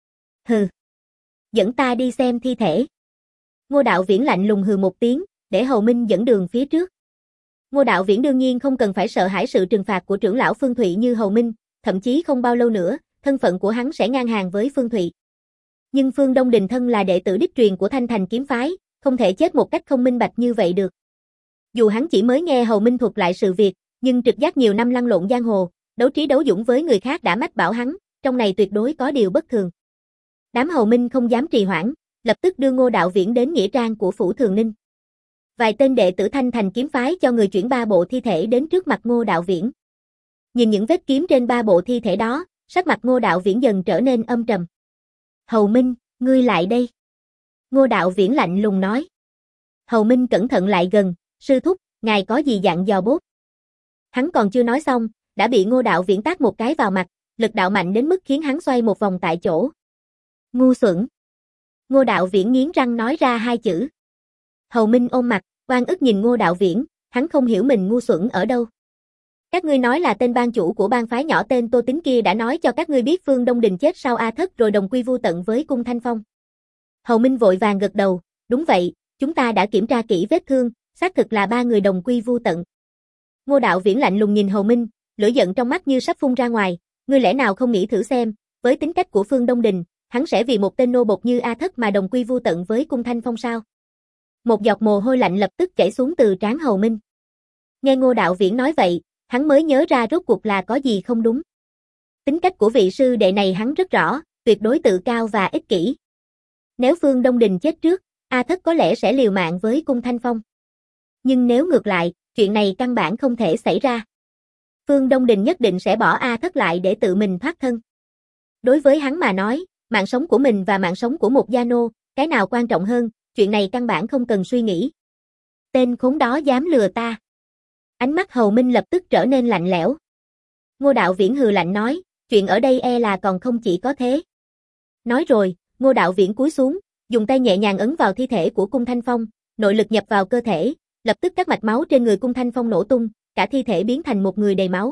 Hừ. Dẫn ta đi xem thi thể. Ngô Đạo Viễn lạnh lùng hừ một tiếng, để Hầu Minh dẫn đường phía trước. Ngô Đạo Viễn đương nhiên không cần phải sợ hãi sự trừng phạt của trưởng lão Phương Thụy như Hầu Minh, thậm chí không bao lâu nữa, thân phận của hắn sẽ ngang hàng với Phương Thụy. Nhưng Phương Đông Đình thân là đệ tử đích truyền của Thanh Thành kiếm phái, không thể chết một cách không minh bạch như vậy được. Dù hắn chỉ mới nghe Hầu Minh thuật lại sự việc, nhưng trực giác nhiều năm lăn lộn giang hồ, đấu trí đấu dũng với người khác đã mách bảo hắn, trong này tuyệt đối có điều bất thường. Đám Hầu Minh không dám trì hoãn, lập tức đưa Ngô Đạo Viễn đến nghĩa trang của Phủ Thường Ninh. Vài tên đệ tử Thanh Thành kiếm phái cho người chuyển ba bộ thi thể đến trước mặt Ngô Đạo Viễn. Nhìn những vết kiếm trên ba bộ thi thể đó, sắc mặt Ngô Đạo Viễn dần trở nên âm trầm. Hầu Minh, ngươi lại đây. Ngô Đạo Viễn lạnh lùng nói. Hầu Minh cẩn thận lại gần, sư thúc, ngài có gì dặn dò bốt. Hắn còn chưa nói xong, đã bị Ngô Đạo Viễn tát một cái vào mặt, lực đạo mạnh đến mức khiến hắn xoay một vòng tại chỗ. Ngu xuẩn. Ngô Đạo Viễn nghiến răng nói ra hai chữ. Hầu Minh ôm mặt, oan ức nhìn Ngô Đạo Viễn, hắn không hiểu mình ngu xuẩn ở đâu. Các ngươi nói là tên ban chủ của bang phái nhỏ tên Tô Tín kia đã nói cho các ngươi biết Phương Đông Đình chết sau A Thất rồi đồng quy vu tận với Cung Thanh Phong. Hầu Minh vội vàng gật đầu, đúng vậy, chúng ta đã kiểm tra kỹ vết thương, xác thực là ba người đồng quy vu tận. Ngô Đạo Viễn lạnh lùng nhìn Hầu Minh, lửa giận trong mắt như sắp phun ra ngoài, ngươi lẽ nào không nghĩ thử xem, với tính cách của Phương Đông Đình, hắn sẽ vì một tên nô bộc như A Thất mà đồng quy vu tận với Cung Thanh Phong sao? Một giọt mồ hôi lạnh lập tức chảy xuống từ trán Hầu Minh. Nghe Ngô Đạo Viễn nói vậy, hắn mới nhớ ra rốt cuộc là có gì không đúng. Tính cách của vị sư đệ này hắn rất rõ, tuyệt đối tự cao và ích kỷ. Nếu Phương Đông Đình chết trước, A Thất có lẽ sẽ liều mạng với Cung Thanh Phong. Nhưng nếu ngược lại, chuyện này căn bản không thể xảy ra. Phương Đông Đình nhất định sẽ bỏ A Thất lại để tự mình thoát thân. Đối với hắn mà nói, mạng sống của mình và mạng sống của một gia nô, cái nào quan trọng hơn, chuyện này căn bản không cần suy nghĩ. Tên khốn đó dám lừa ta. Ánh mắt Hầu Minh lập tức trở nên lạnh lẽo. Ngô Đạo Viễn hừ lạnh nói, chuyện ở đây e là còn không chỉ có thế. Nói rồi, Ngô Đạo Viễn cúi xuống, dùng tay nhẹ nhàng ấn vào thi thể của Cung Thanh Phong, nội lực nhập vào cơ thể, lập tức các mạch máu trên người Cung Thanh Phong nổ tung, cả thi thể biến thành một người đầy máu.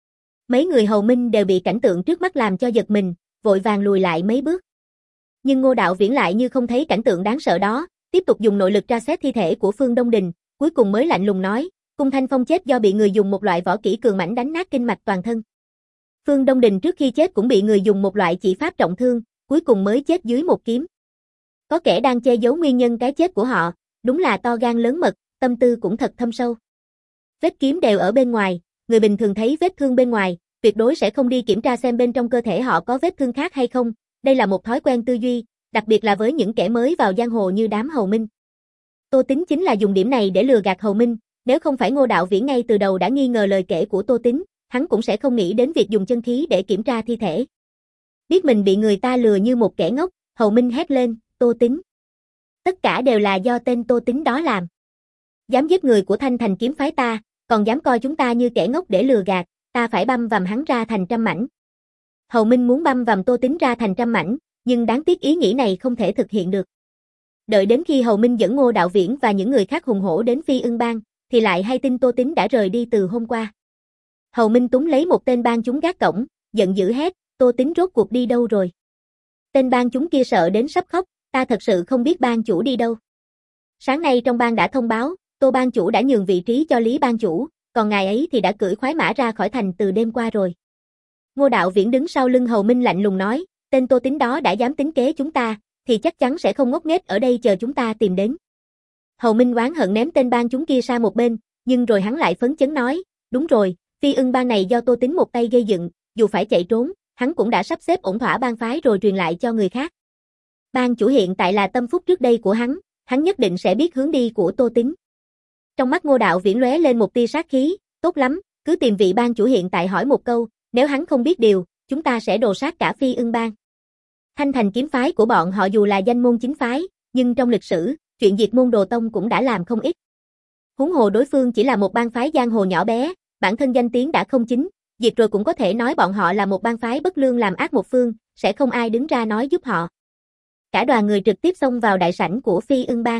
Mấy người Hầu Minh đều bị cảnh tượng trước mắt làm cho giật mình, vội vàng lùi lại mấy bước. Nhưng Ngô Đạo Viễn lại như không thấy cảnh tượng đáng sợ đó, tiếp tục dùng nội lực tra xét thi thể của Phương Đông Đình, cuối cùng mới lạnh lùng nói, Cung Thanh Phong chết do bị người dùng một loại võ kỹ cường mãnh đánh nát kinh mạch toàn thân. Phương Đông Đình trước khi chết cũng bị người dùng một loại chỉ pháp trọng thương, cuối cùng mới chết dưới một kiếm. Có kẻ đang che giấu nguyên nhân cái chết của họ, đúng là to gan lớn mật, tâm tư cũng thật thâm sâu. Vết kiếm đều ở bên ngoài, người bình thường thấy vết thương bên ngoài, tuyệt đối sẽ không đi kiểm tra xem bên trong cơ thể họ có vết thương khác hay không, đây là một thói quen tư duy, đặc biệt là với những kẻ mới vào giang hồ như đám Hầu Minh. Tô Tín chính là dùng điểm này để lừa gạt Hầu Minh, nếu không phải Ngô Đạo Viễn ngay từ đầu đã nghi ngờ lời kể của Tô Tín, hắn cũng sẽ không nghĩ đến việc dùng chân khí để kiểm tra thi thể. Biết mình bị người ta lừa như một kẻ ngốc, Hầu Minh hét lên, Tô Tín. Tất cả đều là do tên Tô Tín đó làm. Dám giết người của Thanh Thành kiếm phái ta, còn dám coi chúng ta như kẻ ngốc để lừa gạt, ta phải băm vằm hắn ra thành trăm mảnh. Hầu Minh muốn băm vằm Tô Tín ra thành trăm mảnh, nhưng đáng tiếc ý nghĩ này không thể thực hiện được. Đợi đến khi Hầu Minh dẫn Ngô Đạo Viễn và những người khác hùng hổ đến Phi Ưng Bang, thì lại hay tin Tô Tín đã rời đi từ hôm qua. Hầu Minh túng lấy một tên bang chúng gác cổng, giận dữ hét, Tô Tín rốt cuộc đi đâu rồi? Tên bang chúng kia sợ đến sắp khóc, ta thật sự không biết bang chủ đi đâu. Sáng nay trong bang đã thông báo, Tô bang chủ đã nhường vị trí cho Lý bang chủ, còn ngài ấy thì đã cưỡi khoái mã ra khỏi thành từ đêm qua rồi. Ngô Đạo Viễn đứng sau lưng Hầu Minh lạnh lùng nói, tên Tô Tín đó đã dám tính kế chúng ta, thì chắc chắn sẽ không ngốc nghếch ở đây chờ chúng ta tìm đến. Hầu Minh oán hận ném tên bang chúng kia sang một bên, nhưng rồi hắn lại phấn chấn nói, đúng rồi, Phi Ưng bang này do Tô Tín một tay gây dựng, dù phải chạy trốn, hắn cũng đã sắp xếp ổn thỏa bang phái rồi truyền lại cho người khác. Bang chủ hiện tại là tâm phúc trước đây của hắn, hắn nhất định sẽ biết hướng đi của Tô Tín. Trong mắt Ngô Đạo Viễn lóe lên một tia sát khí, tốt lắm, cứ tìm vị bang chủ hiện tại hỏi một câu, nếu hắn không biết điều, chúng ta sẽ đồ sát cả Phi Ưng bang. Thanh Thành kiếm phái của bọn họ dù là danh môn chính phái, nhưng trong lịch sử, chuyện diệt môn đồ tông cũng đã làm không ít. Huống hồ đối phương chỉ là một bang phái giang hồ nhỏ bé, bản thân danh tiếng đã không chính, diệt rồi cũng có thể nói bọn họ là một bang phái bất lương làm ác một phương, sẽ không ai đứng ra nói giúp họ. Cả đoàn người trực tiếp xông vào đại sảnh của Phi Ưng bang.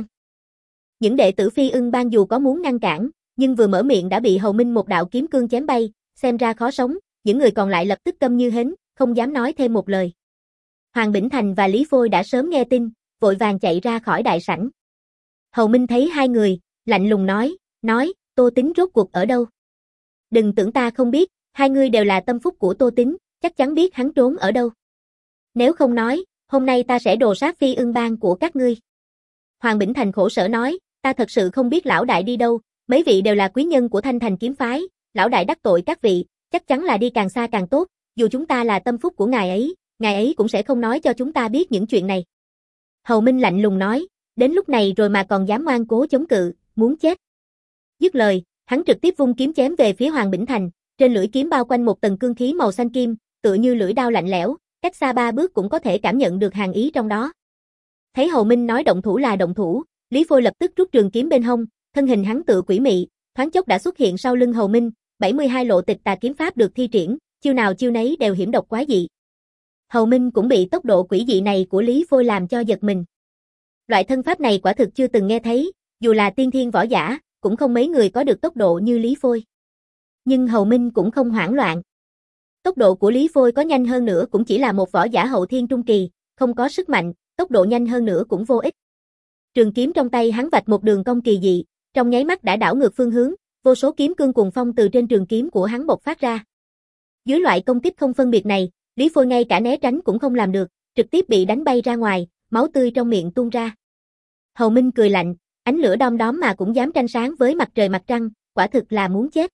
Những đệ tử Phi Ưng bang dù có muốn ngăn cản, nhưng vừa mở miệng đã bị Hầu Minh một đạo kiếm cương chém bay, xem ra khó sống, những người còn lại lập tức câm như hến, không dám nói thêm một lời. Hoàng Bỉnh Thành và Lý Phôi đã sớm nghe tin, vội vàng chạy ra khỏi đại sảnh. Hầu Minh thấy hai người, lạnh lùng nói, nói, Tô Tín rốt cuộc ở đâu? Đừng tưởng ta không biết, hai người đều là tâm phúc của Tô Tín, chắc chắn biết hắn trốn ở đâu. Nếu không nói, hôm nay ta sẽ đồ sát Phi Ưng bang của các ngươi. Hoàng Bỉnh Thành khổ sở nói, ta thật sự không biết lão đại đi đâu, mấy vị đều là quý nhân của Thanh Thành kiếm phái, lão đại đắc tội các vị, chắc chắn là đi càng xa càng tốt, dù chúng ta là tâm phúc của ngài ấy, ngài ấy cũng sẽ không nói cho chúng ta biết những chuyện này. Hầu Minh lạnh lùng nói, đến lúc này rồi mà còn dám ngoan cố chống cự, muốn chết. Dứt lời, hắn trực tiếp vung kiếm chém về phía Hoàng Bỉnh Thành, trên lưỡi kiếm bao quanh một tầng cương khí màu xanh kim, tựa như lưỡi đao lạnh lẽo, cách xa ba bước cũng có thể cảm nhận được hàn ý trong đó. Thấy Hầu Minh nói động thủ là động thủ, Lý Phôi lập tức rút trường kiếm bên hông, thân hình hắn tựa quỷ mị, thoáng chốc đã xuất hiện sau lưng Hầu Minh, bảy mươi hai lộ tịch tà kiếm pháp được thi triển, chiêu nào chiêu nấy đều hiểm độc quá dị. Hầu Minh cũng bị tốc độ quỷ dị này của Lý Phôi làm cho giật mình. Loại thân pháp này quả thực chưa từng nghe thấy, dù là tiên thiên võ giả, cũng không mấy người có được tốc độ như Lý Phôi. Nhưng Hầu Minh cũng không hoảng loạn. Tốc độ của Lý Phôi có nhanh hơn nữa cũng chỉ là một võ giả hậu thiên trung kỳ, không có sức mạnh, tốc độ nhanh hơn nữa cũng vô ích. Trường kiếm trong tay hắn vạch một đường cong kỳ dị, trong nháy mắt đã đảo ngược phương hướng, vô số kiếm cương cuồng phong từ trên trường kiếm của hắn bộc phát ra. Dưới loại công kích không phân biệt này, Lý Phôi ngay cả né tránh cũng không làm được, trực tiếp bị đánh bay ra ngoài, máu tươi trong miệng tuôn ra. Hầu Minh cười lạnh, ánh lửa đom đóm mà cũng dám tranh sáng với mặt trời mặt trăng, quả thực là muốn chết.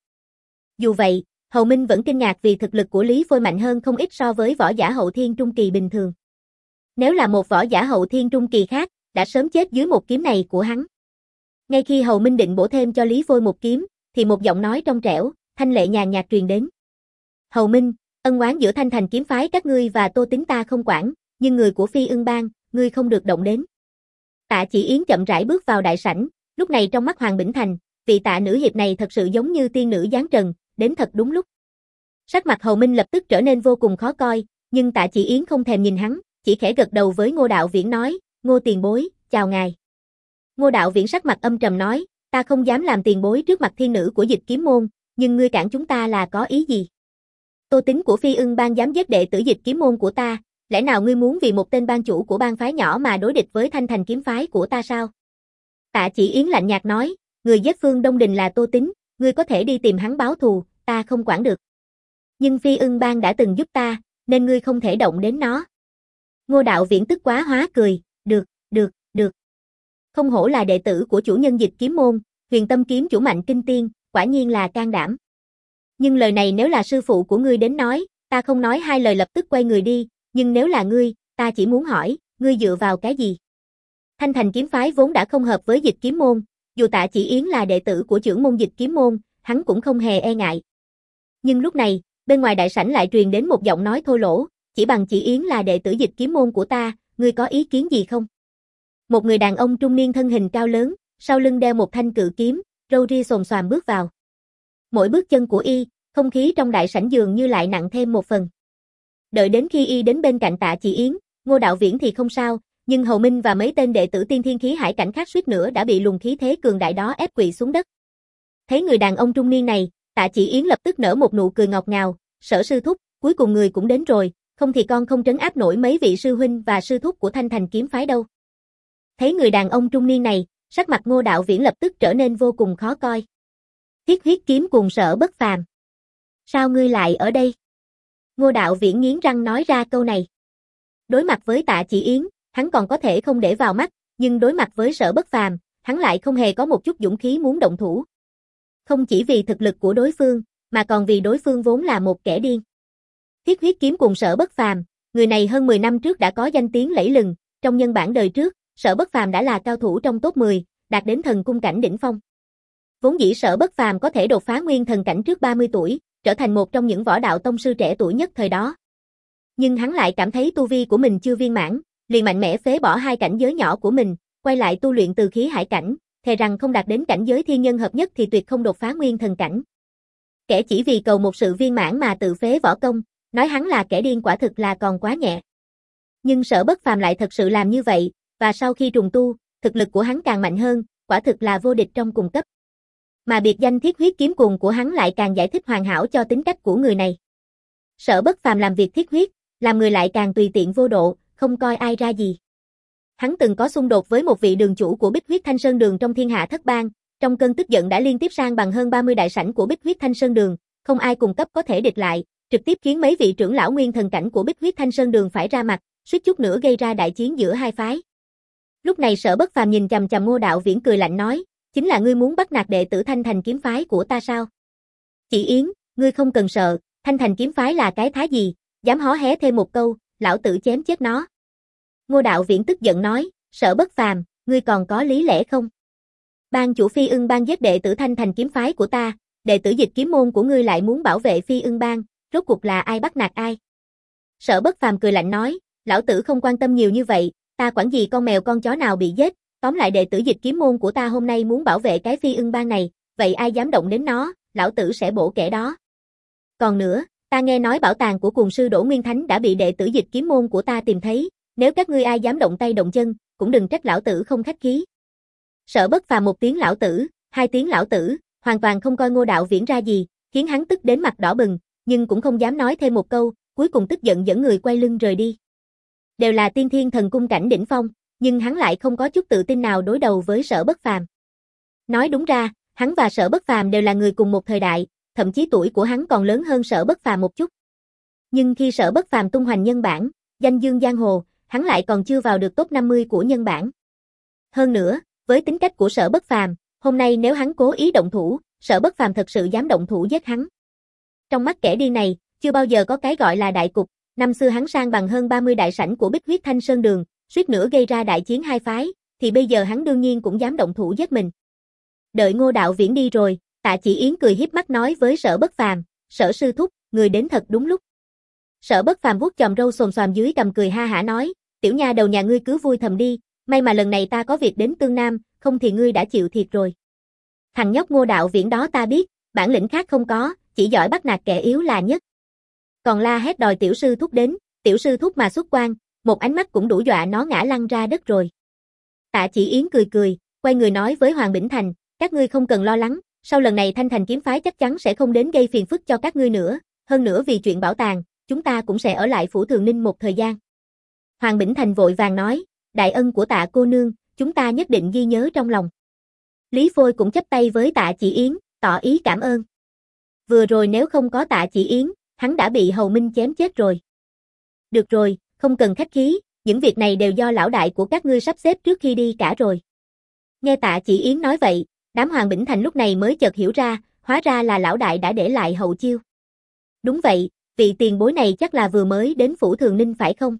Dù vậy, Hầu Minh vẫn kinh ngạc vì thực lực của Lý Phôi mạnh hơn không ít so với võ giả hậu thiên trung kỳ bình thường. Nếu là một võ giả hậu thiên trung kỳ khác, đã sớm chết dưới một kiếm này của hắn. Ngay khi Hầu Minh định bổ thêm cho Lý Vôi một kiếm, thì một giọng nói trong trẻo, thanh lệ nhàn nhạt truyền đến. Hầu Minh, ân oán giữa Thanh Thành kiếm phái các ngươi và Tô Tính ta không quản, nhưng người của Phi Ưng Bang, ngươi không được động đến. Tạ Chỉ Yến chậm rãi bước vào đại sảnh, lúc này trong mắt Hoàng Bỉnh Thành, vị Tạ nữ hiệp này thật sự giống như tiên nữ giáng trần, đến thật đúng lúc. Sắc mặt Hầu Minh lập tức trở nên vô cùng khó coi, nhưng Tạ Chỉ Yến không thèm nhìn hắn, chỉ khẽ gật đầu với Ngô Đạo Viễn nói, Ngô tiền bối, chào ngài. Ngô Đạo Viễn sắc mặt âm trầm nói, ta không dám làm tiền bối trước mặt thiên nữ của Dịch Kiếm môn, nhưng ngươi cản chúng ta là có ý gì? Tô Tính của Phi Ưng Bang dám giết đệ tử Dịch Kiếm môn của ta, lẽ nào ngươi muốn vì một tên bang chủ của bang phái nhỏ mà đối địch với Thanh Thành kiếm phái của ta sao? Tạ Chỉ Yến lạnh nhạt nói, người giết Phương Đông Đình là Tô Tính, ngươi có thể đi tìm hắn báo thù, ta không quản được. Nhưng Phi Ưng Bang đã từng giúp ta, nên ngươi không thể động đến nó. Ngô Đạo Viễn tức quá hóa cười, được, được, được. Không hổ là đệ tử của chủ nhân Dịch Kiếm môn, Huyền Tâm kiếm chủ mạnh kinh tiên, quả nhiên là can đảm. Nhưng lời này nếu là sư phụ của ngươi đến nói, ta không nói hai lời lập tức quay người đi, nhưng nếu là ngươi, ta chỉ muốn hỏi, ngươi dựa vào cái gì? Thanh Thành kiếm phái vốn đã không hợp với Dịch Kiếm môn, dù Tạ Chỉ Yến là đệ tử của trưởng môn Dịch Kiếm môn, hắn cũng không hề e ngại. Nhưng lúc này, bên ngoài đại sảnh lại truyền đến một giọng nói thô lỗ, chỉ bằng Chỉ Yến là đệ tử Dịch Kiếm môn của ta, ngươi có ý kiến gì không? Một người đàn ông trung niên thân hình cao lớn, sau lưng đeo một thanh cự kiếm, râu ria xồm xoàm bước vào. Mỗi bước chân của y, không khí trong đại sảnh dường như lại nặng thêm một phần. Đợi đến khi y đến bên cạnh Tạ Chỉ Yến, Ngô Đạo Viễn thì không sao, nhưng Hầu Minh và mấy tên đệ tử Tiên Thiên Khí Hải cảnh khác suýt nữa đã bị luồng khí thế cường đại đó ép quỵ xuống đất. Thấy người đàn ông trung niên này, Tạ Chỉ Yến lập tức nở một nụ cười ngọt ngào, Sở sư thúc, cuối cùng người cũng đến rồi, không thì con không trấn áp nổi mấy vị sư huynh và sư thúc của Thanh Thành kiếm phái đâu. Thấy người đàn ông trung niên này, sắc mặt Ngô Đạo Viễn lập tức trở nên vô cùng khó coi. Thiết huyết kiếm cùng Sở Bất Phàm. Sao ngươi lại ở đây? Ngô Đạo Viễn nghiến răng nói ra câu này. Đối mặt với Tạ Chỉ Yến, hắn còn có thể không để vào mắt, nhưng đối mặt với Sở Bất Phàm, hắn lại không hề có một chút dũng khí muốn động thủ. Không chỉ vì thực lực của đối phương, mà còn vì đối phương vốn là một kẻ điên. Thiết huyết kiếm cùng Sở Bất Phàm, người này hơn mười năm trước đã có danh tiếng lẫy lừng, trong nhân bản đời trước, Sở Bất Phàm đã là cao thủ trong top mười, đạt đến thần cung cảnh đỉnh phong. Vốn dĩ Sở Bất Phàm có thể đột phá nguyên thần cảnh trước ba mươi tuổi, trở thành một trong những võ đạo tông sư trẻ tuổi nhất thời đó. Nhưng hắn lại cảm thấy tu vi của mình chưa viên mãn, liền mạnh mẽ phế bỏ hai cảnh giới nhỏ của mình, quay lại tu luyện từ khí hải cảnh, thề rằng không đạt đến cảnh giới thiên nhân hợp nhất thì tuyệt không đột phá nguyên thần cảnh. Kẻ chỉ vì cầu một sự viên mãn mà tự phế võ công, nói hắn là kẻ điên quả thực là còn quá nhẹ. Nhưng Sở Bất Phàm lại thật sự làm như vậy, và sau khi trùng tu, thực lực của hắn càng mạnh hơn, quả thực là vô địch trong cùng cấp. Mà biệt danh thiết huyết kiếm cùng của hắn lại càng giải thích hoàn hảo cho tính cách của người này. Sở Bất Phàm làm việc thiết huyết, làm người lại càng tùy tiện vô độ, không coi ai ra gì. Hắn từng có xung đột với một vị đường chủ của Bích Huyết Thanh Sơn Đường trong Thiên Hạ Thất Bang, trong cơn tức giận đã liên tiếp sang bằng hơn ba mươi đại sảnh của Bích Huyết Thanh Sơn Đường, không ai cùng cấp có thể địch lại, trực tiếp khiến mấy vị trưởng lão nguyên thần cảnh của Bích Huyết Thanh Sơn Đường phải ra mặt, suýt chút nữa gây ra đại chiến giữa hai phái. Lúc này Sở Bất Phàm nhìn chằm chằm Ngô Đạo Viễn cười lạnh nói, chính là ngươi muốn bắt nạt đệ tử Thanh Thành kiếm phái của ta sao? Chỉ Yến, ngươi không cần sợ, Thanh Thành kiếm phái là cái thá gì, dám hó hé thêm một câu, lão tử chém chết nó. Ngô Đạo Viễn tức giận nói, Sở Bất Phàm, ngươi còn có lý lẽ không? Ban chủ Phi Ưng Bang giết đệ tử Thanh Thành kiếm phái của ta, đệ tử Dịch Kiếm môn của ngươi lại muốn bảo vệ Phi Ưng Bang, rốt cuộc là ai bắt nạt ai? Sở Bất Phàm cười lạnh nói, lão tử không quan tâm nhiều như vậy, ta quản gì con mèo con chó nào bị giết, tóm lại đệ tử Dịch Kiếm môn của ta hôm nay muốn bảo vệ cái Phi Ưng Bang này, vậy ai dám động đến nó, lão tử sẽ bổ kẻ đó. Còn nữa, ta nghe nói bảo tàng của cùng sư Đỗ Nguyên Thánh đã bị đệ tử Dịch Kiếm môn của ta tìm thấy, nếu các ngươi ai dám động tay động chân, cũng đừng trách lão tử không khách khí. Sở Bất Phàm một tiếng lão tử, hai tiếng lão tử, hoàn toàn không coi Ngô Đạo Viễn ra gì, khiến hắn tức đến mặt đỏ bừng, nhưng cũng không dám nói thêm một câu, cuối cùng tức giận dẫn người quay lưng rời đi. Đều là tiên thiên thần cung cảnh đỉnh phong, nhưng hắn lại không có chút tự tin nào đối đầu với Sở Bất Phàm. Nói đúng ra, hắn và Sở Bất Phàm đều là người cùng một thời đại, thậm chí tuổi của hắn còn lớn hơn Sở Bất Phàm một chút. Nhưng khi Sở Bất Phàm tung hoành nhân bản, danh dương giang hồ, hắn lại còn chưa vào được top năm mươi của nhân bản. Hơn nữa, với tính cách của Sở Bất Phàm, hôm nay nếu hắn cố ý động thủ, Sở Bất Phàm thật sự dám động thủ giết hắn. Trong mắt kẻ điên này, chưa bao giờ có cái gọi là đại cục, Năm xưa hắn sang bằng hơn ba mươi đại sảnh của Bích Huyết Thanh Sơn Đường, suýt nữa gây ra đại chiến hai phái, thì bây giờ hắn đương nhiên cũng dám động thủ giết mình. Đợi Ngô Đạo Viễn đi rồi, Tạ Chỉ Yến cười hiếp mắt nói với Sở Bất Phàm, Sở sư thúc, người đến thật đúng lúc. Sở Bất Phàm vuốt chòm râu xồm xoàm dưới cầm cười ha hả nói, tiểu nha đầu nhà ngươi cứ vui thầm đi, may mà lần này ta có việc đến Tương Nam, không thì ngươi đã chịu thiệt rồi. Thằng nhóc Ngô Đạo Viễn đó ta biết, bản lĩnh khác không có, chỉ giỏi bắt nạt kẻ yếu là nhất. Còn la hét đòi tiểu sư thúc đến, tiểu sư thúc mà xuất quan, một ánh mắt cũng đủ dọa nó ngã lăn ra đất rồi. Tạ Chỉ Yến cười cười, quay người nói với Hoàng Bỉnh Thành, các ngươi không cần lo lắng, sau lần này Thanh Thành kiếm phái chắc chắn sẽ không đến gây phiền phức cho các ngươi nữa, hơn nữa vì chuyện bảo tàng, chúng ta cũng sẽ ở lại Phủ Thường Ninh một thời gian. Hoàng Bỉnh Thành vội vàng nói, đại ân của Tạ cô nương, chúng ta nhất định ghi nhớ trong lòng. Lý Phôi cũng chắp tay với Tạ Chỉ Yến, tỏ ý cảm ơn. Vừa rồi nếu không có Tạ Chỉ Yến, hắn đã bị Hầu Minh chém chết rồi. Được rồi, không cần khách khí, những việc này đều do lão đại của các ngươi sắp xếp trước khi đi cả rồi. Nghe Tạ Chỉ Yến nói vậy, đám Hoàng Bỉnh Thành lúc này mới chợt hiểu ra, hóa ra là lão đại đã để lại hậu chiêu. Đúng vậy, vị tiền bối này chắc là vừa mới đến Phủ Thường Ninh phải không?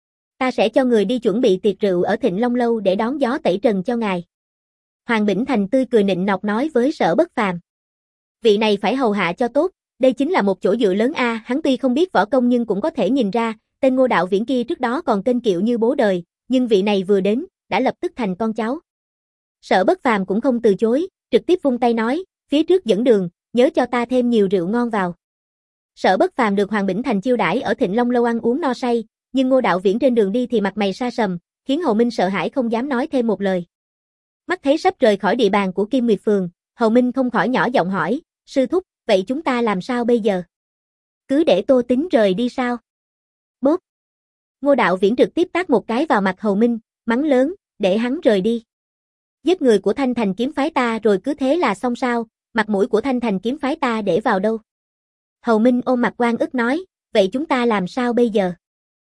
Ta sẽ cho người đi chuẩn bị tiệc rượu ở Thịnh Long Lâu để đón gió tẩy trần cho ngài. Hoàng Bỉnh Thành tươi cười nịnh nọt nói với Sở Bất Phàm. Vị này phải hầu hạ cho tốt, đây chính là một chỗ dựa lớn a, à, hắn tuy không biết võ công nhưng cũng có thể nhìn ra, tên Ngô Đạo Viễn kia trước đó còn kênh kiệu như bố đời, nhưng vị này vừa đến, đã lập tức thành con cháu. Sở Bất Phàm cũng không từ chối, trực tiếp vung tay nói, phía trước dẫn đường, nhớ cho ta thêm nhiều rượu ngon vào. Sở Bất Phàm được Hoàng Bỉnh Thành chiêu đãi ở Thịnh Long Lâu ăn uống no say, nhưng Ngô Đạo Viễn trên đường đi thì mặt mày sa sầm, khiến Hầu Minh sợ hãi không dám nói thêm một lời. Mắt thấy sắp rời khỏi địa bàn của Kim Nguyệt Phường, Hầu Minh không khỏi nhỏ giọng hỏi, sư thúc, vậy chúng ta làm sao bây giờ? Cứ để Tô Tính rời đi sao? Bốp! Ngô Đạo Viễn trực tiếp tát một cái vào mặt Hầu Minh, mắng lớn, để hắn rời đi. Giết người của Thanh Thành kiếm phái ta rồi cứ thế là xong sao, mặt mũi của Thanh Thành kiếm phái ta để vào đâu? Hầu Minh ôm mặt oan ức nói, vậy chúng ta làm sao bây giờ?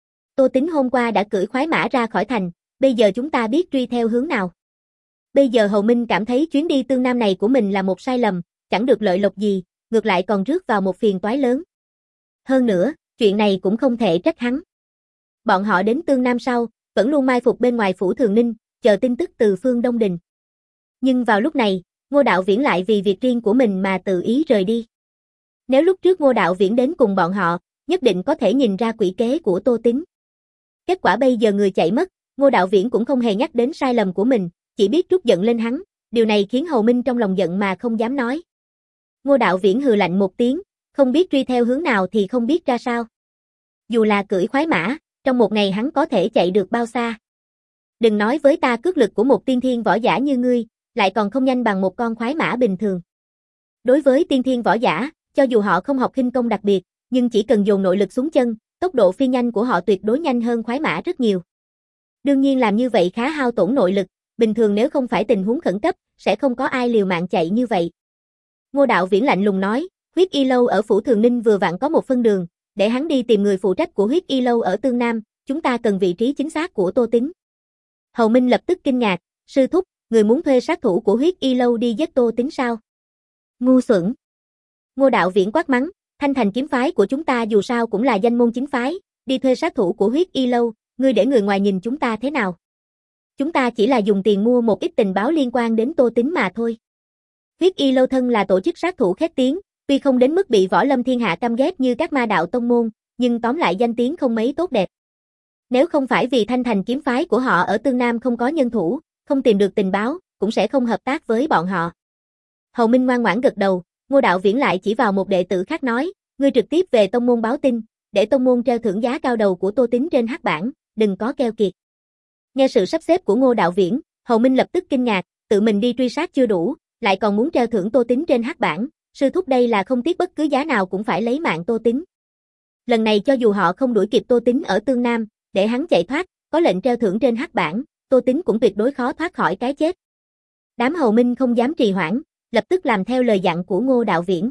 Tô Tính hôm qua đã cưỡi khoái mã ra khỏi thành, bây giờ chúng ta biết truy theo hướng nào? Bây giờ Hầu Minh cảm thấy chuyến đi Tương Nam này của mình là một sai lầm, chẳng được lợi lộc gì, ngược lại còn rước vào một phiền toái lớn. Hơn nữa, chuyện này cũng không thể trách hắn. Bọn họ đến Tương Nam sau, vẫn luôn mai phục bên ngoài Phủ Thường Ninh, chờ tin tức từ Phương Đông Đình. Nhưng vào lúc này, Ngô Đạo Viễn lại vì việc riêng của mình mà tự ý rời đi. Nếu lúc trước Ngô Đạo Viễn đến cùng bọn họ, nhất định có thể nhìn ra quỷ kế của Tô Tính. Kết quả bây giờ người chạy mất, Ngô Đạo Viễn cũng không hề nhắc đến sai lầm của mình, chỉ biết trút giận lên hắn, điều này khiến Hầu Minh trong lòng giận mà không dám nói. Ngô Đạo Viễn hừ lạnh một tiếng, không biết truy theo hướng nào thì không biết ra sao. Dù là cưỡi khoái mã, trong một ngày hắn có thể chạy được bao xa. Đừng nói với ta cước lực của một tiên thiên võ giả như ngươi, lại còn không nhanh bằng một con khoái mã bình thường. Đối với tiên thiên võ giả, cho dù họ không học khinh công đặc biệt, nhưng chỉ cần dồn nội lực xuống chân, tốc độ phi nhanh của họ tuyệt đối nhanh hơn khoái mã rất nhiều. Đương nhiên làm như vậy khá hao tổn nội lực, bình thường nếu không phải tình huống khẩn cấp, sẽ không có ai liều mạng chạy như vậy. Ngô Đạo Viễn lạnh lùng nói, Huyết Y Lâu ở Phủ Thường Ninh vừa vặn có một phân đường, để hắn đi tìm người phụ trách của Huyết Y Lâu ở Tương Nam, chúng ta cần vị trí chính xác của Tô Tính. Hầu Minh lập tức kinh ngạc, sư thúc, người muốn thuê sát thủ của Huyết Y Lâu đi giết Tô Tính sao? Ngu xuẩn! Ngô Đạo Viễn quát mắng, Thanh Thành kiếm phái của chúng ta dù sao cũng là danh môn chính phái, đi thuê sát thủ của Huyết Y Lâu, ngươi để người ngoài nhìn chúng ta thế nào? Chúng ta chỉ là dùng tiền mua một ít tình báo liên quan đến Tô Tính mà thôi. Huyết Y Lâu thân là tổ chức sát thủ khét tiếng, tuy không đến mức bị Võ Lâm thiên hạ căm ghét như các ma đạo tông môn, nhưng tóm lại danh tiếng không mấy tốt đẹp. Nếu không phải vì Thanh Thành kiếm phái của họ ở Tương Nam không có nhân thủ, không tìm được tình báo, cũng sẽ không hợp tác với bọn họ. Hầu Minh ngoan ngoãn gật đầu, Ngô Đạo Viễn lại chỉ vào một đệ tử khác nói, ngươi trực tiếp về tông môn báo tin, để tông môn treo thưởng giá cao đầu của Tô Tính trên hắc bảng, đừng có keo kiệt. Nghe sự sắp xếp của Ngô Đạo Viễn, Hầu Minh lập tức kinh ngạc, tự mình đi truy sát chưa đủ, lại còn muốn treo thưởng Tô Tính trên hắc bảng, sư thúc đây là không tiếc bất cứ giá nào cũng phải lấy mạng Tô Tính. Lần này cho dù họ không đuổi kịp Tô Tính ở Tương Nam, để hắn chạy thoát, có lệnh treo thưởng trên hắc bảng, Tô Tính cũng tuyệt đối khó thoát khỏi cái chết. Đám Hầu Minh không dám trì hoãn, lập tức làm theo lời dặn của Ngô Đạo Viễn.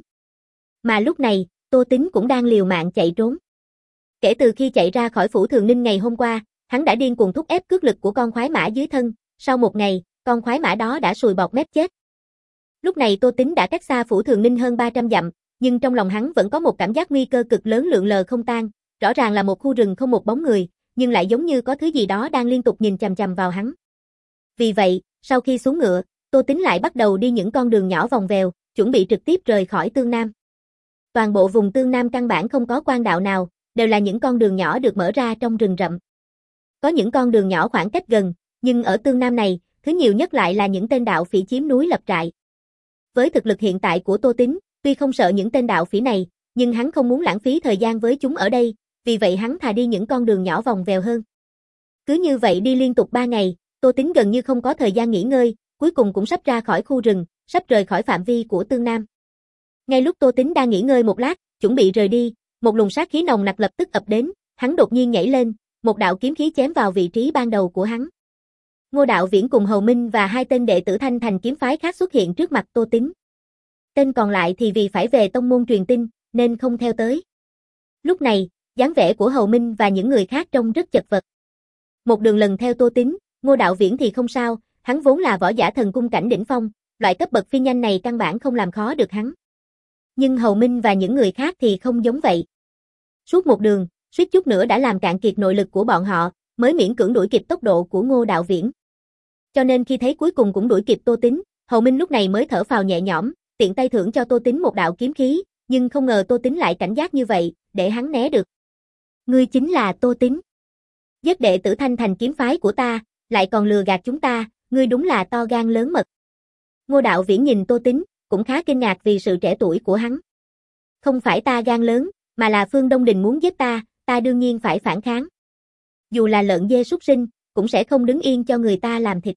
Mà lúc này, Tô Tính cũng đang liều mạng chạy trốn. Kể từ khi chạy ra khỏi Phủ Thường Ninh ngày hôm qua, hắn đã điên cuồng thúc ép cước lực của con khoái mã dưới thân, sau một ngày, con khoái mã đó đã sùi bọt mép chết. Lúc này Tô Tính đã cách xa Phủ Thường Ninh hơn ba trăm dặm, nhưng trong lòng hắn vẫn có một cảm giác nguy cơ cực lớn lượn lờ không tan, rõ ràng là một khu rừng không một bóng người, nhưng lại giống như có thứ gì đó đang liên tục nhìn chằm chằm vào hắn. Vì vậy, sau khi xuống ngựa, Tô Tính lại bắt đầu đi những con đường nhỏ vòng vèo, chuẩn bị trực tiếp rời khỏi Tương Nam. Toàn bộ vùng Tương Nam căn bản không có quan đạo nào, đều là những con đường nhỏ được mở ra trong rừng rậm. Có những con đường nhỏ khoảng cách gần, nhưng ở Tương Nam này, thứ nhiều nhất lại là những tên đạo phỉ chiếm núi lập trại. Với thực lực hiện tại của Tô Tính, tuy không sợ những tên đạo phỉ này, nhưng hắn không muốn lãng phí thời gian với chúng ở đây, vì vậy hắn thà đi những con đường nhỏ vòng vèo hơn. Cứ như vậy đi liên tục ba ngày, Tô Tính gần như không có thời gian nghỉ ngơi, cuối cùng cũng sắp ra khỏi khu rừng, sắp rời khỏi phạm vi của Tương Nam. Ngay lúc Tô Tính đang nghỉ ngơi một lát, chuẩn bị rời đi, một luồng sát khí nồng nặc lập tức ập đến, hắn đột nhiên nhảy lên, một đạo kiếm khí chém vào vị trí ban đầu của hắn. Ngô Đạo Viễn cùng Hầu Minh và hai tên đệ tử Thanh Thành kiếm phái khác xuất hiện trước mặt Tô Tính. Tên còn lại thì vì phải về tông môn truyền tin, nên không theo tới. Lúc này, dáng vẻ của Hầu Minh và những người khác trông rất chật vật. Một đường lần theo Tô Tính, Ngô Đạo Viễn thì không sao, hắn vốn là võ giả thần cung cảnh đỉnh phong, loại cấp bậc phi nhanh này căn bản không làm khó được hắn. Nhưng Hầu Minh và những người khác thì không giống vậy. Suốt một đường, suýt chút nữa đã làm cạn kiệt nội lực của bọn họ, mới miễn cưỡng đuổi kịp tốc độ của Ngô Đạo Viễn. Cho nên khi thấy cuối cùng cũng đuổi kịp Tô Tính, Hầu Minh lúc này mới thở phào nhẹ nhõm, tiện tay thưởng cho Tô Tính một đạo kiếm khí, nhưng không ngờ Tô Tính lại cảnh giác như vậy, để hắn né được. Ngươi chính là Tô Tính. Giết đệ tử Thanh Thành kiếm phái của ta, lại còn lừa gạt chúng ta, ngươi đúng là to gan lớn mật. Ngô Đạo Viễn nhìn Tô Tính, cũng khá kinh ngạc vì sự trẻ tuổi của hắn. Không phải ta gan lớn, mà là Phương Đông Đình muốn giết ta, ta đương nhiên phải phản kháng. Dù là lợn dê súc sinh, cũng sẽ không đứng yên cho người ta làm thịt.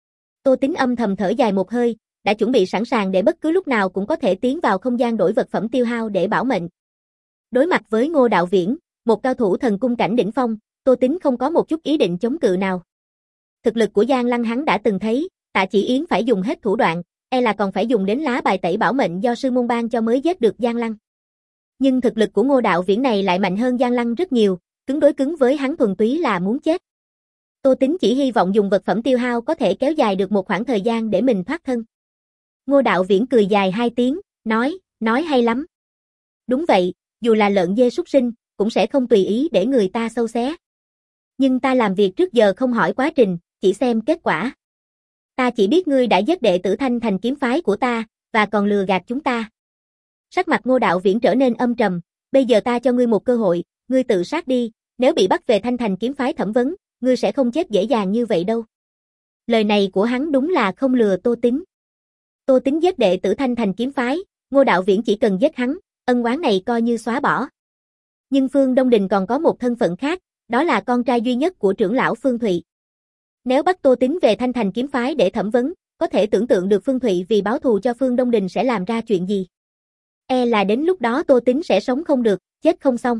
Tô Tính âm thầm thở dài một hơi, đã chuẩn bị sẵn sàng để bất cứ lúc nào cũng có thể tiến vào không gian đổi vật phẩm tiêu hao để bảo mệnh. Đối mặt với Ngô Đạo Viễn, một cao thủ thần cung cảnh đỉnh phong, Tô Tính không có một chút ý định chống cự nào. Thực lực của Giang Lăng hắn đã từng thấy, Tạ Chỉ Yến phải dùng hết thủ đoạn, e là còn phải dùng đến lá bài tẩy bảo mệnh do sư môn ban cho mới giết được Giang Lăng. Nhưng thực lực của Ngô Đạo Viễn này lại mạnh hơn Giang Lăng rất nhiều, cứng đối cứng với hắn thuần túy là muốn chết. Tô Tính chỉ hy vọng dùng vật phẩm tiêu hao có thể kéo dài được một khoảng thời gian để mình thoát thân. Ngô Đạo Viễn cười dài hai tiếng, nói, nói hay lắm. Đúng vậy, dù là lợn dê súc sinh, cũng sẽ không tùy ý để người ta xâu xé. Nhưng ta làm việc trước giờ không hỏi quá trình, chỉ xem kết quả. Ta chỉ biết ngươi đã giết đệ tử Thanh Thành kiếm phái của ta, và còn lừa gạt chúng ta. Sắc mặt Ngô Đạo Viễn trở nên âm trầm, bây giờ ta cho ngươi một cơ hội, ngươi tự sát đi, nếu bị bắt về Thanh Thành kiếm phái thẩm vấn, ngươi sẽ không chết dễ dàng như vậy đâu. Lời này của hắn đúng là không lừa Tô Tính. Tô Tính giết đệ tử Thanh Thành kiếm phái, Ngô Đạo Viễn chỉ cần giết hắn, ân oán này coi như xóa bỏ. Nhưng Phương Đông Đình còn có một thân phận khác, đó là con trai duy nhất của trưởng lão Phương Thụy. Nếu bắt Tô Tính về Thanh Thành kiếm phái để thẩm vấn, có thể tưởng tượng được Phương Thụy vì báo thù cho Phương Đông Đình sẽ làm ra chuyện gì. E là đến lúc đó Tô Tính sẽ sống không được, chết không xong.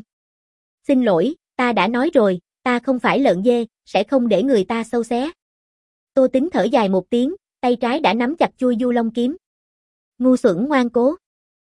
Xin lỗi, ta đã nói rồi, ta không phải lợn dê, sẽ không để người ta xâu xé. Tô Tính thở dài một tiếng, tay trái đã nắm chặt chuôi Du Long kiếm. Ngu xuẩn ngoan cố.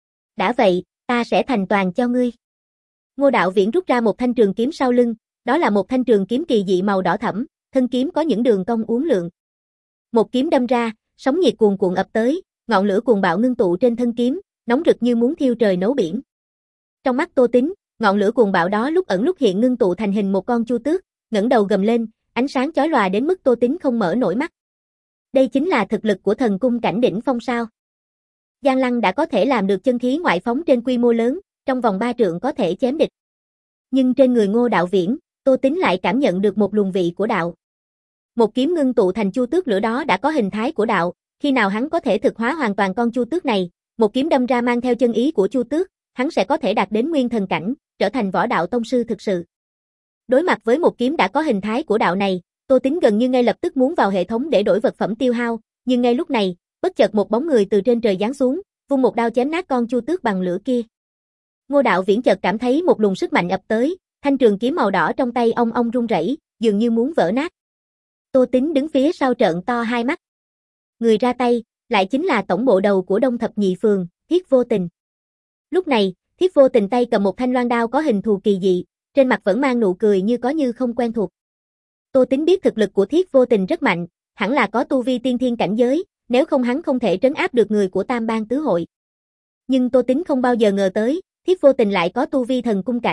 Đã vậy, ta sẽ thành toàn cho ngươi. Ngô Đạo Viễn rút ra một thanh trường kiếm sau lưng, đó là một thanh trường kiếm kỳ dị màu đỏ thẫm, thân kiếm có những đường cong uốn lượn. Một kiếm đâm ra, sóng nhiệt cuồn cuộn ập tới, ngọn lửa cuồng bạo ngưng tụ trên thân kiếm, nóng rực như muốn thiêu trời nấu biển. Trong mắt Tô Tính, ngọn lửa cuồng bạo đó lúc ẩn lúc hiện ngưng tụ thành hình một con chu tước, ngẩng đầu gầm lên, ánh sáng chói lòa đến mức Tô Tính không mở nổi mắt. Đây chính là thực lực của thần cung cảnh đỉnh phong sao? Giang Lăng đã có thể làm được chân khí ngoại phóng trên quy mô lớn, trong vòng ba trượng có thể chém địch. Nhưng trên người Ngô Đạo Viễn, Tô Tính lại cảm nhận được một luồng vị của đạo. Một kiếm ngưng tụ thành chu tước lửa đó đã có hình thái của đạo, khi nào hắn có thể thực hóa hoàn toàn con chu tước này, một kiếm đâm ra mang theo chân ý của chu tước, hắn sẽ có thể đạt đến nguyên thần cảnh, trở thành võ đạo tông sư thực sự. Đối mặt với một kiếm đã có hình thái của đạo này, Tô Tính gần như ngay lập tức muốn vào hệ thống để đổi vật phẩm tiêu hao, nhưng ngay lúc này, bất chợt một bóng người từ trên trời giáng xuống, vung một đao chém nát con chu tước bằng lửa kia. Ngô Đạo Viễn chợt cảm thấy một luồng sức mạnh ập tới, thanh trường kiếm màu đỏ trong tay ông ông run rẩy, dường như muốn vỡ nát. Tô Tính đứng phía sau trợn to hai mắt. Người ra tay, lại chính là tổng bộ đầu của Đông Thập Nhị Phường, Thiết Vô Tình. Lúc này, Thiết Vô Tình tay cầm một thanh loan đao có hình thù kỳ dị, trên mặt vẫn mang nụ cười như có như không quen thuộc. Tô Tính biết thực lực của Thiết Vô Tình rất mạnh, hẳn là có tu vi tiên thiên cảnh giới, nếu không hắn không thể trấn áp được người của Tam Bang Tứ Hội. Nhưng Tô Tính không bao giờ ngờ tới, Thiết Vô Tình lại có tu vi thần cung cảnh,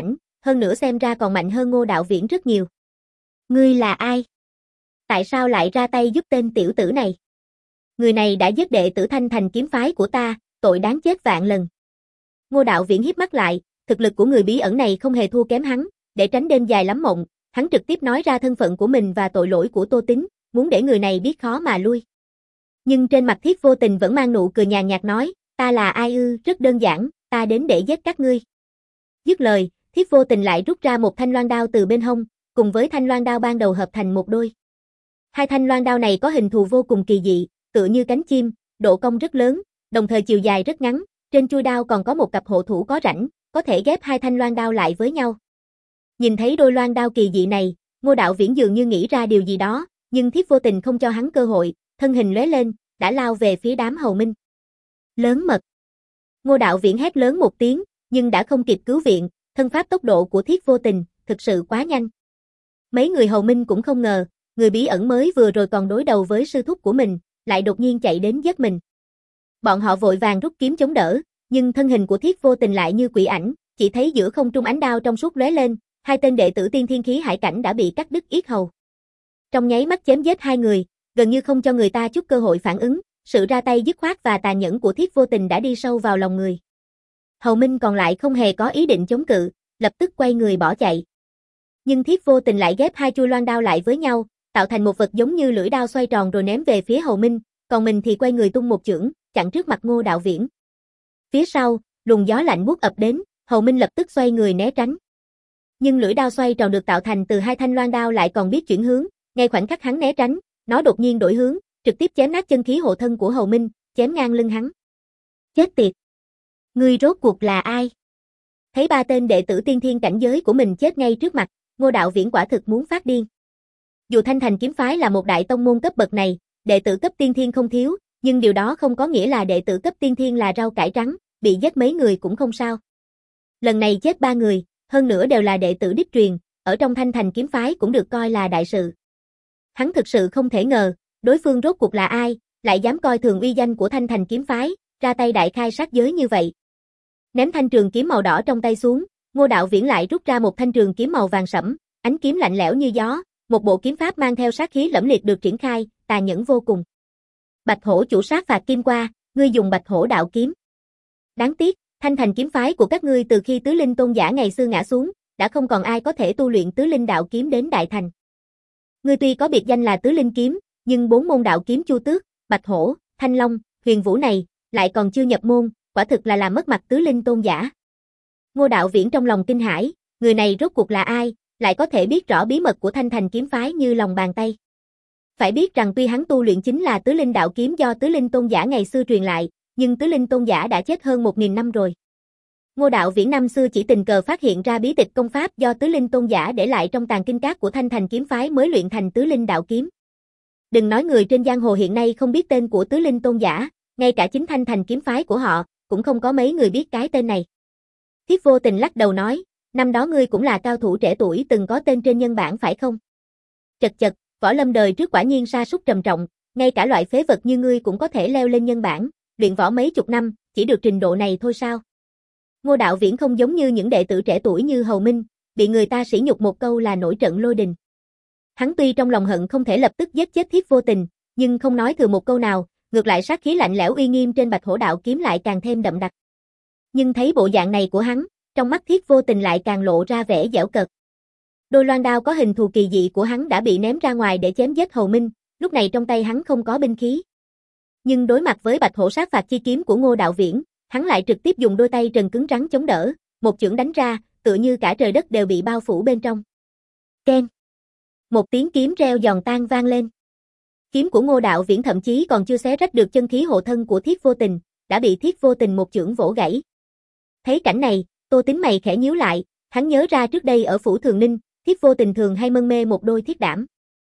hơn nữa xem ra còn mạnh hơn Ngô Đạo Viễn rất nhiều. Ngươi là ai? Tại sao lại ra tay giúp tên tiểu tử này? Người này đã giết đệ tử Thanh Thành kiếm phái của ta, tội đáng chết vạn lần. Ngô Đạo Viễn híp mắt lại, thực lực của người bí ẩn này không hề thua kém hắn, để tránh đêm dài lắm mộng, hắn trực tiếp nói ra thân phận của mình và tội lỗi của Tô Tín, muốn để người này biết khó mà lui. Nhưng trên mặt Thiết Vô Tình vẫn mang nụ cười nhàn nhạt nói, ta là ai ư, rất đơn giản, ta đến để giết các ngươi. Dứt lời, Thiết Vô Tình lại rút ra một thanh loan đao từ bên hông, cùng với thanh loan đao ban đầu hợp thành một đôi. Hai thanh loan đao này có hình thù vô cùng kỳ dị, tựa như cánh chim, độ cong rất lớn, đồng thời chiều dài rất ngắn, trên chuôi đao còn có một cặp hộ thủ có rãnh, có thể ghép hai thanh loan đao lại với nhau. Nhìn thấy đôi loan đao kỳ dị này, Ngô Đạo Viễn dường như nghĩ ra điều gì đó, nhưng Thiết Vô Tình không cho hắn cơ hội, thân hình lóe lên, đã lao về phía đám hầu minh. Lớn mật. Ngô Đạo Viễn hét lớn một tiếng, nhưng đã không kịp cứu viện, thân pháp tốc độ của Thiết Vô Tình thực sự quá nhanh. Mấy người hầu minh cũng không ngờ, người bí ẩn mới vừa rồi còn đối đầu với sư thúc của mình, lại đột nhiên chạy đến giết mình. Bọn họ vội vàng rút kiếm chống đỡ, nhưng thân hình của Thiết Vô Tình lại như quỷ ảnh, chỉ thấy giữa không trung ánh đao trong suốt lóe lên, hai tên đệ tử tiên thiên khí hải cảnh đã bị cắt đứt yết hầu. Trong nháy mắt chém giết hai người, gần như không cho người ta chút cơ hội phản ứng, sự ra tay dứt khoát và tàn nhẫn của Thiết Vô Tình đã đi sâu vào lòng người. Hầu minh còn lại không hề có ý định chống cự, lập tức quay người bỏ chạy. Nhưng Thiết Vô Tình lại ghép hai chuôi loan đao lại với nhau, tạo thành một vật giống như lưỡi đao xoay tròn rồi ném về phía hầu minh, còn mình thì quay người tung một chưởng, chặn trước mặt Ngô Đạo Viễn. Phía sau, luồng gió lạnh buốt ập đến, hầu minh lập tức xoay người né tránh. Nhưng lưỡi đao xoay tròn được tạo thành từ hai thanh loan đao lại còn biết chuyển hướng, ngay khoảnh khắc hắn né tránh, nó đột nhiên đổi hướng, trực tiếp chém nát chân khí hộ thân của hầu minh, chém ngang lưng hắn. Chết tiệt! Ngươi rốt cuộc là ai? Thấy ba tên đệ tử tiên thiên cảnh giới của mình chết ngay trước mặt, Ngô Đạo Viễn quả thực muốn phát điên. Dù Thanh Thành kiếm phái là một đại tông môn cấp bậc này, đệ tử cấp tiên thiên không thiếu, nhưng điều đó không có nghĩa là đệ tử cấp tiên thiên là rau cải trắng, bị giết mấy người cũng không sao. Lần này chết ba người, hơn nữa đều là đệ tử đích truyền, ở trong Thanh Thành kiếm phái cũng được coi là đại sự. Hắn thực sự không thể ngờ, đối phương rốt cuộc là ai, lại dám coi thường uy danh của Thanh Thành kiếm phái, ra tay đại khai sát giới như vậy. Ném thanh trường kiếm màu đỏ trong tay xuống, Ngô Đạo Viễn lại rút ra một thanh trường kiếm màu vàng sẫm, ánh kiếm lạnh lẽo như gió, một bộ kiếm pháp mang theo sát khí lẫm liệt được triển khai, tàn nhẫn vô cùng. Bạch hổ chủ sát phạt kim qua, ngươi dùng bạch hổ đạo kiếm. Đáng tiếc, Thanh Thành kiếm phái của các ngươi từ khi tứ linh tôn giả ngày xưa ngã xuống, đã không còn ai có thể tu luyện tứ linh đạo kiếm đến đại thành. Ngươi tuy có biệt danh là tứ linh kiếm, nhưng bốn môn đạo kiếm Chu Tước, Bạch Hổ, Thanh Long, Huyền Vũ này, lại còn chưa nhập môn, quả thực là làm mất mặt tứ linh tôn giả. Ngô Đạo Viễn trong lòng kinh hãi, người này rốt cuộc là ai, lại có thể biết rõ bí mật của Thanh Thành kiếm phái như lòng bàn tay. Phải biết rằng tuy hắn tu luyện chính là tứ linh đạo kiếm do tứ linh tôn giả ngày xưa truyền lại, nhưng tứ linh tôn giả đã chết hơn một nghìn năm rồi. Ngô Đạo Viễn năm xưa chỉ tình cờ phát hiện ra bí tịch công pháp do tứ linh tôn giả để lại trong tàng kinh các của Thanh Thành kiếm phái mới luyện thành tứ linh đạo kiếm. Đừng nói người trên giang hồ hiện nay không biết tên của tứ linh tôn giả, ngay cả chính Thanh Thành kiếm phái của họ, cũng không có mấy người biết cái tên này. Thiết Vô Tình lắc đầu nói, năm đó ngươi cũng là cao thủ trẻ tuổi từng có tên trên nhân bản phải không? Chật chật, võ lâm đời trước quả nhiên sa sút trầm trọng, ngay cả loại phế vật như ngươi cũng có thể leo lên nhân bản, luyện võ mấy chục năm, chỉ được trình độ này thôi sao? Ngô Đạo Viễn không giống như những đệ tử trẻ tuổi như Hầu Minh, bị người ta sỉ nhục một câu là nổi trận lôi đình. Hắn tuy trong lòng hận không thể lập tức giết chết Thiết Vô Tình, nhưng không nói thừa một câu nào, ngược lại sát khí lạnh lẽo uy nghiêm trên Bạch Hổ đạo kiếm lại càng thêm đậm đặc. Nhưng thấy bộ dạng này của hắn, trong mắt Thiết Vô Tình lại càng lộ ra vẻ giễu cợt. Đôi loan đao có hình thù kỳ dị của hắn đã bị ném ra ngoài để chém giết Hầu Minh, lúc này trong tay hắn không có binh khí. Nhưng đối mặt với Bạch Hổ sát phạt chi kiếm của Ngô Đạo Viễn, hắn lại trực tiếp dùng đôi tay trần cứng rắn chống đỡ, một chưởng đánh ra, tựa như cả trời đất đều bị bao phủ bên trong. Keng. Một tiếng kiếm reo giòn tan vang lên. Kiếm của Ngô Đạo Viễn thậm chí còn chưa xé rách được chân khí hộ thân của Thiết Vô Tình, đã bị Thiết Vô Tình một chưởng vỗ gãy. Thấy cảnh này, Tô Tín mày khẽ nhíu lại, hắn nhớ ra trước đây ở phủ Thường Ninh, Thiết Vô Tình thường hay mân mê một đôi thiết đảm.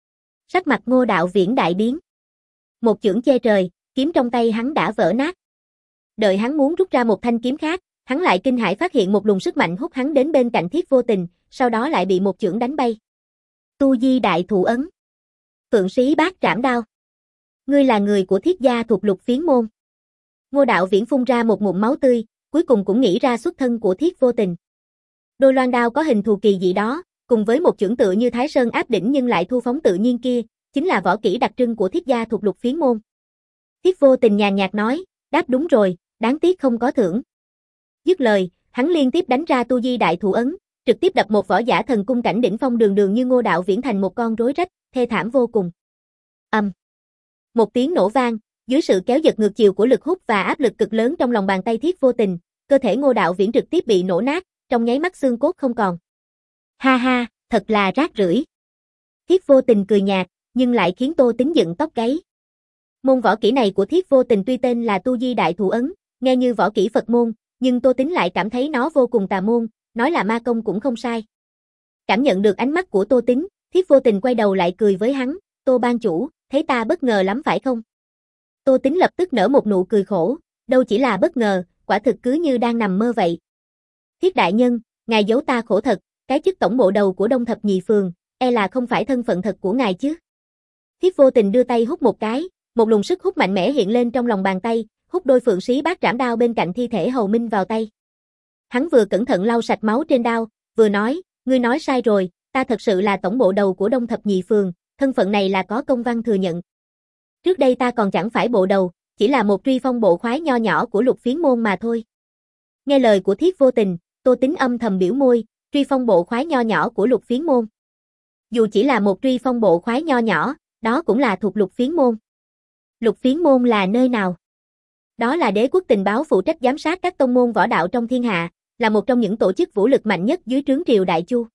Sắc mặt Ngô Đạo Viễn đại biến. Một chưởng che trời, kiếm trong tay hắn đã vỡ nát. Đợi hắn muốn rút ra một thanh kiếm khác, hắn lại kinh hãi phát hiện một luồng sức mạnh hút hắn đến bên cạnh Thiết Vô Tình, sau đó lại bị một chưởng đánh bay. Tu Di Đại Thủ Ấn. Phượng Sĩ Bát Trảm Đao. Ngươi là người của Thiết gia thuộc Lục Phiến môn. Ngô Đạo Viễn phun ra một ngụm máu tươi, cuối cùng cũng nghĩ ra xuất thân của Thiết Vô Tình. Đôi loan đao có hình thù kỳ dị đó, cùng với một chưởng tựa như Thái Sơn áp đỉnh nhưng lại thu phóng tự nhiên kia, chính là võ kỹ đặc trưng của Thiết gia thuộc Lục Phiến môn. Thiết Vô Tình nhàn nhạt nói, đáp đúng rồi, đáng tiếc không có thưởng. Dứt lời, hắn liên tiếp đánh ra tu di đại thủ ấn, trực tiếp đập một võ giả thần cung cảnh đỉnh phong đường đường như Ngô Đạo Viễn thành một con rối rách, thê thảm vô cùng. Ầm. Một tiếng nổ vang, dưới sự kéo giật ngược chiều của lực hút và áp lực cực lớn trong lòng bàn tay Thiết Vô Tình, cơ thể Ngô Đạo Viễn trực tiếp bị nổ nát, trong nháy mắt xương cốt không còn. Ha ha, thật là rác rưởi. Thiết Vô Tình cười nhạt, nhưng lại khiến Tô Tín dựng tóc gáy. Môn võ kỹ này của Thiết Vô Tình tuy tên là tu di đại thủ ấn, nghe như võ kỹ Phật môn, nhưng Tô Tín lại cảm thấy nó vô cùng tà môn, nói là ma công cũng không sai. Cảm nhận được ánh mắt của Tô Tín, Thiết Vô Tình quay đầu lại cười với hắn, Tô ban chủ, thấy ta bất ngờ lắm phải không? Tô Tín lập tức nở một nụ cười khổ, đâu chỉ là bất ngờ, quả thực cứ như đang nằm mơ vậy. Thiết đại nhân, ngài giấu ta khổ thật, cái chức tổng bộ đầu của Đông Thập Nhị Phường, e là không phải thân phận thật của ngài chứ? Thiết Vô Tình đưa tay hút một cái, một luồng sức hút mạnh mẽ hiện lên trong lòng bàn tay, hút đôi phượng sĩ bát trảm đao bên cạnh thi thể Hầu Minh vào tay. Hắn vừa cẩn thận lau sạch máu trên đao, vừa nói, ngươi nói sai rồi, ta thật sự là tổng bộ đầu của Đông Thập Nhị Phường, thân phận này là có công văn thừa nhận. Trước đây ta còn chẳng phải bộ đầu, chỉ là một truy phong bộ khoái nho nhỏ của Lục Phiến môn mà thôi. Nghe lời của Thiết Vô Tình, Tô Tín âm thầm biểu môi, truy phong bộ khoái nho nhỏ của Lục Phiến môn. Dù chỉ là một truy phong bộ khoái nho nhỏ, đó cũng là thuộc Lục Phiến môn. Lục Phiến môn là nơi nào? Đó là đế quốc tình báo phụ trách giám sát các tông môn võ đạo trong thiên hạ, là một trong những tổ chức vũ lực mạnh nhất dưới trướng triều Đại Chu.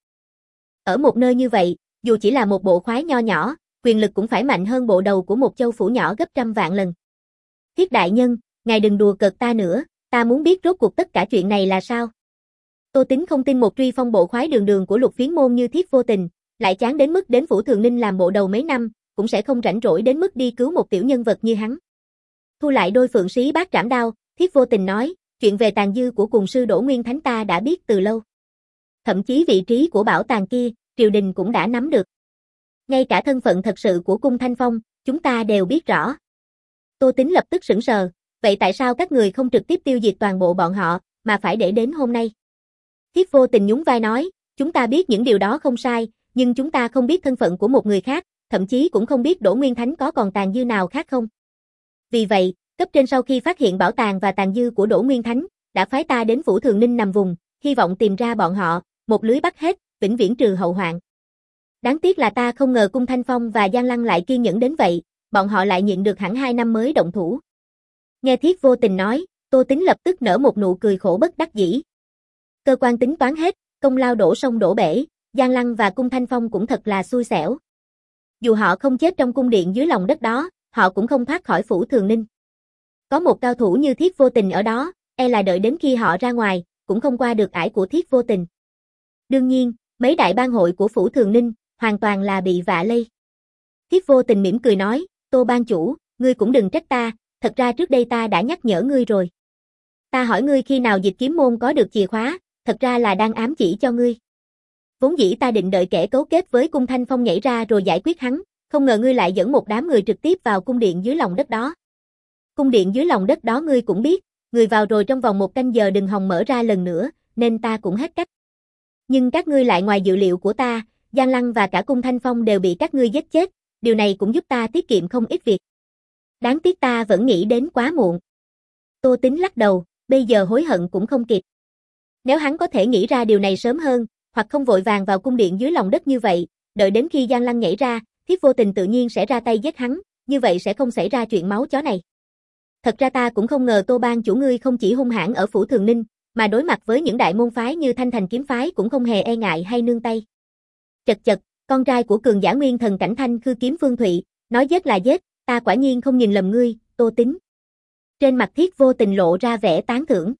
Ở một nơi như vậy, dù chỉ là một bộ khoái nho nhỏ, quyền lực cũng phải mạnh hơn bộ đầu của một châu phủ nhỏ gấp trăm vạn lần. Thiết đại nhân, ngài đừng đùa cợt ta nữa, ta muốn biết rốt cuộc tất cả chuyện này là sao? Tô Tín không tin một truy phong bộ khoái đường đường của Lục Phiến môn như Thiết Vô Tình, lại chán đến mức đến Phủ Thường Ninh làm bộ đầu mấy năm, cũng sẽ không rảnh rỗi đến mức đi cứu một tiểu nhân vật như hắn. Thu lại đôi phượng sĩ bát trảm đao, Thiết Vô Tình nói, chuyện về tàn dư của cùng sư Đỗ Nguyên Thánh ta đã biết từ lâu. Thậm chí vị trí của bảo tàng kia, triều đình cũng đã nắm được. Ngay cả thân phận thật sự của cung Thanh Phong, chúng ta đều biết rõ. Tô Tín lập tức sững sờ, vậy tại sao các người không trực tiếp tiêu diệt toàn bộ bọn họ, mà phải để đến hôm nay? Thiết Vô Tình nhún vai nói, chúng ta biết những điều đó không sai, nhưng chúng ta không biết thân phận của một người khác, thậm chí cũng không biết Đỗ Nguyên Thánh có còn tàn dư nào khác không. Vì vậy, cấp trên sau khi phát hiện bảo tàng và tàn dư của Đỗ Nguyên Thánh, đã phái ta đến Phủ Thường Ninh nằm vùng, hy vọng tìm ra bọn họ, một lưới bắt hết, vĩnh viễn trừ hậu hoạn. Đáng tiếc là ta không ngờ cung Thanh Phong và Giang Lăng lại kiên nhẫn đến vậy, bọn họ lại nhịn được hẳn hai năm mới động thủ. Nghe Thiết Vô Tình nói, Tô Tín lập tức nở một nụ cười khổ bất đắc dĩ. Cơ quan tính toán hết, công lao đổ sông đổ bể, Giang Lăng và cung Thanh Phong cũng thật là xui xẻo. Dù họ không chết trong cung điện dưới lòng đất đó, họ cũng không thoát khỏi Phủ Thường Ninh. Có một cao thủ như Thiết Vô Tình ở đó, e là đợi đến khi họ ra ngoài, cũng không qua được ải của Thiết Vô Tình. Đương nhiên, mấy đại bang hội của Phủ Thường Ninh, hoàn toàn là bị vạ lây. Thiết Vô Tình mỉm cười nói, Tô ban chủ, ngươi cũng đừng trách ta, thật ra trước đây ta đã nhắc nhở ngươi rồi. Ta hỏi ngươi khi nào Dịch Kiếm môn có được chìa khóa, thật ra là đang ám chỉ cho ngươi. Vốn dĩ ta định đợi kẻ cấu kết với cung Thanh Phong nhảy ra rồi giải quyết hắn, không ngờ ngươi lại dẫn một đám người trực tiếp vào cung điện dưới lòng đất đó. Cung điện dưới lòng đất đó ngươi cũng biết, người vào rồi trong vòng một canh giờ đừng hòng mở ra lần nữa, nên ta cũng hết cách. Nhưng các ngươi lại ngoài dự liệu của ta, Giang Lăng và cả cung Thanh Phong đều bị các ngươi giết chết, điều này cũng giúp ta tiết kiệm không ít việc. Đáng tiếc ta vẫn nghĩ đến quá muộn. Tô Tín lắc đầu, bây giờ hối hận cũng không kịp. Nếu hắn có thể nghĩ ra điều này sớm hơn, hoặc không vội vàng vào cung điện dưới lòng đất như vậy, đợi đến khi Giang Lăng nhảy ra, Thiết Vô Tình tự nhiên sẽ ra tay giết hắn, như vậy sẽ không xảy ra chuyện máu chó này. Thật ra ta cũng không ngờ Tô ban chủ ngươi không chỉ hung hãn ở Phủ Thường Ninh, mà đối mặt với những đại môn phái như Thanh Thành kiếm phái cũng không hề e ngại hay nương tay. Chật chật, con trai của cường giả nguyên thần cảnh Thanh Khư Kiếm Phương Thụy, nói giết là giết, ta quả nhiên không nhìn lầm ngươi, Tô Tín. Trên mặt Thiết Vô Tình lộ ra vẻ tán thưởng.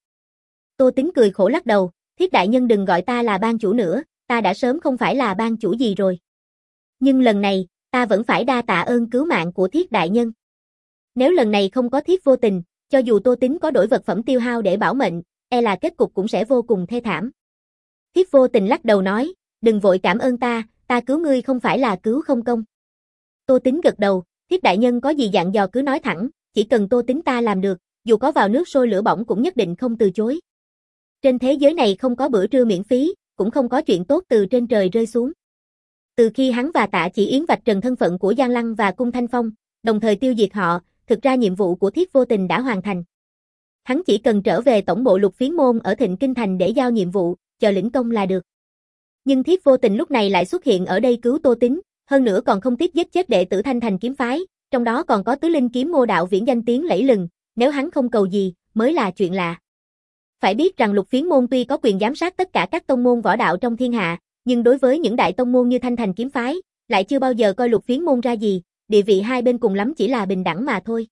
Tô Tín cười khổ lắc đầu, Thiết đại nhân đừng gọi ta là ban chủ nữa, ta đã sớm không phải là ban chủ gì rồi. Nhưng lần này, ta vẫn phải đa tạ ơn cứu mạng của Thiết đại nhân. Nếu lần này không có Thiết Vô Tình, cho dù Tô Tín có đổi vật phẩm tiêu hao để bảo mệnh, e là kết cục cũng sẽ vô cùng thê thảm. Thiết Vô Tình lắc đầu nói, đừng vội cảm ơn ta, ta cứu ngươi không phải là cứu không công. Tô Tín gật đầu, Thiết đại nhân có gì dặn dò cứ nói thẳng, chỉ cần Tô Tín ta làm được, dù có vào nước sôi lửa bỏng cũng nhất định không từ chối. Trên thế giới này không có bữa trưa miễn phí, cũng cũng không có chuyện tốt từ trên trời rơi xuống. Từ khi hắn và Tạ Chỉ Yến vạch trần thân phận của Giang Lăng và Cung Thanh Phong, đồng thời tiêu diệt họ, thực ra nhiệm vụ của Thiết Vô Tình đã hoàn thành. Hắn chỉ cần trở về tổng bộ Lục Phiến môn ở Thịnh Kinh Thành để giao nhiệm vụ, chờ lĩnh công là được. Nhưng Thiết Vô Tình lúc này lại xuất hiện ở đây cứu Tô Tín, hơn nữa còn không tiếc giết chết đệ tử Thanh Thành kiếm phái, trong đó còn có tứ linh kiếm Ngô đạo viễn danh tiếng lẫy lừng, nếu hắn không cầu gì, mới là chuyện lạ. Phải biết rằng Lục Phiến môn tuy có quyền giám sát tất cả các tông môn võ đạo trong thiên hạ, nhưng đối với những đại tông môn như Thanh Thành kiếm phái, lại chưa bao giờ coi Lục Phiến môn ra gì, địa vị hai bên cùng lắm chỉ là bình đẳng mà thôi.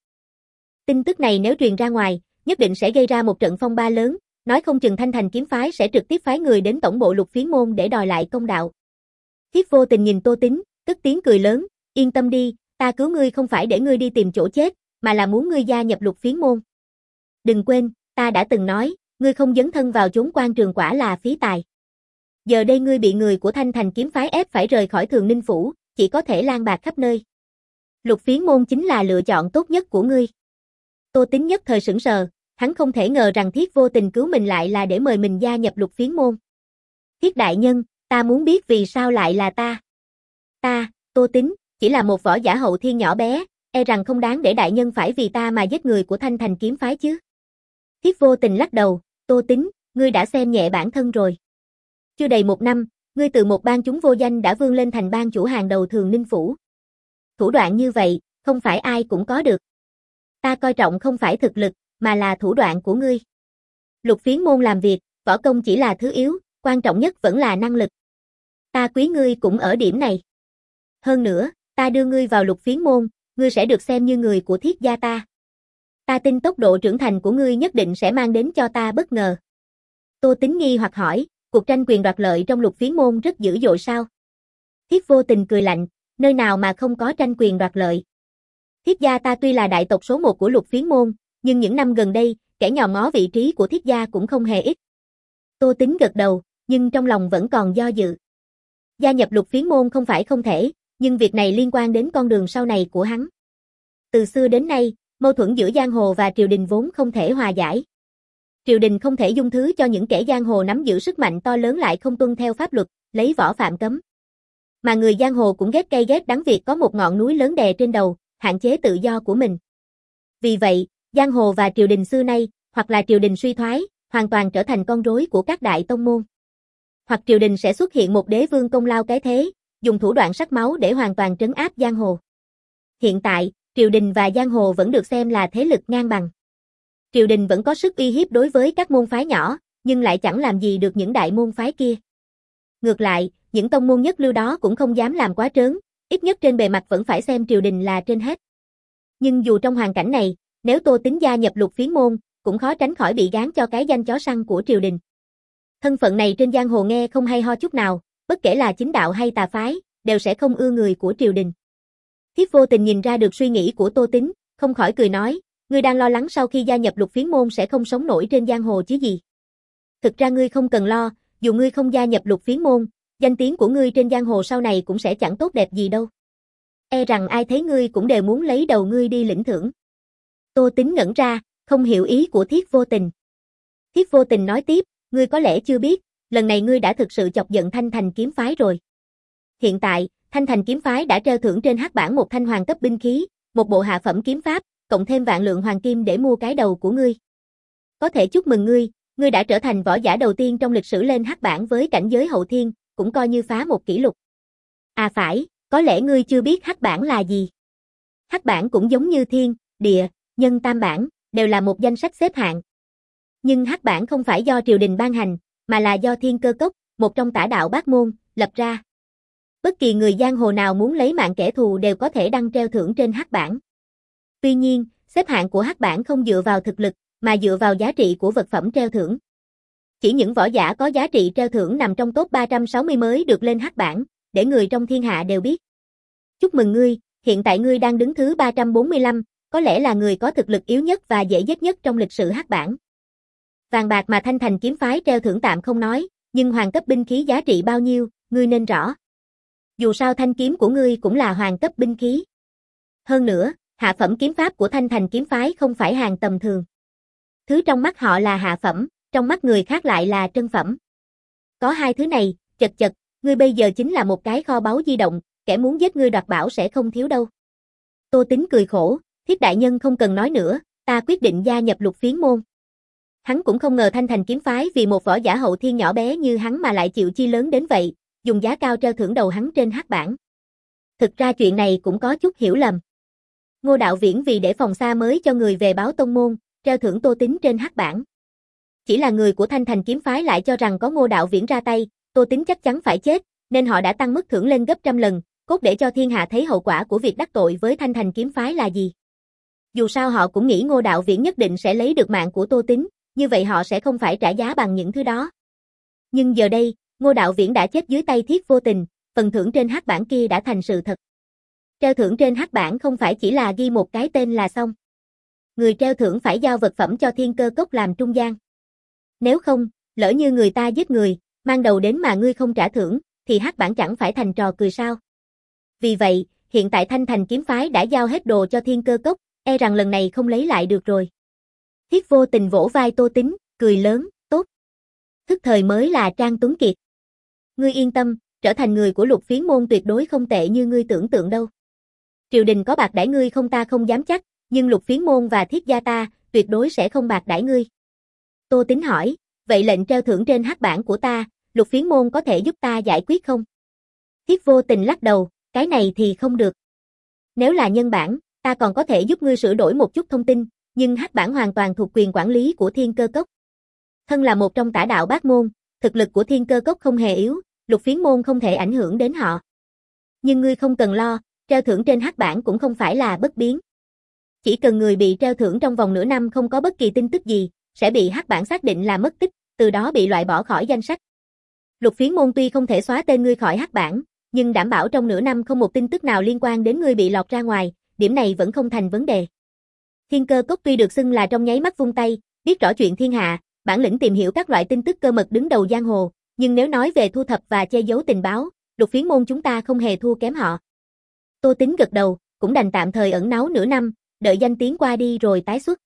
Tin tức này nếu truyền ra ngoài, nhất định sẽ gây ra một trận phong ba lớn, nói không chừng Thanh Thành kiếm phái sẽ trực tiếp phái người đến tổng bộ Lục Phiến môn để đòi lại công đạo. Thiết Vô Tình nhìn Tô Tín, cất tiếng cười lớn, yên tâm đi, ta cứu ngươi không phải để ngươi đi tìm chỗ chết, mà là muốn ngươi gia nhập Lục Phiến môn. Đừng quên, ta đã từng nói, ngươi không dấn thân vào chốn quan trường quả là phí tài. Giờ đây ngươi bị người của Thanh Thành kiếm phái ép phải rời khỏi Thường Ninh phủ, chỉ có thể lang bạc khắp nơi. Lục Phiến môn chính là lựa chọn tốt nhất của ngươi. Tô Tín nhất thời sững sờ, hắn không thể ngờ rằng Thiết Vô Tình cứu mình lại là để mời mình gia nhập Lục Phiến môn. Thiết đại nhân, ta muốn biết vì sao lại là ta. Ta, Tô Tín, chỉ là một võ giả hậu thiên nhỏ bé, e rằng không đáng để đại nhân phải vì ta mà giết người của Thanh Thành kiếm phái chứ. Thiết Vô Tình lắc đầu, Tô Tín, ngươi đã xem nhẹ bản thân rồi. Chưa đầy một năm, ngươi từ một bang chúng vô danh đã vươn lên thành bang chủ hàng đầu Thường Ninh phủ. Thủ đoạn như vậy, không phải ai cũng có được. Ta coi trọng không phải thực lực, mà là thủ đoạn của ngươi. Lục Phiến môn làm việc, võ công chỉ là thứ yếu, quan trọng nhất vẫn là năng lực. Ta quý ngươi cũng ở điểm này. Hơn nữa, ta đưa ngươi vào Lục Phiến môn, ngươi sẽ được xem như người của Thiết gia ta. Ta tin tốc độ trưởng thành của ngươi nhất định sẽ mang đến cho ta bất ngờ. Tô Tín nghi hoặc hỏi, cuộc tranh quyền đoạt lợi trong Lục Phiến môn rất dữ dội sao? Thiết Vô Tình cười lạnh, nơi nào mà không có tranh quyền đoạt lợi. Thiết gia ta tuy là đại tộc số một của Lục Phiến môn, nhưng những năm gần đây, kẻ nhòm ngó vị trí của Thiết gia cũng không hề ít. Tô Tín gật đầu, nhưng trong lòng vẫn còn do dự. Gia nhập Lục Phiến môn không phải không thể, nhưng việc này liên quan đến con đường sau này của hắn. Từ xưa đến nay, mâu thuẫn giữa giang hồ và triều đình vốn không thể hòa giải. Triều đình không thể dung thứ cho những kẻ giang hồ nắm giữ sức mạnh to lớn lại không tuân theo pháp luật, lấy võ phạm cấm. Mà người giang hồ cũng ghét cay ghét đắng việc có một ngọn núi lớn đè trên đầu, hạn chế tự do của mình. Vì vậy, giang hồ và triều đình xưa nay, hoặc là triều đình suy thoái, hoàn toàn trở thành con rối của các đại tông môn. Hoặc triều đình sẽ xuất hiện một đế vương công lao cái thế, dùng thủ đoạn sắc máu để hoàn toàn trấn áp giang hồ. Hiện tại, triều đình và giang hồ vẫn được xem là thế lực ngang bằng. Triều đình vẫn có sức uy hiếp đối với các môn phái nhỏ, nhưng lại chẳng làm gì được những đại môn phái kia. Ngược lại, những tông môn nhất lưu đó cũng không dám làm quá trớn, ít nhất trên bề mặt vẫn phải xem triều đình là trên hết. Nhưng dù trong hoàn cảnh này, nếu Tô Tín gia nhập Lục Phiến môn, cũng khó tránh khỏi bị gán cho cái danh chó săn của triều đình. Thân phận này trên giang hồ nghe không hay ho chút nào, bất kể là chính đạo hay tà phái, đều sẽ không ưa người của triều đình. Thiết Vô Tình nhìn ra được suy nghĩ của Tô Tín, không khỏi cười nói, ngươi đang lo lắng sau khi gia nhập Lục Phiến môn sẽ không sống nổi trên giang hồ chứ gì. Thực ra ngươi không cần lo, dù ngươi không gia nhập Lục Phiến môn, danh tiếng của ngươi trên giang hồ sau này cũng sẽ chẳng tốt đẹp gì đâu. E rằng ai thấy ngươi cũng đều muốn lấy đầu ngươi đi lĩnh thưởng. Tô Tín ngẩn ra, không hiểu ý của Thiết Vô Tình. Thiết Vô Tình nói tiếp, ngươi có lẽ chưa biết, lần này ngươi đã thực sự chọc giận Thanh Thành kiếm phái rồi. Hiện tại, Thanh Thành kiếm phái đã treo thưởng trên hắc bảng một thanh hoàng cấp binh khí, một bộ hạ phẩm kiếm pháp, cộng thêm vạn lượng hoàng kim để mua cái đầu của ngươi. Có thể chúc mừng ngươi, ngươi đã trở thành võ giả đầu tiên trong lịch sử lên hắc bảng với cảnh giới hậu thiên, cũng coi như phá một kỷ lục. À phải, có lẽ ngươi chưa biết hắc bảng là gì. Hắc bảng cũng giống như thiên, địa, nhân tam bảng, đều là một danh sách xếp hạng. Nhưng hắc bảng không phải do triều đình ban hành, mà là do Thiên Cơ Cốc, một trong tả đạo bát môn, lập ra. Bất kỳ người giang hồ nào muốn lấy mạng kẻ thù đều có thể đăng treo thưởng trên hắc bảng. Tuy nhiên, xếp hạng của hắc bảng không dựa vào thực lực, mà dựa vào giá trị của vật phẩm treo thưởng. Chỉ những võ giả có giá trị treo thưởng nằm trong top ba trăm sáu mươi mới được lên hắc bảng, để người trong thiên hạ đều biết. Chúc mừng ngươi, hiện tại ngươi đang đứng thứ ba trăm bốn mươi lăm, có lẽ là người có thực lực yếu nhất và dễ giết nhất trong lịch sử hắc bảng. Vàng bạc mà Thanh Thành kiếm phái treo thưởng tạm không nói, nhưng hoàng cấp binh khí giá trị bao nhiêu, ngươi nên rõ. Dù sao thanh kiếm của ngươi cũng là hoàng cấp binh khí. Hơn nữa, hạ phẩm kiếm pháp của Thanh Thành kiếm phái không phải hàng tầm thường. Thứ trong mắt họ là hạ phẩm, trong mắt người khác lại là trân phẩm. Có hai thứ này, chật chật, ngươi bây giờ chính là một cái kho báu di động, kẻ muốn giết ngươi đoạt bảo sẽ không thiếu đâu. Tô Tính cười khổ, Thiết đại nhân không cần nói nữa, ta quyết định gia nhập Lục Phiến môn. Hắn cũng không ngờ Thanh Thành kiếm phái vì một võ giả hậu thiên nhỏ bé như hắn mà lại chịu chi lớn đến vậy, dùng giá cao treo thưởng đầu hắn trên hắc bảng. Thực ra chuyện này cũng có chút hiểu lầm. Ngô Đạo Viễn vì để phòng xa mới cho người về báo tông môn, treo thưởng Tô Tính trên hắc bảng. Chỉ là người của Thanh Thành kiếm phái lại cho rằng có Ngô Đạo Viễn ra tay, Tô Tính chắc chắn phải chết, nên họ đã tăng mức thưởng lên gấp trăm lần, cốt để cho thiên hạ thấy hậu quả của việc đắc tội với Thanh Thành kiếm phái là gì. Dù sao họ cũng nghĩ Ngô Đạo Viễn nhất định sẽ lấy được mạng của Tô Tính, như vậy họ sẽ không phải trả giá bằng những thứ đó. Nhưng giờ đây, Ngô Đạo Viễn đã chết dưới tay Thiết Vô Tình, phần thưởng trên hắc bảng kia đã thành sự thật. Treo thưởng trên hắc bảng không phải chỉ là ghi một cái tên là xong. Người treo thưởng phải giao vật phẩm cho Thiên Cơ Cốc làm trung gian. Nếu không, lỡ như người ta giết người, mang đầu đến mà ngươi không trả thưởng, thì hắc bảng chẳng phải thành trò cười sao. Vì vậy, hiện tại Thanh Thành kiếm phái đã giao hết đồ cho Thiên Cơ Cốc, e rằng lần này không lấy lại được rồi. Thiết Vô Tình vỗ vai Tô Tính, cười lớn, tốt. Thức thời mới là Trang Tuấn Kiệt. Ngươi yên tâm, trở thành người của Lục Phiến môn tuyệt đối không tệ như ngươi tưởng tượng đâu. Triều đình có bạc đãi ngươi không ta không dám chắc, nhưng Lục Phiến môn và Thiết gia ta, tuyệt đối sẽ không bạc đãi ngươi. Tô Tính hỏi, vậy lệnh treo thưởng trên hắc bảng của ta, Lục Phiến môn có thể giúp ta giải quyết không? Thiết Vô Tình lắc đầu, cái này thì không được. Nếu là nhân bản, ta còn có thể giúp ngươi sửa đổi một chút thông tin, nhưng hắc bảng hoàn toàn thuộc quyền quản lý của Thiên Cơ Cốc. Thân là một trong tả đạo bát môn, thực lực của Thiên Cơ Cốc không hề yếu, Lục Phiến môn không thể ảnh hưởng đến họ. Nhưng ngươi không cần lo, treo thưởng trên hắc bảng cũng không phải là bất biến. Chỉ cần người bị treo thưởng trong vòng nửa năm không có bất kỳ tin tức gì, sẽ bị hắc bảng xác định là mất tích, từ đó bị loại bỏ khỏi danh sách. Lục Phiến môn tuy không thể xóa tên ngươi khỏi hắc bảng, nhưng đảm bảo trong nửa năm không một tin tức nào liên quan đến ngươi bị lọt ra ngoài, điểm này vẫn không thành vấn đề. Thiên Cơ Cốc tuy được xưng là trong nháy mắt vung tay, biết rõ chuyện thiên hạ, bản lĩnh tìm hiểu các loại tin tức cơ mật đứng đầu giang hồ, nhưng nếu nói về thu thập và che giấu tình báo, Lục Phiến môn chúng ta không hề thua kém họ. Tô Tính gật đầu, cũng đành tạm thời ẩn náu nửa năm, đợi danh tiếng qua đi rồi tái xuất.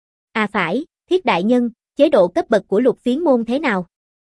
À phải, Thiết đại nhân, chế độ cấp bậc của Lục Phiến môn thế nào?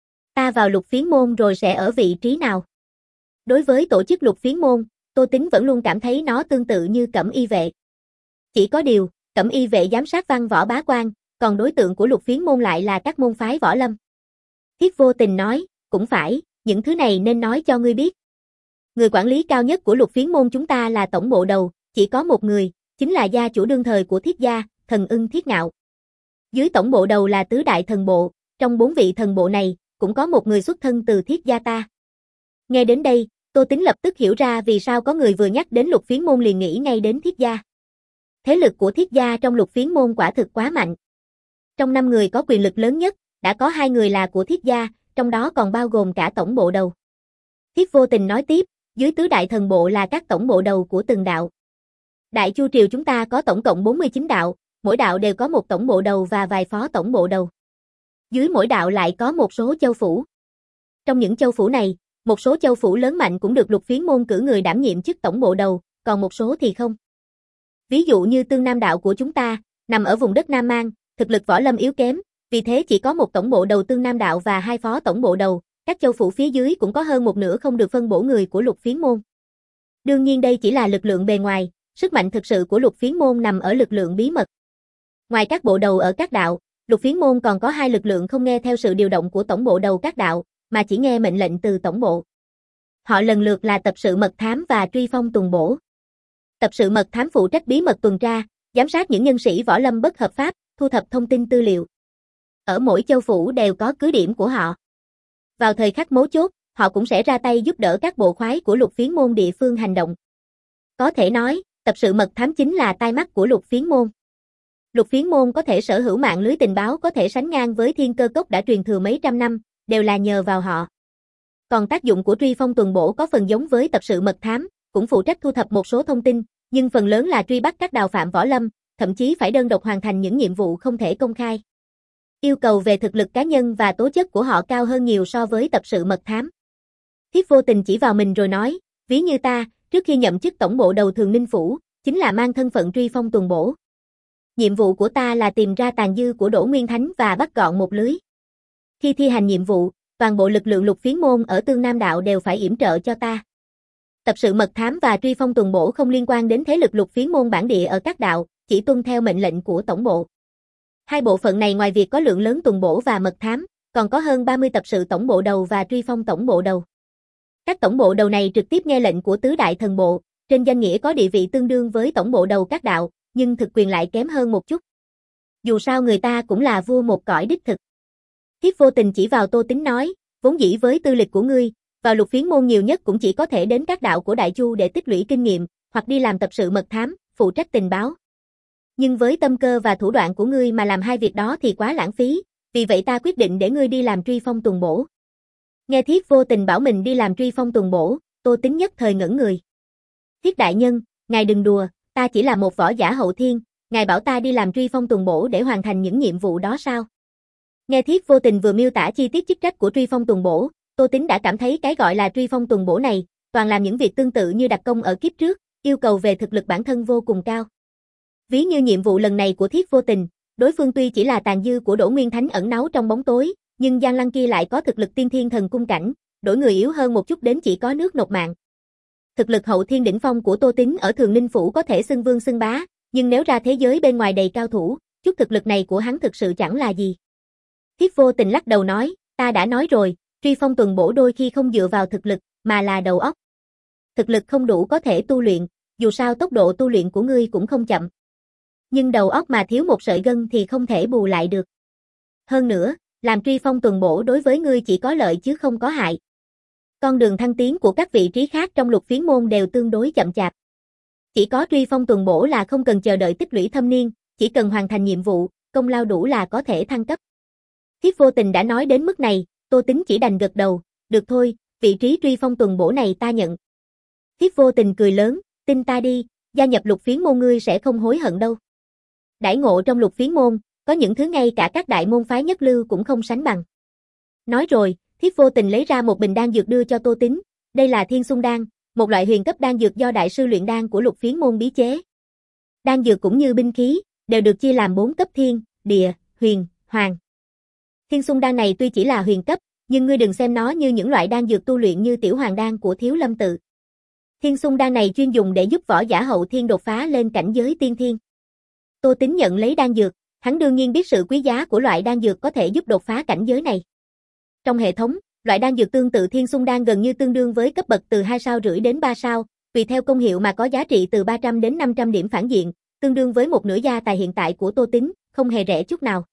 Ta vào Lục Phiến môn rồi sẽ ở vị trí nào? Đối với tổ chức Lục Phiến môn, Tô Tính vẫn luôn cảm thấy nó tương tự như Cẩm Y vệ. Chỉ có điều, Cẩm Y vệ giám sát văn võ bá quan, còn đối tượng của Lục Phiến môn lại là các môn phái võ lâm. Thiết Vô Tình nói, cũng phải, những thứ này nên nói cho ngươi biết. Người quản lý cao nhất của Lục Phiến môn chúng ta là tổng bộ đầu, chỉ có một người, chính là gia chủ đương thời của Thiết gia, Thần Ưng Thiết Ngạo. Dưới tổng bộ đầu là tứ đại thần bộ, trong bốn vị thần bộ này, cũng có một người xuất thân từ Thiết gia ta. Nghe đến đây, Tô Tính lập tức hiểu ra vì sao có người vừa nhắc đến Lục Phiến môn liền nghĩ ngay đến Thiết gia. Thế lực của Thiết gia trong Lục Phiến môn quả thực quá mạnh. Trong năm người có quyền lực lớn nhất, đã có hai người là của Thiết gia, trong đó còn bao gồm cả tổng bộ đầu. Thiết Vô Tình nói tiếp, dưới tứ đại thần bộ là các tổng bộ đầu của từng đạo. Đại Chu triều chúng ta có tổng cộng bốn mươi chín đạo, mỗi đạo đều có một tổng bộ đầu và vài phó tổng bộ đầu. Dưới mỗi đạo lại có một số châu phủ. Trong những châu phủ này, một số châu phủ lớn mạnh cũng được Lục Phiến môn cử người đảm nhiệm chức tổng bộ đầu, còn một số thì không. Ví dụ như Tương Nam đạo của chúng ta, nằm ở vùng đất Nam Mang, thực lực võ lâm yếu kém, vì thế chỉ có một tổng bộ đầu Tương Nam đạo và hai phó tổng bộ đầu, các châu phủ phía dưới cũng có hơn một nửa không được phân bổ người của Lục Phiến môn. Đương nhiên đây chỉ là lực lượng bề ngoài, sức mạnh thực sự của Lục Phiến môn nằm ở lực lượng bí mật. Ngoài các bộ đầu ở các đạo, Lục Phiến môn còn có hai lực lượng không nghe theo sự điều động của tổng bộ đầu các đạo, mà chỉ nghe mệnh lệnh từ tổng bộ. Họ lần lượt là tập sự mật thám và truy phong tuần bổ. Tập sự mật thám phụ trách bí mật tuần tra, giám sát những nhân sĩ võ lâm bất hợp pháp, thu thập thông tin tư liệu. Ở mỗi châu phủ đều có cứ điểm của họ. Vào thời khắc mấu chốt, họ cũng sẽ ra tay giúp đỡ các bộ khoái của Lục Phiến môn địa phương hành động. Có thể nói, tập sự mật thám chính là tai mắt của Lục Phiến môn. Lục Phiến môn có thể sở hữu mạng lưới tình báo có thể sánh ngang với Thiên Cơ Cốc đã truyền thừa mấy trăm năm, đều là nhờ vào họ. Còn tác dụng của truy phong tuần bổ có phần giống với tập sự mật thám, cũng phụ trách thu thập một số thông tin, nhưng phần lớn là truy bắt các đào phạm võ lâm, thậm chí phải đơn độc hoàn thành những nhiệm vụ không thể công khai. Yêu cầu về thực lực cá nhân và tố chất của họ cao hơn nhiều so với tập sự mật thám. Thiết Vô Tình chỉ vào mình rồi nói, ví như ta, trước khi nhậm chức tổng bộ đầu Thường Ninh Phủ, chính là mang thân phận truy phong tuần bổ. Nhiệm vụ của ta là tìm ra tàn dư của Đỗ Nguyên Thánh và bắt gọn một lưới. Khi thi hành nhiệm vụ, toàn bộ lực lượng Lục Phiến môn ở Tương Nam đạo đều phải yểm trợ cho ta. Tập sự mật thám và truy phong tuần bổ không liên quan đến thế lực Lục Phiến môn bản địa ở các đạo, chỉ tuân theo mệnh lệnh của tổng bộ. Hai bộ phận này ngoài việc có lượng lớn tuần bổ và mật thám, còn có hơn ba mươi tập sự tổng bộ đầu và truy phong tổng bộ đầu. Các tổng bộ đầu này trực tiếp nghe lệnh của tứ đại thần bộ, trên danh nghĩa có địa vị tương đương với tổng bộ đầu các đạo, nhưng thực quyền lại kém hơn một chút. Dù sao người ta cũng là vua một cõi đích thực. Thiếp vô tình chỉ vào Tô Tín nói, vốn dĩ với tư lịch của ngươi, vào Lục Phiến môn nhiều nhất cũng chỉ có thể đến các đạo của Đại Chu để tích lũy kinh nghiệm, hoặc đi làm tập sự mật thám, phụ trách tình báo. Nhưng với tâm cơ và thủ đoạn của ngươi mà làm hai việc đó thì quá lãng phí, vì vậy ta quyết định để ngươi đi làm truy phong tuần bổ. Nghe Thiếp vô tình bảo mình đi làm truy phong tuần bổ, Tô Tín nhất thời ngẩn người. Thiết đại nhân, ngài đừng đùa, ta chỉ là một võ giả hậu thiên, ngài bảo ta đi làm truy phong tuần bổ để hoàn thành những nhiệm vụ đó sao? Nghe Thiếp vô tình vừa miêu tả chi tiết chức trách của truy phong tuần bổ, Tô Tín đã cảm thấy cái gọi là truy phong tuần bổ này, toàn làm những việc tương tự như đặc công ở kiếp trước, yêu cầu về thực lực bản thân vô cùng cao. Ví như nhiệm vụ lần này của Thiếp vô tình, đối phương tuy chỉ là tàn dư của Đỗ Nguyên Thánh ẩn náu trong bóng tối, nhưng Giang Lăng kia lại có thực lực tiên thiên thần cung cảnh, đổi người yếu hơn một chút đến chỉ có nước nộp mạng. Thực lực hậu thiên đỉnh phong của Tô Tín ở Thường Ninh Phủ có thể xưng vương xưng bá, nhưng nếu ra thế giới bên ngoài đầy cao thủ, chút thực lực này của hắn thực sự chẳng là gì. Thiếp vô tình lắc đầu nói, ta đã nói rồi, truy phong tuần bổ đôi khi không dựa vào thực lực, mà là đầu óc. Thực lực không đủ có thể tu luyện, dù sao tốc độ tu luyện của ngươi cũng không chậm. Nhưng đầu óc mà thiếu một sợi gân thì không thể bù lại được. Hơn nữa, làm truy phong tuần bổ đối với ngươi chỉ có lợi chứ không có hại. Con đường thăng tiến của các vị trí khác trong Lục Phiến môn đều tương đối chậm chạp. Chỉ có truy phong tuần bổ là không cần chờ đợi tích lũy thâm niên, chỉ cần hoàn thành nhiệm vụ, công lao đủ là có thể thăng cấp. Thiếp vô tình đã nói đến mức này, Tô Tín chỉ đành gật đầu, được thôi, vị trí truy phong tuần bổ này ta nhận. Thiếp vô tình cười lớn, tin ta đi, gia nhập Lục Phiến môn ngươi sẽ không hối hận đâu. Đãi ngộ trong Lục Phiến môn, có những thứ ngay cả các đại môn phái nhất lưu cũng không sánh bằng. Nói rồi, Thiếp vô tình lấy ra một bình đan dược đưa cho Tô Tín, đây là Thiên Xung đan, một loại huyền cấp đan dược do đại sư luyện đan của Lục Phiến môn bí chế. Đan dược cũng như binh khí, đều được chia làm bốn cấp thiên, địa, huyền, hoàng. Thiên Xung đan này tuy chỉ là huyền cấp, nhưng ngươi đừng xem nó như những loại đan dược tu luyện như Tiểu Hoàng đan của Thiếu Lâm tự. Thiên Xung đan này chuyên dùng để giúp võ giả hậu thiên đột phá lên cảnh giới tiên thiên. Tô Tín nhận lấy đan dược, hắn đương nhiên biết sự quý giá của loại đan dược có thể giúp đột phá cảnh giới này. Trong hệ thống, loại đan dược tương tự Thiên Xung đan gần như tương đương với cấp bậc từ hai sao rưỡi đến ba sao, tùy theo công hiệu mà có giá trị từ ba trăm đến năm trăm điểm phản diện, tương đương với một nửa gia tài hiện tại của Tô Tín, không hề rẻ chút nào.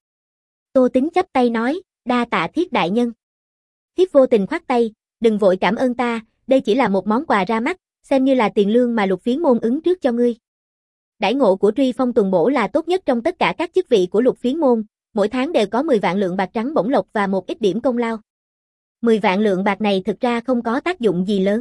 Tô Tín chắp tay nói, đa tạ Thiết đại nhân. Thiếp vô tình khoát tay, đừng vội cảm ơn ta, đây chỉ là một món quà ra mắt, xem như là tiền lương mà Lục Phiến môn ứng trước cho ngươi. Đãi ngộ của truy phong tuần bổ là tốt nhất trong tất cả các chức vị của Lục Phiến môn, mỗi tháng đều có mười vạn lượng bạc trắng bổng lộc và một ít điểm công lao. mười vạn lượng bạc này thực ra không có tác dụng gì lớn.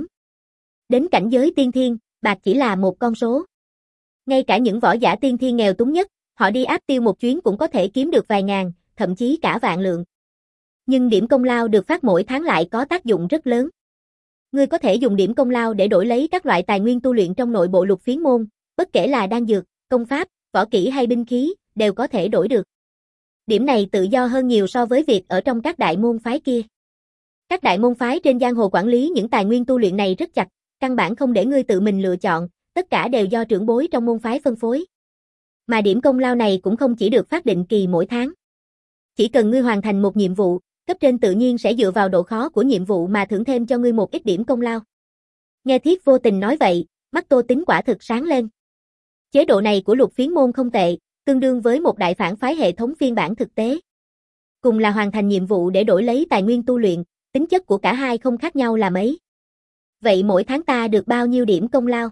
Đến cảnh giới tiên thiên, bạc chỉ là một con số. Ngay cả những võ giả tiên thiên nghèo túng nhất, họ đi áp tiêu một chuyến cũng có thể kiếm được vài ngàn, thậm chí cả vạn lượng. Nhưng điểm công lao được phát mỗi tháng lại có tác dụng rất lớn. Ngươi có thể dùng điểm công lao để đổi lấy các loại tài nguyên tu luyện trong nội bộ Lục Phiến môn, bất kể là đan dược, công pháp, võ kỹ hay binh khí, đều có thể đổi được. Điểm này tự do hơn nhiều so với việc ở trong các đại môn phái kia. Các đại môn phái trên giang hồ quản lý những tài nguyên tu luyện này rất chặt, căn bản không để ngươi tự mình lựa chọn, tất cả đều do trưởng bối trong môn phái phân phối. Mà điểm công lao này cũng không chỉ được phát định kỳ mỗi tháng. Chỉ cần ngươi hoàn thành một nhiệm vụ, cấp trên tự nhiên sẽ dựa vào độ khó của nhiệm vụ mà thưởng thêm cho ngươi một ít điểm công lao. Nghe Thiếp vô tình nói vậy, mắt Tô Tín quả thực sáng lên. Chế độ này của Lục Phiến môn không tệ, tương đương với một đại phản phái hệ thống phiên bản thực tế. Cùng là hoàn thành nhiệm vụ để đổi lấy tài nguyên tu luyện, tính chất của cả hai không khác nhau là mấy. Vậy mỗi tháng ta được bao nhiêu điểm công lao?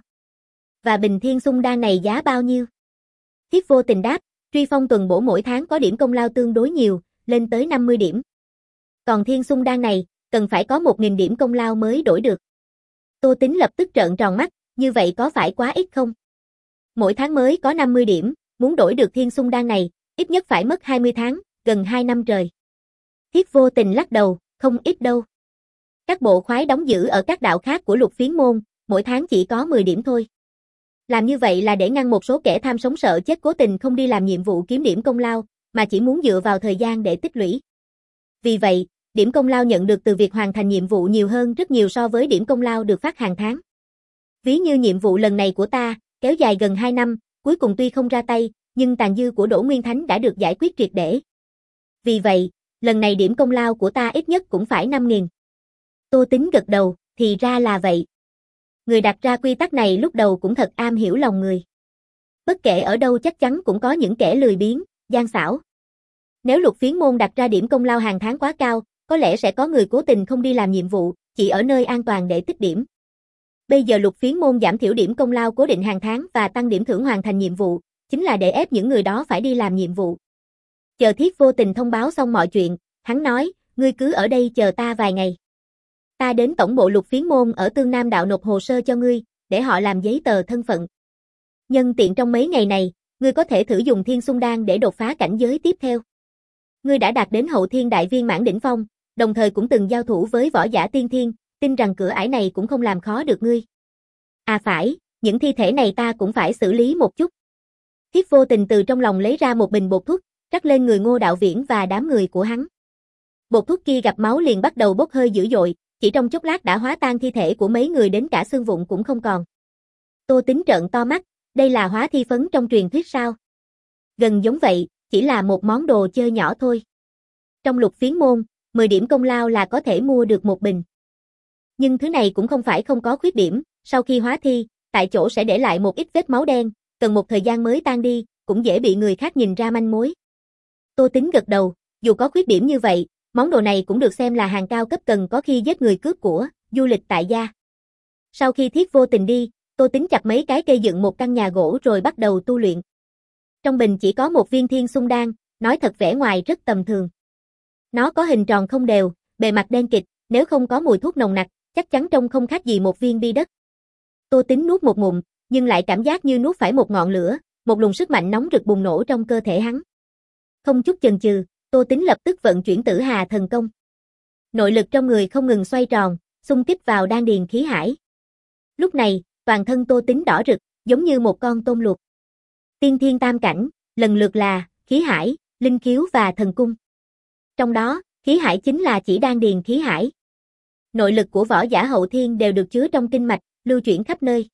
Và bình Thiên Xung đan này giá bao nhiêu? Thiếp vô tình đáp, truy phong tuần bổ mỗi tháng có điểm công lao tương đối nhiều, lên tới năm mươi điểm. Còn Thiên Xung đan này, cần phải có một nghìn điểm công lao mới đổi được. Tô Tín lập tức trợn tròn mắt, như vậy có phải quá ít không? Mỗi tháng mới có năm mươi điểm, muốn đổi được Thiên Xung đan này, ít nhất phải mất hai mươi tháng, gần hai năm trời. Thiếp vô tình lắc đầu, không ít đâu. Các bộ khoái đóng giữ ở các đạo khác của Lục Phiến môn, mỗi tháng chỉ có mười điểm thôi. Làm như vậy là để ngăn một số kẻ tham sống sợ chết cố tình không đi làm nhiệm vụ kiếm điểm công lao, mà chỉ muốn dựa vào thời gian để tích lũy. Vì vậy, điểm công lao nhận được từ việc hoàn thành nhiệm vụ nhiều hơn rất nhiều so với điểm công lao được phát hàng tháng. Ví như nhiệm vụ lần này của ta, kéo dài gần hai năm, cuối cùng tuy không ra tay, nhưng tàn dư của Đỗ Nguyên Thánh đã được giải quyết triệt để. Vì vậy, lần này điểm công lao của ta ít nhất cũng phải năm nghìn. Tô Tính gật đầu, thì ra là vậy. Người đặt ra quy tắc này lúc đầu cũng thật am hiểu lòng người. Bất kể ở đâu chắc chắn cũng có những kẻ lười biếng, gian xảo. Nếu Lục Phiến môn đặt ra điểm công lao hàng tháng quá cao, có lẽ sẽ có người cố tình không đi làm nhiệm vụ, chỉ ở nơi an toàn để tích điểm. Bây giờ Lục Phiến môn giảm thiểu điểm công lao cố định hàng tháng và tăng điểm thưởng hoàn thành nhiệm vụ, chính là để ép những người đó phải đi làm nhiệm vụ. Chờ Thiết Vô Tình thông báo xong mọi chuyện, hắn nói, ngươi cứ ở đây chờ ta vài ngày. Ta đến tổng bộ Lục Phiến môn ở Tương Nam Đạo nộp hồ sơ cho ngươi, để họ làm giấy tờ thân phận. Nhân tiện trong mấy ngày này, ngươi có thể thử dùng Thiên Xung Đan để đột phá cảnh giới tiếp theo. Ngươi đã đạt đến hậu thiên đại viên mãn đỉnh phong, đồng thời cũng từng giao thủ với võ giả tiên thiên, tin rằng cửa ải này cũng không làm khó được ngươi. À phải, những thi thể này ta cũng phải xử lý một chút. Thiết Vô Tình từ trong lòng lấy ra một bình bột thuốc, rắc lên người Ngô Đạo Viễn và đám người của hắn. Bột thuốc kia gặp máu liền bắt đầu bốc hơi dữ dội, chỉ trong chốc lát đã hóa tan thi thể của mấy người đến cả xương vụn cũng không còn. Tô Tính trợn to mắt, đây là hóa thi phấn trong truyền thuyết sao? Gần giống vậy, chỉ là một món đồ chơi nhỏ thôi. Trong Lục Phiến môn, mười điểm công lao là có thể mua được một bình. Nhưng thứ này cũng không phải không có khuyết điểm, sau khi hóa thi, tại chỗ sẽ để lại một ít vết máu đen, cần một thời gian mới tan đi, cũng dễ bị người khác nhìn ra manh mối. Tô Tính gật đầu, dù có khuyết điểm như vậy, món đồ này cũng được xem là hàng cao cấp cần có khi giết người cướp của, du lịch tại gia. Sau khi Thiết Vô Tình đi, Tô Tính chặt mấy cái cây dựng một căn nhà gỗ rồi bắt đầu tu luyện. Trong bình chỉ có một viên Thiên Xung Đan, nói thật vẻ ngoài rất tầm thường. Nó có hình tròn không đều, bề mặt đen kịt, nếu không có mùi thuốc nồng nặc, chắc chắn trông không khác gì một viên bi đất. Tô Tính nuốt một ngụm, nhưng lại cảm giác như nuốt phải một ngọn lửa, một luồng sức mạnh nóng rực bùng nổ trong cơ thể hắn. Không chút chần chừ, Tô Tính lập tức vận chuyển Tử Hà thần công. Nội lực trong người không ngừng xoay tròn, xung kích vào đan điền khí hải. Lúc này, toàn thân Tô Tính đỏ rực, giống như một con tôm luộc. Tiên thiên tam cảnh, lần lượt là khí hải, linh khiếu và thần cung. Trong đó, khí hải chính là chỉ đan điền khí hải. Nội lực của võ giả hậu thiên đều được chứa trong kinh mạch, lưu chuyển khắp nơi.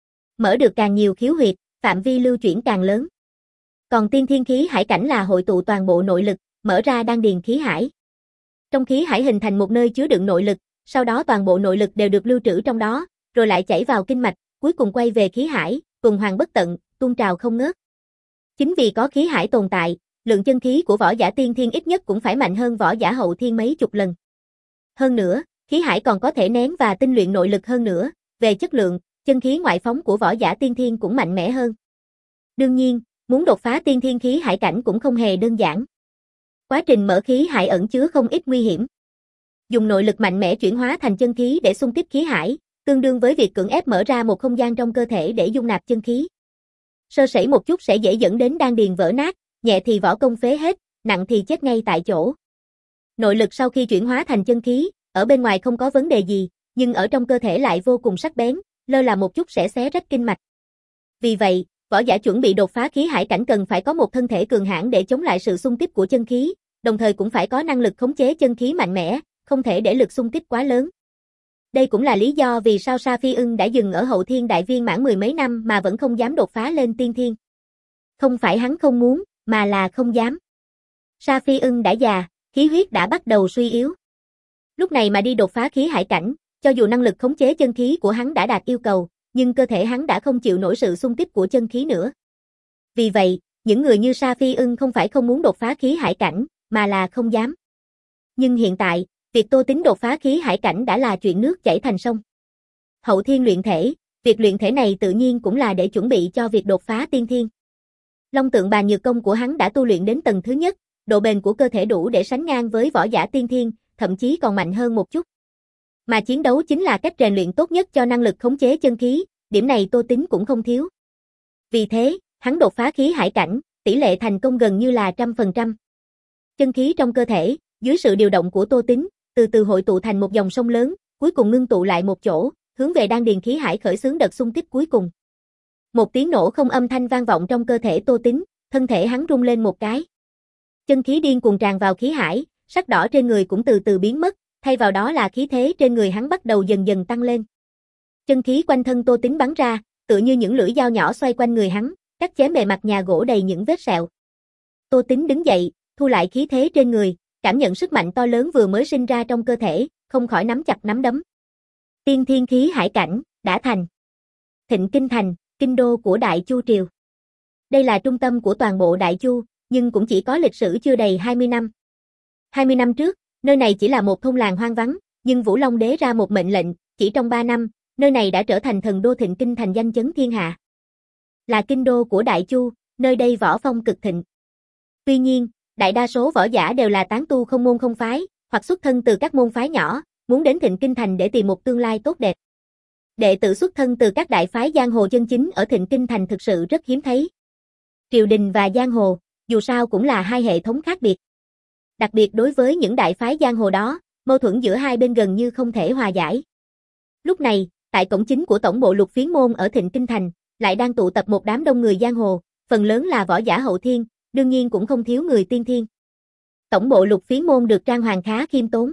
Mở được càng nhiều khiếu huyệt, phạm vi lưu chuyển càng lớn. Còn tiên thiên khí hải cảnh là hội tụ toàn bộ nội lực, mở ra đan điền khí hải. Trong khí hải hình thành một nơi chứa đựng nội lực, sau đó toàn bộ nội lực đều được lưu trữ trong đó, rồi lại chảy vào kinh mạch, cuối cùng quay về khí hải, tuần hoàn bất tận, tuôn trào không ngớt. Chính vì có khí hải tồn tại, lượng chân khí của võ giả tiên thiên ít nhất cũng phải mạnh hơn võ giả hậu thiên mấy chục lần. Hơn nữa, khí hải còn có thể nén và tinh luyện nội lực hơn nữa, về chất lượng, chân khí ngoại phóng của võ giả tiên thiên cũng mạnh mẽ hơn. Đương nhiên, muốn đột phá tiên thiên khí hải cảnh cũng không hề đơn giản. Quá trình mở khí hải ẩn chứa không ít nguy hiểm. Dùng nội lực mạnh mẽ chuyển hóa thành chân khí để xung kích khí hải, tương đương với việc cưỡng ép mở ra một không gian trong cơ thể để dung nạp chân khí. Sơ sẩy một chút sẽ dễ dẫn đến đan điền vỡ nát, nhẹ thì võ công phế hết, nặng thì chết ngay tại chỗ. Nội lực sau khi chuyển hóa thành chân khí, ở bên ngoài không có vấn đề gì, nhưng ở trong cơ thể lại vô cùng sắc bén, lơ là một chút sẽ xé rách kinh mạch. Vì vậy, võ giả chuẩn bị đột phá khí hải cảnh cần phải có một thân thể cường hãn để chống lại sự xung kích của chân khí, đồng thời cũng phải có năng lực khống chế chân khí mạnh mẽ, không thể để lực xung kích quá lớn. Đây cũng là lý do vì sao Sa Phi Ưng đã dừng ở hậu thiên đại viên mãn mười mấy năm mà vẫn không dám đột phá lên tiên thiên. Không phải hắn không muốn, mà là không dám. Sa Phi Ưng đã già, khí huyết đã bắt đầu suy yếu. Lúc này mà đi đột phá khí hải cảnh, cho dù năng lực khống chế chân khí của hắn đã đạt yêu cầu, nhưng cơ thể hắn đã không chịu nổi sự xung kích của chân khí nữa. Vì vậy, những người như Sa Phi Ưng không phải không muốn đột phá khí hải cảnh, mà là không dám. Nhưng hiện tại, việc Tô Tính đột phá khí hải cảnh đã là chuyện nước chảy thành sông. Hậu thiên luyện thể, việc luyện thể này tự nhiên cũng là để chuẩn bị cho việc đột phá tiên thiên. Long tượng bàn nhược công của hắn đã tu luyện đến tầng thứ nhất, độ bền của cơ thể đủ để sánh ngang với võ giả tiên thiên, thậm chí còn mạnh hơn một chút. Mà chiến đấu chính là cách rèn luyện tốt nhất cho năng lực khống chế chân khí, điểm này Tô Tính cũng không thiếu. Vì thế, hắn đột phá khí hải cảnh, tỷ lệ thành công gần như là trăm phần trăm. Chân khí trong cơ thể, dưới sự điều động của Tô Tính, từ từ hội tụ thành một dòng sông lớn, cuối cùng ngưng tụ lại một chỗ, hướng về đan điền khí hải khởi xướng đợt xung kích cuối cùng. Một tiếng nổ không âm thanh vang vọng trong cơ thể Tô Tính, thân thể hắn rung lên một cái. Chân khí điên cuồng tràn vào khí hải, sắc đỏ trên người cũng từ từ biến mất, thay vào đó là khí thế trên người hắn bắt đầu dần dần tăng lên. Chân khí quanh thân Tô Tính bắn ra, tựa như những lưỡi dao nhỏ xoay quanh người hắn, cắt chém bề mặt nhà gỗ đầy những vết sẹo. Tô Tính đứng dậy, thu lại khí thế trên người, cảm nhận sức mạnh to lớn vừa mới sinh ra trong cơ thể, không khỏi nắm chặt nắm đấm. Tiên thiên khí hải cảnh, đã thành. Thịnh Kinh Thành, kinh đô của Đại Chu Triều. Đây là trung tâm của toàn bộ Đại Chu, nhưng cũng chỉ có lịch sử chưa đầy hai mươi năm. hai mươi năm trước, nơi này chỉ là một thôn làng hoang vắng, nhưng Vũ Long Đế ra một mệnh lệnh, chỉ trong ba năm, nơi này đã trở thành thần đô Thịnh Kinh Thành danh chấn thiên hạ. Là kinh đô của Đại Chu, nơi đây võ phong cực thịnh. Tuy nhiên, đại đa số võ giả đều là tán tu không môn không phái, hoặc xuất thân từ các môn phái nhỏ, muốn đến Thịnh Kinh Thành để tìm một tương lai tốt đẹp. Đệ tử xuất thân từ các đại phái giang hồ chân chính ở Thịnh Kinh Thành thực sự rất hiếm thấy. Triều đình và giang hồ, dù sao cũng là hai hệ thống khác biệt. Đặc biệt đối với những đại phái giang hồ đó, mâu thuẫn giữa hai bên gần như không thể hòa giải. Lúc này, tại cổng chính của tổng bộ Lục Phiến môn ở Thịnh Kinh Thành, lại đang tụ tập một đám đông người giang hồ, phần lớn là võ giả hậu thiên, đương nhiên cũng không thiếu người tiên thiên. Tổng bộ Lục Phiến môn được trang hoàng khá khiêm tốn.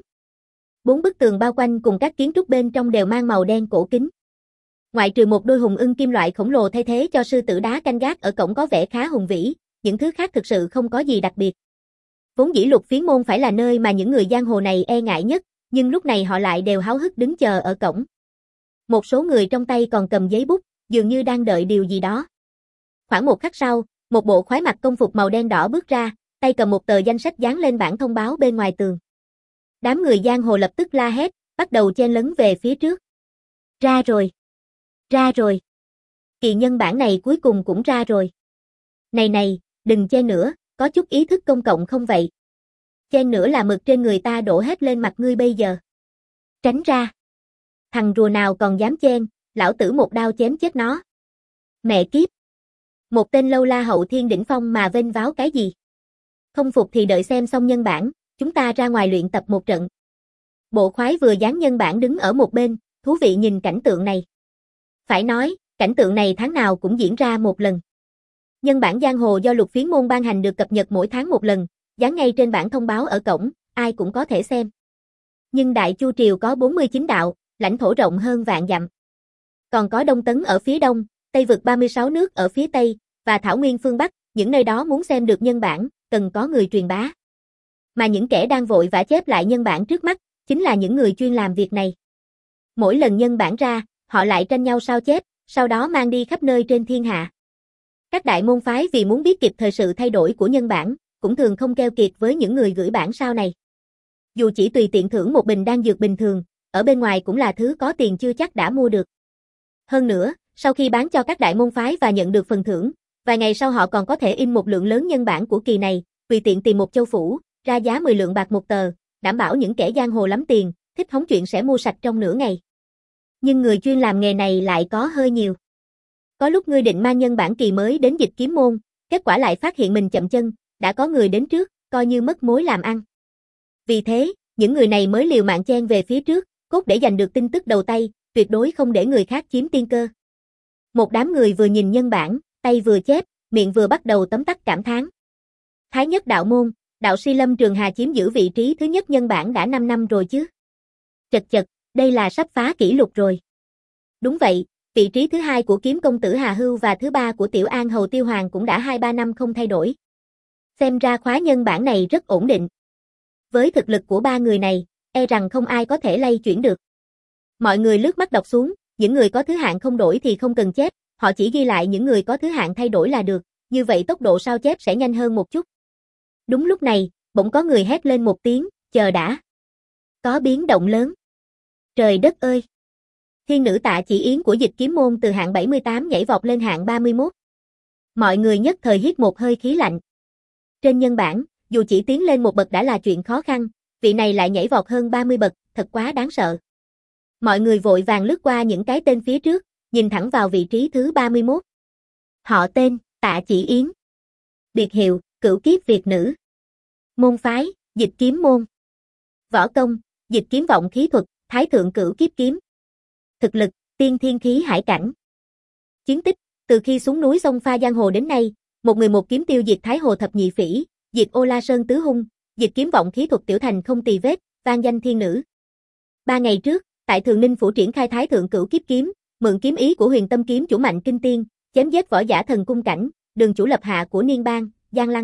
Bốn bức tường bao quanh cùng các kiến trúc bên trong đều mang màu đen cổ kính. Ngoại trừ một đôi hùng ưng kim loại khổng lồ thay thế cho sư tử đá canh gác ở cổng có vẻ khá hùng vĩ, những thứ khác thực sự không có gì đặc biệt. Vốn dĩ Lục Phiến môn phải là nơi mà những người giang hồ này e ngại nhất, nhưng lúc này họ lại đều háo hức đứng chờ ở cổng. Một số người trong tay còn cầm giấy bút, dường như đang đợi điều gì đó. Khoảng một khắc sau, một bộ khoái mặc công phục màu đen đỏ bước ra, tay cầm một tờ danh sách dán lên bảng thông báo bên ngoài tường. Đám người giang hồ lập tức la hét, bắt đầu chen lấn về phía trước. Ra rồi! Ra rồi! Kỳ nhân bản này cuối cùng cũng ra rồi. Này này, đừng chen nữa, có chút ý thức công cộng không vậy? Chen nữa là mực trên người ta đổ hết lên mặt ngươi bây giờ. Tránh ra! Thằng rùa nào còn dám chen, lão tử một đao chém chết nó. Mẹ kiếp! Một tên lâu la hậu thiên đỉnh phong mà vênh váo cái gì? Không phục thì đợi xem xong nhân bản, chúng ta ra ngoài luyện tập một trận. Bộ khoái vừa dán nhân bản đứng ở một bên, thú vị nhìn cảnh tượng này. Phải nói, cảnh tượng này tháng nào cũng diễn ra một lần. Nhân bản giang hồ do Lục Phiến môn ban hành được cập nhật mỗi tháng một lần, dán ngay trên bảng thông báo ở cổng, ai cũng có thể xem. Nhưng Đại Chu Triều có bốn mươi chín đạo, lãnh thổ rộng hơn vạn dặm. Còn có Đông Tấn ở phía đông, Tây vực ba mươi sáu nước ở phía tây, và Thảo Nguyên phương Bắc, những nơi đó muốn xem được nhân bản, cần có người truyền bá. Mà những kẻ đang vội vã chép lại nhân bản trước mắt, chính là những người chuyên làm việc này. Mỗi lần nhân bản ra, họ lại tranh nhau sao chép, sau đó mang đi khắp nơi trên thiên hạ. Các đại môn phái vì muốn biết kịp thời sự thay đổi của nhân bản, cũng thường không keo kiệt với những người gửi bản sao này. Dù chỉ tùy tiện thưởng một bình đan dược bình thường, ở bên ngoài cũng là thứ có tiền chưa chắc đã mua được. Hơn nữa, sau khi bán cho các đại môn phái và nhận được phần thưởng, vài ngày sau họ còn có thể in một lượng lớn nhân bản của kỳ này, tùy tiện tìm một châu phủ, ra giá mười lượng bạc một tờ, đảm bảo những kẻ giang hồ lắm tiền, thích hóng chuyện sẽ mua sạch trong nửa ngày. Nhưng người chuyên làm nghề này lại có hơi nhiều. Có lúc ngươi định mang nhân bản kỳ mới đến Dịch Kiếm môn, kết quả lại phát hiện mình chậm chân, đã có người đến trước, coi như mất mối làm ăn. Vì thế, những người này mới liều mạng chen về phía trước, cốt để giành được tin tức đầu tay, tuyệt đối không để người khác chiếm tiên cơ. Một đám người vừa nhìn nhân bản, tay vừa chép, miệng vừa bắt đầu tấm tắc cảm thán. Thái nhất đạo môn, đạo sĩ Lâm Trường Hà chiếm giữ vị trí thứ nhất nhân bản đã năm năm rồi chứ. Chật chật, đây là sắp phá kỷ lục rồi. Đúng vậy, vị trí thứ hai của kiếm công tử Hà Hưu và thứ ba của Tiểu An Hầu Tiêu Hoàng cũng đã hai ba năm không thay đổi. Xem ra khóa nhân bản này rất ổn định. Với thực lực của ba người này, e rằng không ai có thể lay chuyển được. Mọi người lướt mắt đọc xuống, những người có thứ hạng không đổi thì không cần chép, họ chỉ ghi lại những người có thứ hạng thay đổi là được, như vậy tốc độ sao chép sẽ nhanh hơn một chút. Đúng lúc này, bỗng có người hét lên một tiếng, chờ đã. Có biến động lớn. Trời đất ơi! Thiên nữ Tạ Chỉ Yến của Dịch Kiếm môn từ hạng bảy mươi tám nhảy vọt lên hạng ba mươi mốt. Mọi người nhất thời hít một hơi khí lạnh. Trên nhân bản, dù chỉ tiến lên một bậc đã là chuyện khó khăn, vị này lại nhảy vọt hơn ba mươi bậc, thật quá đáng sợ. Mọi người vội vàng lướt qua những cái tên phía trước, nhìn thẳng vào vị trí thứ ba mươi mốt. Họ tên, Tạ Chỉ Yến. Biệt hiệu, Cửu Kiếp Việt Nữ. Môn phái, Dịch Kiếm môn. Võ công, Dịch Kiếm vọng khí thuật, Thái thượng Cửu Kiếp kiếm. Thực lực, tiên thiên khí hải cảnh. Chiến tích, từ khi xuống núi sông pha giang hồ đến nay, một người một kiếm tiêu diệt Thái Hồ thập nhị phỉ, diệt Ô La Sơn tứ hung, dịch kiếm vọng khí thuật tiểu thành không tì vết, vang danh thiên nữ. Ba ngày trước, tại Thường Ninh phủ triển khai Thái thượng cửu kiếp kiếm, mượn kiếm ý của Huyền Tâm kiếm chủ Mạnh Kinh Tiên, chém giết võ giả thần cung cảnh, đường chủ lập hạ của Niên Bang, Giang Lăng.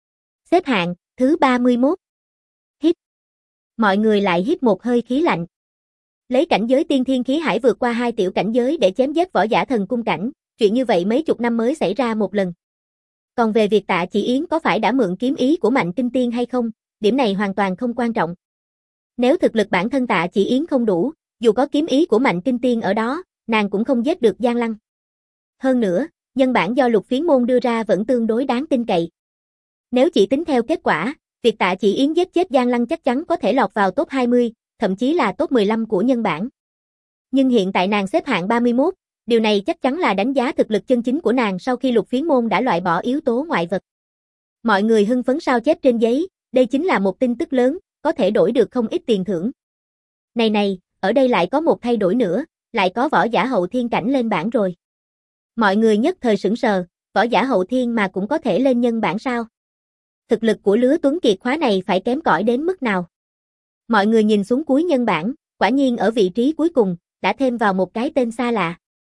Xếp hạng thứ ba mươi mốt. Hít. Mọi người lại hít một hơi khí lạnh. Lấy cảnh giới tiên thiên khí hải vượt qua hai tiểu cảnh giới để chém giết võ giả thần cung cảnh, chuyện như vậy mấy chục năm mới xảy ra một lần. Còn về việc Tạ Chỉ Yến có phải đã mượn kiếm ý của Mạnh Kinh Tiên hay không, điểm này hoàn toàn không quan trọng. Nếu thực lực bản thân Tạ Chỉ Yến không đủ, dù có kiếm ý của Mạnh Kinh Tiên ở đó, nàng cũng không giết được Giang Lăng. Hơn nữa, nhân bản do Lục Phiến môn đưa ra vẫn tương đối đáng tin cậy. Nếu chỉ tính theo kết quả, việc Tạ Chỉ Yến giết chết Giang Lăng chắc chắn có thể lọt vào top hai mươi, thậm chí là top mười lăm của nhân bản. Nhưng hiện tại nàng xếp hạng ba mươi mốt, điều này chắc chắn là đánh giá thực lực chân chính của nàng sau khi Lục Phiến môn đã loại bỏ yếu tố ngoại vật. Mọi người hưng phấn sao chép trên giấy, đây chính là một tin tức lớn, có thể đổi được không ít tiền thưởng. Này này, ở đây lại có một thay đổi nữa, lại có võ giả hậu thiên cảnh lên bảng rồi. Mọi người nhất thời sửng sờ, võ giả hậu thiên mà cũng có thể lên nhân bảng sao? Thực lực của lứa Tuấn Kiệt khóa này phải kém cỏi đến mức nào? Mọi người nhìn xuống cuối nhân bảng, quả nhiên ở vị trí cuối cùng, đã thêm vào một cái tên xa lạ.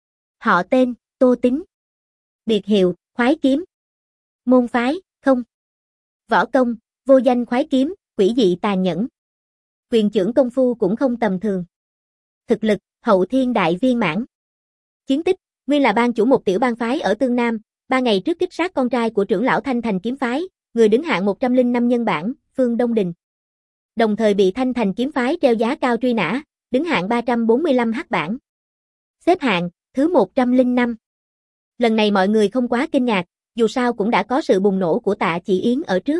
Họ tên, Tô Tính. Biệt hiệu, khoái kiếm. Môn phái, không. Võ công, vô danh khoái kiếm, quỷ dị tàn nhẫn. Quyền trưởng công phu cũng không tầm thường. Thực lực, hậu thiên đại viên mãn. Chiến tích, nguyên là ban chủ một tiểu bang phái ở Tương Nam, ba ngày trước kích sát con trai của trưởng lão Thanh Thành kiếm phái, người đứng hạng một trăm lẻ năm nhân bản, Phương Đông Đình. Đồng thời bị Thanh Thành kiếm phái treo giá cao truy nã, đứng hạng ba trăm bốn mươi lăm hắc bản. Xếp hạng thứ một trăm lẻ năm. Lần này mọi người không quá kinh ngạc, dù sao cũng đã có sự bùng nổ của Tạ Chỉ Yến ở trước.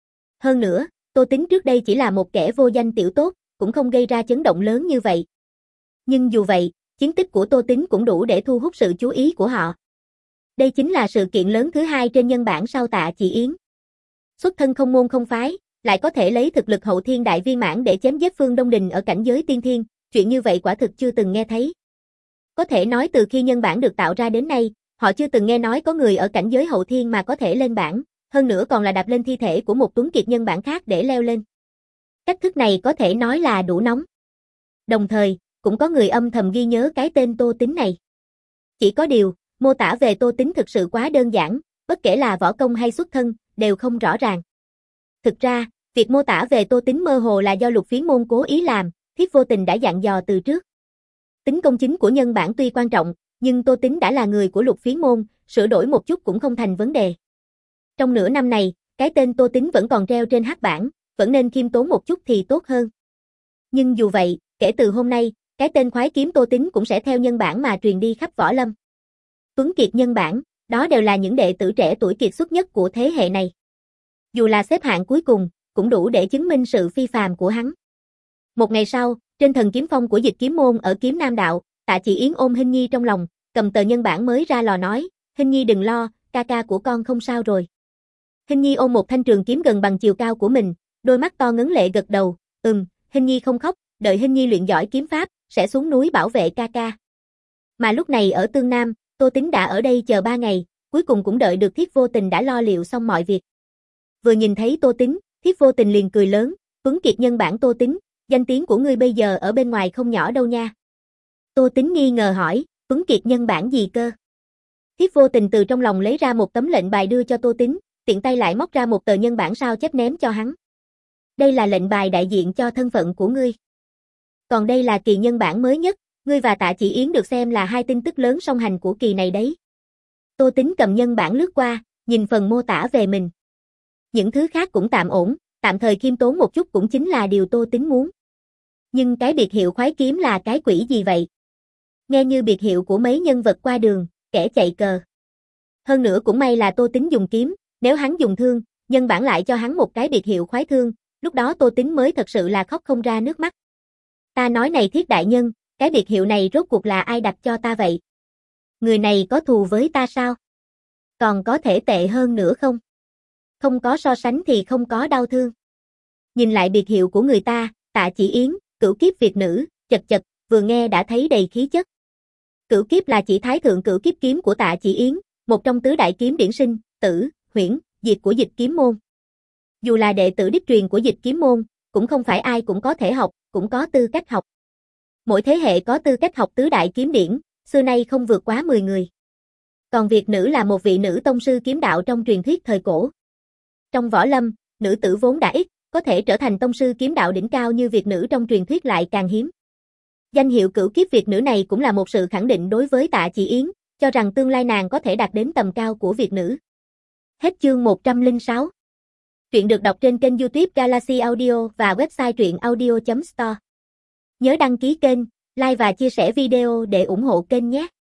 Hơn nữa, Tô Tính trước đây chỉ là một kẻ vô danh tiểu tốt, cũng không gây ra chấn động lớn như vậy. Nhưng dù vậy, chiến tích của Tô Tính cũng đủ để thu hút sự chú ý của họ. Đây chính là sự kiện lớn thứ hai trên nhân bản sau Tạ Chỉ Yến. Xuất thân không môn không phái, lại có thể lấy thực lực hậu thiên đại viên mãn để chém giết Phương Đông Đình ở cảnh giới tiên thiên, chuyện như vậy quả thực chưa từng nghe thấy. Có thể nói từ khi nhân bản được tạo ra đến nay, họ chưa từng nghe nói có người ở cảnh giới hậu thiên mà có thể lên bảng, hơn nữa còn là đạp lên thi thể của một Tuấn Kiệt nhân bản khác để leo lên. Cách thức này có thể nói là đủ nóng. Đồng thời, cũng có người âm thầm ghi nhớ cái tên Tô Tính này. Chỉ có điều, mô tả về Tô Tính thực sự quá đơn giản, bất kể là võ công hay xuất thân, đều không rõ ràng. Thực ra, việc mô tả về Tô Tính mơ hồ là do Lục Phiến môn cố ý làm, Thiếp vô tình đã dặn dò từ trước. Tính công chính của nhân bản tuy quan trọng, nhưng Tô Tính đã là người của Lục Phiến môn, sửa đổi một chút cũng không thành vấn đề. Trong nửa năm này, cái tên Tô Tính vẫn còn treo trên hắc bảng, vẫn nên khiêm tốn một chút thì tốt hơn. Nhưng dù vậy, kể từ hôm nay, cái tên khoái kiếm Tô Tính cũng sẽ theo nhân bản mà truyền đi khắp võ lâm. Tuấn Kiệt nhân bản, đó đều là những đệ tử trẻ tuổi kiệt xuất nhất của thế hệ này. Dù là xếp hạng cuối cùng, cũng đủ để chứng minh sự phi phàm của hắn. Một ngày sau, trên thần kiếm phong của Dịch Kiếm môn ở Kiếm Nam đạo, Tạ Chỉ Yến ôm Hinh Nhi trong lòng, cầm tờ nhân bản mới ra lò nói, Hinh Nhi đừng lo, ca ca của con không sao rồi. Hinh Nhi ôm một thanh trường kiếm gần bằng chiều cao của mình, đôi mắt to ngấn lệ gật đầu, ừm, Hinh Nhi không khóc, đợi Hinh Nhi luyện giỏi kiếm pháp, sẽ xuống núi bảo vệ ca ca. Mà lúc này ở Tương Nam, Tô Tính đã ở đây chờ ba ngày, cuối cùng cũng đợi được Thiếp vô tình đã lo liệu xong mọi việc. Vừa nhìn thấy Tô Tính, Thiếp vô tình liền cười lớn, Tuấn Kiệt nhân bản Tô Tính, danh tiếng của ngươi bây giờ ở bên ngoài không nhỏ đâu nha. Tô Tính nghi ngờ hỏi, Tuấn Kiệt nhân bản gì cơ? Thiếp vô tình từ trong lòng lấy ra một tấm lệnh bài đưa cho Tô Tính, tiện tay lại móc ra một tờ nhân bản sao chép ném cho hắn. Đây là lệnh bài đại diện cho thân phận của ngươi. Còn đây là kỳ nhân bản mới nhất, ngươi và Tạ Chỉ Yến được xem là hai tin tức lớn song hành của kỳ này đấy. Tô Tính cầm nhân bản lướt qua, nhìn phần mô tả về mình. Những thứ khác cũng tạm ổn, tạm thời khiêm tốn một chút cũng chính là điều Tô Tính muốn. Nhưng cái biệt hiệu khoái kiếm là cái quỷ gì vậy? Nghe như biệt hiệu của mấy nhân vật qua đường, kẻ chạy cờ. Hơn nữa cũng may là Tô Tính dùng kiếm, nếu hắn dùng thương, nhân bản lại cho hắn một cái biệt hiệu khoái thương, lúc đó Tô Tính mới thật sự là khóc không ra nước mắt. Ta nói này Thiết đại nhân, cái biệt hiệu này rốt cuộc là ai đặt cho ta vậy? Người này có thù với ta sao? Còn có thể tệ hơn nữa không? Không có so sánh thì không có đau thương. Nhìn lại biệt hiệu của người ta, Tạ Chỉ Yến, cửu kiếp Việt nữ, chật chật, vừa nghe đã thấy đầy khí chất. Cửu kiếp là chỉ thái thượng cửu kiếp kiếm của Tạ Chỉ Yến, một trong tứ đại kiếm điển sinh, tử, huyễn, diệt của Dịch Kiếm môn. Dù là đệ tử đích truyền của Dịch Kiếm môn, cũng không phải ai cũng có thể học, cũng có tư cách học. Mỗi thế hệ có tư cách học tứ đại kiếm điển, xưa nay không vượt quá mười người. Còn Việt nữ là một vị nữ tông sư kiếm đạo trong truyền thuyết thời cổ. Trong võ lâm, nữ tử vốn đã ít, có thể trở thành tông sư kiếm đạo đỉnh cao như Việt nữ trong truyền thuyết lại càng hiếm. Danh hiệu cửu kiếp Việt nữ này cũng là một sự khẳng định đối với Tạ Chỉ Yến, cho rằng tương lai nàng có thể đạt đến tầm cao của Việt nữ. Hết chương một trăm lẻ sáu. Truyện được đọc trên kênh YouTube Galaxy Audio và website truyện audio chấm store. Nhớ đăng ký kênh, like và chia sẻ video để ủng hộ kênh nhé.